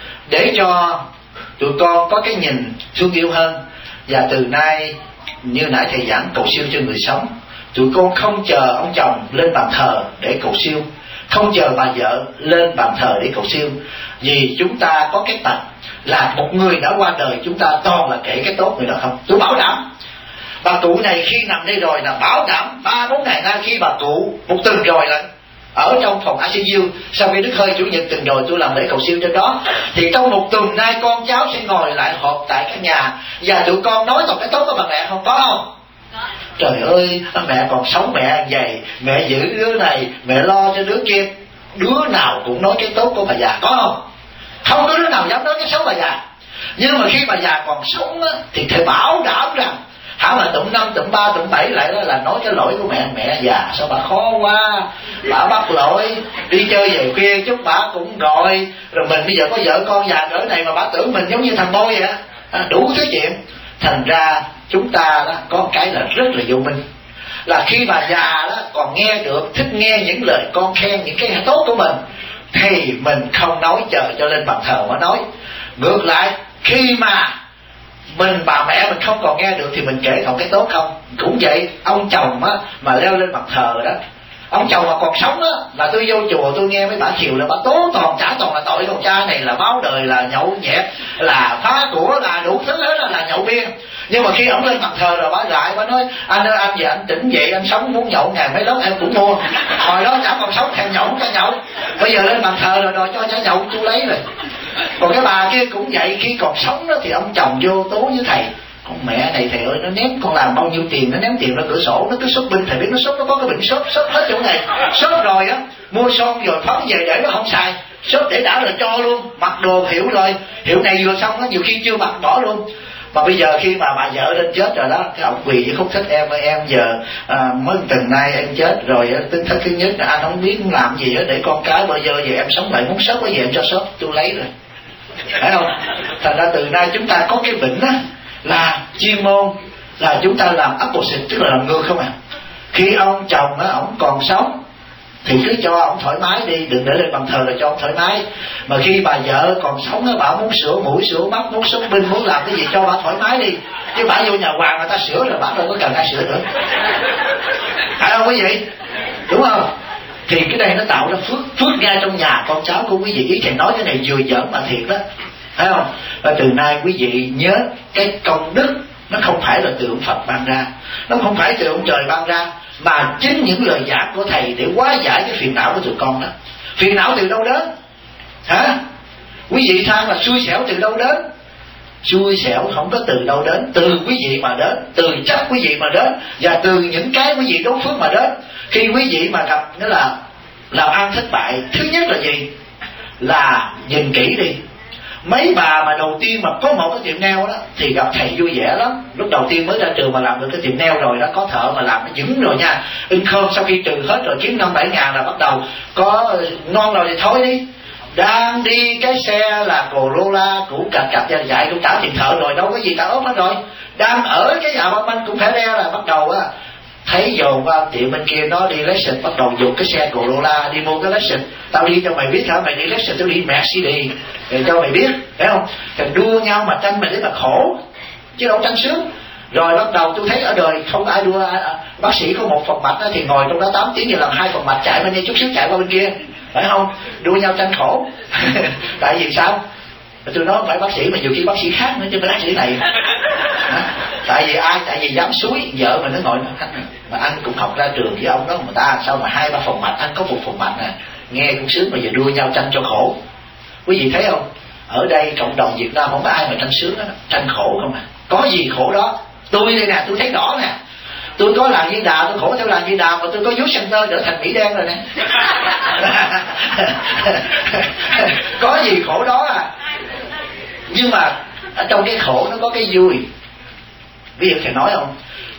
Speaker 1: để cho tụi con có cái nhìn thương yêu hơn. Và từ nay như nãy thầy giảng cầu siêu cho người sống, tụi con không chờ ông chồng lên bàn thờ để cầu siêu, không chờ bà vợ lên bàn thờ để cầu siêu, vì chúng ta có cái tật là một người đã qua đời chúng ta toàn là kể cái tốt người đó không. Tôi bảo đảm bà cụ này khi nằm đây rồi là bảo đảm ba bốn ngày nay khi bà cụ một tuần rồi là ở trong phòng i xê u, sau khi Đức Hơi Chủ nhật tuần rồi tôi làm lễ cầu siêu trên đó, thì trong một tuần nay con cháu sẽ ngồi lại họp tại căn nhà và tụi con nói một cái tốt của bà mẹ, không có không? Trời ơi, mẹ còn sống mẹ vậy, mẹ giữ đứa này, mẹ lo cho đứa kia, đứa nào cũng nói cái tốt của bà già, có không? Không có đứa nào dám nói cái xấu bà già. Nhưng mà khi bà già còn sống á, thì thầy bảo đảm rằng hả mà tụm năm, tụm ba, tụm bảy lại đó là nói cái lỗi của mẹ. Mẹ già sao bà khó quá, bà bắt lỗi, đi chơi về khuya chút bà cũng gọi. Rồi mình bây giờ có vợ con già cỡ này mà bà tưởng mình giống như thằng bôi vậy á, đủ thứ chuyện. Thành ra chúng ta đó có cái là rất là vô minh, là khi bà già đó còn nghe được, thích nghe những lời con khen những cái tốt của mình, thì mình không nói chờ cho lên bàn thờ mới nói. Ngược lại, khi mà mình bà mẹ mình không còn nghe được thì mình kể còn cái tốt không. Cũng vậy, ông chồng á mà leo lên bàn thờ đó, ông chồng mà còn sống á, là tôi vô chùa tôi nghe mấy bà chiều là bà tố toàn trả toàn là tội con cha này là báo đời, là nhậu nhẹt, là phá của, là đủ thứ hết, là, là nhậu bia. Nhưng mà khi ông lên bàn thờ rồi bà lại bà nói anh ơi anh về anh tỉnh dậy anh sống muốn nhậu ngàn mấy lốc em cũng mua. Hồi đó chẳng còn sống thèm nhậu không cho nhậu, bây giờ lên bàn thờ rồi đòi cho cho nhậu tôi lấy rồi. Còn cái bà kia cũng vậy, khi còn sống đó thì ông chồng vô tố với thầy, con mẹ này thầy ơi nó ném con làm bao nhiêu tiền, nó ném tiền ra cửa sổ, nó cứ shopping, thầy biết nó shop nó có cái bệnh shop shop hết chỗ này, shop rồi á mua son rồi phóng về để nó không xài, shop để đã là cho luôn, mặc đồ hiệu rồi hiệu này vừa xong á nhiều khi chưa mặc bỏ luôn. Mà bây giờ khi mà bà vợ lên chết rồi đó, cái ông quỳ với khúc thích em ơi em giờ à, mới từng nay em chết rồi, tính thứ nhất là anh không biết làm gì để con cái bây giờ về em sống lại muốn shop cái gì em cho shop tôi lấy rồi, phải không? Thành ra từ nay chúng ta có cái bệnh đó là chuyên môn là chúng ta làm opposite, tức là làm ngược không à. Khi ông chồng á ổng còn sống thì cứ cho ông thoải mái đi, đừng để lên bàn thờ là cho ông thoải mái. Mà khi bà vợ còn sống á, bà muốn sửa mũi sửa mắt muốn shopping muốn làm cái gì cho bà thoải mái đi, chứ bà vô nhà hoàng người ta sửa rồi bà đâu có cần ai sửa nữa, phải không quý vị? Đúng không? Thì cái đây nó tạo ra phước phước ngay trong nhà con cháu của quý vị. Ý thầy nói cái này vừa giỡn mà thiệt đó, phải không? Và từ nay quý vị nhớ cái công đức nó không phải là từ ông Phật ban ra, nó không phải từ ông trời ban ra, mà chính những lời giảng của thầy để hóa giải cái phiền não của tụi con đó. Phiền não từ đâu đến? Hả? Quý vị than là xui xẻo từ đâu đến? Xui xẻo không có từ đâu đến, từ quý vị mà đến, từ chấp quý vị mà đến, và từ những cái quý vị đối phước mà đến. Khi quý vị mà gặp nghĩa là làm ăn thất bại, thứ nhất là gì? Là nhìn kỹ đi. Mấy bà mà đầu tiên mà có một cái tiệm nail đó thì gặp thầy vui vẻ lắm. Lúc đầu tiên mới ra trường mà làm được cái tiệm nail rồi đó, có thợ mà làm nó vững rồi nha. In khơm sau khi trừ hết rồi kiếm năm bảy ngàn là bắt đầu có ngon rồi thì thôi đi. Đang đi cái xe là Corolla cũ cạch cạch ra dạy cũng trả tiền thợ rồi, đâu có gì cả ốm hết rồi. Đang ở cái nhà băng banh cũng phải đeo là bắt đầu á thấy dồn qua tiệm bên kia nó đi lesson, bắt đầu dùng cái xe Corolla đi mua cái lesson. Tao đi cho mày biết hả, mày đi lesson tao đi Mercedes để cho mày biết, phải không? Thì đua nhau mà tranh mày để mà khổ chứ đâu tranh sướng. Rồi bắt đầu tôi thấy ở đời không có ai đua. Bác sĩ có một phòng mạch đó, thì ngồi trong đó tám tiếng giờ làm hai phòng mạch, chạy bên đây chút xíu chạy qua bên kia, phải không? Đua nhau tranh khổ. Tại vì sao? Tôi nói không phải bác sĩ mà nhiều khi bác sĩ khác nữa chứ không phải bác sĩ này. Tại vì ai? Tại vì dám suối vợ mình nó ngồi nó anh mà anh cũng học ra trường với ông đó mà ta sao mà hai ba phòng mạch, anh có một phòng mạch à, nghe cũng sướng mà giờ đua nhau tranh cho khổ. Quý vị thấy không? Ở đây cộng đồng Việt Nam không có ai mà tranh sướng đó, tranh khổ không à. Có gì khổ đó. Tôi đây nè, tôi thấy rõ nè. Tôi có làng Viên Đà, tôi khổ theo làng Viên Đà, mà tôi có youth center trở thành Mỹ đen rồi nè. Có gì khổ đó à. Nhưng mà ở trong cái khổ nó có cái vui. Ví dụ thầy nói không,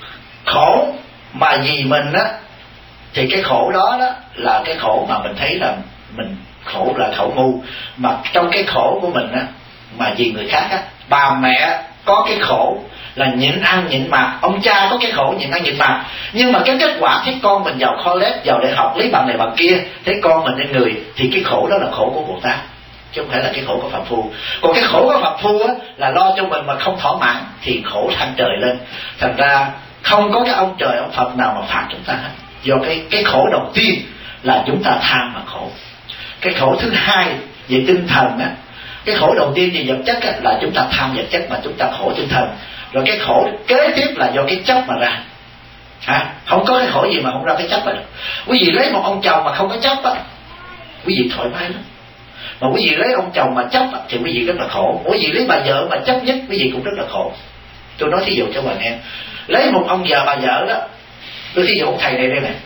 Speaker 1: khổ mà vì mình á thì cái khổ đó đó là cái khổ mà mình thấy là mình khổ là khổ ngu. Mà trong cái khổ của mình á mà vì người khác á, bà mẹ có cái khổ là nhịn ăn nhịn mặc, ông cha có cái khổ nhịn ăn nhịn mặc, nhưng mà cái kết quả thấy con mình vào college, vào đại học lấy bằng này bằng kia, thấy con mình lên người, thì cái khổ đó là khổ của Bồ Tát chứ không phải là cái khổ của phạm phu. Còn cái khổ của phạm phu á là lo cho mình mà không thỏa mãn thì khổ than trời lên. Thành ra không có cái ông trời ông Phật nào mà phạt chúng ta hết. Do cái cái khổ đầu tiên là chúng ta tham mà khổ. Cái khổ thứ hai về tinh thần á, cái khổ đầu tiên về vật chất á, là chúng ta tham vật chất mà chúng ta khổ tinh thần. Rồi cái khổ kế tiếp là do cái chấp mà ra. À, không có cái khổ gì mà không ra cái chấp rồi. Quý vị lấy một ông chồng mà không có chấp á, quý vị thoải mái lắm. Mà quý vị lấy ông chồng mà chấp thì quý vị rất là khổ. Quý vị lấy bà vợ mà chấp nhất quý vị cũng rất là khổ. Tôi nói thí dụ cho bà nghe. Lấy một ông vợ bà vợ đó, tôi thí dụ ông thầy này đây này,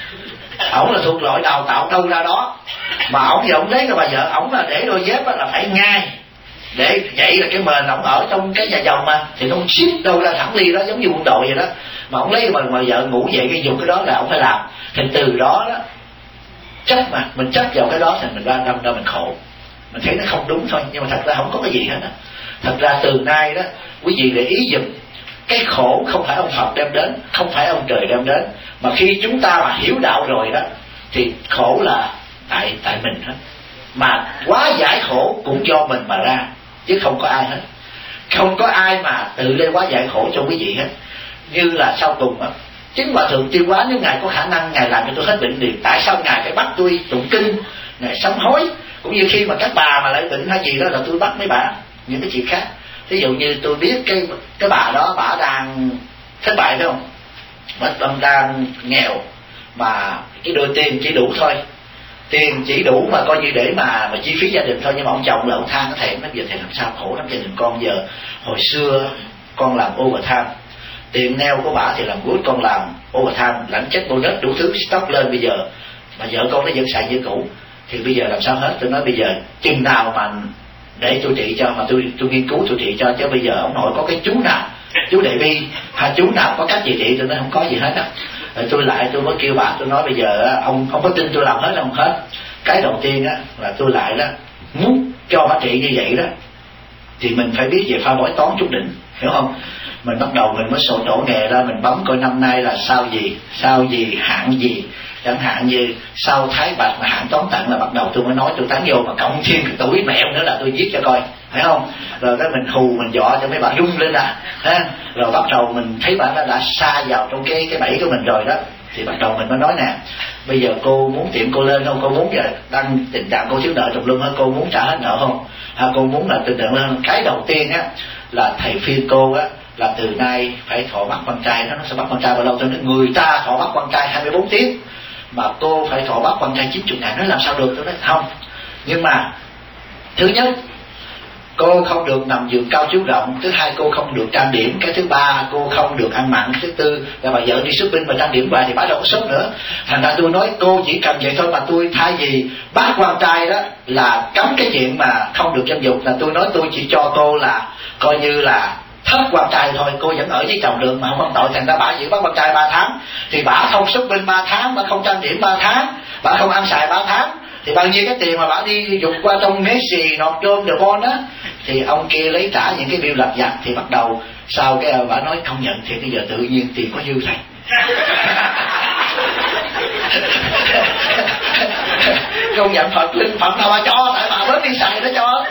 Speaker 1: ổng là thuộc loại đào tạo đâu ra đó, mà ổng giờ ổng lấy cái bà vợ ổng là để đôi dép là phải ngay, để vậy là cái mền ổng ở trong cái nhà chồng mà thì nó ship đâu ra thẳng ly đó, giống như quân đội vậy đó. Mà ổng lấy cái bà, bà vợ ngủ dậy cái dùng cái đó là ổng phải làm. Thì từ đó đó chấp mà mình chấp vào cái đó thì mình ra đâm ra mình khổ. Mình thấy nó không đúng thôi, nhưng mà thật ra không có cái gì hết á. Thật ra từ nay đó quý vị để ý dùm, cái khổ không phải ông Phật đem đến, không phải ông trời đem đến, mà khi chúng ta mà hiểu đạo rồi đó thì khổ là tại tại mình hết. Mà quá giải khổ cũng do mình mà ra, chứ không có ai hết. Không có ai mà tự lên quá giải khổ cho quý vị hết. Như là sau cùng á, chính Hòa Thượng Tiêu Hóa nếu Ngài có khả năng Ngài làm cho tôi hết bệnh liền. Tại sao Ngài phải bắt tôi tụng kinh, Ngài sám hối? Cũng như khi mà các bà mà lại bệnh hay gì đó là tôi bắt mấy bà, những cái chuyện khác. Ví dụ như tôi biết cái cái bà đó bà đang thất bại phải không, bà đang nghèo mà cái đôi tiền chỉ đủ thôi, tiền chỉ đủ mà coi như để mà mà chi phí gia đình thôi. Nhưng mà ông chồng là ông than cái thèm, nó giờ thèm làm sao khổ lắm gia đình con. Giờ hồi xưa con làm overtime, tiền neo của bà thì làm good, con làm overtime lãnh check bonus đủ thứ stock lên, bây giờ mà vợ con nó vẫn xài như cũ thì bây giờ làm sao hết. Tôi nói bây giờ chừng nào mà để tôi trị cho, mà tôi tôi nghiên cứu tôi trị cho, chứ bây giờ ông nội có cái chú nào, chú Đại Bi hay chú nào có cách gì trị, tôi nói không có gì hết á. Rồi tôi lại tôi mới kêu bà, tôi nói bây giờ ông không có tin tôi làm hết không hết. Cái đầu tiên á là tôi lại đó, muốn cho bà trị như vậy đó thì mình phải biết về pha bói toán chút đỉnh, hiểu không? Mình bắt đầu mình mới sổ tổ nghề ra, mình bấm coi năm nay là sao gì, sao gì, hạn gì. Chẳng hạn như sau Thái Bạch mà hạn toán tận là bắt đầu tôi mới nói tôi tán vô, mà cộng thêm cái tuổi mẹo nữa là tôi viết cho coi, phải không? Rồi cái mình hù mình dọa cho mấy bạn rung lên à, ha? Rồi bắt đầu mình thấy bạn đã, đã xa vào trong cái cái bẫy của mình rồi đó, thì bắt đầu mình mới nói nè, bây giờ cô muốn tiệm cô lên không, cô muốn giờ đang tình trạng cô thiếu nợ trùng lưng hơn, cô muốn trả hết nợ không, à, cô muốn là tình trạng lên. Cái đầu tiên á là thầy phiên cô á là từ nay phải thọ bắt con trai đó, nó sẽ bắt con trai bao lâu? Cho nên người ta thọ bắt con trai hai mươi bốn tiếng mà cô phải thọ bắt con trai chín mươi ngàn, nó làm sao được? Tôi nói không. Nhưng mà thứ nhất cô không được nằm giường cao chiếu rộng, thứ hai cô không được trang điểm, cái thứ ba cô không được ăn mặn, thứ tư là bà vợ đi shopping mà trang điểm hoài thì bà đâu có sốt nữa. Thành ra tôi nói cô chỉ cần vậy thôi, mà tôi thay vì bắt quan trai đó là cấm cái chuyện mà không được dâm dục, là tôi nói tôi chỉ cho cô là coi như là thất quan trai thôi, cô vẫn ở với chồng được mà không phạm tội. Thành ra bà chỉ bắt quan trai ba tháng thì bà không shopping ba tháng, bà không trang điểm ba tháng, bà không ăn xài ba tháng, thì bao nhiêu cái tiền mà bà đi dục qua trong Messi, nọt John The Bond á, thì ông kia lấy trả những cái bill lặt vặt. Thì bắt đầu sau cái bà nói không nhận thì bây giờ tự nhiên tiền có dư thầy. Không nhận Phật linh Phật nào bà cho, tại bà bớt đi xài nó cho.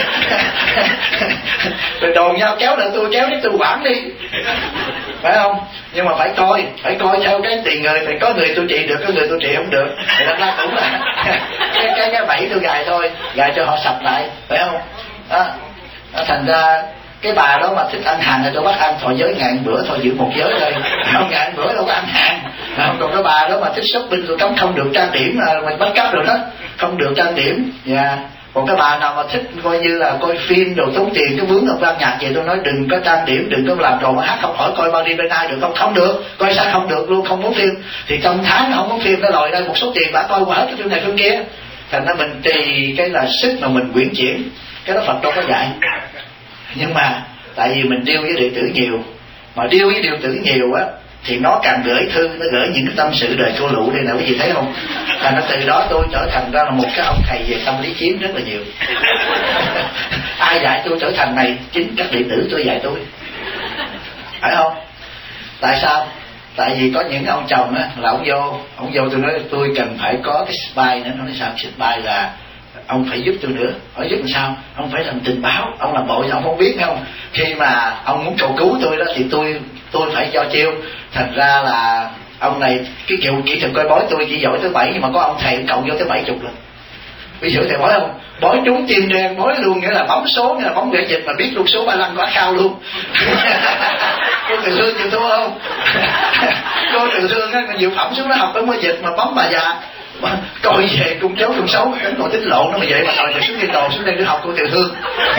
Speaker 1: Rồi đồn nhau kéo lại tôi, kéo đến tôi quản đi, phải không? Nhưng mà phải coi, phải coi theo cái tiền người, phải có người tôi trị được, có người tôi trị không được. Thì thật ra cũng là cái cái cái bẫy tôi gài thôi, gài cho họ sập lại, phải không? Đó. Đó, thành ra cái bà đó mà thích ăn hàng thì tôi bắt ăn thọ giới ngàn bữa thôi, giữ một giới thôi, không ngàn bữa đâu có ăn hàng. Không, còn cái bà đó mà thích shopping tôi cấm không được trang điểm, mình bắt cắp rồi đó, không được trang điểm. Yeah. Còn cái bà nào mà thích coi như là coi phim đồ tốn tiền cái vướng ở ban nhạc vậy, tôi nói đừng có trang điểm, đừng có làm trò mà hát không hỏi coi bao đi bên ai được không? Không được, coi sao không được luôn, không muốn phim. Thì trong tháng không muốn phim nó lòi ra một số tiền bà coi qua hết cái phim này phim kia. Thành ra mình tùy cái là sức mà mình quyển chuyển, cái đó Phật đâu có dạy. Nhưng mà tại vì mình deal với đệ tử nhiều, mà deal với đệ tử nhiều á thì nó càng gửi thư, nó gửi những cái tâm sự đời cô lụ đây nè, quý vị thấy không? Thành ra từ đó tôi trở thành ra là một cái ông thầy về tâm lý chiến rất là nhiều. Ai dạy tôi trở thành này? Chính các đệ tử tôi dạy tôi, phải không? Tại sao? Tại vì có những ông chồng á là ông vô, ông vô tôi nói tôi cần phải có cái spy nữa. Nó nói sao? Spy là ông phải giúp tôi nữa. Hỏi giúp làm sao? Ông phải làm tình báo, ông làm bộ ông không biết phải không? Khi mà ông muốn cầu cứu tôi đó thì tôi tôi phải cho chiêu. Thành ra là ông này cái kiểu kỹ thuật coi bói tôi chỉ giỏi tới bảy, nhưng mà có ông thầy cộng vô tới bảy chục lần. Ví dụ thầy bói không? Bói trúng tim đen, bói luôn, nghĩa là bấm số, nghĩa là bấm gậy dịch mà biết luôn số ba lăng có khao luôn. Cô Từ Thương chịu thua không? Cô Từ Thương á, nhiều phẩm xuống nó học tới môi dịch mà bấm bà già. Coi về cung cháu cung xấu, đánh còn tính lộn nó mà vậy mà đòi xuống đi đồ xuống đây để học cô Từ Thương.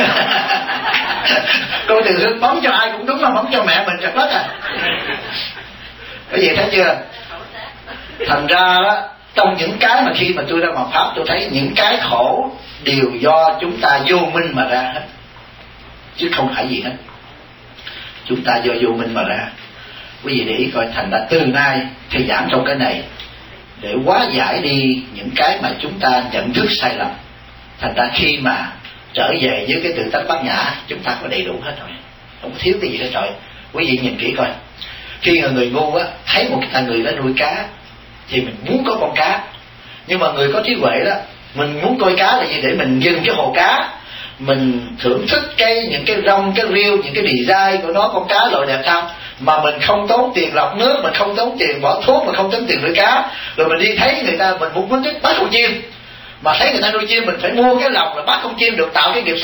Speaker 1: Cô Từ Thương bấm cho ai cũng đúng, mà bấm cho mẹ mình chặt đất à. Cái gì thấy chưa? Thành ra đó, trong những cái mà khi mà tôi ra mặt pháp tôi thấy những cái khổ đều do chúng ta vô minh mà ra hết, chứ không phải gì hết. Chúng ta do vô minh mà ra. Quý vị để ý coi, thành ra từ nay thầy giảng trong cái này để hóa giải đi những cái mà chúng ta nhận thức sai lầm. Thành ra khi mà trở về với cái tự tánh bát nhã, chúng ta có đầy đủ hết rồi, không thiếu cái gì hết rồi. Quý vị nhìn kỹ coi, khi người, người ngu á thấy một cái người đó nuôi cá thì mình muốn có con cá, nhưng mà người có trí huệ đó, mình muốn coi cá là gì? Để mình dừng cái hồ cá, mình thưởng thức cái những cái rong, cái rêu, những cái design của nó, con cá loại đẹp sao, mà mình không tốn tiền lọc nước, mình không tốn tiền bỏ thuốc, mình không tốn tiền nuôi cá. Rồi mình đi thấy người ta, mình muốn muốn thích bắt con chim, mà thấy người ta nuôi chim mình phải mua cái lọc là bắt con chim được tạo cái nghiệp sát,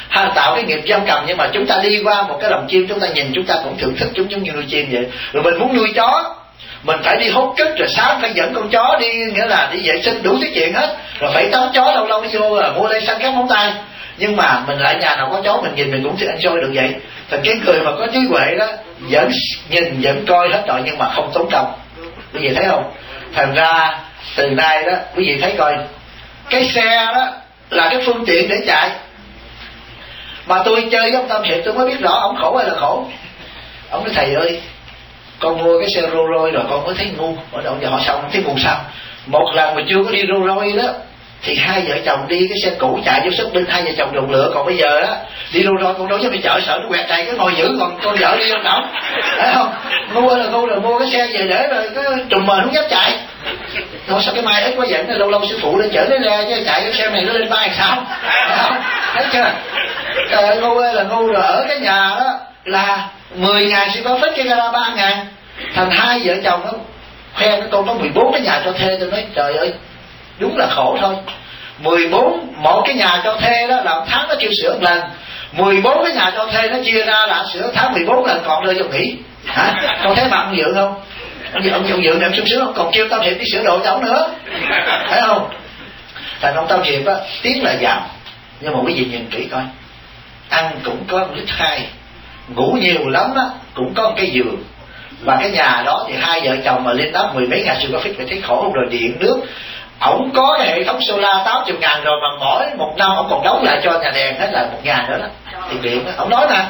Speaker 1: ha, tạo cái nghiệp giam cầm. Nhưng mà chúng ta đi qua một cái lồng chim, chúng ta nhìn chúng ta cũng thưởng thức chúng giống như nuôi chim vậy. Rồi mình muốn nuôi chó, mình phải đi hút cất, rồi sáng phải dẫn con chó đi, nghĩa là đi vệ sinh đủ thứ chuyện hết, rồi phải tắm chó lâu lâu mới vô, rồi mua đây săn các móng tay. Nhưng mà mình lại nhà nào có chó mình nhìn mình cũng thích enjoy được vậy. Thành cái người mà có trí huệ đó vẫn nhìn vẫn coi hết rồi nhưng mà không tốn công. Quý vị thấy không? Thành ra từ nay đó quý vị thấy coi, cái xe đó là cái phương tiện để chạy. Mà tôi chơi với ông Tâm Hiệp tôi mới biết rõ ông khổ hay là khổ. Ông nói thầy ơi, con mua cái xe Rolls Royce rồi con mới thấy ngu. Ở đâu giờ họ xong thấy ngu sao? Một lần mà chưa có đi Rolls Royce đó thì hai vợ chồng đi cái xe cũ chạy vô xuất binh, hai vợ chồng đụng lửa. Còn bây giờ á đi Rolls Royce con đâu dám đi chợ, sợ nó quẹt tay cái ngồi giữ, còn con vợ đi không nổi, thấy không? Mua là ngu rồi, mua cái xe về để rồi cái trùm mền không dám chạy. Nó sao cái mai ít quá vậy, lâu lâu sư phụ lên chở lấy ra chứ chạy cái xe này nó lên vai sao? Thấy không? Thấy chưa? Trời, ngu ơi là ngu. Rồi ở cái nhà đó là mười ngàn sẽ có phết, cái gara ba ngàn. Thành hai vợ chồng đó khoe cái con có mười bốn cái nhà cho thuê. Tôi nói trời ơi, đúng là khổ thôi. Mười bốn một cái nhà cho thuê đó là tháng nó kêu sửa một lần, mười bốn cái nhà cho thuê nó chia ra là sửa tháng mười bốn lần, còn rơi vô nghỉ. Hả? Con thấy mặt ông Dượng không? Ông, ông, ông Dượng em sung sướng không? Còn kêu Tâm Hiệp đi sửa đồ cho ông nữa, thấy không? Thành ông Tâm Hiệp á tiếng là giàu, nhưng mà quý vị nhìn kỹ coi, ăn cũng có một lít hai, ngủ nhiều lắm á cũng có một cái giường. Và cái nhà đó thì hai vợ chồng mà lên đó mười mấy ngàn square feet phải thấy khổ không? Rồi điện nước, ổng có cái hệ thống solar tám mươi ngàn rồi, mà mỗi một năm ổng còn đóng lại cho nhà đèn hết là một ngàn nữa đó, tiền điện đó. Ổng nói nè,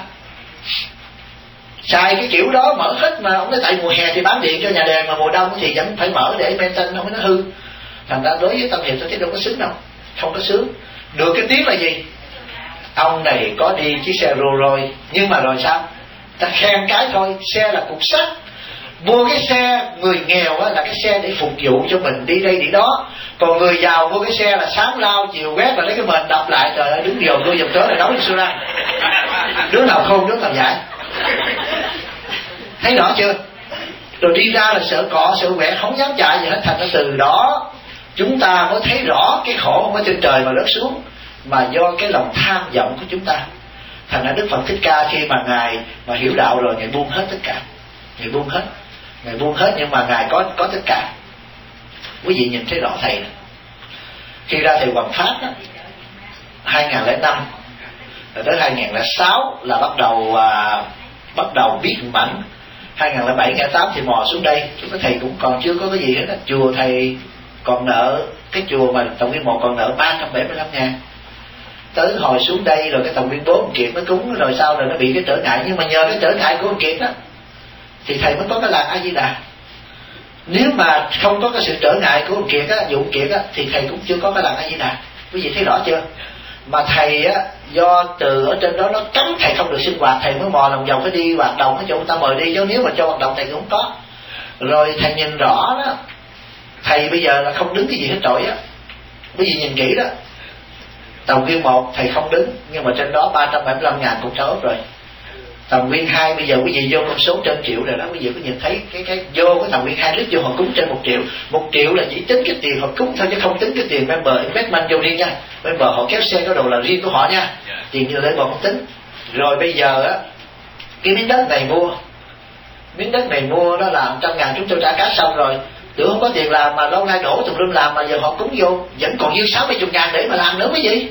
Speaker 1: xài cái kiểu đó mở hết, mà ổng nói tại mùa hè thì bán điện cho nhà đèn, mà mùa đông thì vẫn phải mở để maintain không nó hư. Thành ra đối với Tâm Hiệp tôi thấy đâu có sướng đâu, không có sướng. Được cái tiếng là gì? Ông này có đi chiếc xe Rolls Royce, nhưng mà rồi sao? Ta khen cái thôi, xe là cục sắt. Mua cái xe người nghèo á, là cái xe để phục vụ cho mình đi đây đi đó. Còn người giàu mua cái xe là sáng lao chiều quét và lấy cái mền đập lại. Trời ơi, đứng dồn đôi dòng tới là đấu đi xưa ra. Đứa nào khôn đứa nào dại. Thấy rõ chưa? Rồi đi ra là sợ cọ sợ quẹt, không dám chạy gì hết. Thành ra từ đó chúng ta mới thấy rõ cái khổ không có trên trời mà rớt xuống, mà do cái lòng tham vọng của chúng ta. Thành ra Đức Phật Thích Ca khi mà Ngài mà hiểu đạo rồi, Ngài buông hết tất cả. Ngài buông hết, Ngài buông hết nhưng mà Ngài có có tất cả. Quý vị nhìn thấy rõ Thầy này. Khi ra Thầy Hoằng Pháp đó, hai nghìn lẻ năm rồi tới hai nghìn lẻ sáu là bắt đầu à, bắt đầu biết mảnh. Hai nghìn lẻ bảy, hai nghìn lẻ tám thì mò xuống đây. Chúng cái Thầy cũng còn chưa có cái gì hết đó. Chùa Thầy còn nợ, cái chùa mà tổng viên một còn nợ ba trăm bảy mươi lăm ngàn. Tới hồi xuống đây rồi cái tổng viên bốn ông Kiệt mới cúng, rồi sau rồi nó bị cái trở ngại. Nhưng mà nhờ cái trở ngại của ông Kiệt đó thì Thầy mới có cái làng A Di Đà. Nếu mà không có cái sự trở ngại của ông Kiệt á, vụ Kiệt á, thì Thầy cũng chưa có cái làng A Di Đà. Quý vị thấy rõ chưa? Mà Thầy á, do từ ở trên đó nó cấm Thầy không được sinh hoạt, Thầy mới mò lòng vòng phải đi hoạt động ở chỗ người ta mời đi, chứ nếu mà cho hoạt động Thầy cũng không có. Rồi Thầy nhìn rõ đó, Thầy bây giờ là không đứng cái gì hết trọi á. Quý vị nhìn kỹ đó, Tòng viên một Thầy không đứng, nhưng mà trên đó ba trăm bảy mươi lăm ngàn cũng trả ốp rồi. Tòng viên hai bây giờ quý vị vô con số trên triệu rồi đó. Quý vị có nhìn thấy cái cái vô cái tòng viên hai lít vô họ cúng trên một triệu. Một triệu là chỉ tính cái tiền họ cúng thôi, chứ không tính cái tiền member investment vô riêng nha. Member họ kéo xe có đồ là riêng của họ nha, tiền như lấy bọn không tính. Rồi bây giờ á, cái miếng đất này mua, miếng đất này mua đó là một trăm ngàn chúng tôi trả cá xong rồi. Tưởng không có tiền làm mà lâu nay đổ tùm lum làm, mà giờ họ cúng vô vẫn còn dư sáu mươi ngàn để mà làm nữa mấy gì.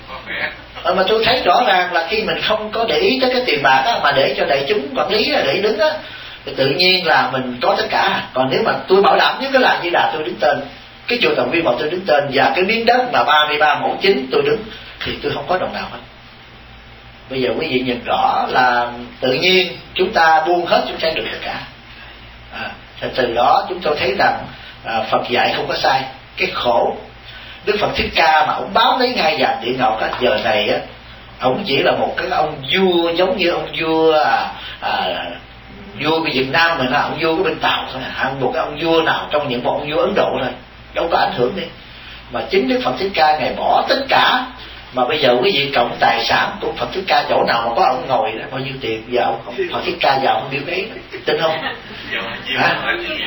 Speaker 1: À, mà tôi thấy rõ ràng là khi mình không có để ý tới cái tiền bạc á, mà để cho đại chúng quản lý để đứng á, thì tự nhiên là mình có tất cả. Còn nếu mà tôi bảo đảm với cái làng Di Đà tôi đứng tên, cái chùa Tòng Viên một tôi đứng tên, và cái miếng đất mà ba mươi ba mẫu chính tôi đứng, thì tôi không có đồng nào hết. Bây giờ quý vị nhìn rõ là tự nhiên chúng ta buông hết chúng ta được tất cả. À, thì từ đó chúng tôi thấy rằng à, Phật dạy không có sai. Cái khổ Đức Phật Thích Ca mà ông bám lấy ngai vàng địa ngọc á, giờ này á, ông chỉ là một cái ông vua giống như ông vua à, à, vua của Việt Nam mình, là ông vua của bên Tàu thôi, à, một cái ông vua nào trong những một ông vua Ấn Độ thôi, đâu có ảnh hưởng đi. Mà chính Đức Phật Thích Ca Ngài bỏ tất cả. Mà bây giờ quý vị cộng tài sản của Phật Thích Ca, chỗ nào mà có ông ngồi đó bao nhiêu tiền, giờ ông Phật Thích Ca giàu hơn Bill Gates, tin không? À,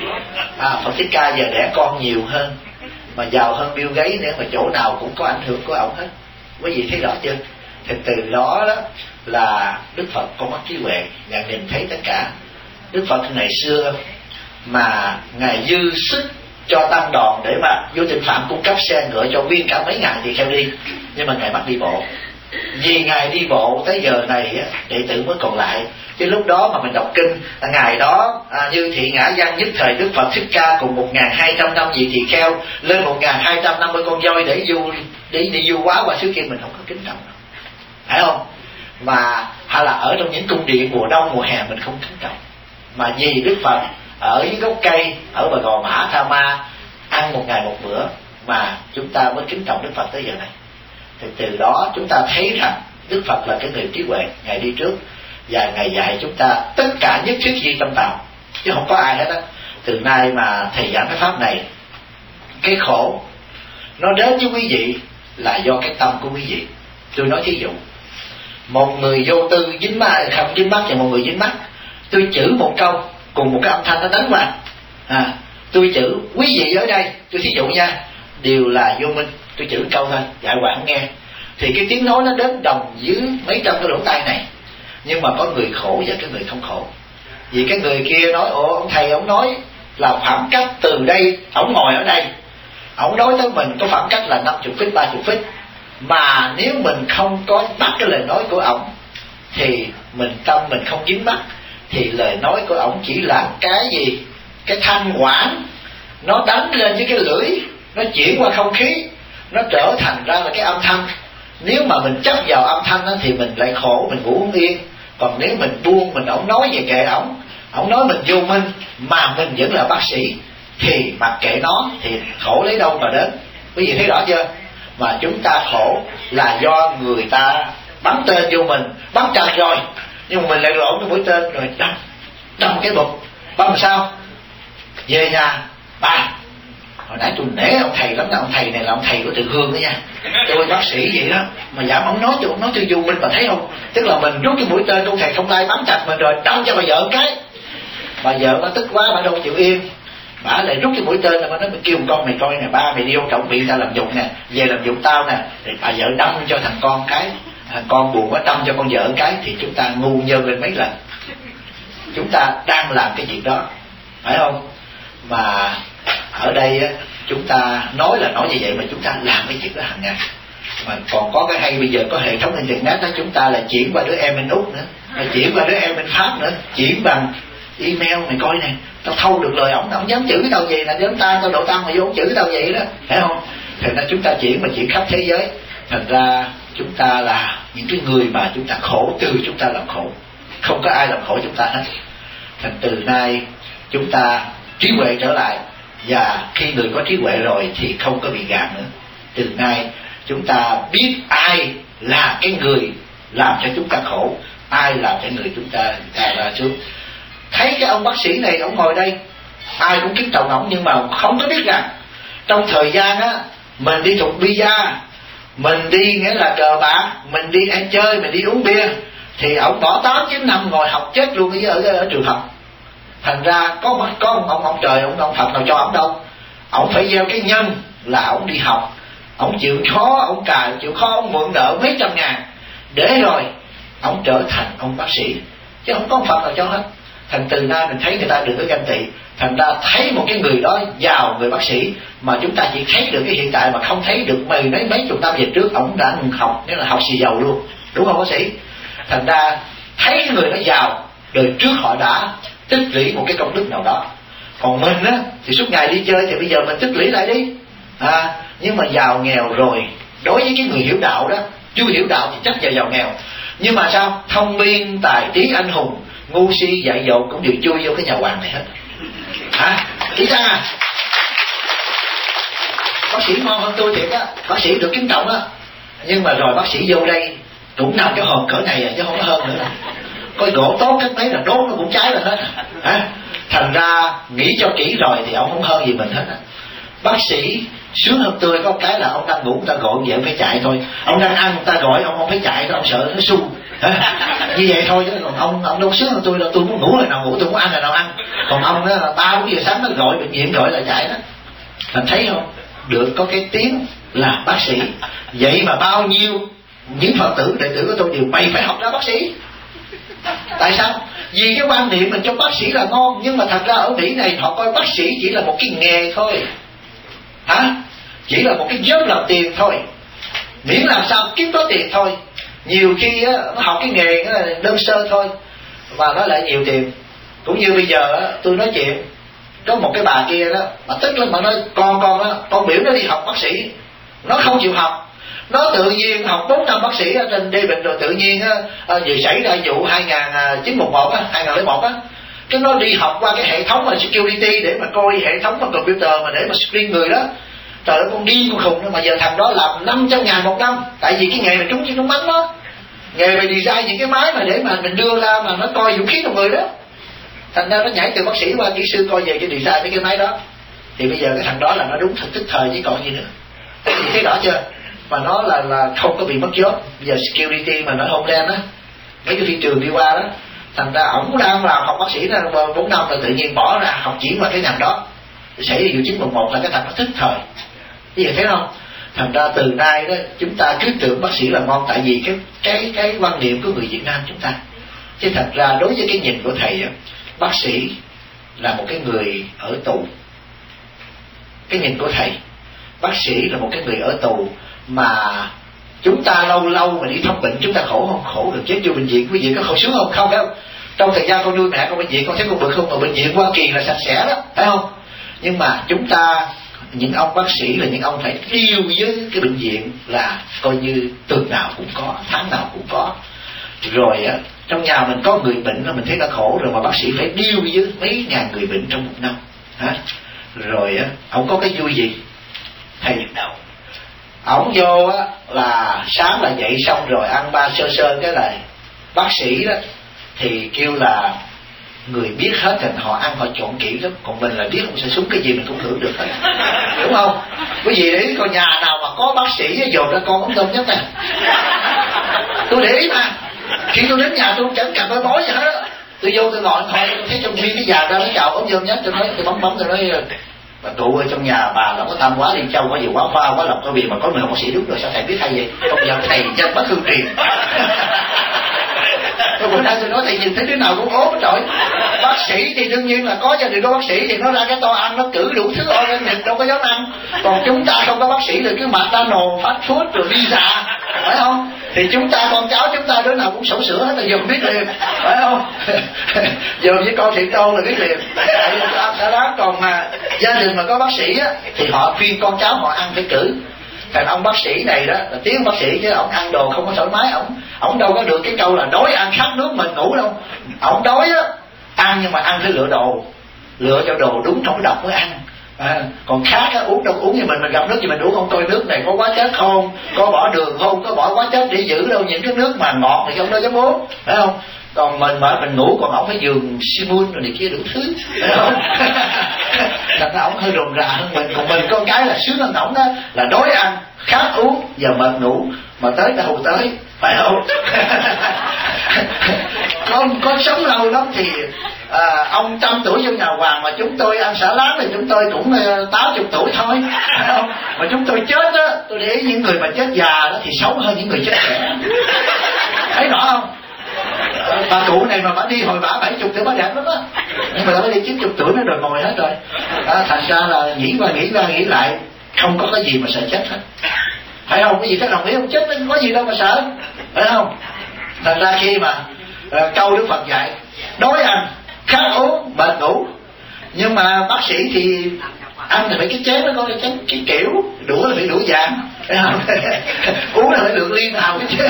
Speaker 1: à, Phật Thích Ca giờ đẻ con nhiều hơn mà giàu hơn Bill Gates nữa, mà chỗ nào cũng có ảnh hưởng của ông hết. Quý vị thấy rõ chưa? Thì từ đó đó là Đức Phật có mắt trí huệ, Ngài nhìn thấy tất cả. Đức Phật ngày xưa mà Ngài dư sức cho tăng đoàn để mà vô Tịnh Phạm cung cấp xe ngựa cho nguyên cả mấy ngày thì theo đi, nhưng mà Ngài bắt đi bộ. Vì Ngài đi bộ tới giờ này đệ tử mới còn lại. Chứ lúc đó mà mình đọc kinh, ngày đó à, Như Thị Ngã Văn nhất thời Đức Phật Thích Ca cùng một nghìn hai trăm năm vị tỳ kheo lên một nghìn hai trăm năm mươi con voi để du để đi du hóa qua xứ kia, mình không có kính trọng đâu, phải không? Mà hay là ở trong những cung điện mùa đông mùa hè mình không kính trọng, mà vì Đức Phật ở dưới gốc cây ở bờ Gò Mã Tha Ma ăn một ngày một bữa mà chúng ta mới kính trọng Đức Phật tới giờ này. Thì từ đó chúng ta thấy rằng Đức Phật là cái người trí huệ, Ngài đi trước và Ngài dạy chúng ta tất cả nhất thiết duy tâm tạo, chứ không có ai hết á. Từ nay mà thầy giảng cái pháp này, cái khổ nó đến với quý vị là do cái tâm của quý vị. Tôi nói thí dụ, một người vô tư dính mắt, không dính mắt và một người dính mắt, tôi chữ một câu cùng một cái âm thanh nó đánh vào, à, tôi chữ quý vị ở đây, tôi thí dụ nha, đều là vô minh, tôi chữ câu thôi, dạy hoài không nghe, thì cái tiếng nói nó đến đồng dưới mấy trăm cái lỗ tai này. Nhưng mà có người khổ và cái người không khổ. Vì cái người kia nói, ồ ông thầy ông nói là khoảng cách từ đây, ông ngồi ở đây, ông nói tới mình có khoảng cách là năm mươi feet, ba mươi feet, mà nếu mình không có bắt cái lời nói của ổng thì mình tâm mình không dính mắt, thì lời nói của ổng chỉ là cái gì, cái thanh quản nó đánh lên với cái lưỡi, nó chuyển qua không khí, nó trở thành ra là cái âm thanh. Nếu mà mình chấp vào âm thanh đó, thì mình lại khổ, mình ngủ không yên. Còn nếu mình buông, mình ổng nói về kệ ổng, ổng nói mình vô minh mà mình vẫn là bác sĩ, thì mặc kệ nó, thì khổ lấy đâu mà đến. Quý vị thấy rõ chưa? Mà chúng ta khổ là do người ta bắn tên vô mình, bắn chặt rồi, nhưng mà mình lại lộn cái mũi tên rồi đâm, đâm cái bụng, bắn sao? Về nhà, ba, hồi nãy tôi nể ông thầy lắm, ông thầy này là ông thầy của Từ Hương đó nha, tôi bác sĩ vậy đó, mà dám ông nói tôi, ông nói tôi vô minh, mà thấy không? Tức là mình rút cái mũi tên của thầy không lai bắn chặt mình rồi đâm cho bà vợ một cái, bà vợ bà tức quá, bà đâu chịu yên, bà lại rút cái mũi tên, là bà nói, kêu con mày coi nè, ba mày đi vô trọng bị ta làm dụng nè, về làm dụng tao nè, thì bà vợ đâm cho thằng con cái, thằng con buồn quá đâm cho con vợ cái, thì chúng ta ngu nhơn lên mấy lần. Chúng ta đang làm cái việc đó, phải không? Mà ở đây á, chúng ta nói là nói như vậy mà chúng ta làm cái việc đó hàng ngày. Mà còn có cái hay bây giờ có hệ thống internet đó, chúng ta là chuyển qua đứa em bên Úc nữa, là chuyển qua đứa em bên Pháp nữa, chuyển bằng email này coi nè, tao thâu được lời ổng, ổng dám chửi tao gì là dám tay tao độ tăng mà vô ổng chửi tao vậy đó, phải không? Thành ra chúng ta chuyển mà chuyển khắp thế giới, thành ra chúng ta là những cái người mà chúng ta khổ, từ chúng ta làm khổ, không có ai làm khổ chúng ta hết. Thành từ nay chúng ta trí huệ trở lại, và khi người có trí huệ rồi thì không có bị gạt nữa. Từ nay chúng ta biết ai là cái người làm cho chúng ta khổ, ai là cái người chúng ta ta ra trước. Thấy cái ông bác sĩ này ông ngồi đây, ai cũng kính trọng ông, nhưng mà không có biết rằng trong thời gian á mình đi thục bia, mình đi nghĩa là cờ bạc, mình đi ăn chơi, mình đi uống bia, thì ông bỏ tám chín năm ngồi học chết luôn ở, ở, ở trường học. Thành ra có có ông ông, ông trời ông ông Phật nào cho ông đâu, ông phải gieo cái nhân là ông đi học, ông chịu khó, ông cài chịu khó, ông mượn nợ mấy trăm ngàn để rồi ông trở thành ông bác sĩ, chứ không có ông Phật nào cho hết. Thành từ nay mình thấy người ta đừng có ganh tị, thành ra thấy một cái người đó giàu, người bác sĩ, mà chúng ta chỉ thấy được cái hiện tại mà không thấy được mười mấy mấy chục năm về trước ông đã học, nghĩa là học xì dầu luôn, đúng không bác sĩ? Thành ra thấy cái người đó giàu, đời trước họ đã tích lũy một cái công đức nào đó. Còn mình á thì suốt ngày đi chơi, thì bây giờ mình tích lũy lại đi, à, nhưng mà giàu nghèo rồi, đối với cái người hiểu đạo đó, chưa hiểu đạo thì chắc vào giàu nghèo. Nhưng mà sao? Thông minh, tài trí, anh hùng, ngu si, dại dột cũng đều chui vô cái nhà hoàng này hết. Hả? Ý ra à? Bác sĩ ngon hơn tôi thiệt á, bác sĩ được kính trọng á, nhưng mà rồi bác sĩ vô đây cũng nằm cái hòm cỡ này à, chứ không có hơn nữa. Coi gỗ tốt cách mấy là đốt nó cũng cháy lên hết. Hả? Thành ra nghĩ cho kỹ rồi thì ông không hơn gì mình hết á. Bác sĩ sướng hơn tôi có cái là ông đang ngủ người ta gọi vậy phải chạy thôi, ông đang ăn người ta gọi ông không phải chạy, ông sợ nó su. Như vậy thôi, chứ còn ông ông đâu sướng hơn tôi đâu, tôi muốn ngủ là nào ngủ, tôi muốn ăn là nào ăn. Còn ông đó là ba bốn giờ sáng nó gọi bệnh viện gọi là chạy đó. Thành thấy không? Được có cái tiếng là bác sĩ, vậy mà bao nhiêu những Phật tử đệ tử của tôi đều mày phải học ra bác sĩ. Tại sao? Vì cái quan niệm mình cho bác sĩ là ngon, nhưng mà thật ra ở Mỹ này họ coi bác sĩ chỉ là một cái nghề thôi. Hả? Chỉ là một cái job làm tiền thôi, miễn làm sao kiếm có tiền thôi. Nhiều khi á, nó học cái nghề đơn sơ thôi mà nó lại nhiều tiền. Cũng như bây giờ á, tôi nói chuyện có một cái bà kia đó, bà tức lắm, bà nói con con á, con biểu nó đi học bác sĩ, nó không chịu học. Nó tự nhiên học bốn năm bác sĩ ở trên Đê Bình, rồi tự nhiên á, vừa xảy ra vụ hai nghìn chín trăm mười một á, hai nghìn lẻ một á, cái nó đi học qua cái hệ thống mà security để mà coi hệ thống bằng computer mà để mà screen người đó. Trời ơi, con điên con khùng đó, mà giờ thằng đó làm năm trăm ngàn một năm. Tại vì cái nghề mà trúng chứ trúng bắn đó, nghề về design những cái máy mà để mà mình đưa ra mà nó coi vũ khí trong người đó. Thành ra nó nhảy từ bác sĩ qua kỹ sư coi về cái design mấy cái máy đó. Thì bây giờ cái thằng đó là nó đúng thật tức thời chứ còn gì nữa. Thì thấy rõ chưa? Mà nó là là không có bị mất job. Bây giờ security mà nó Homeland á, mấy cái phi trường đi qua đó, thành ra ổng đang làm học bác sĩ là bốn năm rồi tự nhiên bỏ ra học chuyển qua cái ngành đó. Xảy ra vụ chín một một là cái thằng nó tức thời. Như vậy thấy không? Thành ra từ nay đó chúng ta cứ tưởng bác sĩ là ngon, tại vì cái cái cái quan niệm của người Việt Nam chúng ta. Chứ thật ra đối với cái nhìn của thầy, bác sĩ là một cái người ở tù. Cái nhìn của thầy, bác sĩ là một cái người ở tù mà chúng ta lâu lâu mà đi thăm bệnh chúng ta khổ không? Khổ được chết vô bệnh viện. Quý vị có khổ sướng không? Không phải không? Trong thời gian con nuôi mẹ con bệnh viện con thấy con bực không? Mà bệnh viện Hoa Kỳ là sạch sẽ đó, phải không? Nhưng mà chúng ta, những ông bác sĩ là những ông phải deal với cái bệnh viện là coi như tuần nào cũng có, tháng nào cũng có. Rồi á, trong nhà mình có người bệnh là mình thấy đã khổ rồi, mà bác sĩ phải deal với mấy ngàn người bệnh trong một năm. Hả? Rồi á, ông có cái vui gì? Thầy đầu ổng vô á là sáng là dậy xong rồi ăn ba sơ sơ cái này. Bác sĩ đó thì kêu là người biết hết rồi, họ ăn họ chọn kỹ lắm. Còn mình là biết không sẽ súng cái gì mình cũng thưởng được hết, đúng không? Quý vị để ý coi nhà nào mà có bác sĩ dồn ra con ống tôm nhất nè. Tôi để ý mà khi tôi đến nhà tôi không chẳng cần phải bói gì hết. Tôi vô tôi ngồi thôi, tôi thấy trong viên cái già ra nó chào ống tôm nhất, tôi nói tôi bấm bấm tôi nói bà cụ ở trong nhà bà nó có tham quá đi châu quá nhiều quá pha quá lọc có vì mà có người học bác sĩ đúng rồi, sao thầy biết hay vậy? Không giờ thầy dân bác hương truyền. Tôi bữa nay tôi nói thầy nhìn thấy đứa nào cũng ốm hết trời. Bác sĩ thì đương nhiên là có gia đình có bác sĩ thì nó ra cái to ăn nó cử đủ thứ organic đâu có dám ăn. Còn chúng ta không có bác sĩ thì cứ McDonald's, fast food rồi pizza, phải không? Thì chúng ta con cháu chúng ta đứa nào cũng sổ sữa hết là dùm biết liền, phải không? Dùm với con thịt đâu là biết liền. Đó đó. Còn mà gia đình mà có bác sĩ á thì họ khuyên con cháu họ ăn phải cử. Thành ông bác sĩ này đó là tiếng bác sĩ chứ ông ăn đồ không có thoải mái, ông ông đâu có được cái câu là đói ăn khát nước mình ngủ đâu. Ông đói á ăn nhưng mà ăn phải lựa đồ, lựa cho đồ đúng trong cái độc mới ăn. À, còn khác á, uống đâu uống như mình mình gặp nước thì mình uống không coi nước này có quá chất không, có bỏ đường không, có bỏ quá chất để giữ đâu. Những cái nước mà ngọt thì không đâu dám uống, phải không? Còn mình mà mình ngủ còn ổng phải giường simun rồi này kia đủ thứ, phải không? Thành ra ổng hơi rườm rà hơn mình. Còn mình con cái là sướng hơn ổng đó, là đói ăn khát uống giờ mệt ngủ mà tới đâu tới, phải không? con con sống lâu lắm thì à, ông trăm tuổi vô nhà hoàng mà chúng tôi ăn xả láng thì chúng tôi cũng tám chục tuổi thôi, phải không? Mà chúng tôi chết á, tôi để ý những người mà chết già đó thì sống hơn những người chết trẻ, thấy rõ không? Bà cụ này mà bà đi hồi bả bảy chục tuổi bà đẹp lắm á, nhưng mà bà đi chín chục tuổi nó rồi ngồi hết rồi. À, thành ra là nghĩ qua nghĩ ra nghĩ lại không có cái gì mà sợ chết hết, phải không? Cái gì các đồng ý không? Chết có gì đâu mà sợ, phải không? Thành ra khi mà à, câu Đức Phật dạy đói ăn khát uống mệt ngủ, nhưng mà bác sĩ thì ăn thì phải cái chén nó có cái chén cái kiểu, đũa là phải đũa vàng, phải không? Uống là phải được ly nào chứ.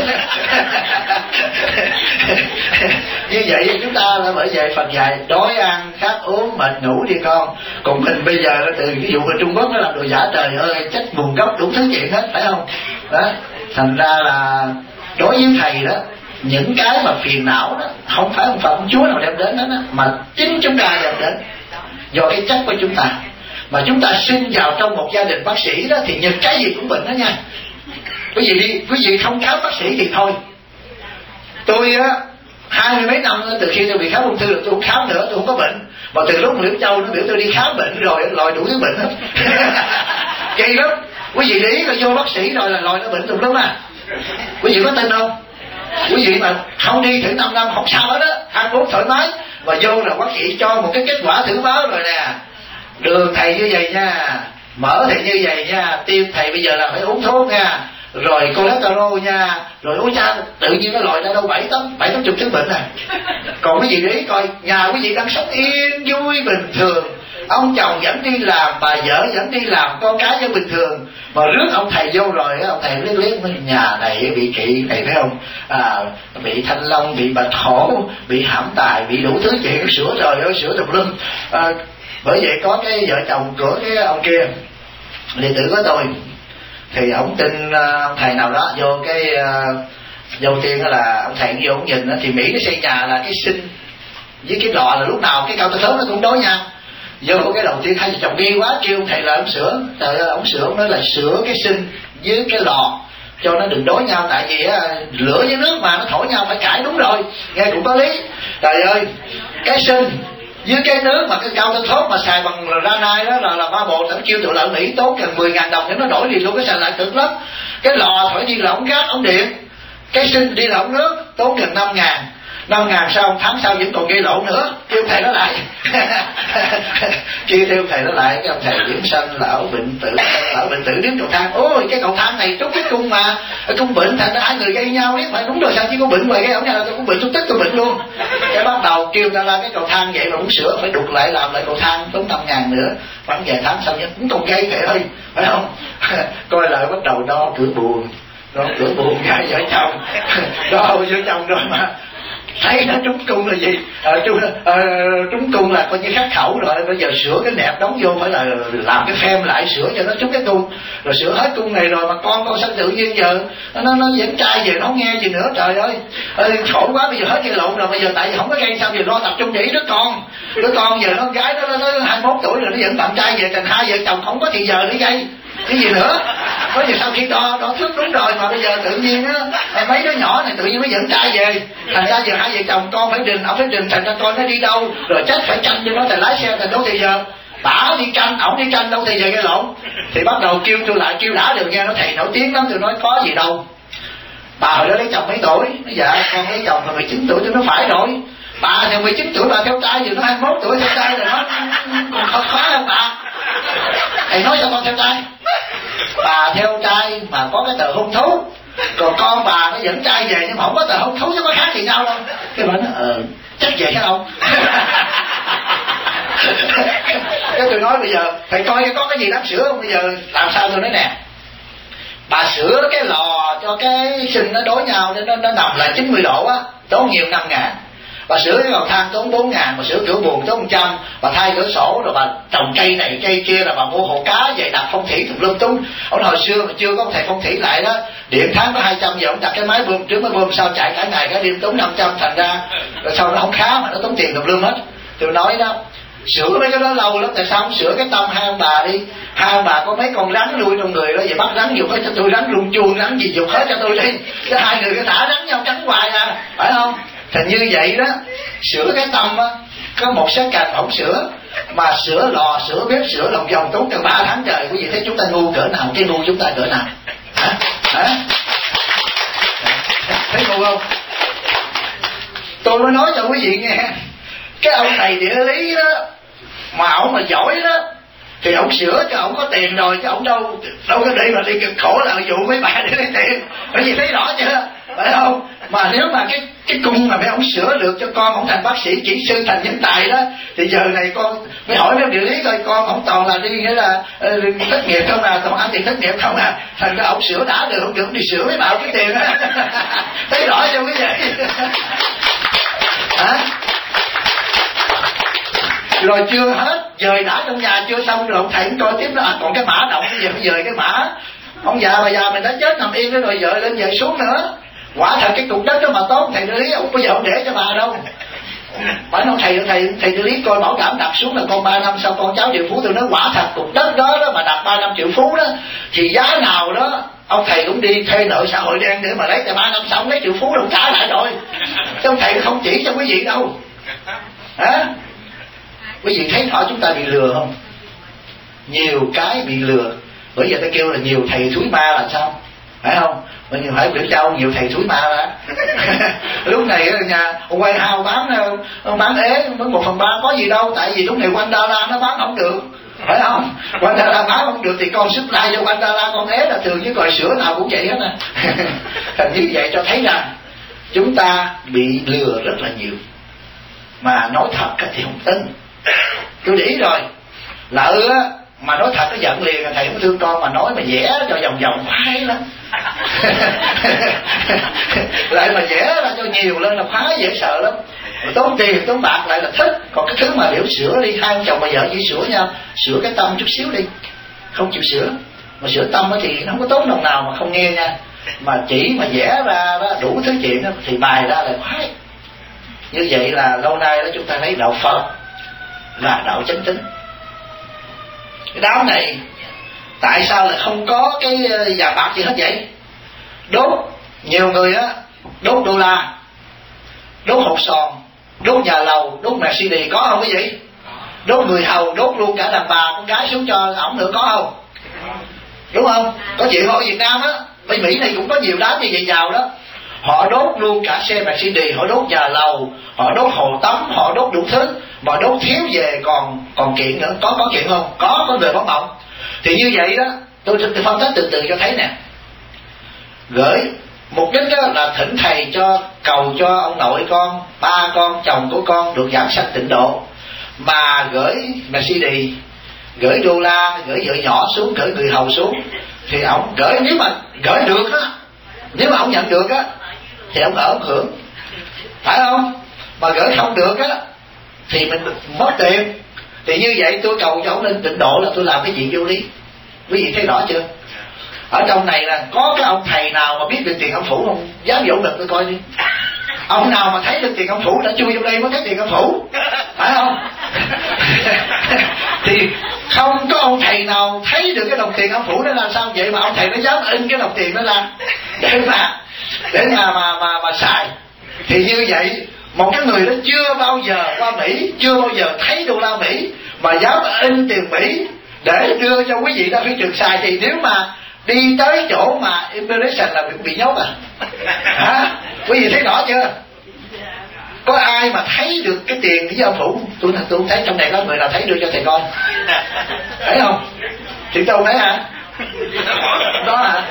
Speaker 1: Như vậy chúng ta là bởi vậy Phật dạy đói ăn khát uống mệt ngủ đi con. Còn mình bây giờ từ cái vụ ở Trung Quốc nó làm đồ giả, trời ơi chất nguồn gốc đủ thứ chuyện hết, phải không? Đó, thành ra là đối với thầy đó, những cái mà phiền não đó không phải ông Phật ông Chúa nào đem đến đó, đó mà chính chúng ta đem đến do cái chất của chúng ta. Mà chúng ta sinh vào trong một gia đình bác sĩ đó thì nhìn cái gì cũng bệnh đó nha. Quý vị quý vị không khám bác sĩ thì thôi. Tôi á hai mươi mấy năm từ khi tôi bị khám ung thư rồi tôi không khám nữa, tôi không có bệnh. Mà từ lúc Liễu Châu nó biểu tôi đi khám bệnh rồi lòi đủ thứ bệnh hết. Kỳ lắm. Quý vị để ý là vô bác sĩ rồi là lòi nó bệnh tùm lum à. Quý vị có tin không? Quý vị mà không đi thử năm năm không sao hết á, ăn uống thoải mái, và vô là bác sĩ cho một cái kết quả thử máu rồi nè, đường thầy như vậy nha, mỡ thầy như vậy nha, tim thầy bây giờ là phải uống thuốc nha, rồi cholesterol nha, rồi uống cha, tự nhiên nó lòi ra đâu bảy tám bảy tám chục chứng bệnh này. Còn quý vị để ý coi, nhà quý vị đang sống yên vui bình thường, ông chồng vẫn đi làm, bà vợ vẫn đi làm, con cái vẫn bình thường, mà rước ông thầy vô rồi ông thầy liếc liếc với nhà này bị kỵ, thầy thấy không, à, bị thanh long, bị bạch hổ, bị hãm tài, bị đủ thứ chuyện, sửa rồi nó sửa tùm lum. À, bởi vậy có cái vợ chồng của cái ông kia, đệ tử của tôi, thì ông tin ông thầy nào đó vô cái uh, đầu tiên là ông thầy vô ông nhìn thì Mỹ nó xây nhà là cái sinh với cái lò là lúc nào cái cao to lớn nó cũng đối nhau. Vô cái đầu tiên hai vợ chồng nghi quá, kêu ông thầy là ông sửa, trời ơi ông sửa, ông nói là sửa cái sinh với cái lò cho nó đừng đối nhau, tại vì á, lửa với nước mà nó thổi nhau phải cãi, đúng rồi, nghe cũng có lý. Trời ơi, cái sinh với cái nước mà cái cao tinh thốt mà xài bằng ranai đó là là ba bộ, nó kêu tụi lợn Mỹ tốn gần mười ngàn đồng để nó đổi liền luôn, cái xài lại cực lắm. Cái lò phải đi là ống gas ống điện, cái sinh đi là ống nước, tốn gần năm ngàn. Năm ngàn sau tháng sau vẫn còn gây lộn nữa, kêu thầy nó lại kêu theo thầy nó lại, cái ông thầy điểm sanh lão bệnh tử, lão bệnh tử đến cầu thang, ôi cái cầu thang này trúng cái cung mà cung bệnh, thành ra hai người gây nhau biết phải, đúng rồi sao chứ có bệnh ngoài cái ổng nhà tôi cũng bệnh, tôi tức tôi bệnh luôn. Cái bắt đầu kêu ta ra cái cầu thang vậy mà muốn sửa phải đục lại làm lại cầu thang, tốn năm ngàn nữa, khoảng vài tháng sau vẫn cũng còn gây thầy ơi, phải không? Coi lại bắt đầu đo cửa buồn, đo cửa buồn hai vợ chồng, đo vợ chồng rồi mà thấy nó trúng cung là gì, à, trúng, à, trúng cung là coi như khắc khẩu rồi, bây giờ sửa cái nẹp đóng vô phải là làm cái phêm lại sửa cho nó trúng cái cung, rồi sửa hết cung này rồi mà con con sanh tự nhiên giờ nó nó dẫn trai về nó không nghe gì nữa, trời ơi, ơi khổ quá, bây giờ hết gây lộn rồi, bây giờ tại vì không có gây sao giờ lo tập trung để ý đứa con, đứa con giờ nó gái nó nó hai mốt tuổi rồi nó dẫn bạn trai về, thành hai vợ chồng không có thì giờ để gây cái gì nữa. Có gì sau khi đo đo thức đúng rồi mà bây giờ tự nhiên á mấy đứa nhỏ này tự nhiên mới dẫn trai về, thành ra giờ hai vợ chồng con phải trình, ông phải trình, thành ra con nó đi đâu rồi chắc phải tranh cho nó, thành lái xe thành đâu thì giờ bả đi tranh, ổng đi tranh đâu thì giờ cái lộn. Thì bắt đầu kêu tôi lại, kêu đã được nghe, nó thầy nổi tiếng lắm, tôi nói có gì đâu, bà hồi đó lấy chồng mấy tuổi, nó dạ con lấy chồng là mười chín tuổi, tôi nói phải rồi, bà thì mười chín tuổi bà theo trai giờ nó hai mươi mốt tuổi theo trai rồi, nó còn khó khó hơn bà, thầy nói sao con theo trai, bà theo trai mà có cái tờ hôn thú, còn con bà nó dẫn trai về nhưng mà không có tờ hôn thú chứ có khác gì nhau đâu. Cái bà nói ờ chắc vậy hả ông? Cái tôi nói bây giờ thầy coi có cái gì đáng sửa không, bây giờ làm sao? Tôi nói nè, bà sửa cái lò cho cái sinh nó đối nhau nên nó, nó nằm lại chín mươi độ á, tốn nhiều năm ngàn. Bà sửa cái cầu thang tốn bốn ngàn, bà sửa cửa buồng tốn một trăm, bà thay cửa sổ, rồi bà trồng cây này cây kia, là bà mua hồ cá vậy, đặt phong thủy tùm lum tung. Ông hồi xưa mà chưa có thầy phong thủy lại đó, điện tháng có hai trăm, giờ ông đặt cái máy bơm trước máy bơm sau chạy cả ngày cả đêm tốn năm trăm, thành ra rồi sau nó không khá mà nó tốn tiền tùm lum hết. Tôi nói đó, sửa mấy cái đó lâu lắm, tại sao không sửa cái tâm hai ông bà đi, hai ông bà có mấy con rắn nuôi trong người đó, vậy bắt rắn dục hết cho tôi, rắn rung chuông rắn gì dục hết cho tôi đi, cái hai người cái thả rắn nhau cắn hoài à, phải không? Thành như vậy đó, sửa cái tâm á, có một số cành không sửa, mà sửa lò, sửa bếp, sửa lòng vòng tốn từ ba tháng trời. Quý vị thấy chúng ta ngu cỡ nào, cái ngu chúng ta cỡ nào? Hả? Hả? Thấy ngu không? Tôi mới nói cho quý vị nghe, cái ông thầy địa lý đó, mà ông mà giỏi đó, thì ông sửa cho ông có tiền rồi, chứ ông đâu đâu có để mà đi cực khổ lợi dụng mấy bà để lấy tiền. Bởi vì thấy rõ chưa, phải không? Mà nếu mà cái cái cung mà mấy ông sửa được cho con ông thành bác sĩ, kỹ sư, thành nhân tài đó, thì giờ này con mới hỏi mấy địa lý coi con ông toàn là đi nghĩa là uh, thất nghiệp không à, toàn ăn tiền thất nghiệp không à, thành ra ông sửa đã được, ông được đi sửa mấy bảo cái tiền á. Thấy rõ chưa quý vị? Hả? Rồi chưa hết, dời đã trong nhà chưa xong rồi ông thầy cũng coi tiếp đó, à, còn cái mã động bây giờ dời cái mã, ông già bà già mình đã chết nằm yên đó rồi dời lên dời xuống nữa. Quả thật cái cục đất đó mà tốt, thầy địa lý ông bây giờ ông để cho bà đâu. Phải nói thầy thầy thầy địa lý coi bảo đảm đặt xuống là con ba năm sau con cháu triệu phú. Tôi nói quả thật cục đất đó, đó mà đặt ba năm triệu phú đó, thì giá nào đó ông thầy cũng đi thuê nợ xã hội đen để mà lấy, tại ba năm sau ông lấy triệu phú đâu trả lại rồi. Chứ ông thầy không chỉ cho quý vị đâu. Hả? Quý vị thấy rõ chúng ta bị lừa không? Nhiều cái bị lừa. Bởi giờ ta kêu là nhiều thầy thúi ma là sao? phải không? Mình phải biểu cho ông nhiều thầy thúi ma ra. Lúc này ở nhà ông quay hao bán ông bán ế mới một phần ba có gì đâu, tại vì lúc này Wandala nó bán không được, phải không? Wandala bán không được thì con supply cho Wandala con ế là thường với còi sữa nào cũng vậy hết nè. Thành như vậy cho thấy rằng chúng ta bị lừa rất là nhiều, mà nói thật thì không tin. Tôi để ý rồi, lỡ mà nói thật nó giận liền, thầy không thương con, mà nói mà vẽ cho vòng vòng khoái lắm. Lại mà vẽ ra cho nhiều lên là khoái dễ sợ lắm, tốn tiền tốn bạc lại là thích. Còn cái thứ mà biểu sửa đi, hai ông chồng bà vợ chỉ sửa nhau, sửa cái tâm chút xíu đi, không chịu sửa. Mà sửa tâm thì nó không có tốn đồng nào mà không nghe nha, mà chỉ mà vẽ ra đó, đủ thứ chuyện đó, thì bài ra là khoái. Như vậy là lâu nay đó chúng ta thấy đạo Phật là đạo chánh tín. Cái đám này tại sao lại không có cái vàng bạc gì hết vậy? Đốt nhiều người á, đốt đô la, đốt hột sòn, đốt nhà lầu, đốt Mercedes, có không cái gì? Đốt người hầu, đốt luôn cả đàn bà con gái xuống cho ổng nữa, có không? Đúng không? Có chuyện ở Việt Nam á, bên Mỹ này cũng có nhiều đám như vậy giàu đó. Họ đốt luôn cả xe Mercedes, họ đốt nhà lầu, họ đốt hồ tắm, họ đốt đủ thứ, mà đốt thiếu về còn còn kiện nữa. Có có chuyện không? Có, có người bóng mộng. Thì như vậy đó, tôi, tôi phân tích từ từ cho thấy nè. Gửi mục đích đó là thỉnh thầy cho cầu cho ông nội con, ba con, chồng của con được giảng sanh tịnh độ. Mà gửi Mercedes, gửi đô la, gửi vợ nhỏ xuống, gửi người hầu xuống, thì ông gửi, nếu mà gửi được á, nếu mà ông nhận được á thì ông ở ông hưởng, phải không? Mà gửi không được á thì mình mất tiền. Thì như vậy tôi cầu cho ông lên tịnh độ là tôi làm cái chuyện vô lý. Quý vị thấy rõ chưa? Ở trong này là có cái ông thầy nào mà biết được tiền ông phủ không? Dám dỗ được tôi coi đi. Ông nào mà thấy được tiền ông phủ đã chui vô đây mới thấy tiền ông phủ, phải không? Thì không có ông thầy nào thấy được cái đồng tiền ông phủ đó là sao vậy, mà ông thầy nó dám in cái đồng tiền đó ra để mà để mà mà mà, mà xài. Thì như vậy một cái người đó chưa bao giờ qua Mỹ, chưa bao giờ thấy đô la Mỹ mà dám in tiền Mỹ để đưa cho quý vị ra phi trường xài, thì nếu mà đi tới chỗ mà immigration là bị, bị nhốt à? Hả? Quý vị thấy rõ chưa? Có ai mà thấy được cái tiền với ông phủ? Tôi tôi không thấy trong này có người nào thấy đưa cho thầy coi, thấy không? Chị Châu thấy hả? Đó hả?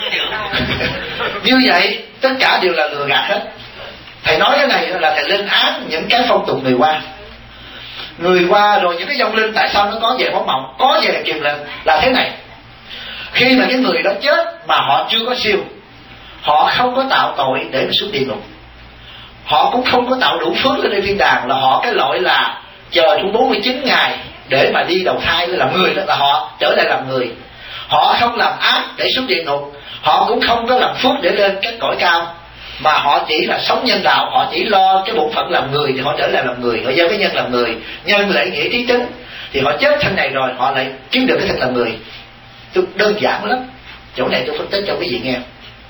Speaker 1: Như vậy tất cả đều là lừa gạt hết. Thầy nói cái này là thầy lên án những cái phong tục người Hoa. Người Hoa rồi những cái vong linh tại sao nó có về bóng mộng, có về kiềm lệnh là thế này. Khi mà cái người đó chết mà họ chưa có siêu, họ không có tạo tội để mà xuống địa ngục, họ cũng không có tạo đủ phước lên đây thiên đàng, là họ cái loại là chờ trong bốn mươi chín ngày để mà đi đầu thai để làm người, đó là họ trở lại làm người. Họ không làm ác để xuống địa ngục, họ cũng không có làm phước để lên các cõi cao, mà họ chỉ là sống nhân đạo, họ chỉ lo cái bổn phận làm người thì họ trở lại làm người, họ gieo cái nhân làm người, nhân lễ nghĩa trí tính, thì họ chết thân này rồi họ lại kiếm được cái thân làm người. Tôi đơn giản lắm, chỗ này tôi phân tích cho quý vị nghe.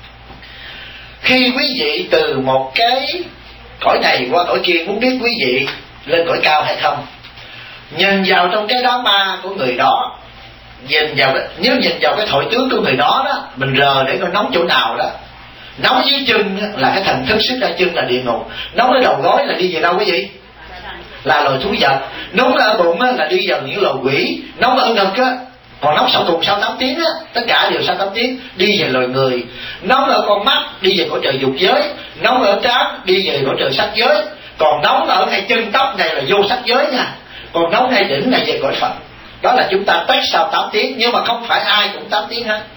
Speaker 1: Khi quý vị từ một cái cõi này qua cõi kia muốn biết quý vị lên cõi cao hay không, nhìn vào trong cái đám ma của người đó, nhìn vào cái, nếu nhìn vào cái thổi tướng của người đó đó, mình rờ để coi nóng chỗ nào đó. Nóng dưới chân là cái thần thức sức ra chân là địa ngục, nóng ở đầu gối là đi về đâu quý vị? Là loài thú vật. Nóng ở bụng là đi vào những loài quỷ, nóng ở ngực á, còn nóng sau cùng sau tám tiếng á, tất cả đều sau tám tiếng đi về loài người. Nóng ở con mắt đi về cõi trời dục giới, nóng ở trán đi về cõi trời sắc giới, còn nóng ở ngay chân tóc này là vô sắc giới nha, còn nóng ngay đỉnh này về cõi Phật. Đó là chúng ta test sau tám tiếng, nhưng mà không phải ai cũng tám tiếng hết.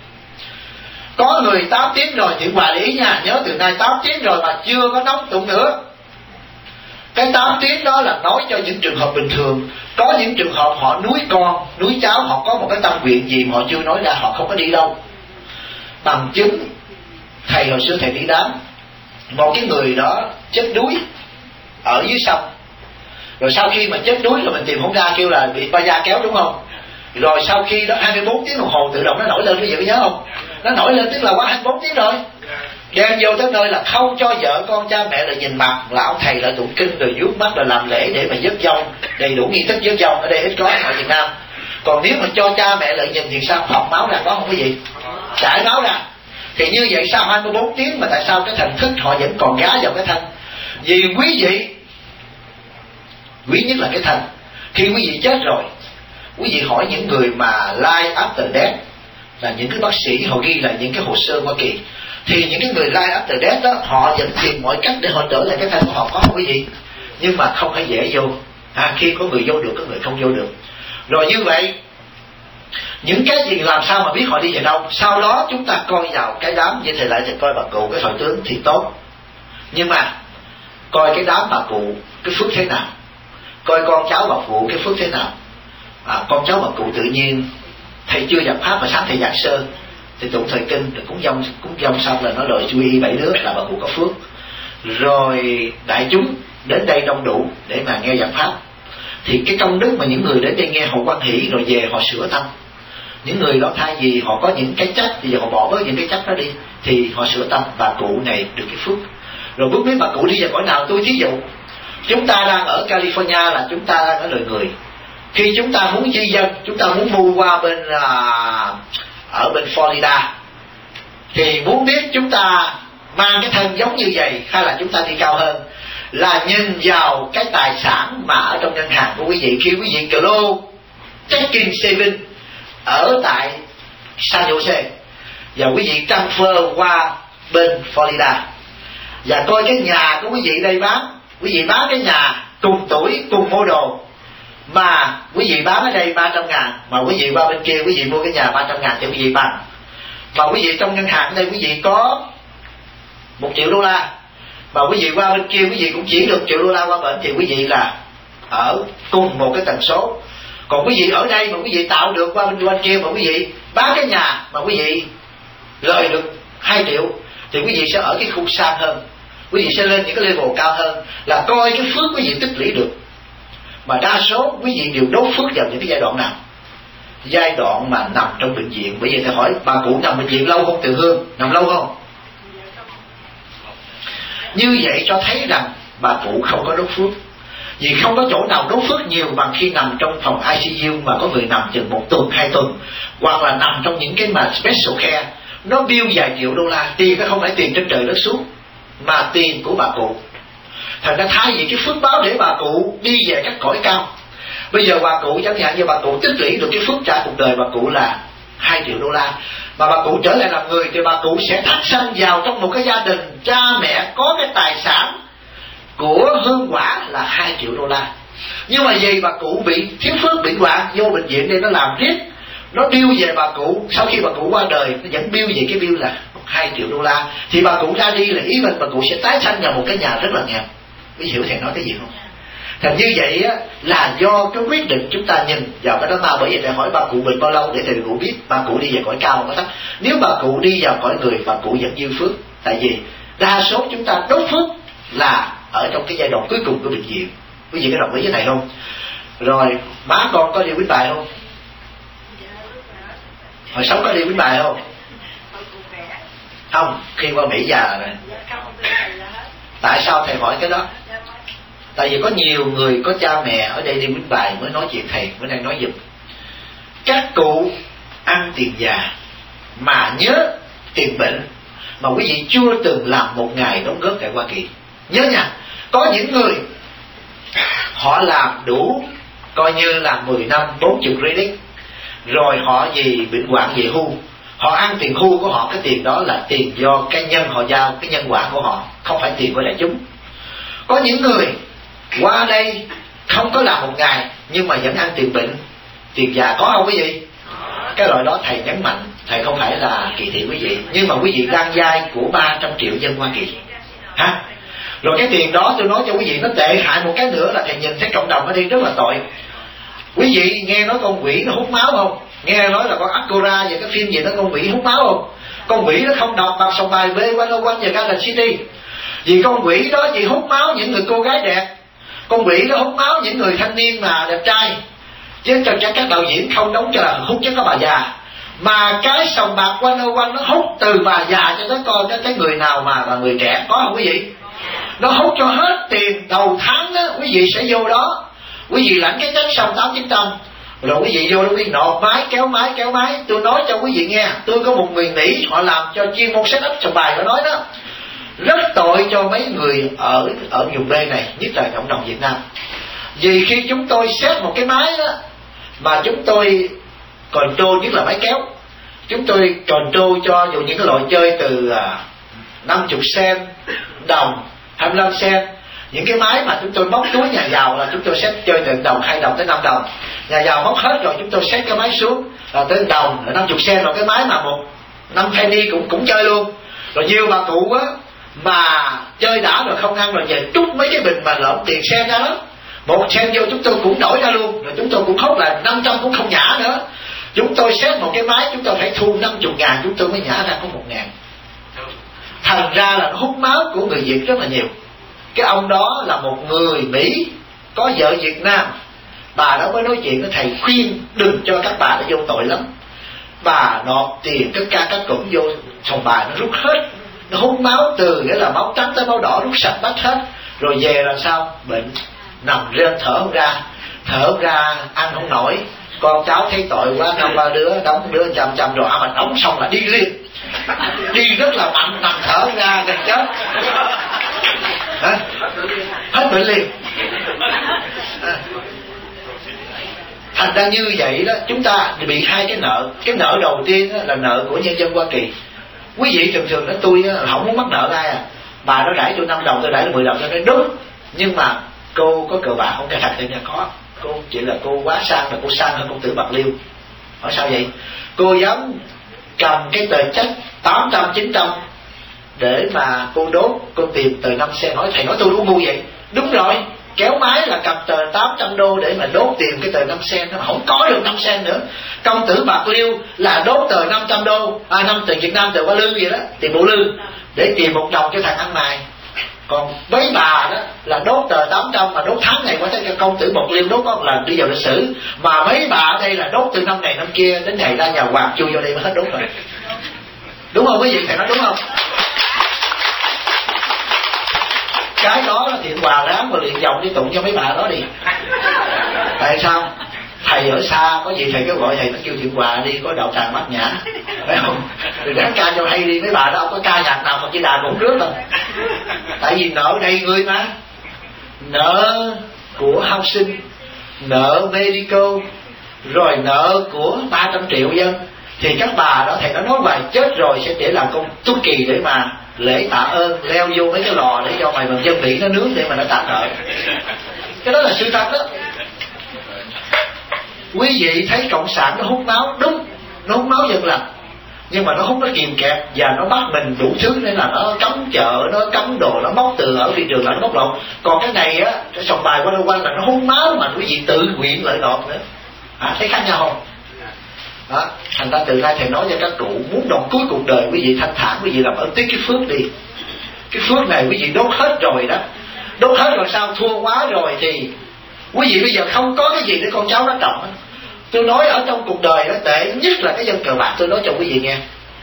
Speaker 1: Có người tám tiếng rồi thì hòa để ý nha, nhớ từ nay tám tiếng rồi mà chưa có nóng tụng nữa. Cái tám tiếng đó là nói cho những trường hợp bình thường. Có những trường hợp họ nuôi con, nuôi cháu, họ có một cái tâm nguyện gì mà họ chưa nói ra, họ không có đi đâu. Bằng chứng, thầy hồi xưa thầy đi đám, một cái người đó chết đuối ở dưới sông. Rồi sau khi mà chết đuối rồi mình tìm không ra, kêu là bị ba da kéo đúng không? Rồi sau khi đó hai mươi bốn tiếng đồng hồ tự động nó nổi lên, quý vị có nhớ không? Nó nổi lên tức là quá hai mươi bốn tiếng rồi. Đem vô tới nơi là không cho vợ con cha mẹ là nhìn mặt, là ông thầy lại tụng kinh rồi vuốt mắt rồi làm lễ để mà dứt vong, đầy đủ nghi thức dứt vong, ở đây ít có ở Việt Nam. Còn nếu mà cho cha mẹ lại nhìn thì sao? Học máu ra có không quý vị? Chảy máu ra. Thì như vậy sau hai mươi bốn tiếng mà tại sao cái thần thức họ vẫn còn gá vào cái thân? Vì quý vị, quý nhất là cái thân, khi quý vị chết rồi, quý vị hỏi những người mà life after death, là những cái bác sĩ họ ghi lại những cái hồ sơ Hoa Kỳ, thì những cái người life after death đó, họ vẫn tìm mọi cách để họ trở lại cái thân của họ, có không quý vị? Nhưng mà không phải dễ vô. À, khi có người vô được, có người không vô được. Rồi như vậy, những cái gì làm sao mà biết họ đi về đâu? Sau đó chúng ta coi vào cái đám, như thầy lại thì coi bà cụ cái phần tướng thì tốt, nhưng mà coi cái đám bà cụ cái phước thế nào, coi con cháu bà cụ cái phước thế nào. À, con cháu bà cụ tự nhiên thầy chưa nhập pháp mà sáng thầy giảng sơ thì tụng thời kinh rồi cúng dông cúng dông xong là nói lời chú ý bảy đứa là bà cụ có phước. Rồi đại chúng đến đây đông đủ để mà nghe giảng pháp, thì cái công đức mà những người đến đây nghe họ quan hỷ rồi về họ sửa tâm. Những người đó thay vì họ có những cái chấp thì họ bỏ bớt những cái chấp đó đi, thì họ sửa tâm, bà cụ này được cái phước. Rồi bước đến bà cụ đi vào cõi nào? Tôi thí dụ chúng ta đang ở California là chúng ta đang ở đời người. Khi chúng ta muốn di dân, chúng ta muốn mua qua bên à, ở bên Florida, thì muốn biết chúng ta mang cái thân giống như vậy hay là chúng ta đi cao hơn, là nhìn vào cái tài sản mà ở trong ngân hàng của quý vị. Khi quý vị close checking saving ở tại San Jose và quý vị transfer qua bên Florida, và coi cái nhà của quý vị đây bán, quý vị bán cái nhà cùng tuổi cùng mua đồ mà quý vị bán ở đây ba trăm ngàn, mà quý vị qua bên kia quý vị mua cái nhà ba trăm ngàn cho quý vị bằng. Mà quý vị trong ngân hàng ở đây quý vị có một triệu đô la, mà quý vị qua bên kia quý vị cũng chuyển được triệu đô la qua bển, thì quý vị là ở cùng một cái tần số. Còn quý vị ở đây mà quý vị tạo được qua bên bên kia mà quý vị bán cái nhà mà quý vị lời được hai triệu, thì quý vị sẽ ở cái khung sang hơn, quý vị sẽ lên những cái level cao hơn, là coi cái phước quý vị tích lũy được. Mà đa số quý vị đều đốt phước vào những cái giai đoạn nào? Giai đoạn mà nằm trong bệnh viện. Bây giờ tôi hỏi bà cụ nằm bệnh viện lâu không? Từ Hương nằm lâu không? Như vậy cho thấy rằng bà cụ không có đốt phước. Vì không có chỗ nào đốt phước nhiều bằng khi nằm trong phòng I C U mà có người nằm chừng một tuần, hai tuần, hoặc là nằm trong những cái mà special care, nó bill vài triệu đô la. Tiền nó không phải tiền trên trời đất xuống, mà tiền của bà cụ. Thành ra thay vì cái phước báo để bà cụ đi về các cõi cao, bây giờ bà cụ chẳng hạn như bà cụ tích lũy được cái phước trả cuộc đời bà cụ là hai triệu đô la, mà bà cụ trở lại làm người thì bà cụ sẽ thắt sanh vào trong một cái gia đình cha mẹ có cái tài sản của hương quả là hai triệu đô la. Nhưng mà vì bà cụ bị thiếu phước, bị hoạn, vô bệnh viện đây nó làm riết, nó bill về bà cụ, sau khi bà cụ qua đời nó vẫn bill về cái bill là hai triệu đô la, thì bà cụ ra đi là ý mình bà cụ sẽ tái sanh vào một cái nhà rất là nghèo. Quý hiểu thầy nói cái gì không? Thành như vậy á, là do cái quyết định chúng ta nhìn vào cái đó mà. Bởi vậy thầy hỏi bà cụ bệnh bao lâu để thầy cụ biết bà cụ đi vào cõi cao có thấp. Nếu bà cụ đi vào cõi người, bà cụ vẫn dư phước. Tại vì đa số chúng ta đốt phước là ở trong cái giai đoạn cuối cùng của bệnh viện. Quý vị có đồng ý với thầy không? Rồi má con có đi Vĩnh Bài không? Hồi sống có đi Vĩnh Bài không? Không, khi qua Mỹ già rồi. Tại sao thầy hỏi cái đó? Tại vì có nhiều người có cha mẹ ở đây đi Vĩnh Bài mới nói chuyện thầy, mới đang nói giùm. Các cụ ăn tiền già mà nhớ tiền bệnh, mà quý vị chưa từng làm một ngày đóng góp tại Hoa Kỳ. Nhớ nha, có những người họ làm đủ coi như là mười năm, bốn mươi credit, rồi họ gì bệnh hoạn về hưu, họ ăn tiền hưu của họ, cái tiền đó là tiền do cái nhân họ giao, cái nhân quả của họ, không phải tiền của đại chúng. Có những người qua đây không có làm một ngày nhưng mà vẫn ăn tiền bệnh, tiền già, có không quý vị? Cái loại đó thầy nhấn mạnh, thầy không phải là kỳ thị quý vị, nhưng mà quý vị đang vay của ba trăm triệu dân Hoa Kỳ. Hả? Rồi cái tiền đó tôi nói cho quý vị nó tệ hại một cái nữa là thầy nhìn thấy cộng đồng ở đây rất là tội. Quý vị nghe nói con quỷ nó hút máu không? Nghe nói là con Acura và cái phim gì đó con quỷ hút máu không? Con quỷ nó không đọc bằng sòng bài B một không một và Garden City. Vì con quỷ đó chỉ hút máu những người cô gái đẹp, con quỷ nó hút máu những người thanh niên mà đẹp trai, chứ cho các đạo diễn không đóng cho là hút cho các bà già. Mà cái sòng bạc một không một nó hút từ bà già cho tới con cái người nào mà là người trẻ, có không quý vị? Nó hút cho hết tiền đầu tháng đó, quý vị sẽ vô đó, quý vị lãnh cái check xong tám chín trăm, Rồi quý vị vô đó quý vị nộp máy, kéo máy, kéo máy. Tôi nói cho quý vị nghe, tôi có một người Mỹ, họ làm cho chuyên môn set up sòng bài, họ nói đó, rất tội cho mấy người ở ở vùng B này, nhất là cộng đồng Việt Nam. Vì khi chúng tôi set một cái máy đó, mà chúng tôi control, nhất là máy kéo, chúng tôi control cho dù những cái loại chơi từ năm mươi sen, đồng, hai mươi lăm sen. Những cái máy mà chúng tôi móc túi nhà giàu là chúng tôi set chơi từ đồng, hai đồng tới năm đồng. Nhà giàu móc hết rồi chúng tôi set cái máy xuống là tới đồng, là năm mươi sen, rồi cái máy mà một năm penny cũng cũng chơi luôn. Rồi nhiều bà cụ á mà chơi đã rồi không ăn rồi về trút mấy cái bình mà lộn tiền sen ra đó, một sen vô chúng tôi cũng đổi ra luôn, rồi chúng tôi cũng hốt là năm trăm cũng không nhả nữa. Chúng tôi set một cái máy chúng tôi phải thu năm mươi ngàn, chúng tôi mới nhả ra có một ngàn. Thành ra là nó hút máu của người Việt rất là nhiều. Cái ông đó là một người Mỹ có vợ Việt Nam, bà đó mới nói chuyện với thầy khuyên đừng cho các bà nó vô tội lắm. Bà nộp tiền tất cả các cụm vô sòng bài, nó rút hết, nó hút máu từ nghĩa là máu trắng tới máu đỏ, rút sạch bách hết. Rồi về là sao? Bệnh, nằm rên thở không ra, thở không ra, ăn không nổi. Con cháu thấy tội quá, năm ba đứa đóng đứa trăm trăm rồi, à, mà đóng xong là đi liền, đi rất là mạnh, nằm thở không ra gần chết. Hả? Hết bệnh liền. À. Thành ra như vậy đó, chúng ta bị hai cái nợ. Cái nợ đầu tiên là nợ của nhân dân Hoa Kỳ. Quý vị thường thường nói tôi không muốn mắc nợ ai à, bà nó đãi tôi năm đồng, tôi đãi là mười đồng. Tôi nói đúng, nhưng mà cô có cờ bạc không? Cái thật thì có. Cô chỉ là cô quá sang, là cô sang hơn công tử Bạc Liêu. Hỏi sao vậy? Cô dám cầm cái tờ check tám trăm chín trăm để mà cô đốt, cô tìm tờ năm sen. Hỏi thầy nói tôi đúng ngu vậy? Đúng rồi, kéo máy là cầm tờ tám trăm đô để mà đốt tìm cái tờ năm sen, nó không có được năm sen nữa. Công tử Bạc Liêu là đốt tờ năm trăm đô, à năm tờ Việt Nam, tờ Hoa Lư vậy đó, tiền bộ lư, để tìm một đồng cho thằng ăn mày. Còn mấy bà đó là đốt tờ tám trăm mà đốt tháng này qua tới công tử Bạc Liêu đốt có một lần đi vào lịch sử. Mà mấy bà ở đây là đốt từ năm này năm kia, đến ngày ra nhà Hoàng chui vô đây mới hết đốt rồi. Đúng không quý vị? Thầy nói đúng không? Cái đó là thiện hòa ráng và liền dòng đi tụng cho mấy bà đó đi. Tại sao? Thầy ở xa, có gì thầy cứ gọi thầy nó kêu thiện hòa đi, có đạo tràng Bát Nhã, phải không? Rồi ráng ca cho hay đi. Mấy bà đó không có ca nhạc nào mà chỉ đàn cũng trước thôi. Tại vì nợ đầy người mà, nợ của housing, nợ medical, rồi nợ của ba trăm triệu dân. Thì các bà đó thầy nó nói hoài, chết rồi sẽ để làm công Tú Kỳ để mà lễ tạ ơn, leo vô mấy cái lò để cho mày bằng dân Mỹ nó nướng để mà nó tạ nợ. Cái đó là sự thật đó. Quý vị thấy cộng sản nó hút máu, đúng, nó hút máu dân lành, nhưng mà nó hút nó kìm kẹp và nó bắt mình đủ thứ, nên là nó cấm chợ, nó cấm đồ, nó móc từ ở thị trường là nó móc lộn. Còn cái này á, cái sòng bài qua đâu quan là nó hút máu mà quý vị tự nguyện lợi nộp nữa. À, thấy khác nhau không? Đó, thành ra từ nay thầy nói cho các cụ, muốn đồng cuối cuộc đời quý vị thanh thản, quý vị làm ơn tiếc cái phước đi. Cái phước này quý vị đốt hết rồi đó, đốt hết rồi sao? Thua quá rồi thì quý vị bây giờ không có cái gì để con cháu nó trồng. Tôi nói ở trong cuộc đời đó, tệ nhất là cái dân cờ bạc. Tôi nói cho quý vị nghe,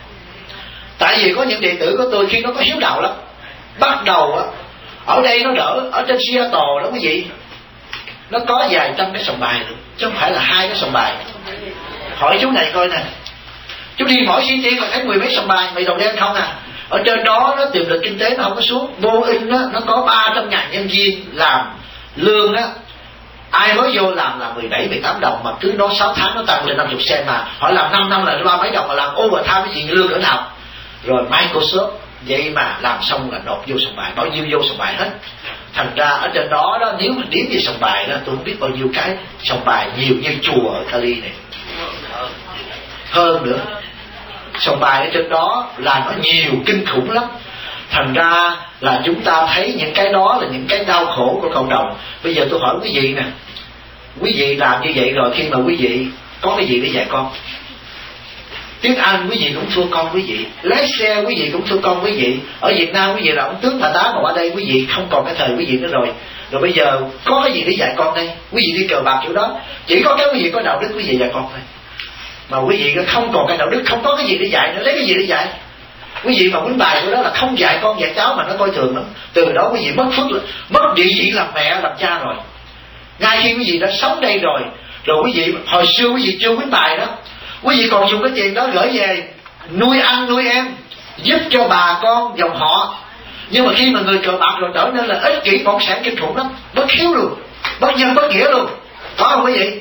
Speaker 1: tại vì có những đệ tử của tôi khi nó có hiếu đạo lắm, bắt đầu á, ở đây nó đỡ, ở trên Seattle đó quý vị, nó có vài trăm cái sòng bài nữa, chứ không phải là hai cái sòng bài. Hỏi chú này coi nè, chú đi mỗi city mà thấy mười mấy sòng bài, mày đầu đen không à? Ở trên đó nó tiềm lực kinh tế nó không có xuống. Boeing đó, nó có ba trăm ngàn nhân viên làm lương á, ai mới vô làm là mười bảy mười tám đồng, mà cứ nói sáu tháng nó tăng lên năm mươi sen, mà họ làm năm năm là ba mấy đồng, mà làm overtime cái gì lương cỡ nào. Rồi Microsoft vậy mà làm xong là nộp vô sòng bài, bao nhiêu vô sòng bài hết. Thành ra ở trên đó đó, nếu mình điếm về sòng bài đó, tôi không biết bao nhiêu cái sòng bài nhiều như chùa ở Cali này, hơn nữa. Sòng bài ở trên đó là nó nhiều kinh khủng lắm. Thành ra là chúng ta thấy những cái đó là những cái đau khổ của cộng đồng. Bây giờ tôi hỏi quý vị nè, quý vị làm như vậy rồi, khi mà quý vị có cái gì để dạy con? Tiếng Anh quý vị cũng thua con quý vị, lái xe quý vị cũng thua con quý vị. Ở Việt Nam quý vị là ông tướng thà tá, mà ở đây quý vị không còn cái thời quý vị nữa rồi. Rồi bây giờ có cái gì để dạy con đây? Quý vị đi cờ bạc chỗ đó, chỉ có cái quý vị có đạo đức quý vị dạy con thôi. Mà quý vị không còn cái đạo đức, không có cái gì để dạy nữa, lấy cái gì để dạy? Quý vị mà quýnh bài của đó là không dạy con dạy cháu mà nó coi thường lắm. Từ đó quý vị mất phước, mất địa vị làm mẹ làm cha rồi. Ngay khi quý vị đã sống đây rồi, Rồi quý vị hồi xưa quý vị chưa quýnh bài đó, quý vị còn dùng cái tiền đó gửi về nuôi ăn nuôi em, giúp cho bà con dòng họ. Nhưng mà khi mà người cờ bạc rồi trở nên là ích kỷ bỏng sản kinh khủng lắm, bất hiếu luôn, bất nhân bất nghĩa luôn, có không quý vị?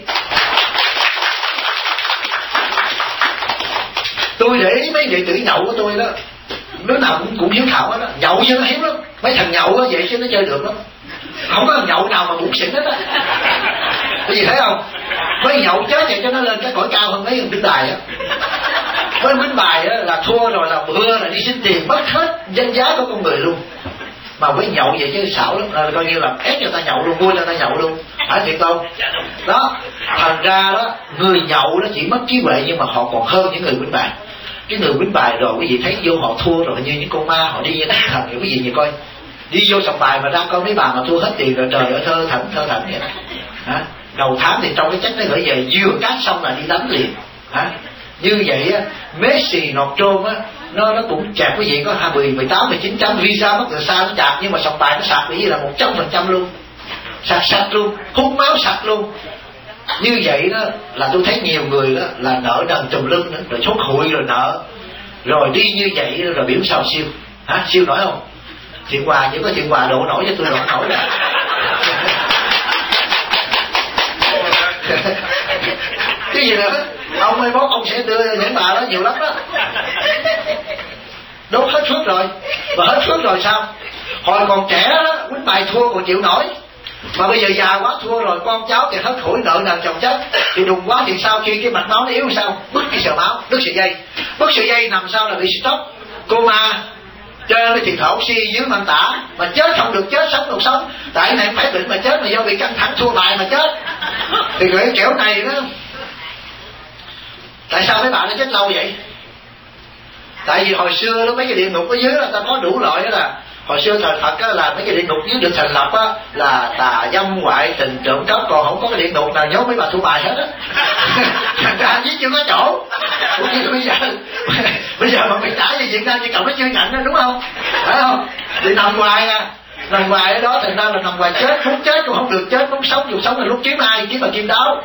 Speaker 1: Tôi để ý mấy đệ tử nhậu của tôi đó, đứa nào cũng cũng hiếu thảo hết đó, nhậu cho nó hiếu lắm. Mấy thằng nhậu đó vậy chứ nó chơi được lắm, không có thằng nhậu nào mà bụng xỉn hết á. Cái gì thấy không? Mấy nhậu chết vậy cho nó lên cái cõi cao hơn mấy thằng đánh bài á. Với quýnh bài á là thua rồi là bưa là đi xin tiền, mất hết danh giá của con người luôn. Mà với nhậu vậy chứ xảo lắm, à, coi như là ép cho ta nhậu luôn, mua cho ta nhậu luôn, phải thiệt không? Đó, thành ra đó, người nhậu đó chỉ mất trí huệ nhưng mà họ còn hơn những người quýnh bài. Cái người quýnh bài rồi quý vị thấy vô họ thua rồi như những con ma, họ đi như đá thần vậy quý vị nhìn coi. Đi vô sòng bài mà ra con mấy bà mà thua hết tiền rồi, trời ơi thơ thẩn thơ thẩn vậy đó. Hả? Đầu tháng thì trong cái check nó gửi về vừa cát xong là đi đánh liền. Hả? Như vậy á, Messi nọt trôn á, nó nó cũng chạc quý vị có hai mươi, mười tám, mười chín trăm, visa mất từ xa nó chạc, nhưng mà sòng bài nó sạc vì là một trăm phần trăm luôn, sạc sạch luôn, hút máu sạch luôn. Như vậy đó là tôi thấy nhiều người đó là nợ nần trùm lưng nữa, rồi chốt hụi rồi nợ, rồi đi như vậy rồi biểu sao siêu, hả? Siêu nổi không? Chuyện quà chỉ có chuyện quà độ nổi cho tôi độ nổi nè. Cái gì nữa? Ông mai mốt ông sẽ đưa những bà đó nhiều lắm đó. Đốt hết phước rồi. Mà hết phước rồi sao? Hồi còn trẻ đó, quýnh bài thua còn chịu nổi. Mà bây giờ già quá thua rồi, con cháu thì hết hủi nợ nần chồng chết. Thì đùng quá thì sau khi cái mạch máu nó yếu sao? Bứt cái sợi máu, đứt sợi dây. Bứt sợi dây nằm sau là bị stop, coma, trên thì thở oxy dưới mang tả. Mà chết không được chết, sống được sống. Tại này phải bệnh mà chết, mà do bị căng thẳng thua bài mà chết. Thì cái kiểu này đó. Tại sao mấy bạn nó chết lâu vậy? Tại vì hồi xưa đó mấy cái địa ngục ở dưới là ta có đủ loại đó, là hồi xưa thời Phật đó, là mấy cái địa ngục dưới được thành lập á, là tà dâm ngoại tình trộm cắp, còn không có cái địa ngục nào nhốt mấy bà thua bài hết á. Thành ra dưới chưa có chỗ. Cũng như bây giờ bây giờ mà bị trả về Việt Nam chỉ cần nó chưa nhận đó, đúng không? Phải không? Thì nằm hoài à, nằm hoài ở đó, thành ra là nằm hoài chết, muốn chết cũng không được chết, muốn sống dù sống là lúc kiếm ai, kiếm bà Kim Đáo.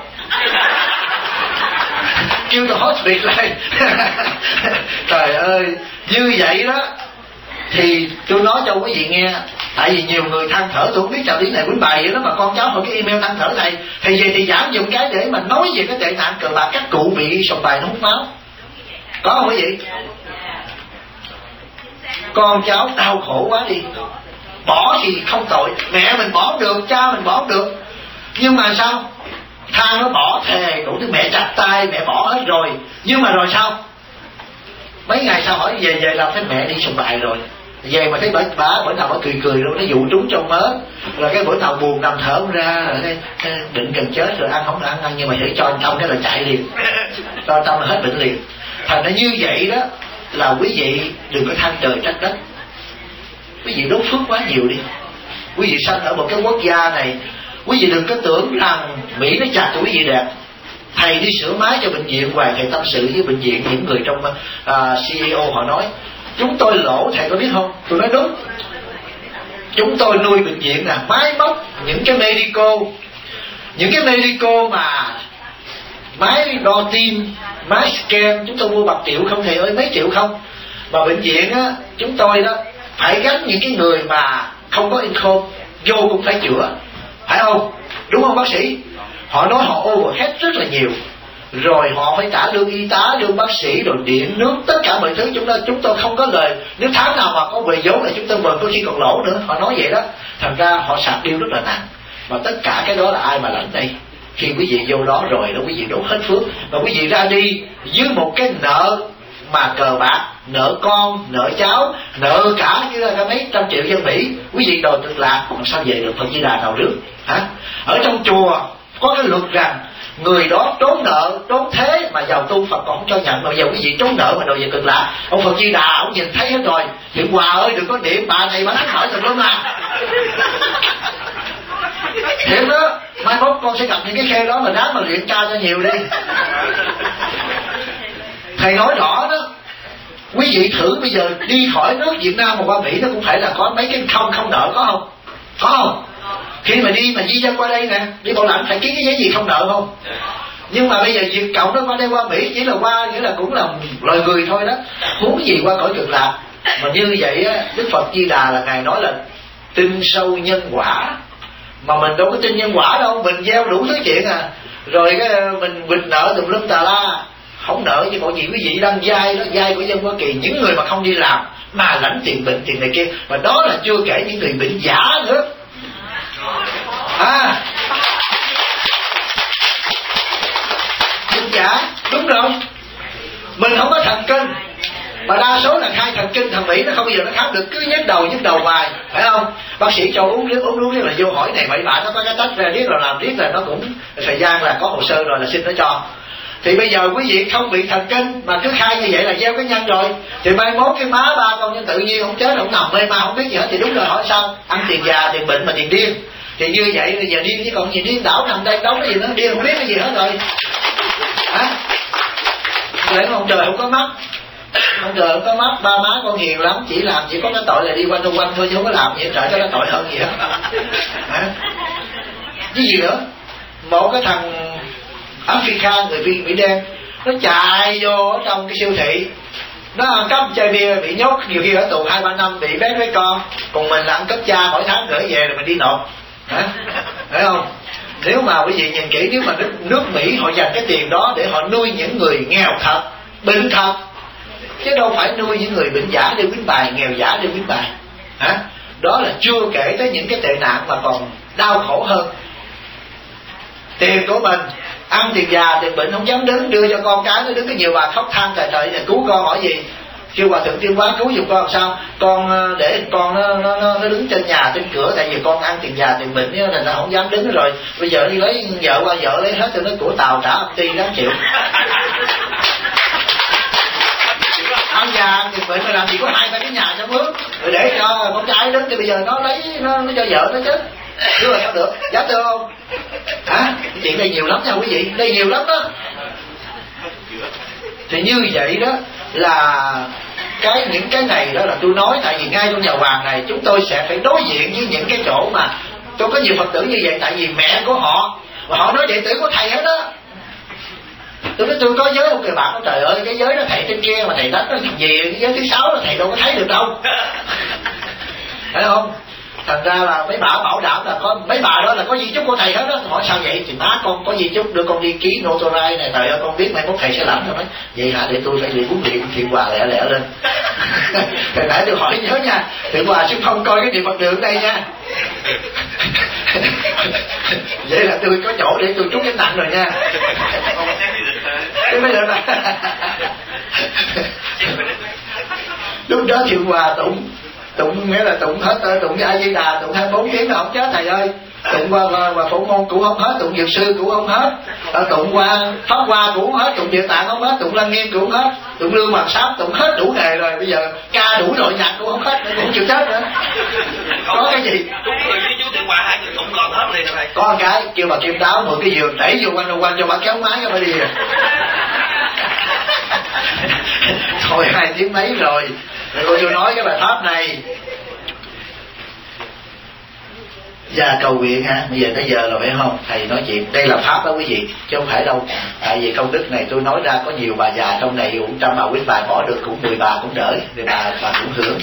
Speaker 1: Kêu tôi hốt việc lại. Trời ơi, như vậy đó thì tôi nói cho quý vị nghe. Tại vì nhiều người than thở, tôi không biết chào tiếng này quýnh bài vậy đó, mà con cháu hỏi cái email than thở thầy. Thì về thì giảm dùng cái để mà nói về cái tệ nạn cờ bạc, các cụ bị sòng bài nó hút máu. Có không quý vị? Con cháu đau khổ quá đi. Bỏ thì không tội, mẹ mình bỏ được, cha mình bỏ được, nhưng mà sao? Than nó bỏ thề đủ thứ, mẹ chặt tay mẹ bỏ hết rồi, nhưng mà rồi sao? Mấy ngày sau hỏi về về làm thấy mẹ đi sòng bài rồi, về mà thấy bà bà bữa nào bà cười cười luôn, nó dụ trúng trong mớ, rồi cái bữa nào buồn nằm thở không ra, rồi cái, cái định gần chết rồi ăn không ăn ăn, nhưng mà để cho anh Tâm cái là chạy liền, cho anh Tâm là hết bệnh liền. Thành ra như vậy đó là quý vị đừng có than trời trách đất, quý vị đốt phước quá nhiều đi. Quý vị sanh ở một cái quốc gia này, quý vị đừng có tưởng rằng Mỹ nó chặt cho quý vị đẹp. Thầy đi sửa máy cho bệnh viện hoài, thầy tâm sự với bệnh viện, những người trong uh, xê e ô họ nói chúng tôi lỗ, thầy có biết không? Tôi nói đúng. Chúng tôi nuôi bệnh viện là máy móc, những cái medical, những cái medical mà máy đo tim, máy scan chúng tôi mua bạc triệu không thầy ơi, mấy triệu không. Mà bệnh viện á, chúng tôi đó phải gánh những cái người mà không có income, vô cũng phải chữa, phải không? Đúng không bác sĩ? Họ nói họ overhead rất là nhiều, rồi họ phải trả lương y tá, lương bác sĩ, rồi điện nước, tất cả mọi thứ chúng tôi chúng tôi không có lời. Nếu tháng nào mà có về vốn là chúng tôi mừng, có khi còn lỗ nữa. Họ nói vậy đó. Thành ra họ sạc điêu rất là nặng. Mà tất cả cái đó là ai mà lãnh đây? Khi quý vị vô đó rồi đó, quý vị đốt hết phước, và quý vị ra đi dưới một cái nợ mà cờ bạc, nợ con, nợ cháu, nợ cả như là mấy trăm triệu dân Mỹ, quý vị đòi cực lạc, làm sao về được Phật Di Đà nào trước? Hả? Ở trong chùa có cái luật rằng người đó trốn nợ, trốn thế mà vào tu Phật còn không cho nhận, mà giờ quý vị trốn nợ mà đòi về cực lạc. Ông Phật Di Đà ông nhìn thấy hết rồi, Thiện Hòa ơi đừng có điểm bà này bà đánh hỏi thật lắm à. Thiệt đó, mai mốt con sẽ gặp những cái khe đó mà ráng mà luyện ca cho nhiều đi. Thầy nói rõ đó. Quý vị thử bây giờ đi khỏi nước Việt Nam mà qua Mỹ nó cũng phải là có mấy cái không không nợ, có không? Có không? Khi mà đi mà di dân qua đây nè, đi Bảo Lãnh phải ký cái giấy gì không nợ không? Nhưng mà bây giờ Việt Cộng nó qua đây qua Mỹ chỉ là qua nghĩa là cũng là loài người thôi đó, huống gì qua cõi Cực Lạc. Mà như vậy á, Đức Phật Di Đà là ngài nói là tin sâu nhân quả, mà mình đâu có tin nhân quả đâu, mình gieo đủ thứ chuyện à, rồi cái mình bịt nợ tùm lum tà la, không nợ chứ còn gì quý vị đang vay đó, vay của dân Hoa Kỳ, những người mà không đi làm mà lãnh tiền bệnh tiền này kia, mà đó là chưa kể những người bệnh giả nữa. À, bệnh giả đúng rồi, mình không có thần kinh, mà đa số là khai thần kinh thằng Mỹ nó không bao giờ nó khám được, cứ nhức đầu nhức đầu hoài, phải không? Bác sĩ cho uống nước uống nước riết là vô hỏi này bậy bạ, nó có cái tách ra riết là làm riết là nó cũng thời gian là có hồ sơ rồi là xin nó cho. Thì bây giờ quý vị không bị thần kinh mà cứ khai như vậy là gieo cái nhân rồi, thì mai mốt cái má ba con nhân tự nhiên không chết, không nằm mê ma không biết gì hết, thì đúng rồi, hỏi sao ăn tiền già tiền bệnh mà tiền điên, thì như vậy bây giờ điên chứ còn gì, điên đảo nằm đây đóng cái gì nó điên không biết cái gì hết rồi hả? Để ông trời không có mắt, ông trời không có mắt, ba má con hiền lắm, chỉ làm chỉ có cái tội là đi quanh đâu quanh thôi chứ không có làm gì hết, trời, cái tội hơn gì hết hả? Cái gì nữa? Một cái thằng Africa, người Mỹ đen, nó chạy vô ở trong cái siêu thị, nó ăn cắp chai bia bị nhốt, nhiều khi ở tù hai ba năm bị bé với con, còn mình là ăn cắp cha mỗi tháng gửi về rồi mình đi nộp, hả? Phải không? Nếu mà quý vị nhìn kỹ, nếu mà nước, nước Mỹ họ dành cái tiền đó để họ nuôi những người nghèo thật, bệnh thật, chứ đâu phải nuôi những người bệnh giả để quýnh bài, nghèo giả để quýnh bài, hả? Đó là chưa kể tới những cái tệ nạn mà còn đau khổ hơn. Tiền của mình ăn tiền già tiền bệnh không dám đứng, đưa cho con cái nó đứng, cái nhiều bà khóc than trời trời là cứu con, hỏi gì kêu Hòa Thượng Tiên Quán cứu giùm con, sao con để con nó, nó, nó, nó đứng trên nhà trên cửa, tại vì con ăn tiền già tiền bệnh nên nó không dám đứng, rồi bây giờ đi lấy vợ qua vợ lấy hết cho nó của tàu trả âm ty đáng chịu. Ăn già ăn tiền bệnh mà làm gì có hai ba cái nhà trong nước rồi để cho con trai đứng, thì bây giờ nó lấy nó, nó cho vợ nó chứ, chứ là sao được, dám được không hả? Chuyện đây nhiều lắm nha quý vị, đây nhiều lắm đó. Thì như vậy đó là cái những cái này đó là tôi nói, tại vì ngay trong nhà hoàng này chúng tôi sẽ phải đối diện với những cái chỗ mà tôi có nhiều Phật tử như vậy, tại vì mẹ của họ và họ nói đệ tử của thầy hết đó. Tôi nói tôi có giới một người bạn, trời ơi cái giới đó thầy trên kia mà thầy đánh nó gì, cái giới thứ sáu là thầy đâu có thấy được đâu phải không? Thành ra là mấy bà bảo đảm là có mấy bà đó là có di chúc của thầy hết đó. Hỏi sao vậy? Thì má con có di chúc đưa con đi ký notarized này, trời ơi con biết mai mốt thầy sẽ làm. Rồi nói vậy hả, để tôi phải đi huấn luyện Thiện Hòa lẹ lẹ lên. Hồi nãy tôi hỏi nhớ nha, Thiện Hòa chứ không coi cái niệm Phật đường đây nha. Vậy là tôi có chỗ để tôi trút cái nặng rồi nha. Cái bây giờ là lúc đó Thiện Hòa tụng tụng nghĩa là tụng hết, tụng cái A Di Đà tụng hai bốn tiếng là không chết thầy ơi. Tụng qua và, và phổ môn cũng không hết, tụng dược sư cũng không hết, tụng qua pháp hoa cũng không hết, tụng địa tạng không hết, tụng lăng nghiêm cũng không hết, tụng lương hoàng sáp tụng hết đủ nghề rồi, bây giờ ca đủ nội nhạc cũng không hết, cũng không chịu chết nữa. Có cái gì
Speaker 6: đúng rồi với chú Thiện Hòa hai cái tụng còn hết liền rồi.
Speaker 1: Có một cái kêu bà Kim Đáo mượn cái giường đẩy vô quanh vô quanh cho bà kéo máy cho bà đi rồi. Thôi hai tiếng mấy rồi. Rồi cô chú nói cái bài pháp này và cầu nguyện ha. Bây giờ tới giờ rồi phải không? Thầy nói chuyện đây là pháp đó quý vị, chứ không phải đâu. Tại vì công đức này tôi nói ra có nhiều bà già trong này cũng trăm bà quyết bài bỏ được cũng mười bà cũng đỡ, thì bà bà cũng hưởng.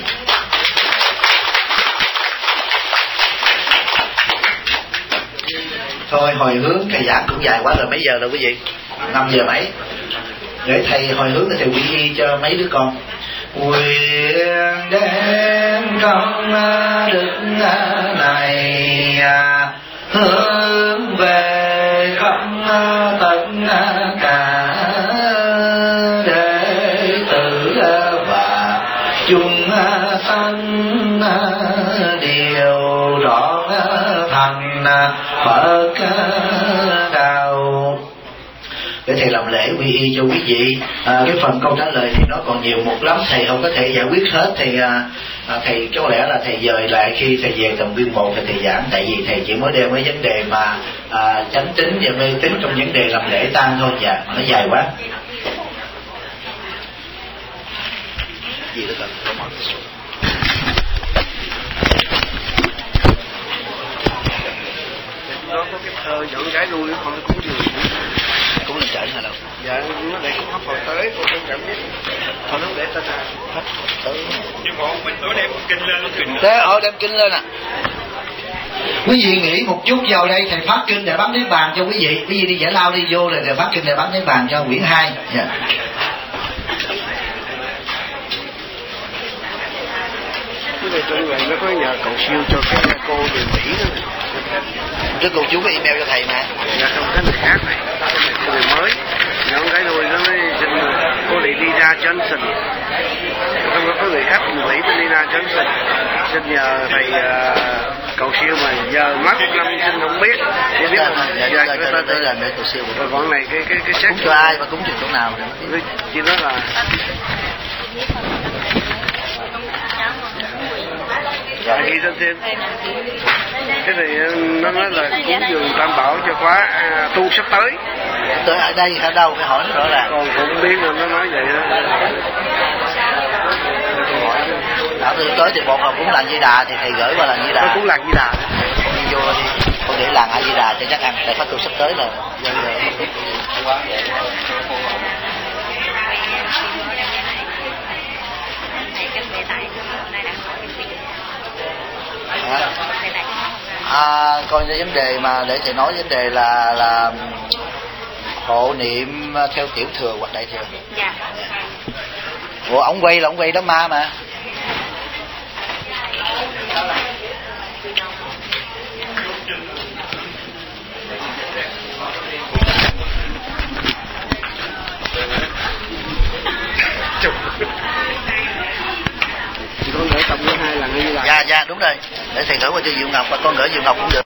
Speaker 1: Thôi hồi hướng thầy giảng cũng dài quá rồi, mấy giờ rồi quý vị? Năm giờ mấy? Để thầy hồi hướng thì thầy quy y cho mấy đứa con. Nguyện đem công đức này hướng về khắp tất cả đệ tử và chúng sanh đều trọn thành Phật đạo. Để thầy làm lễ quy y cho quý vị. À, cái phần câu trả lời thì nó còn nhiều mục lắm, thầy không có thể giải quyết hết. Thì à, thầy có lẽ là thầy dời lại khi thầy về tầm viên một thì thầy giảng, tại vì thầy chỉ mới đem mấy vấn đề mà à, chánh tín và mê tín trong vấn đề làm lễ tang thôi, dạ nó dài quá. Gì đó cần
Speaker 7: Ờ, dọn cái nuôi con cũng vừa
Speaker 1: cũng lên trận hả đâu?
Speaker 7: dạ nó để cũng hấp hồi tới con không cảm biết thôi nó để tên là
Speaker 1: Hấp tới.
Speaker 4: Nhưng mà mình tối đem kinh lên nó kinh.
Speaker 1: Thế họ đem kinh lên à? Quý vị nghĩ một chút vào đây thầy phát kinh để bắn niết bàn cho quý vị. Quý vị đi giải lao đi vô rồi thầy phát kinh để bắn niết bàn cho quyển hai. Yeah.
Speaker 7: cái này trong này nó có nhờ cầu siêu cho cái cô người Mỹ đó.
Speaker 1: Trước cô chú có email cho thầy mà.
Speaker 7: Dạ không, cái này khác này, cái này cái này mới. Những cái rồi nó mới xin cô đi đi ra Johnson. Không có có người khách người Mỹ tên Lina Johnson. Xin nhờ thầy uh, cầu siêu mà giờ mất năm xin không biết. Chỉ biết là giờ cái tên
Speaker 1: là để cầu siêu.
Speaker 7: Rồi còn này cái cái cái sách
Speaker 1: cúng cho ai và cúng cho chỗ nào?
Speaker 7: Chỉ nói là dạ ghi tên thêm. Cái này nó nói là cúng dường tam bảo cho khóa à, tu sắp tới.
Speaker 1: Tới ở đây ở đâu phải hỏi nó rõ ràng.
Speaker 7: Còn cũng biết là nó nói vậy đó.
Speaker 1: Đạo tôi tới thì một học cúng làng Di Đà thì thầy gửi qua làng Di Đà.
Speaker 7: Nó cũng làng Di Đà.
Speaker 1: Con đi vô đi, con để làng A Di Đà cho chắc ăn. Tại phát tu sắp tới là dân rồi. À, coi cái vấn đề mà để thầy nói vấn đề là là hộ niệm theo tiểu thừa hoặc đại thừa.
Speaker 3: Dạ.
Speaker 1: Ủa ổng quay là ổng quay đám ma mà.
Speaker 7: Con gửi tổng với hai lần như là.
Speaker 1: Dạ dạ đúng rồi. Để thầy gửi qua cho Diệu Ngọc và con gửi Diệu Ngọc cũng được.